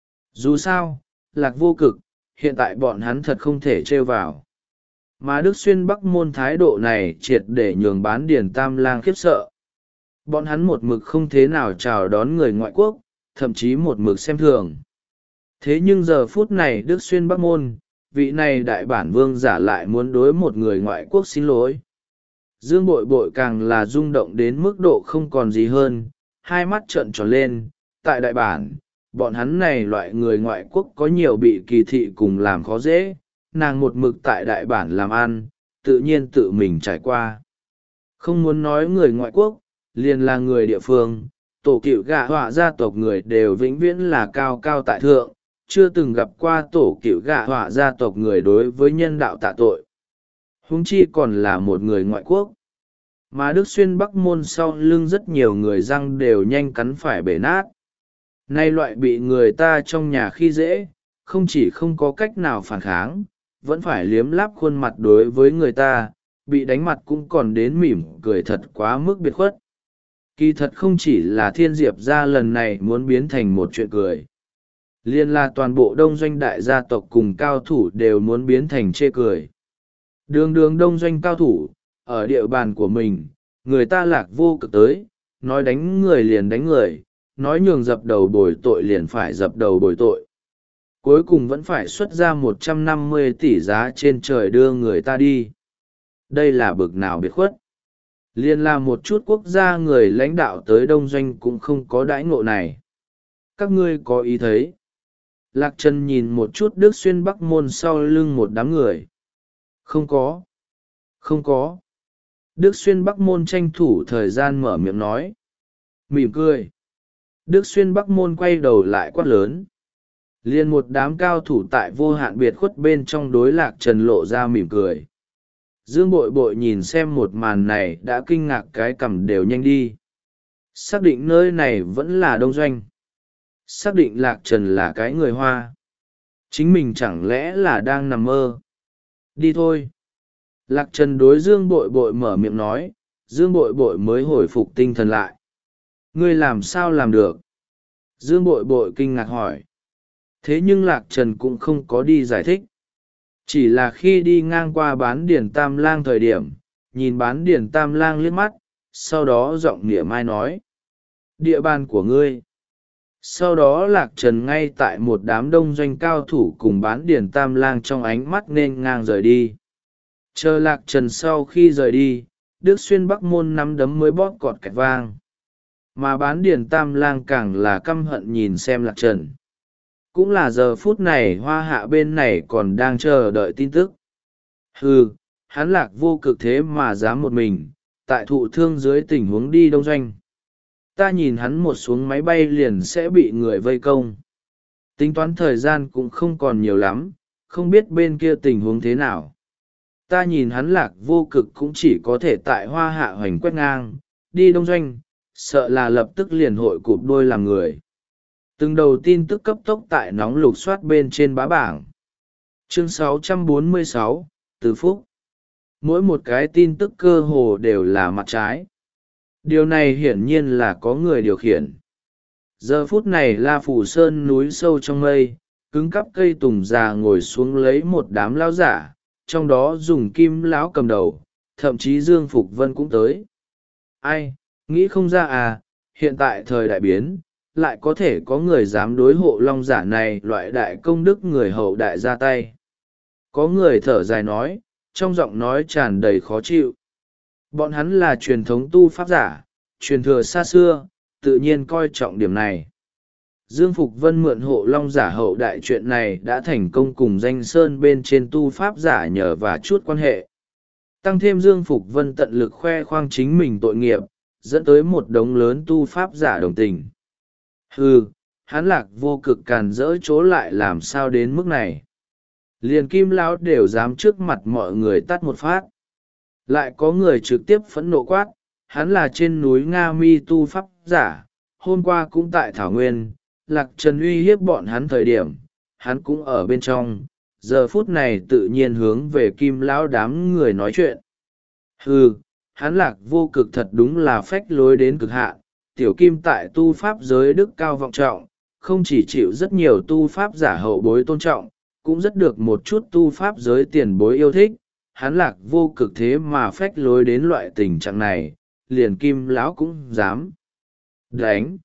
Dù sao, Lạc Vô Cực, hiện tại bọn hắn thật không thể trêu vào. Mà Đức Xuyên Bắc môn thái độ này triệt để nhường bán điền tam lang khiếp sợ. Bọn hắn một mực không thế nào chào đón người ngoại quốc, thậm chí một mực xem thường. Thế nhưng giờ phút này Đức Xuyên Bắc môn, vị này đại bản vương giả lại muốn đối một người ngoại quốc xin lỗi. Dương bội bội càng là rung động đến mức độ không còn gì hơn, hai mắt trợn tròn lên. Tại đại bản, bọn hắn này loại người ngoại quốc có nhiều bị kỳ thị cùng làm khó dễ, nàng một mực tại đại bản làm ăn, tự nhiên tự mình trải qua. Không muốn nói người ngoại quốc, liền là người địa phương, tổ cựu gạ họa gia tộc người đều vĩnh viễn là cao cao tại thượng, chưa từng gặp qua tổ cựu gạ họa gia tộc người đối với nhân đạo tạ tội. Huống chi còn là một người ngoại quốc. Mà Đức Xuyên Bắc môn sau lưng rất nhiều người răng đều nhanh cắn phải bể nát. Nay loại bị người ta trong nhà khi dễ, không chỉ không có cách nào phản kháng, vẫn phải liếm láp khuôn mặt đối với người ta, bị đánh mặt cũng còn đến mỉm cười thật quá mức biệt khuất. Kỳ thật không chỉ là Thiên Diệp gia lần này muốn biến thành một chuyện cười. Liên là toàn bộ đông doanh đại gia tộc cùng cao thủ đều muốn biến thành chê cười. Đường đường đông doanh cao thủ, ở địa bàn của mình, người ta Lạc Vô Cực tới, nói đánh người liền đánh người, nói nhường dập đầu bồi tội liền phải dập đầu bồi tội. Cuối cùng vẫn phải xuất ra một trăm năm mươi tỷ giá trên trời đưa người ta đi. Đây là bực nào biệt khuất. Liên là một chút quốc gia người lãnh đạo tới đông doanh cũng không có đãi ngộ này. Các ngươi có ý thấy. Lạc Trần nhìn một chút Đức Xuyên Bắc môn sau lưng một đám người. Không có. Không có. Đức Xuyên Bắc môn tranh thủ thời gian mở miệng nói. Mỉm cười. Đức Xuyên Bắc môn quay đầu lại quát lớn. Liên một đám cao thủ tại vô hạn biệt khuất bên trong đối Lạc Trần lộ ra mỉm cười. Dương bội bội nhìn xem một màn này đã kinh ngạc cái cằm đều nhanh đi. Xác định nơi này vẫn là đông doanh. Xác định Lạc Trần là cái người Hoa. Chính mình chẳng lẽ là đang nằm mơ. Đi thôi. Lạc Trần đối Dương bội bội mở miệng nói, Dương bội bội mới hồi phục tinh thần lại. Ngươi làm sao làm được? Dương bội bội kinh ngạc hỏi. Thế nhưng Lạc Trần cũng không có đi giải thích. Chỉ là khi đi ngang qua bán điển tam lang thời điểm, nhìn bán điển tam lang liếc mắt, sau đó giọng mỉa mai nói: địa bàn của ngươi. Sau đó lạc trần ngay tại một đám đông doanh cao thủ cùng bán điển tam lang trong ánh mắt nên ngang rời đi. Chờ lạc trần sau khi rời đi, Đức Xuyên Bắc Môn nắm đấm mới bóp cọt kẹt vang. Mà bán điển tam lang càng là căm hận nhìn xem lạc trần. Cũng là giờ phút này hoa hạ bên này còn đang chờ đợi tin tức. Hừ, hắn lạc vô cực thế mà dám một mình, tại thụ thương dưới tình huống đi đông doanh. Ta nhìn hắn một xuống máy bay liền sẽ bị người vây công. Tính toán thời gian cũng không còn nhiều lắm, không biết bên kia tình huống thế nào. Ta nhìn hắn lạc vô cực cũng chỉ có thể tại hoa hạ hoành quét ngang, đi đông doanh, sợ là lập tức liền hội cụp đôi làm người. Từng đầu tin tức cấp tốc tại nóng lục soát bên trên bá bảng. Chương sáu trăm bốn mươi sáu, Từ Phúc. Mỗi một cái tin tức cơ hồ đều là mặt trái. Điều này hiển nhiên là có người điều khiển. Giờ phút này La Phủ Sơn núi sâu trong mây, cứng cắp cây tùng già ngồi xuống lấy một đám lão giả, trong đó dùng kim lão cầm đầu, thậm chí Dương Phục Vân cũng tới. Ai, nghĩ không ra à, hiện tại thời đại biến, lại có thể có người dám đối hộ long giả này loại đại công đức người hậu đại ra tay. Có người thở dài nói, trong giọng nói tràn đầy khó chịu. Bọn hắn là truyền thống tu pháp giả, truyền thừa xa xưa, tự nhiên coi trọng điểm này. Dương Phục Vân mượn hộ long giả hậu đại chuyện này đã thành công cùng danh sơn bên trên tu pháp giả nhờ và chút quan hệ. Tăng thêm Dương Phục Vân tận lực khoe khoang chính mình tội nghiệp, dẫn tới một đống lớn tu pháp giả đồng tình. Hừ, hắn lạc vô cực càn rỡ chỗ lại làm sao đến mức này. Liền kim lão đều dám trước mặt mọi người tắt một phát. Lại có người trực tiếp phẫn nộ quát, hắn là trên núi Nga Mi tu pháp giả, hôm qua cũng tại Thảo Nguyên, Lạc Trần uy hiếp bọn hắn thời điểm, hắn cũng ở bên trong, giờ phút này tự nhiên hướng về kim lão đám người nói chuyện. Hừ, hắn Lạc vô cực thật đúng là phách lối đến cực hạn, tiểu kim tại tu pháp giới đức cao vọng trọng, không chỉ chịu rất nhiều tu pháp giả hậu bối tôn trọng, cũng rất được một chút tu pháp giới tiền bối yêu thích. Hắn lạc vô cực thế mà phách lối đến loại tình trạng này, liền kim lão cũng dám đánh.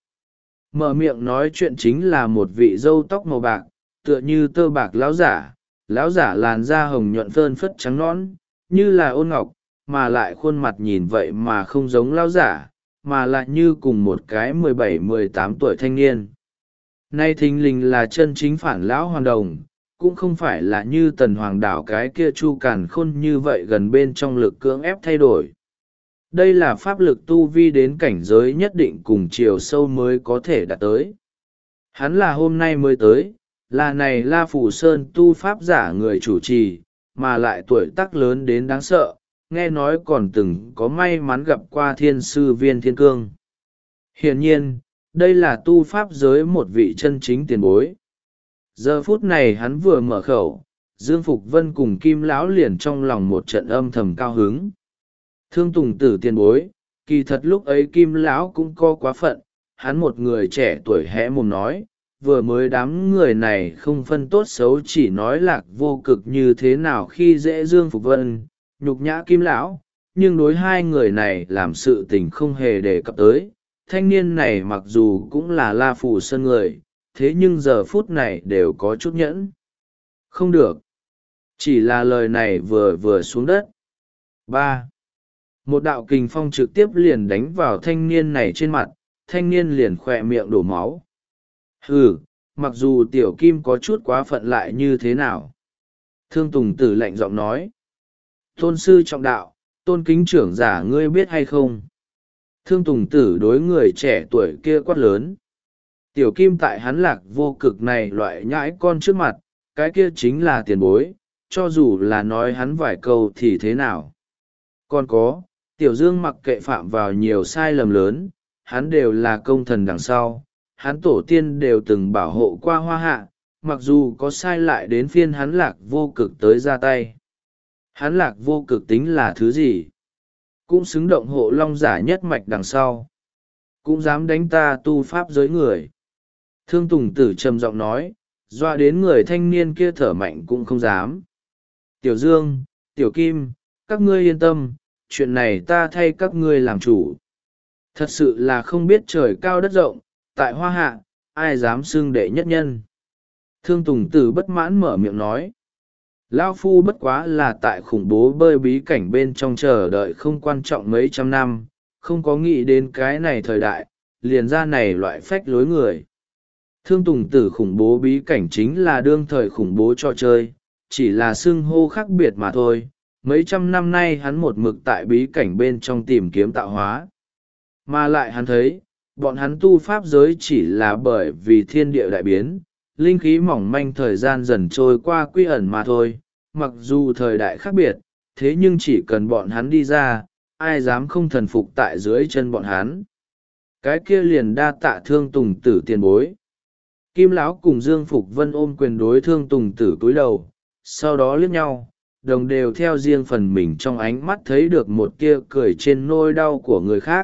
Mở miệng nói chuyện chính là một vị râu tóc màu bạc, tựa như tơ bạc lão giả, lão giả làn da hồng nhuận phơn phất trắng nõn, như là ôn ngọc, mà lại khuôn mặt nhìn vậy mà không giống lão giả, mà lại như cùng một cái mười bảy mười tám tuổi thanh niên. Nay thình lình là chân chính phản lão hoàn đồng, cũng không phải là như tần hoàng đảo cái kia chu càn khôn như vậy gần bên trong lực cưỡng ép thay đổi. Đây là pháp lực tu vi đến cảnh giới nhất định cùng chiều sâu mới có thể đạt tới. Hắn là hôm nay mới tới, là này La Phủ Sơn tu pháp giả người chủ trì, mà lại tuổi tác lớn đến đáng sợ, nghe nói còn từng có may mắn gặp qua thiên sư Viên Thiên Cương. Hiển nhiên, đây là tu pháp giới một vị chân chính tiền bối. Giờ phút này hắn vừa mở khẩu, Dương Phục Vân cùng Kim Lão liền trong lòng một trận âm thầm cao hứng. Thương Tùng Tử tiền bối, kỳ thật lúc ấy Kim Lão cũng co quá phận, hắn một người trẻ tuổi hẽ mồm nói, vừa mới đám người này không phân tốt xấu chỉ nói lạc vô cực như thế nào khi dễ Dương Phục Vân, nhục nhã Kim Lão, nhưng đối hai người này làm sự tình không hề đề cập tới. Thanh niên này mặc dù cũng là La Phủ Sơn người, thế nhưng giờ phút này đều có chút nhẫn. Không được. Chỉ là lời này vừa vừa xuống đất. ba. Một đạo kình phong trực tiếp liền đánh vào thanh niên này trên mặt, thanh niên liền khỏe miệng đổ máu. Hừ, mặc dù tiểu kim có chút quá phận lại như thế nào. Thương Tùng Tử lạnh giọng nói. Tôn sư trọng đạo, tôn kính trưởng giả ngươi biết hay không? Thương Tùng Tử đối người trẻ tuổi kia quát lớn. Tiểu kim tại hắn lạc vô cực này loại nhãi con trước mặt, cái kia chính là tiền bối, cho dù là nói hắn vài câu thì thế nào. Còn có, tiểu dương mặc kệ phạm vào nhiều sai lầm lớn, hắn đều là công thần đằng sau, hắn tổ tiên đều từng bảo hộ qua hoa hạ, mặc dù có sai lại đến phiên hắn lạc vô cực tới ra tay. Hắn lạc vô cực tính là thứ gì? Cũng xứng động hộ long giả nhất mạch đằng sau. Cũng dám đánh ta tu pháp giới người. Thương Tùng Tử trầm giọng nói, doa đến người thanh niên kia thở mạnh cũng không dám. Tiểu Dương, Tiểu Kim, các ngươi yên tâm, chuyện này ta thay các ngươi làm chủ. Thật sự là không biết trời cao đất rộng, tại hoa hạ, ai dám xưng đệ nhất nhân. Thương Tùng Tử bất mãn mở miệng nói. Lao phu bất quá là tại khủng bố bơi bí cảnh bên trong chờ đợi không quan trọng mấy trăm năm, không có nghĩ đến cái này thời đại, liền ra này loại phách lối người. Thương Tùng Tử khủng bố bí cảnh chính là đương thời khủng bố trò chơi, chỉ là xưng hô khác biệt mà thôi. Mấy trăm năm nay hắn một mực tại bí cảnh bên trong tìm kiếm tạo hóa. Mà lại hắn thấy, bọn hắn tu pháp giới chỉ là bởi vì thiên địa đại biến, linh khí mỏng manh thời gian dần trôi qua quy ẩn mà thôi. Mặc dù thời đại khác biệt, thế nhưng chỉ cần bọn hắn đi ra, ai dám không thần phục tại dưới chân bọn hắn. Cái kia liền đa tạ Thương Tùng Tử tiền bối. Kim Lão cùng Dương Phục Vân ôm quyền đối Thương Tùng Tử cúi đầu, sau đó liếc nhau, đồng đều theo riêng phần mình trong ánh mắt thấy được một kia cười trên nôi đau của người khác.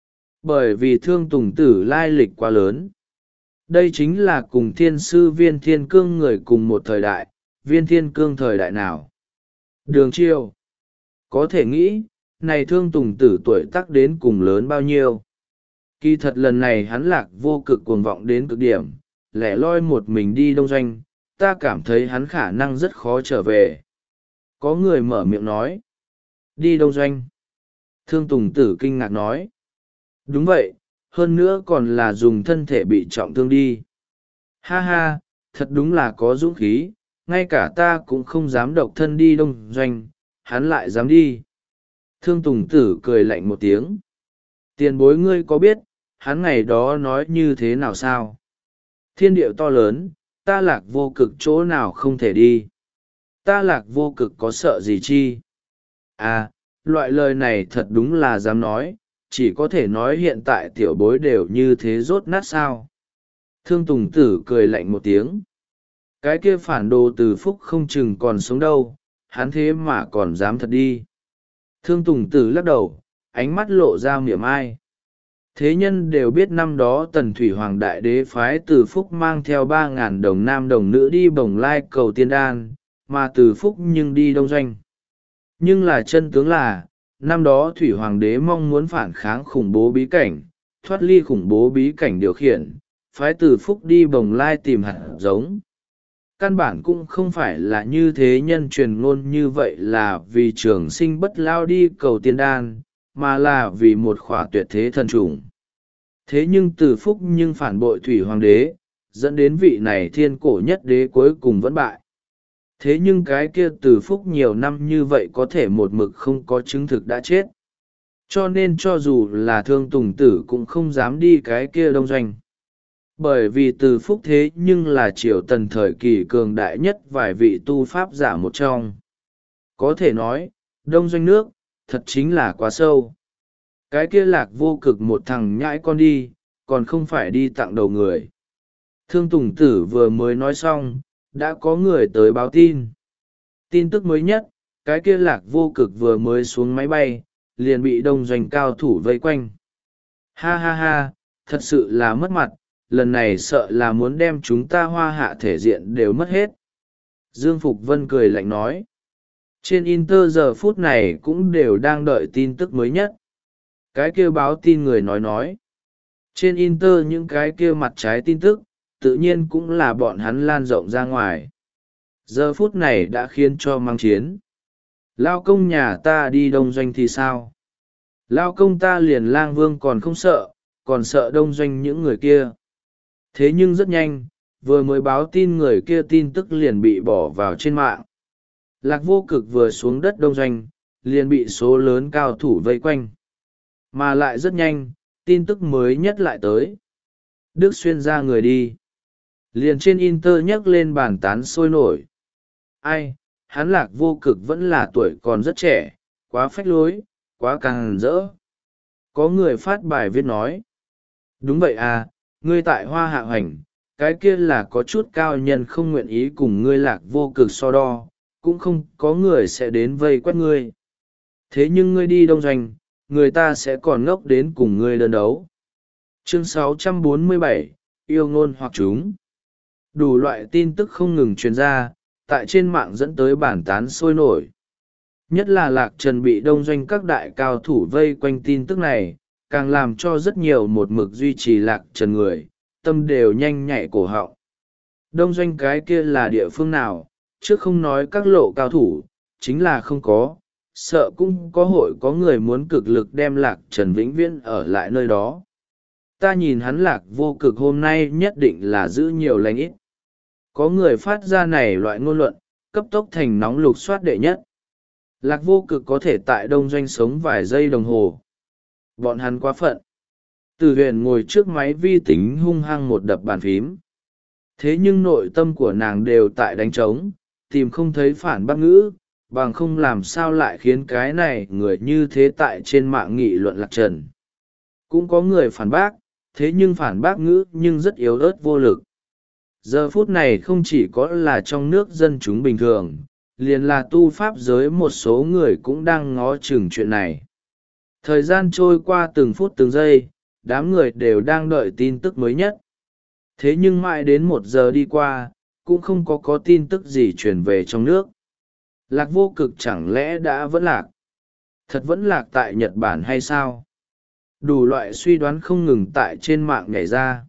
Bởi vì Thương Tùng Tử lai lịch quá lớn. Đây chính là cùng thiên sư Viên Thiên Cương người cùng một thời đại. Viên Thiên Cương thời đại nào? Đường Chiêu. Có thể nghĩ, này Thương Tùng Tử tuổi tác đến cùng lớn bao nhiêu. Kỳ thật lần này hắn lạc vô cực cuồng vọng đến cực điểm, lẻ loi một mình đi đông doanh, ta cảm thấy hắn khả năng rất khó trở về. Có người mở miệng nói. Đi đông doanh. Thương Tùng Tử kinh ngạc nói. Đúng vậy, hơn nữa còn là dùng thân thể bị trọng thương đi. Ha ha, thật đúng là có dũng khí, ngay cả ta cũng không dám độc thân đi đông doanh, hắn lại dám đi. Thương Tùng Tử cười lạnh một tiếng. Tiền bối ngươi có biết, hắn ngày đó nói như thế nào sao? Thiên địa to lớn, ta lạc vô cực chỗ nào không thể đi. Ta lạc vô cực có sợ gì chi? À, loại lời này thật đúng là dám nói, chỉ có thể nói hiện tại tiểu bối đều như thế rốt nát sao. Thương Tùng Tử cười lạnh một tiếng. Cái kia phản đồ Từ Phúc không chừng còn sống đâu, hắn thế mà còn dám thật đi. Thương Tùng Tử lắc đầu, ánh mắt lộ ra mỉa ai. Thế nhân đều biết năm đó Tần Thủy Hoàng Đại Đế phái Từ Phúc mang theo ba ngàn đồng nam đồng nữ đi Bồng Lai cầu tiên đan, mà Từ Phúc nhưng đi đông doanh. Nhưng là chân tướng là, năm đó Thủy Hoàng Đế mong muốn phản kháng khủng bố bí cảnh, thoát ly khủng bố bí cảnh điều khiển, phái Từ Phúc đi Bồng Lai tìm hạt giống. Căn bản cũng không phải là như thế nhân truyền ngôn như vậy là vì trường sinh bất lao đi cầu tiên đan, mà là vì một khỏa tuyệt thế thần trùng. Thế nhưng Từ Phúc nhưng phản bội Thủy Hoàng Đế, dẫn đến vị này thiên cổ nhất đế cuối cùng vẫn bại. Thế nhưng cái kia Từ Phúc nhiều năm như vậy có thể một mực không có chứng thực đã chết. Cho nên cho dù là Thương Tùng Tử cũng không dám đi cái kia đông doanh. Bởi vì Từ Phúc thế nhưng là triều tần thời kỳ cường đại nhất vài vị tu pháp giả một trong. Có thể nói, đông doanh nước, thật chính là quá sâu. Cái kia lạc vô cực một thằng nhãi con đi, còn không phải đi tặng đầu người. Thương Tùng Tử vừa mới nói xong, đã có người tới báo tin. Tin tức mới nhất, cái kia lạc vô cực vừa mới xuống máy bay, liền bị đông doanh cao thủ vây quanh. Ha ha ha, thật sự là mất mặt, lần này sợ là muốn đem chúng ta hoa hạ thể diện đều mất hết. Dương Phục Vân cười lạnh nói. Trên Inter giờ phút này cũng đều đang đợi tin tức mới nhất. Cái kia báo tin người nói nói. Trên Inter những cái kia mặt trái tin tức, tự nhiên cũng là bọn hắn lan rộng ra ngoài. Giờ phút này đã khiến cho mang chiến. Lao công nhà ta đi đông doanh thì sao? Lao công ta liền lang vương còn không sợ, còn sợ đông doanh những người kia. Thế nhưng rất nhanh, vừa mới báo tin người kia tin tức liền bị bỏ vào trên mạng. Lạc vô cực vừa xuống đất đông doanh, liền bị số lớn cao thủ vây quanh. Mà lại rất nhanh, tin tức mới nhất lại tới. Đức Xuyên ra người đi. Liền trên Inter nhắc lên bàn tán sôi nổi. Ai, hắn lạc vô cực vẫn là tuổi còn rất trẻ, quá phách lối, quá càng rỡ. Có người phát bài viết nói. Đúng vậy à, ngươi tại hoa hạ hành, cái kia là có chút cao nhân không nguyện ý cùng ngươi lạc vô cực so đo, cũng không có người sẽ đến vây quét ngươi. Thế nhưng ngươi đi đông doanh, người ta sẽ còn ngốc đến cùng ngươi đơn đấu. Chương sáu trăm bốn mươi bảy, yêu ngôn hoặc chúng. Đủ loại tin tức không ngừng truyền ra, tại trên mạng dẫn tới bản tán sôi nổi. Nhất là Lạc Trần bị đông doanh các đại cao thủ vây quanh tin tức này, càng làm cho rất nhiều một mực duy trì Lạc Trần người, tâm đều nhanh nhạy cổ họng. Đông doanh cái kia là địa phương nào, chứ không nói các lộ cao thủ, chính là không có, sợ cũng có hội có người muốn cực lực đem Lạc Trần vĩnh viễn ở lại nơi đó. Ta nhìn hắn Lạc Vô Cực hôm nay nhất định là giữ nhiều lành ít. Có người phát ra này loại ngôn luận, cấp tốc thành nóng lục soát đệ nhất. Lạc Vô Cực có thể tại đông doanh sống vài giây đồng hồ. Bọn hắn quá phận. Từ huyền ngồi trước máy vi tính hung hăng một đập bàn phím. Thế nhưng nội tâm của nàng đều tại đánh trống, tìm không thấy phản bác ngữ, bằng không làm sao lại khiến cái này người như thế tại trên mạng nghị luận Lạc Trần. Cũng có người phản bác, thế nhưng phản bác ngữ nhưng rất yếu ớt vô lực. Giờ phút này không chỉ có là trong nước dân chúng bình thường, liền là tu pháp giới một số người cũng đang ngó chừng chuyện này. Thời gian trôi qua từng phút từng giây, đám người đều đang đợi tin tức mới nhất. Thế nhưng mãi đến một giờ đi qua, cũng không có có tin tức gì truyền về trong nước. Lạc Vô Cực chẳng lẽ đã vẫn lạc? Thật vẫn lạc tại Nhật Bản hay sao? Đủ loại suy đoán không ngừng tại trên mạng nhảy ra.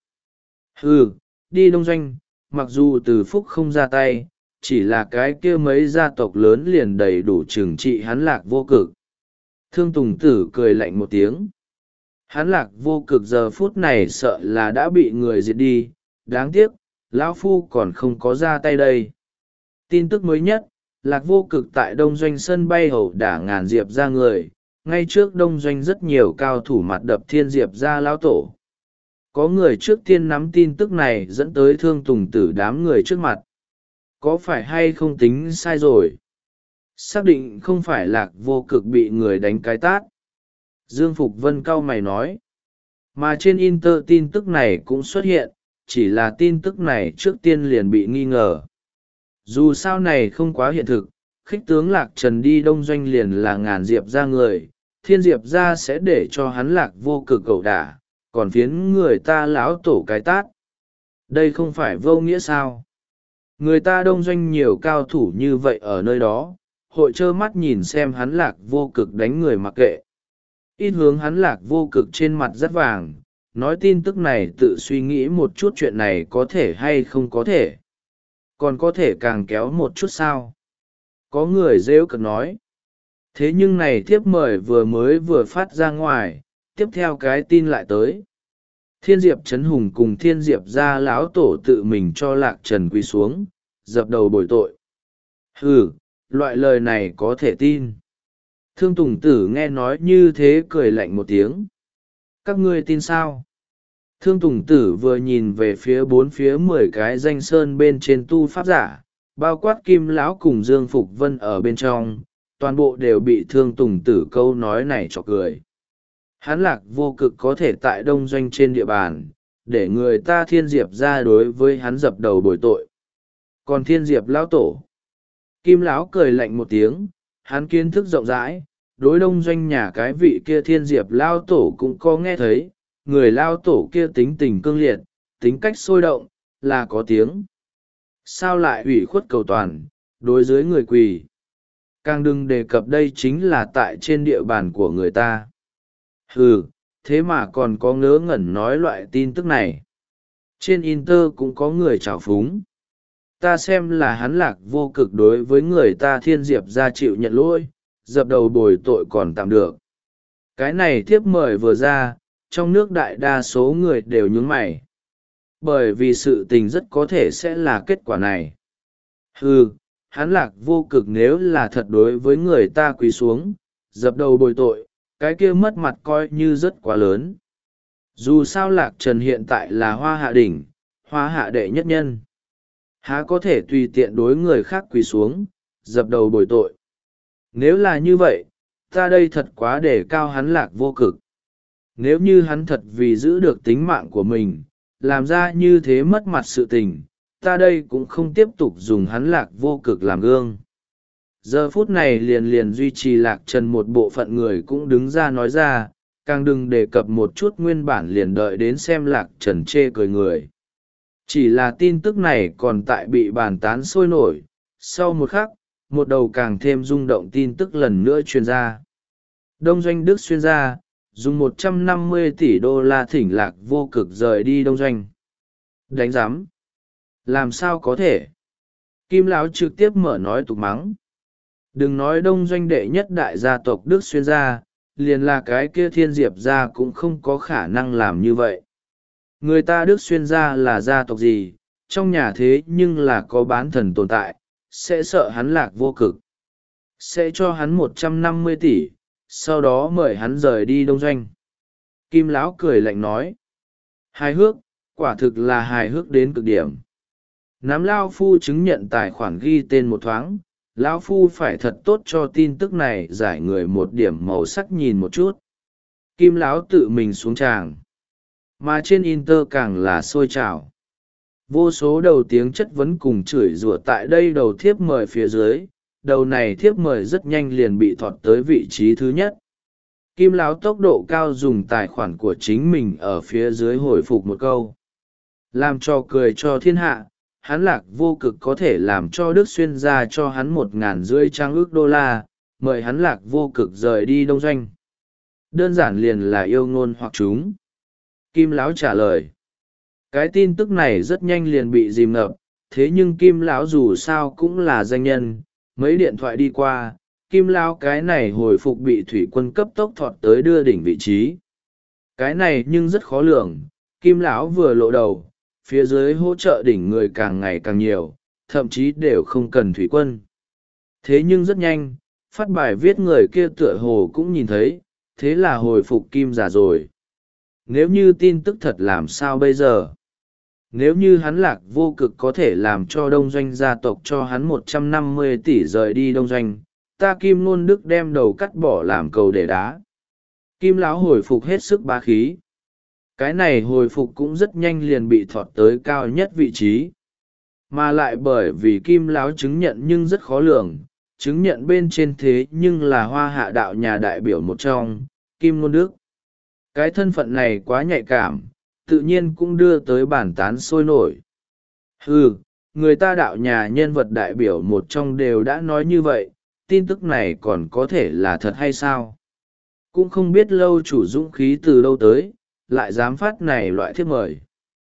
Ừ, đi đông doanh, mặc dù Từ Phúc không ra tay, chỉ là cái kia mấy gia tộc lớn liền đầy đủ trừng trị hắn Lạc Vô Cực. Thương Tùng Tử cười lạnh một tiếng. Hắn Lạc Vô Cực giờ phút này sợ là đã bị người diệt đi, đáng tiếc, lão phu còn không có ra tay đây. Tin tức mới nhất, Lạc Vô Cực tại đông doanh sân bay hầu đả ngàn diệp ra người, ngay trước đông doanh rất nhiều cao thủ mặt đập thiên diệp ra lão tổ. Có người trước tiên nắm tin tức này dẫn tới Thương Tùng Tử đám người trước mặt. Có phải hay không tính sai rồi? Xác định không phải Lạc Vô Cực bị người đánh cái tát. Dương Phục Vân cau mày nói. Mà trên Inter tin tức này cũng xuất hiện, chỉ là tin tức này trước tiên liền bị nghi ngờ. Dù sao này không quá hiện thực, khích tướng Lạc Trần đi đông doanh liền là ngàn diệp ra người, thiên diệp ra sẽ để cho hắn Lạc Vô Cực cẩu đả, còn phiến người ta láo tổ cái tát. Đây không phải vô nghĩa sao? Người ta đông doanh nhiều cao thủ như vậy ở nơi đó, hội trơ mắt nhìn xem hắn Lạc Vô Cực đánh người mặc kệ. Ít hướng hắn Lạc Vô Cực trên mặt rất vàng, nói tin tức này tự suy nghĩ một chút chuyện này có thể hay không có thể. Còn có thể càng kéo một chút sao? Có người rêu cực nói. Thế nhưng này thiếp mời vừa mới vừa phát ra ngoài, tiếp theo cái tin lại tới. Thiên Diệp Trấn Hùng cùng Thiên Diệp gia lão tổ tự mình cho Lạc Trần quỳ xuống, dập đầu bồi tội. Hừ, loại lời này có thể tin. Thương Tùng Tử nghe nói như thế cười lạnh một tiếng. Các ngươi tin sao? Thương Tùng Tử vừa nhìn về phía bốn phía mười cái danh sơn bên trên tu pháp giả, bao quát Kim Lão cùng Dương Phục Vân ở bên trong, toàn bộ đều bị Thương Tùng Tử câu nói này cho cười. Hắn Lạc Vô Cực có thể tại đông doanh trên địa bàn, để người ta Thiên Diệp ra đối với hắn dập đầu bồi tội. Còn Thiên Diệp Lão tổ, Kim Lão cười lạnh một tiếng, hắn kiến thức rộng rãi, đối đông doanh nhà cái vị kia Thiên Diệp Lão tổ cũng có nghe thấy, người Lão tổ kia tính tình cương liệt, tính cách sôi động, là có tiếng. Sao lại ủy khuất cầu toàn, đối dưới người quỳ? Càng đừng đề cập đây chính là tại trên địa bàn của người ta. Ừ, thế mà còn có ngớ ngẩn nói loại tin tức này. Trên Inter cũng có người trào phúng. Ta xem là hắn Lạc Vô Cực đối với người ta Thiên Diệp ra chịu nhận lỗi, dập đầu bồi tội còn tạm được. Cái này thiếp mời vừa ra, trong nước đại đa số người đều nhướng mày. Bởi vì sự tình rất có thể sẽ là kết quả này. Ừ, hắn Lạc Vô Cực nếu là thật đối với người ta quỳ xuống, dập đầu bồi tội, cái kia mất mặt coi như rất quá lớn. Dù sao Lạc Trần hiện tại là hoa hạ đỉnh, hoa hạ đệ nhất nhân. Há có thể tùy tiện đối người khác quỳ xuống, dập đầu bồi tội. Nếu là như vậy, ta đây thật quá để cao hắn Lạc Vô Cực. Nếu như hắn thật vì giữ được tính mạng của mình, làm ra như thế mất mặt sự tình, ta đây cũng không tiếp tục dùng hắn Lạc Vô Cực làm gương. Giờ phút này liền liền duy trì Lạc Trần một bộ phận người cũng đứng ra nói ra, càng đừng đề cập một chút nguyên bản liền đợi đến xem Lạc Trần chê cười người. Chỉ là tin tức này còn tại bị bàn tán sôi nổi, sau một khắc, một đầu càng thêm rung động tin tức lần nữa truyền ra. Đông doanh Đức Xuyên gia dùng một trăm năm mươi tỷ đô la thỉnh Lạc Vô Cực rời đi đông doanh. Đánh giám, làm sao có thể? Kim lão trực tiếp mở nói tục mắng. Đừng nói đông doanh đệ nhất đại gia tộc Đức Xuyên gia, liền là cái kia Thiên Diệp gia cũng không có khả năng làm như vậy. Người ta Đức Xuyên gia là gia tộc gì, trong nhà thế nhưng là có bán thần tồn tại, sẽ sợ hắn Lạc Vô Cực. Sẽ cho hắn một trăm năm mươi tỷ, sau đó mời hắn rời đi đông doanh. Kim lão cười lạnh nói. Hài hước, quả thực là hài hước đến cực điểm. Nắm lao phu chứng nhận tài khoản ghi tên một thoáng, lão phu phải thật tốt cho tin tức này giải người một điểm màu sắc nhìn một chút. Kim lão tự mình xuống tràng, mà trên Inter càng là sôi trào. Vô số đầu tiếng chất vấn cùng chửi rủa tại đây đầu thiếp mời phía dưới, đầu này thiếp mời rất nhanh liền bị thọt tới vị trí thứ nhất. Kim lão tốc độ cao dùng tài khoản của chính mình ở phía dưới hồi phục một câu, làm cho cười cho thiên hạ. Hắn Lạc Vô Cực có thể làm cho Đức Xuyên ra cho hắn một ngàn rưỡi trang ước đô la, mời hắn Lạc Vô Cực rời đi đông doanh. Đơn giản liền là yêu ngôn hoặc chúng. Kim lão trả lời. Cái tin tức này rất nhanh liền bị dìm ngập, thế nhưng Kim lão dù sao cũng là danh nhân, mấy điện thoại đi qua, Kim lão cái này hồi phục bị thủy quân cấp tốc thọt tới đưa đỉnh vị trí. Cái này nhưng rất khó lường, Kim lão vừa lộ đầu, phía dưới hỗ trợ đỉnh người càng ngày càng nhiều, thậm chí đều không cần thủy quân. Thế nhưng rất nhanh, phát bài viết người kia tựa hồ cũng nhìn thấy, thế là hồi phục Kim giả rồi. Nếu như tin tức thật làm sao bây giờ? Nếu như hắn Lạc Vô Cực có thể làm cho đông doanh gia tộc cho hắn một trăm năm mươi tỷ rời đi đông doanh, ta Kim Ngôn Đức đem đầu cắt bỏ làm cầu để đá. Kim lão hồi phục hết sức bá khí. Cái này hồi phục cũng rất nhanh liền bị thọt tới cao nhất vị trí. Mà lại bởi vì Kim lão chứng nhận nhưng rất khó lường, chứng nhận bên trên thế nhưng là Hoa Hạ đạo nhà đại biểu một trong, Kim Ngôn Đức. Cái thân phận này quá nhạy cảm, tự nhiên cũng đưa tới bản tán sôi nổi. Ừ, người ta đạo nhà nhân vật đại biểu một trong đều đã nói như vậy, tin tức này còn có thể là thật hay sao? Cũng không biết lâu chủ dũng khí từ đâu tới, lại dám phát này loại thiếp mời.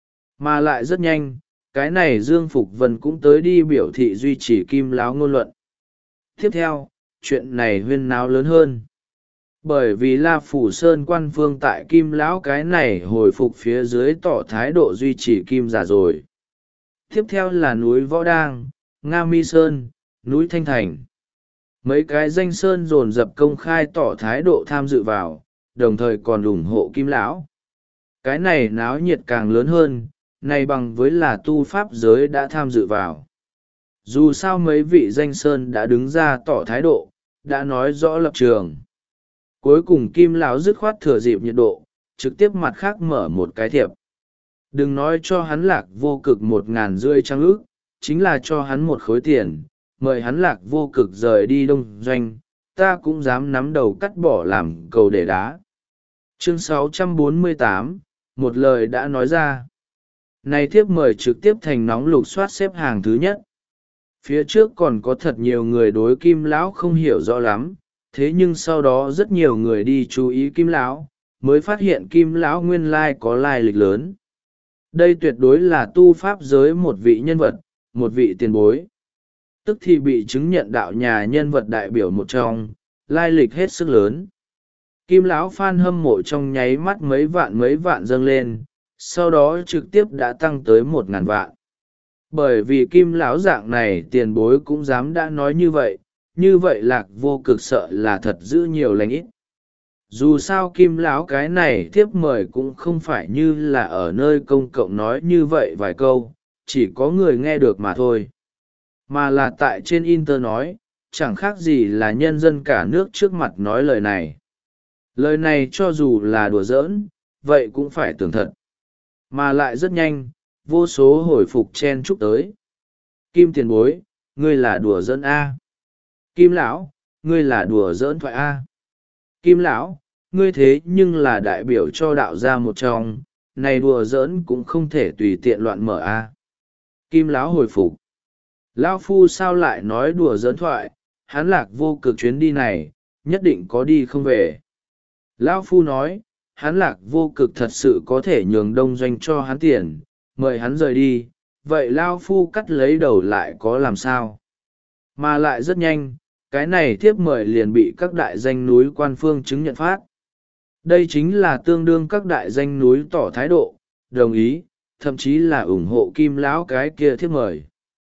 Mà lại rất nhanh, cái này Dương Phục Vân cũng tới đi biểu thị duy trì Kim lão ngôn luận. Tiếp theo, chuyện này huyên náo lớn hơn. Bởi vì La Phủ Sơn quan phương tại Kim lão cái này hồi phục phía dưới tỏ thái độ duy trì Kim giả rồi. Tiếp theo là núi Võ Đang, Nga Mi Sơn, núi Thanh Thành. Mấy cái danh sơn dồn dập công khai tỏ thái độ tham dự vào, đồng thời còn ủng hộ Kim lão. Cái này náo nhiệt càng lớn hơn, này bằng với là tu pháp giới đã tham dự vào. Dù sao mấy vị danh sơn đã đứng ra tỏ thái độ, đã nói rõ lập trường. Cuối cùng Kim lão dứt khoát thừa dịp nhiệt độ, trực tiếp mặt khác mở một cái thiệp. Đừng nói cho hắn Lạc Vô Cực một ngàn rưỡi trang ức, chính là cho hắn một khối tiền, mời hắn Lạc Vô Cực rời đi đông doanh, ta cũng dám nắm đầu cắt bỏ làm cầu để đá. Chương sáu trăm bốn mươi tám, một lời đã nói ra. Này thiếp mời trực tiếp thành nóng lục soát xếp hàng thứ nhất. Phía trước còn có thật nhiều người đối Kim lão không hiểu rõ lắm, thế nhưng sau đó rất nhiều người đi chú ý Kim lão, mới phát hiện Kim lão nguyên lai có lai lịch lớn. Đây tuyệt đối là tu pháp giới một vị nhân vật, một vị tiền bối. Tức thì bị chứng nhận đạo nhà nhân vật đại biểu một trong, lai lịch hết sức lớn. Kim lão fan hâm mộ trong nháy mắt mấy vạn mấy vạn dâng lên, sau đó trực tiếp đã tăng tới một ngàn vạn. Bởi vì Kim lão dạng này tiền bối cũng dám đã nói như vậy, như vậy Lạc Vô Cực sợ là thật giữ nhiều lành ít. Dù sao Kim lão cái này thiếp mời cũng không phải như là ở nơi công cộng nói như vậy vài câu, chỉ có người nghe được mà thôi. Mà là tại trên Inter nói, chẳng khác gì là nhân dân cả nước trước mặt nói lời này. Lời này cho dù là đùa giỡn, vậy cũng phải tưởng thật. Mà lại rất nhanh, vô số hồi phục chen chúc tới. Kim tiền bối, ngươi là đùa giỡn A. Kim lão, ngươi là đùa giỡn thoại A. Kim lão, ngươi thế nhưng là đại biểu cho đạo gia một trong, này đùa giỡn cũng không thể tùy tiện loạn mở A. Kim lão hồi phục. Lão phu sao lại nói đùa giỡn thoại, hắn Lạc Vô Cực chuyến đi này nhất định có đi không về. Lão Phu nói, hắn Lạc Vô Cực thật sự có thể nhường đông doanh cho hắn tiền, mời hắn rời đi, vậy Lao Phu cắt lấy đầu lại có làm sao? Mà lại rất nhanh, cái này thiếp mời liền bị các đại danh núi quan phương chứng nhận phát. Đây chính là tương đương các đại danh núi tỏ thái độ, đồng ý, thậm chí là ủng hộ Kim Lão cái kia thiếp mời.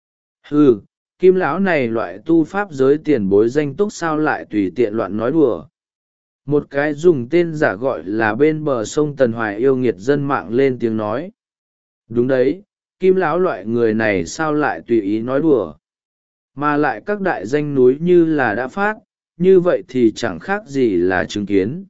Ừ, Kim Lão này loại tu pháp giới tiền bối danh túc sao lại tùy tiện loạn nói đùa. Một cái dùng tên giả gọi là bên bờ sông Tần Hoài yêu nghiệt dân mạng lên tiếng nói. Đúng đấy, Kim Lão loại người này sao lại tùy ý nói đùa. Mà lại các đại danh núi như là đã phát, như vậy thì chẳng khác gì là chứng kiến.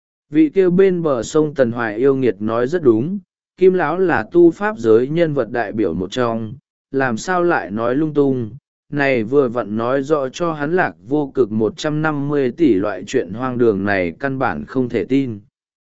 Vị kêu bên bờ sông Tần Hoài yêu nghiệt nói rất đúng, Kim Lão là tu pháp giới nhân vật đại biểu một trong, làm sao lại nói lung tung. Này vừa vặn nói rõ cho hắn Lạc Vô Cực một trăm năm mươi tỷ loại chuyện hoang đường này căn bản không thể tin.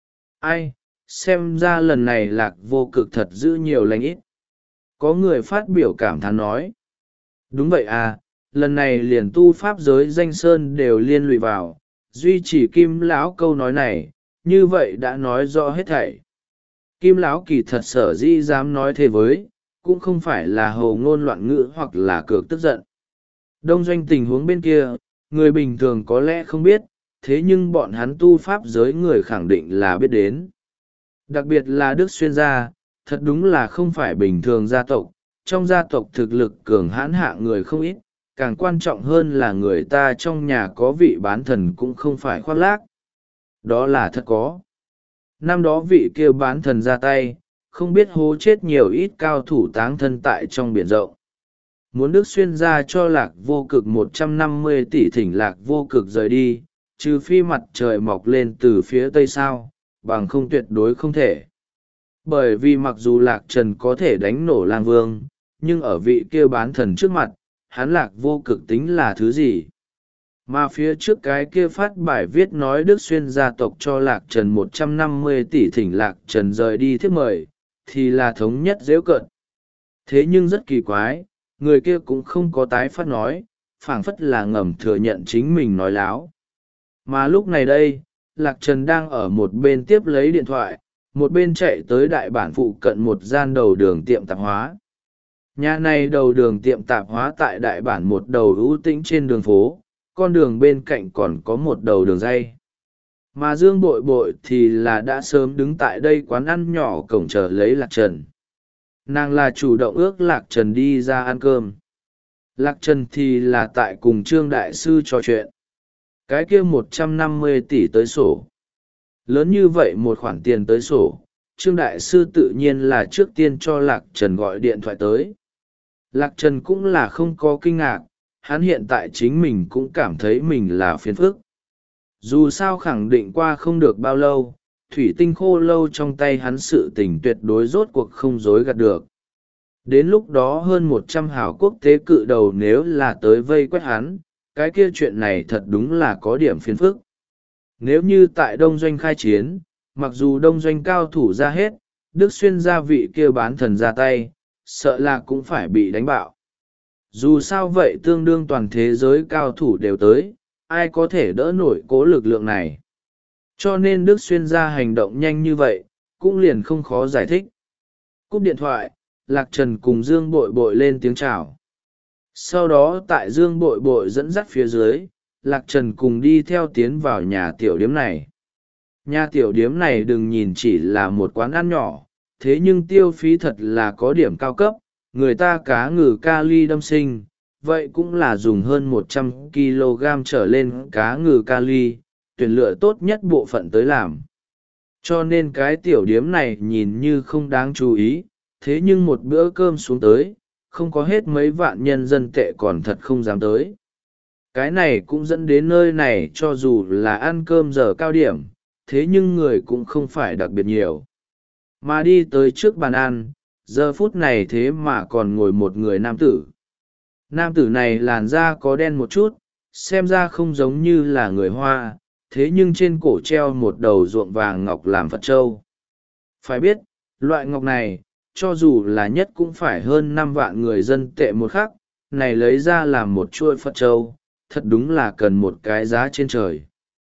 Ai, xem ra lần này Lạc Vô Cực thật giữ nhiều lành ít. Có người phát biểu cảm thán nói. Đúng vậy à, lần này liền tu pháp giới danh sơn đều liên lụy vào, duy trì Kim Lão câu nói này, như vậy đã nói rõ hết thảy. Kim Lão kỳ thật sở dĩ dám nói thế với, cũng không phải là hồ ngôn loạn ngữ hoặc là cược tức giận. Đông doanh tình huống bên kia, người bình thường có lẽ không biết, thế nhưng bọn hắn tu pháp giới người khẳng định là biết đến. Đặc biệt là Đức Xuyên gia, thật đúng là không phải bình thường gia tộc, trong gia tộc thực lực cường hãn hạ người không ít, càng quan trọng hơn là người ta trong nhà có vị bán thần cũng không phải khoác lác. Đó là thật có. Năm đó vị kia bán thần ra tay, không biết hố chết nhiều ít cao thủ táng thân tại trong biển rộng. Muốn Đức Xuyên ra cho Lạc Vô Cực một trăm năm mươi tỷ thỉnh Lạc Vô Cực rời đi, trừ phi mặt trời mọc lên từ phía tây sao, bằng không tuyệt đối không thể. Bởi vì mặc dù Lạc Trần có thể đánh nổ Lang Vương, nhưng ở vị kia bán thần trước mặt, hắn Lạc Vô Cực tính là thứ gì? Mà phía trước cái kia phát bài viết nói Đức Xuyên gia tộc cho Lạc Trần một trăm năm mươi tỷ thỉnh Lạc Trần rời đi thiếp mời, thì là thống nhất dễ cợt. Thế nhưng rất kỳ quái, người kia cũng không có tái phát nói, phảng phất là ngầm thừa nhận chính mình nói láo. Mà lúc này đây, Lạc Trần đang ở một bên tiếp lấy điện thoại, một bên chạy tới đại bản phụ cận một gian đầu đường tiệm tạp hóa. Nhà này đầu đường tiệm tạp hóa tại đại bản một đầu ưu tĩnh trên đường phố, con đường bên cạnh còn có một đầu đường dây. Mà Dương Bội Bội thì là đã sớm đứng tại đây quán ăn nhỏ cổng chờ lấy Lạc Trần. Nàng là chủ động ước Lạc Trần đi ra ăn cơm. Lạc Trần thì là tại cùng Trương Đại Sư trò chuyện. Cái kia một trăm năm mươi tỷ tới sổ. Lớn như vậy một khoản tiền tới sổ, Trương Đại Sư tự nhiên là trước tiên cho Lạc Trần gọi điện thoại tới. Lạc Trần cũng là không có kinh ngạc, hắn hiện tại chính mình cũng cảm thấy mình là phiền phức. Dù sao khẳng định qua không được bao lâu, thủy tinh khô lâu trong tay hắn sự tình tuyệt đối rốt cuộc không dối gạt được. Đến lúc đó hơn một trăm hào quốc tế cự đầu nếu là tới vây quét hắn, cái kia chuyện này thật đúng là có điểm phiền phức. Nếu như tại Đông Doanh khai chiến, mặc dù Đông Doanh cao thủ ra hết, Đức Xuyên gia vị kia bán thần ra tay, sợ là cũng phải bị đánh bạo. Dù sao vậy tương đương toàn thế giới cao thủ đều tới, ai có thể đỡ nổi cố lực lượng này. Cho nên Đức Xuyên gia hành động nhanh như vậy, cũng liền không khó giải thích. Cúp điện thoại, Lạc Trần cùng Dương Bội Bội lên tiếng chào. Sau đó tại Dương Bội Bội dẫn dắt phía dưới, Lạc Trần cùng đi theo tiến vào nhà tiểu điếm này. Nhà tiểu điếm này đừng nhìn chỉ là một quán ăn nhỏ, thế nhưng tiêu phí thật là có điểm cao cấp, người ta cá ngừ kali đâm sinh, vậy cũng là dùng hơn một trăm ki lô gam trở lên cá ngừ kali, tuyển lựa tốt nhất bộ phận tới làm. Cho nên cái tiểu điếm này nhìn như không đáng chú ý, thế nhưng một bữa cơm xuống tới, không có hết mấy vạn nhân dân tệ còn thật không dám tới. Cái này cũng dẫn đến nơi này cho dù là ăn cơm giờ cao điểm, thế nhưng người cũng không phải đặc biệt nhiều. Mà đi tới trước bàn ăn, giờ phút này thế mà còn ngồi một người nam tử. Nam tử này làn da có đen một chút, xem ra không giống như là người Hoa, thế nhưng trên cổ treo một đầu ruộng vàng ngọc làm Phật Châu. Phải biết, loại ngọc này, cho dù là nhất cũng phải hơn năm vạn người dân tệ một khắc, này lấy ra làm một chuôi Phật Châu, thật đúng là cần một cái giá trên trời.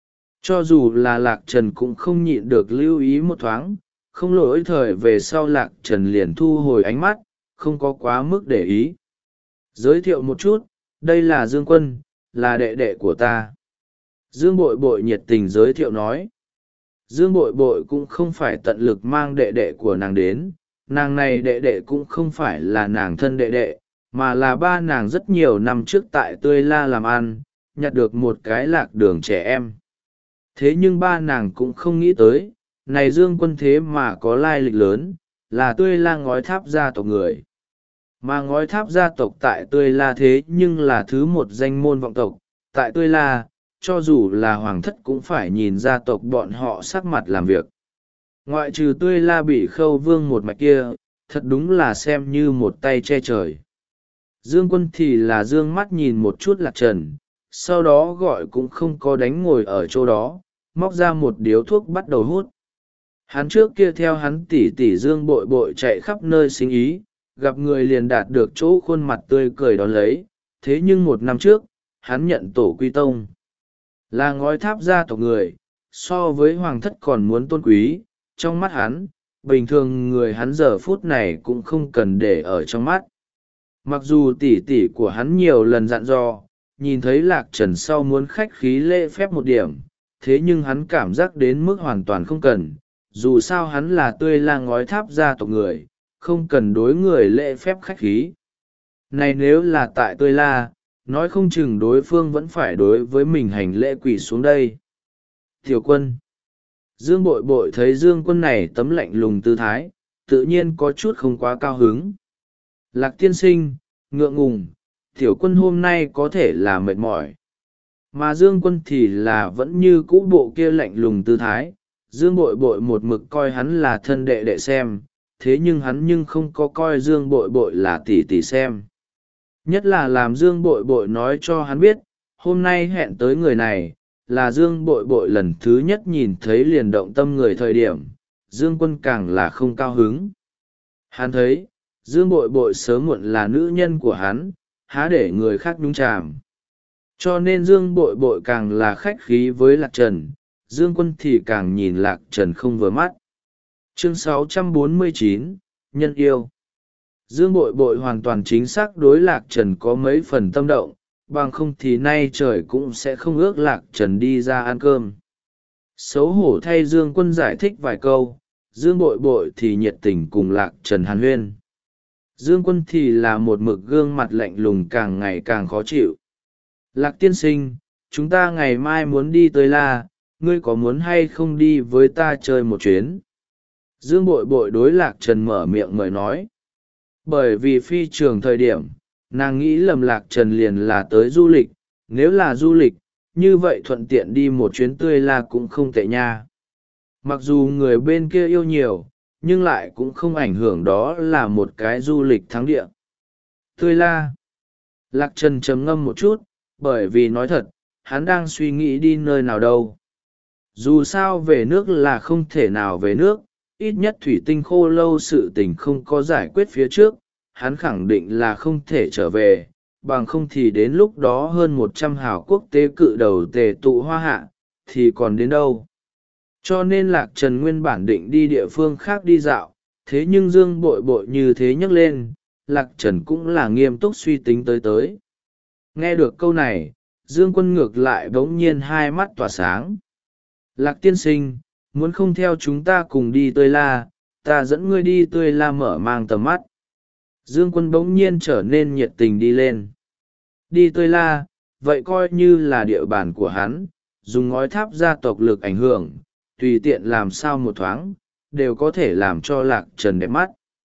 Cho dù là Lạc Trần cũng không nhịn được lưu ý một thoáng, không lỗi thời về sau Lạc Trần liền thu hồi ánh mắt, không có quá mức để ý. Giới thiệu một chút, đây là Dương Quân, là đệ đệ của ta. Dương Bội Bội nhiệt tình giới thiệu nói. Dương Bội Bội cũng không phải tận lực mang đệ đệ của nàng đến, nàng này đệ đệ cũng không phải là nàng thân đệ đệ, mà là ba nàng rất nhiều năm trước tại Tươi La làm ăn, nhặt được một cái lạc đường trẻ em. Thế nhưng ba nàng cũng không nghĩ tới, này Dương Quân thế mà có lai lịch lớn, là Tươi La ngói tháp gia tộc người. Mà ngói tháp gia tộc tại Tươi La thế nhưng là thứ một danh môn vọng tộc, tại Tươi La, cho dù là hoàng thất cũng phải nhìn gia tộc bọn họ sắc mặt làm việc. Ngoại trừ Tươi La bị khâu vương một mạch kia, thật đúng là xem như một tay che trời. Dương Quân thì là dương mắt nhìn một chút Lạc Trần, sau đó gọi cũng không có đánh ngồi ở chỗ đó, móc ra một điếu thuốc bắt đầu hút. Hắn trước kia theo hắn tỉ tỉ Dương Bội Bội chạy khắp nơi sinh ý, gặp người liền đạt được chỗ khuôn mặt tươi cười đón lấy, thế nhưng một năm trước, hắn nhận tổ quy tông. Là ngói tháp gia tộc người, so với hoàng thất còn muốn tôn quý, trong mắt hắn, bình thường người hắn giờ phút này cũng không cần để ở trong mắt. Mặc dù tỉ tỉ của hắn nhiều lần dặn dò, nhìn thấy Lạc Trần sau muốn khách khí lễ phép một điểm, thế nhưng hắn cảm giác đến mức hoàn toàn không cần, dù sao hắn là Tươi La ngói tháp gia tộc người, không cần đối người lễ phép khách khí. Này nếu là tại Tươi La, nói không chừng đối phương vẫn phải đối với mình hành lễ quỳ xuống đây. Tiểu Quân. Dương Bội Bội thấy Dương Quân này tấm lạnh lùng tư thái, tự nhiên có chút không quá cao hứng. Lạc tiên sinh, ngượng ngùng, Tiểu Quân hôm nay có thể là mệt mỏi. Mà Dương Quân thì là vẫn như cũ bộ kia lạnh lùng tư thái. Dương Bội Bội một mực coi hắn là thân đệ đệ xem, thế nhưng hắn nhưng không có coi Dương Bội Bội là tỷ tỷ xem. Nhất là làm Dương Bội Bội nói cho hắn biết, hôm nay hẹn tới người này, là Dương Bội Bội lần thứ nhất nhìn thấy liền động tâm người thời điểm, Dương Quân càng là không cao hứng. Hắn thấy, Dương Bội Bội sớm muộn là nữ nhân của hắn, há để người khác nhúng chàm. Cho nên Dương Bội Bội càng là khách khí với Lạc Trần, Dương Quân thì càng nhìn Lạc Trần không vừa mắt. Chương sáu trăm bốn mươi chín, Nhân yêu. Dương Bội Bội hoàn toàn chính xác đối Lạc Trần có mấy phần tâm động, bằng không thì nay trời cũng sẽ không ước Lạc Trần đi ra ăn cơm. Xấu hổ thay Dương Quân giải thích vài câu, Dương Bội Bội thì nhiệt tình cùng Lạc Trần hàn huyên. Dương Quân thì là một mực gương mặt lạnh lùng càng ngày càng khó chịu. Lạc tiên sinh, chúng ta ngày mai muốn đi tới La, ngươi có muốn hay không đi với ta chơi một chuyến? Dương Bội Bội đối Lạc Trần mở miệng mời nói. Bởi vì phi trường thời điểm, nàng nghĩ lầm Lạc Trần liền là tới du lịch, nếu là du lịch, như vậy thuận tiện đi một chuyến Tươi La cũng không tệ nha. Mặc dù người bên kia yêu nhiều, nhưng lại cũng không ảnh hưởng đó là một cái du lịch thắng địa. Tươi La. Lạc Trần trầm ngâm một chút, bởi vì nói thật, hắn đang suy nghĩ đi nơi nào đâu. Dù sao về nước là không thể nào về nước, ít nhất thủy tinh khô lâu sự tình không có giải quyết phía trước, hắn khẳng định là không thể trở về, bằng không thì đến lúc đó hơn một trăm hào quốc tế cự đầu tề tụ hoa hạ, thì còn đến đâu. Cho nên Lạc Trần nguyên bản định đi địa phương khác đi dạo, thế nhưng Dương Bội Bội như thế nhắc lên, Lạc Trần cũng là nghiêm túc suy tính tới tới. Nghe được câu này, Dương Quân ngược lại bỗng nhiên hai mắt tỏa sáng. Lạc tiên sinh, muốn không theo chúng ta cùng đi Tươi La, ta dẫn ngươi đi Tươi La mở mang tầm mắt. Dương Quân bỗng nhiên trở nên nhiệt tình đi lên. Đi Tươi La, vậy coi như là địa bàn của hắn, dùng ngói tháp gia tộc lực ảnh hưởng, tùy tiện làm sao một thoáng, đều có thể làm cho Lạc Trần đẹp mắt.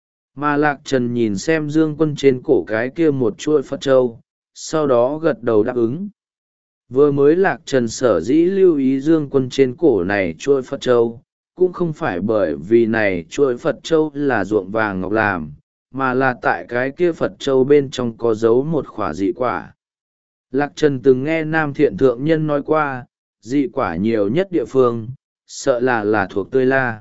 Mà Lạc Trần nhìn xem Dương Quân trên cổ cái kia một chuỗi Phật Châu, sau đó gật đầu đáp ứng. Vừa mới Lạc Trần sở dĩ lưu ý Dương Quân trên cổ này chuỗi Phật Châu, cũng không phải bởi vì này chuỗi Phật Châu là ruộng vàng ngọc làm, mà là tại cái kia Phật Châu bên trong có giấu một khỏa dị quả. Lạc Trần từng nghe Nam Thiện Thượng Nhân nói qua, dị quả nhiều nhất địa phương, sợ là là thuộc Tươi La.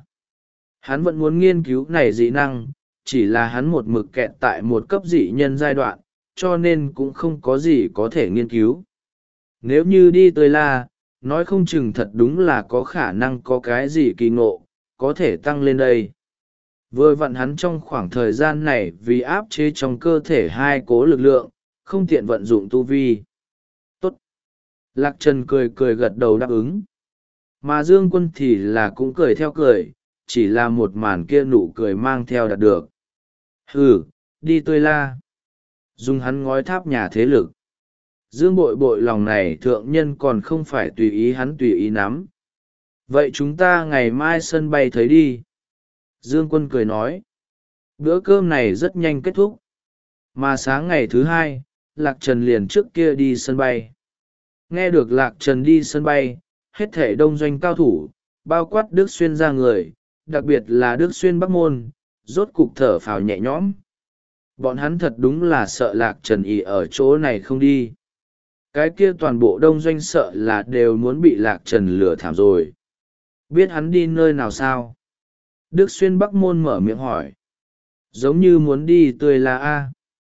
Hắn vẫn muốn nghiên cứu này dị năng, chỉ là hắn một mực kẹt tại một cấp dị nhân giai đoạn, cho nên cũng không có gì có thể nghiên cứu. Nếu như đi tới la, nói không chừng thật đúng là có khả năng có cái gì kỳ ngộ, có thể tăng lên đây. Vừa vặn hắn trong khoảng thời gian này vì áp chế trong cơ thể hai cố lực lượng, không tiện vận dụng tu vi. Tốt. Lạc Trần cười cười gật đầu đáp ứng. Mà Dương Quân thì là cũng cười theo cười, chỉ là một màn kia nụ cười mang theo đạt được. Hừ, đi tươi la. Dùng hắn ngói tháp nhà thế lực. Dương bội bội lòng này thượng nhân còn không phải tùy ý hắn tùy ý nắm. Vậy chúng ta ngày mai sân bay thấy đi. Dương Quân cười nói. Bữa cơm này rất nhanh kết thúc. Mà sáng ngày thứ hai, Lạc Trần liền trước kia đi sân bay. Nghe được Lạc Trần đi sân bay, hết thể đông doanh cao thủ, bao quát Đức Xuyên ra người, đặc biệt là Đức Xuyên Bắc Môn, rốt cục thở phào nhẹ nhõm. Bọn hắn thật đúng là sợ Lạc Trần ỉ ở chỗ này không đi. Cái kia toàn bộ đông doanh sợ là đều muốn bị Lạc Trần lừa thảm rồi. Biết hắn đi nơi nào sao? Đức Xuyên Bắc Môn mở miệng hỏi. Giống như muốn đi tươi la a.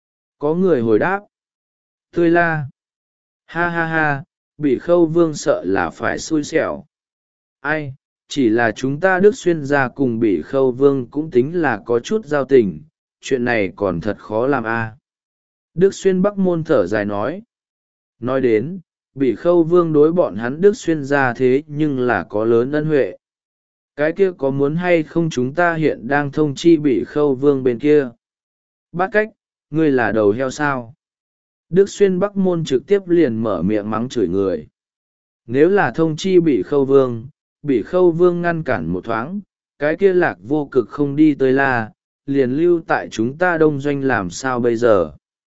Có người hồi đáp. Tươi la. Ha ha ha, bị Khâu Vương sợ là phải xui xẻo. Ai, chỉ là chúng ta Đức Xuyên ra cùng bị Khâu Vương cũng tính là có chút giao tình, chuyện này còn thật khó làm a. Đức Xuyên Bắc Môn thở dài nói. Nói đến, bị Khâu Vương đối bọn hắn Đức Xuyên ra thế nhưng là có lớn ân huệ. Cái kia có muốn hay không chúng ta hiện đang thông chi bị Khâu Vương bên kia? Bát Cách, ngươi là đầu heo sao? Đức Xuyên Bắc Môn trực tiếp liền mở miệng mắng chửi người. Nếu là thông chi bị Khâu Vương, bị Khâu Vương ngăn cản một thoáng, cái kia Lạc Vô Cực không đi tới la, liền lưu tại chúng ta đông doanh làm sao bây giờ?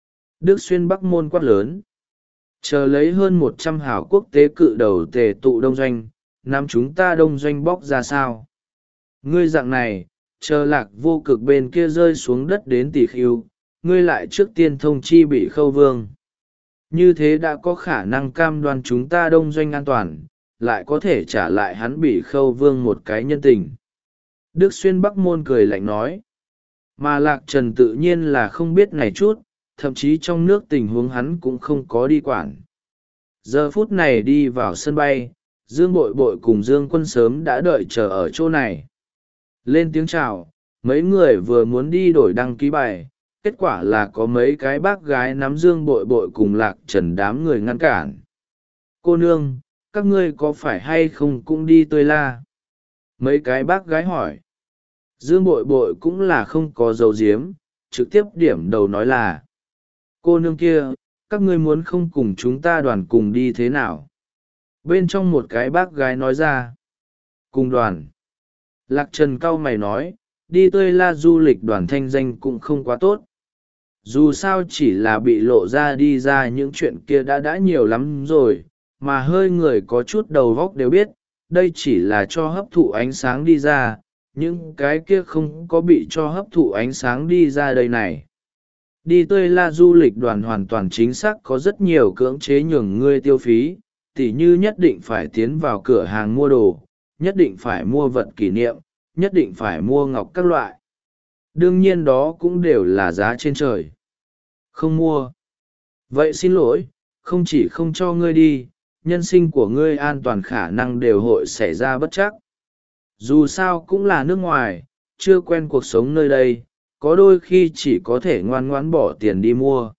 Đức Xuyên Bắc Môn quát lớn. Chờ lấy hơn một trăm hảo quốc tế cự đầu tề tụ đông doanh, nắm chúng ta đông doanh bóc ra sao? Ngươi dạng này, chờ Lạc Vô Cực bên kia rơi xuống đất đến tỷ khiêu, ngươi lại trước tiên thông chi bị Khâu Vương. Như thế đã có khả năng cam đoan chúng ta đông doanh an toàn, lại có thể trả lại hắn bị Khâu Vương một cái nhân tình. Đức Xuyên Bắc Môn cười lạnh nói. Mà Lạc Trần tự nhiên là không biết này chút, thậm chí trong nước tình huống hắn cũng không có đi quản. Giờ phút này đi vào sân bay, Dương Bội Bội cùng Dương Quân sớm đã đợi chờ ở chỗ này. Lên tiếng chào, mấy người vừa muốn đi đổi đăng ký bài, kết quả là có mấy cái bác gái nắm Dương Bội Bội cùng Lạc Trần đám người ngăn cản. Cô nương, các ngươi có phải hay không cũng đi tươi la? Mấy cái bác gái hỏi. Dương Bội Bội cũng là không có dấu diếm, trực tiếp điểm đầu nói là. Cô nương kia, các ngươi muốn không cùng chúng ta đoàn cùng đi thế nào? Bên trong một cái bác gái nói ra. Cùng đoàn. Lạc Trần cau mày nói, đi tươi la du lịch đoàn thanh danh cũng không quá tốt. Dù sao chỉ là bị lộ ra đi ra những chuyện kia đã đã nhiều lắm rồi, mà hơi người có chút đầu góc đều biết, đây chỉ là cho hấp thụ ánh sáng đi ra, những cái kia không có bị cho hấp thụ ánh sáng đi ra đây này. Đi tươi la du lịch đoàn hoàn toàn chính xác có rất nhiều cưỡng chế nhường ngươi tiêu phí, tỉ như nhất định phải tiến vào cửa hàng mua đồ, nhất định phải mua vật kỷ niệm, nhất định phải mua ngọc các loại. Đương nhiên đó cũng đều là giá trên trời. Không mua. Vậy xin lỗi, không chỉ không cho ngươi đi, nhân sinh của ngươi an toàn khả năng đều hội xảy ra bất trắc. Dù sao cũng là nước ngoài, chưa quen cuộc sống nơi đây, có đôi khi chỉ có thể ngoan ngoãn bỏ tiền đi mua.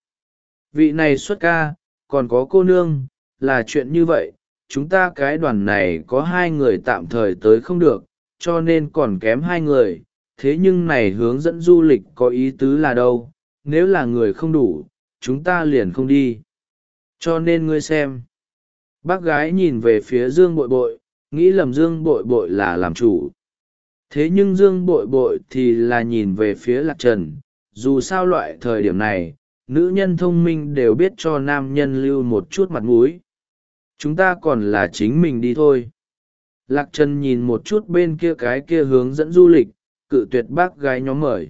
Vị này xuất ca, còn có cô nương, là chuyện như vậy, chúng ta cái đoàn này có hai người tạm thời tới không được, cho nên còn kém hai người, thế nhưng này hướng dẫn du lịch có ý tứ là đâu, nếu là người không đủ, chúng ta liền không đi. Cho nên ngươi xem. Bác gái nhìn về phía Dương Bội Bội, nghĩ lầm Dương Bội Bội là làm chủ. Thế nhưng Dương Bội Bội thì là nhìn về phía Lạc Trần, dù sao loại thời điểm này, nữ nhân thông minh đều biết cho nam nhân lưu một chút mặt mũi. Chúng ta còn là chính mình đi thôi. Lạc Trần nhìn một chút bên kia cái kia hướng dẫn du lịch, cự tuyệt bác gái nhóm mời.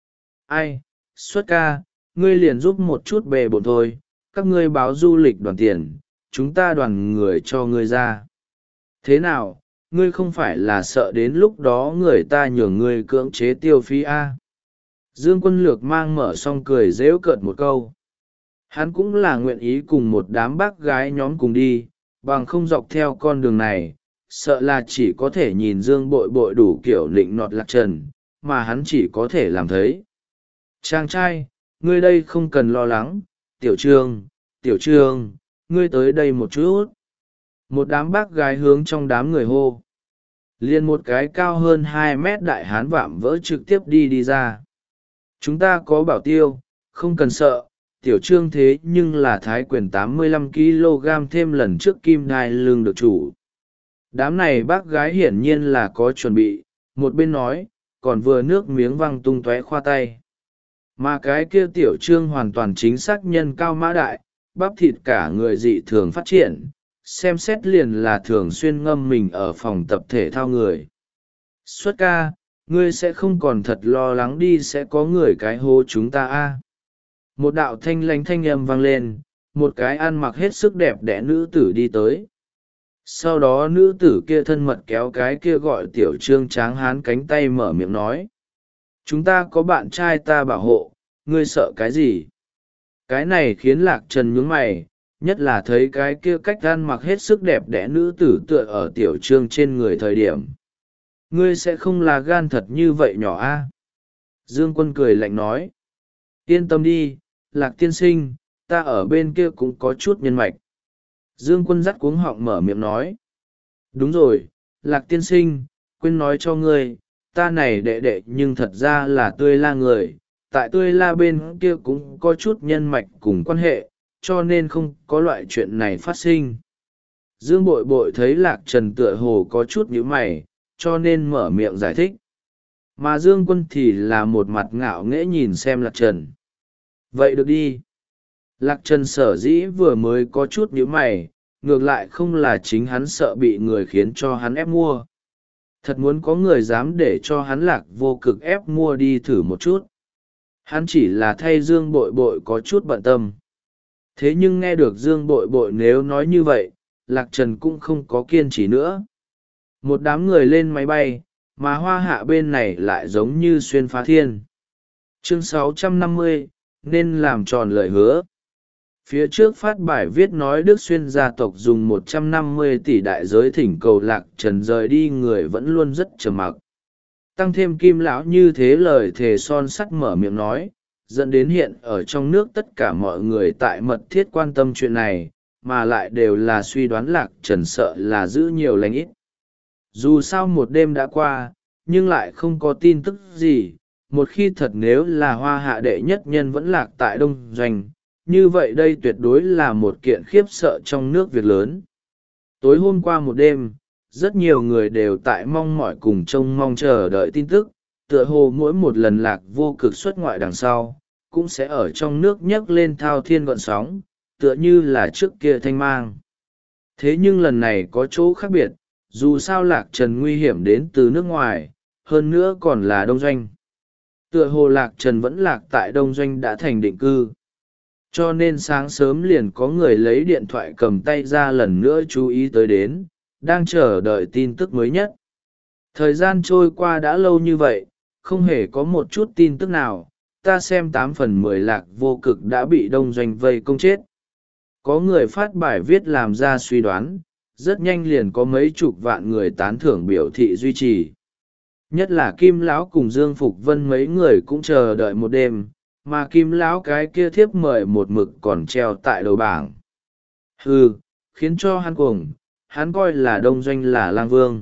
Ai, xuất ca, ngươi liền giúp một chút bề bộn thôi, các ngươi báo du lịch đoàn tiền, chúng ta đoàn người cho ngươi ra. Thế nào, ngươi không phải là sợ đến lúc đó người ta nhường ngươi cưỡng chế tiêu phí a? Dương Quân Lược mang mở xong cười rễu cợt một câu. Hắn cũng là nguyện ý cùng một đám bác gái nhóm cùng đi, bằng không dọc theo con đường này sợ là chỉ có thể nhìn Dương Bội Bội đủ kiểu nịnh nọt Lạc Trần, mà hắn chỉ có thể làm thấy. Chàng trai, ngươi đây không cần lo lắng. Tiểu Trương, Tiểu Trương, ngươi tới đây một chút. Một đám bác gái hướng trong đám người hô. Liền một cái cao hơn hai mét đại hán vạm vỡ trực tiếp đi đi ra. Chúng ta có bảo tiêu, không cần sợ. Tiểu Trương thế nhưng là thái quyền tám mươi lăm ki lô gam thêm lần trước kim đai lưng được chủ. Đám này bác gái hiển nhiên là có chuẩn bị, một bên nói, còn vừa nước miếng văng tung tóe khoa tay. Mà cái kia Tiểu Trương hoàn toàn chính xác nhân cao mã đại, bắp thịt cả người dị thường phát triển, xem xét liền là thường xuyên ngâm mình ở phòng tập thể thao người. Xuất ca, ngươi sẽ không còn thật lo lắng đi sẽ có người cái hố chúng ta a. Một đạo thanh lãnh thanh âm vang lên, một cái ăn mặc hết sức đẹp đẽ nữ tử đi tới. Sau đó nữ tử kia thân mật kéo cái kia gọi Tiểu Trương tráng hán cánh tay mở miệng nói. Chúng ta có bạn trai ta bảo hộ, ngươi sợ cái gì? Cái này khiến Lạc Trần nhướng mày, nhất là thấy cái kia cách ăn mặc hết sức đẹp đẽ nữ tử tựa ở Tiểu Trương trên người thời điểm. Ngươi sẽ không là gan thật như vậy nhỏ a? Dương Quân cười lạnh nói. Yên tâm đi, Lạc tiên sinh, ta ở bên kia cũng có chút nhân mạch. Dương Quân dắt cuống họng mở miệng nói. Đúng rồi, Lạc tiên sinh, quên nói cho ngươi, ta này đệ đệ nhưng thật ra là Tươi La người, tại Tươi La bên kia cũng có chút nhân mạch cùng quan hệ, cho nên không có loại chuyện này phát sinh. Dương Bội Bội thấy Lạc Trần tựa hồ có chút nhíu mày, cho nên mở miệng giải thích. Mà Dương Quân thì là một mặt ngạo nghễ nhìn xem Lạc Trần. Vậy được đi. Lạc Trần sở dĩ vừa mới có chút nhíu mày, ngược lại không là chính hắn sợ bị người khiến cho hắn ép mua. Thật muốn có người dám để cho hắn Lạc Vô Cực ép mua đi thử một chút. Hắn chỉ là thay Dương Bội Bội có chút bận tâm. Thế nhưng nghe được Dương Bội Bội nếu nói như vậy, Lạc Trần cũng không có kiên trì nữa. Một đám người lên máy bay, mà Hoa Hạ bên này lại giống như xuyên phá thiên. Chương sáu trăm năm mươi, nên làm tròn lời hứa. Phía trước phát bài viết nói Đức Xuyên gia tộc dùng một trăm năm mươi tỷ đại giới thỉnh cầu Lạc Trần rời đi, người vẫn luôn rất trầm mặc. Tăng thêm Kim lão như thế lời thề son sắt mở miệng nói, dẫn đến hiện ở trong nước tất cả mọi người tại mật thiết quan tâm chuyện này, mà lại đều là suy đoán Lạc Trần sợ là giữ nhiều lành ít. Dù sao một đêm đã qua, nhưng lại không có tin tức gì, một khi thật nếu là Hoa Hạ đệ nhất nhân vẫn lạc tại Đông Doanh, như vậy đây tuyệt đối là một kiện khiếp sợ trong nước việc lớn. Tối hôm qua một đêm, rất nhiều người đều tại mong mỏi cùng trông mong chờ đợi tin tức, tựa hồ mỗi một lần Lạc Vô Cực xuất ngoại đằng sau, cũng sẽ ở trong nước nhấc lên thao thiên gọn sóng, tựa như là trước kia Thanh Mang. Thế nhưng lần này có chỗ khác biệt, dù sao Lạc Trần nguy hiểm đến từ nước ngoài, hơn nữa còn là Đông Doanh. Tựa hồ Lạc Trần vẫn lạc tại Đông Doanh đã thành định cư. Cho nên sáng sớm liền có người lấy điện thoại cầm tay ra lần nữa chú ý tới đến, đang chờ đợi tin tức mới nhất. Thời gian trôi qua đã lâu như vậy, không hề có một chút tin tức nào, ta xem tám phần mười Lạc Vô Cực đã bị Đông Doanh vây công chết. Có người phát bài viết làm ra suy đoán, rất nhanh liền có mấy chục vạn người tán thưởng biểu thị duy trì. Nhất là Kim lão cùng Dương Phục Vân mấy người cũng chờ đợi một đêm, mà Kim lão cái kia thiếp mời một mực còn treo tại đầu bảng. Hừ, khiến cho hắn cuồng, hắn coi là Đông Doanh là lang vương,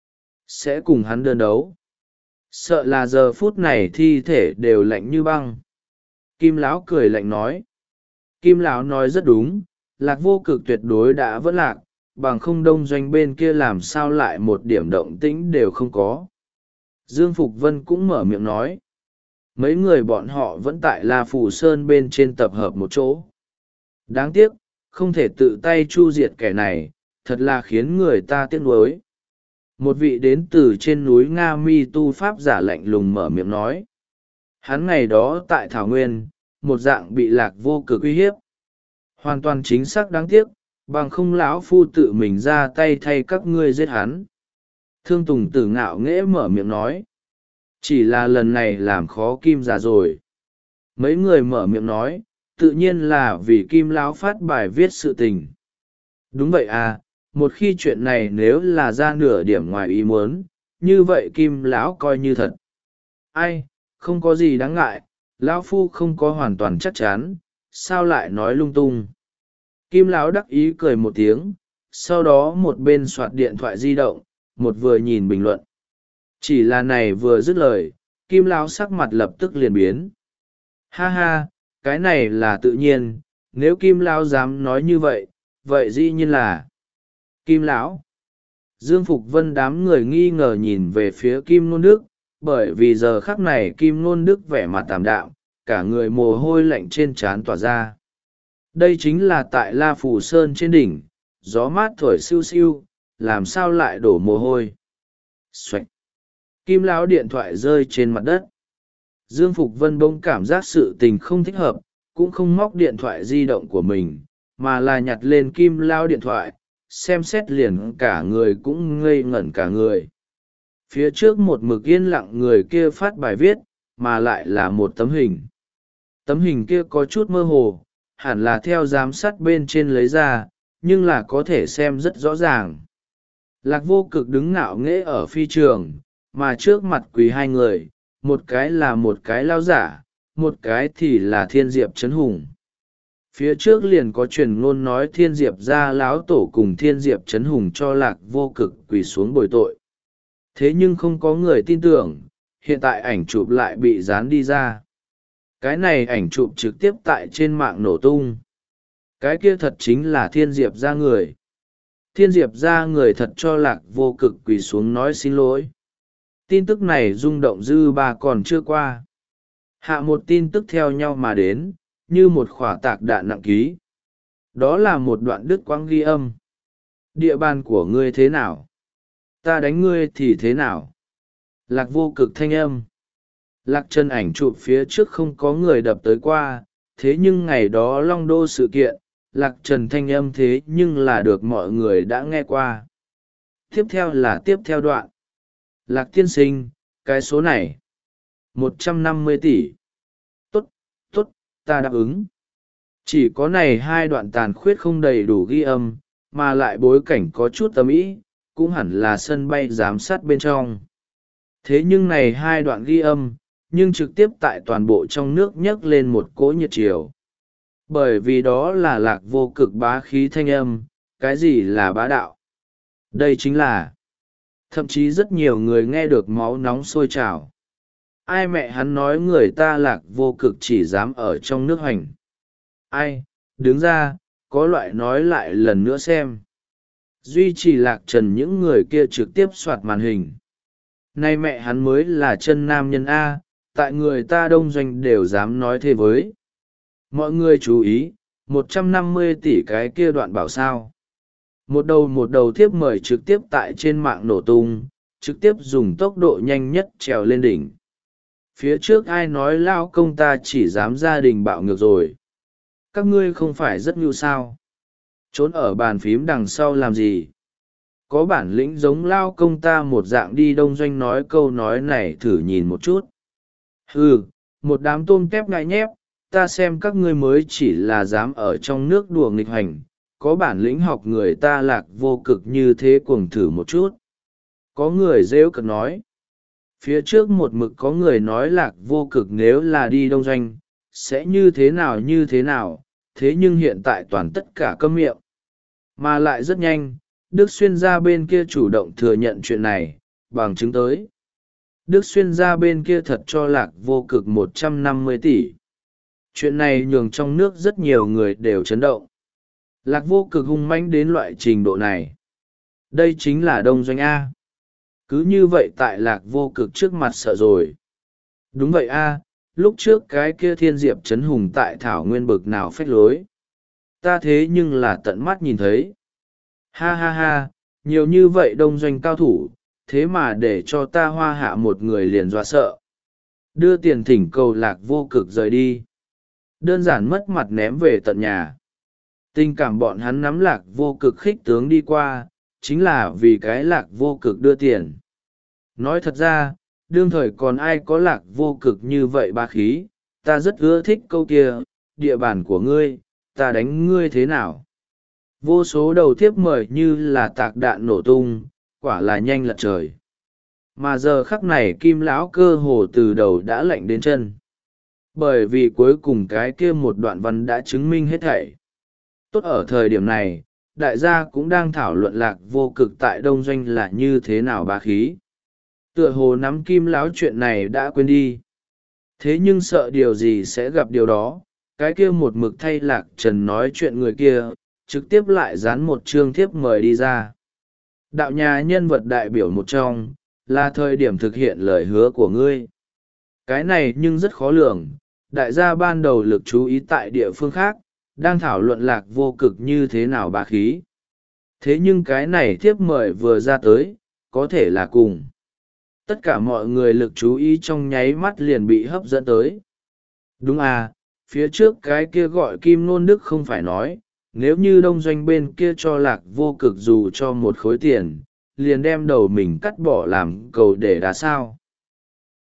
sẽ cùng hắn đơn đấu. Sợ là giờ phút này thi thể đều lạnh như băng. Kim lão cười lạnh nói. Kim lão nói rất đúng, Lạc Vô Cực tuyệt đối đã vẫn lạc, bằng không Đông Doanh bên kia làm sao lại một điểm động tĩnh đều không có. Dương Phục Vân cũng mở miệng nói. Mấy người bọn họ vẫn tại La Phù Sơn bên trên tập hợp một chỗ. Đáng tiếc, không thể tự tay chu diệt kẻ này, thật là khiến người ta tiếc nuối. Một vị đến từ trên núi Nga Mi tu pháp giả lạnh lùng mở miệng nói. Hắn ngày đó tại Thảo Nguyên, một dạng bị Lạc Vô Cực uy hiếp. Hoàn toàn chính xác đáng tiếc, bằng không lão phu tự mình ra tay thay các ngươi giết hắn. Thương Tùng Tử ngạo nghễ mở miệng nói. Chỉ là lần này làm khó Kim giả rồi. Mấy người mở miệng nói, tự nhiên là vì Kim lão phát bài viết sự tình. Đúng vậy à, một khi chuyện này nếu là ra nửa điểm ngoài ý muốn, như vậy Kim lão coi như thật. Ai, không có gì đáng ngại, lão phu không có hoàn toàn chắc chắn, sao lại nói lung tung. Kim lão đắc ý cười một tiếng, sau đó một bên soạt điện thoại di động, một vừa nhìn bình luận. Chỉ là này vừa dứt lời, Kim lão sắc mặt lập tức liền biến. Ha ha, cái này là tự nhiên, nếu Kim lão dám nói như vậy, vậy dĩ nhiên là Kim lão. Dương Phục Vân đám người nghi ngờ nhìn về phía Kim Nôn Đức, bởi vì giờ khắc này Kim Nôn Đức vẻ mặt tạm đạm, cả người mồ hôi lạnh trên trán tỏa ra. Đây chính là tại La Phù Sơn trên đỉnh, gió mát thổi siêu siêu, làm sao lại đổ mồ hôi. Xoạch! Kim lão điện thoại rơi trên mặt đất. Dương Phục Vân bỗng cảm giác sự tình không thích hợp, cũng không móc điện thoại di động của mình, mà là nhặt lên Kim lão điện thoại, xem xét liền cả người cũng ngây ngẩn cả người. Phía trước một mực yên lặng người kia phát bài viết, mà lại là một tấm hình. Tấm hình kia có chút mơ hồ, hẳn là theo giám sát bên trên lấy ra, nhưng là có thể xem rất rõ ràng. Lạc Vô Cực đứng ngạo nghễ ở phi trường, mà trước mặt quỳ hai người, một cái là một cái lao giả, một cái thì là Thiên Diệp Trấn Hùng. Phía trước liền có truyền ngôn nói Thiên Diệp gia lão tổ cùng Thiên Diệp Trấn Hùng cho Lạc Vô Cực quỳ xuống bồi tội. Thế nhưng không có người tin tưởng, hiện tại ảnh chụp lại bị dán đi ra. Cái này ảnh chụp trực tiếp tại trên mạng nổ tung. Cái kia thật chính là Thiên Diệp gia người. Thiên Diệp gia người thật cho Lạc Vô Cực quỳ xuống nói xin lỗi. Tin tức này rung động dư ba còn chưa qua. Hạ một tin tức theo nhau mà đến, như một khỏa tạc đạn nặng ký. Đó là một đoạn đứt quãng ghi âm. Địa bàn của ngươi thế nào? Ta đánh ngươi thì thế nào? Lạc Vô Cực thanh âm. Lạc Trần ảnh chụp phía trước không có người đập tới qua, thế nhưng ngày đó Long Đô sự kiện, Lạc Trần thanh âm thế nhưng là được mọi người đã nghe qua. Tiếp theo là tiếp theo đoạn. Lạc tiên sinh, cái số này. một trăm năm mươi tỷ. Tốt, tốt, ta đáp ứng. Chỉ có này hai đoạn tàn khuyết không đầy đủ ghi âm, mà lại bối cảnh có chút tầm ý, cũng hẳn là sân bay giám sát bên trong. Thế nhưng này hai đoạn ghi âm, nhưng trực tiếp tại toàn bộ trong nước nhấc lên một cỗ nhiệt chiều. Bởi vì đó là Lạc Vô Cực bá khí thanh âm, cái gì là bá đạo? Đây chính là... Thậm chí rất nhiều người nghe được máu nóng sôi trào. Ai mẹ hắn nói người ta Lạc Vô Cực chỉ dám ở trong nước hành. Ai, đứng ra, có loại nói lại lần nữa xem. Duy trì Lạc Trần những người kia trực tiếp soạt màn hình. Nay mẹ hắn mới là chân nam nhân A, tại người ta đông doanh đều dám nói thế với. Mọi người chú ý, một trăm năm mươi tỷ cái kia đoạn bảo sao. Một đầu một đầu thiếp mời trực tiếp tại trên mạng nổ tung, trực tiếp dùng tốc độ nhanh nhất trèo lên đỉnh. Phía trước ai nói lao công ta chỉ dám gia đình bạo ngược rồi. Các ngươi không phải rất nhu sao. Trốn ở bàn phím đằng sau làm gì? Có bản lĩnh giống lao công ta một dạng đi đông doanh nói câu nói này thử nhìn một chút. Hừ, một đám tôm tép ngại nhép, ta xem các ngươi mới chỉ là dám ở trong nước đùa nghịch hành, có bản lĩnh học người ta Lạc Vô Cực như thế cuồng thử một chút. Có người rêu cực nói. Phía trước một mực có người nói Lạc Vô Cực nếu là đi đông doanh, sẽ như thế nào như thế nào, thế nhưng hiện tại toàn tất cả câm miệng. Mà lại rất nhanh, Đức Xuyên gia bên kia chủ động thừa nhận chuyện này, bằng chứng tới. Đức Xuyên gia bên kia thật cho Lạc Vô Cực một trăm năm mươi tỷ. Chuyện này nhường trong nước rất nhiều người đều chấn động. Lạc Vô Cực hung mãnh đến loại trình độ này. Đây chính là đông doanh A. Cứ như vậy tại Lạc Vô Cực trước mặt sợ rồi. Đúng vậy A, lúc trước cái kia Thiên Diệp Trấn Hùng tại Thảo Nguyên bực nào phách lối. Ta thế nhưng là tận mắt nhìn thấy. Ha ha ha, nhiều như vậy đông doanh cao thủ, thế mà để cho ta hoa hạ một người liền dọa sợ. Đưa tiền thỉnh cầu Lạc Vô Cực rời đi. Đơn giản mất mặt ném về tận nhà. Tình cảm bọn hắn nắm Lạc Vô Cực khích tướng đi qua, chính là vì cái Lạc Vô Cực đưa tiền. Nói thật ra, đương thời còn ai có Lạc Vô Cực như vậy ba khí, ta rất ưa thích câu kia, địa bàn của ngươi, ta đánh ngươi thế nào? Vô số đầu thiếp mời như là tạc đạn nổ tung, quả là nhanh lật trời. Mà giờ khắc này Kim lão cơ hồ từ đầu đã lạnh đến chân. Bởi vì cuối cùng cái kia một đoạn văn đã chứng minh hết thảy. Tốt ở thời điểm này, đại gia cũng đang thảo luận Lạc Vô Cực tại đông doanh là như thế nào bá khí. Tựa hồ nắm Kim lão chuyện này đã quên đi. Thế nhưng sợ điều gì sẽ gặp điều đó, cái kia một mực thay Lạc Trần nói chuyện người kia, trực tiếp lại dán một chương thiếp mời đi ra. Đạo nhà nhân vật đại biểu một trong, là thời điểm thực hiện lời hứa của ngươi. Cái này nhưng rất khó lường, đại gia ban đầu lực chú ý tại địa phương khác, đang thảo luận Lạc Vô Cực như thế nào bá khí. Thế nhưng cái này thiếp mời vừa ra tới, có thể là cùng. Tất cả mọi người lực chú ý trong nháy mắt liền bị hấp dẫn tới. Đúng à, phía trước cái kia gọi Kim Nôn Đức không phải nói, nếu như đông doanh bên kia cho Lạc Vô Cực dù cho một khối tiền, liền đem đầu mình cắt bỏ làm cầu để đá sao.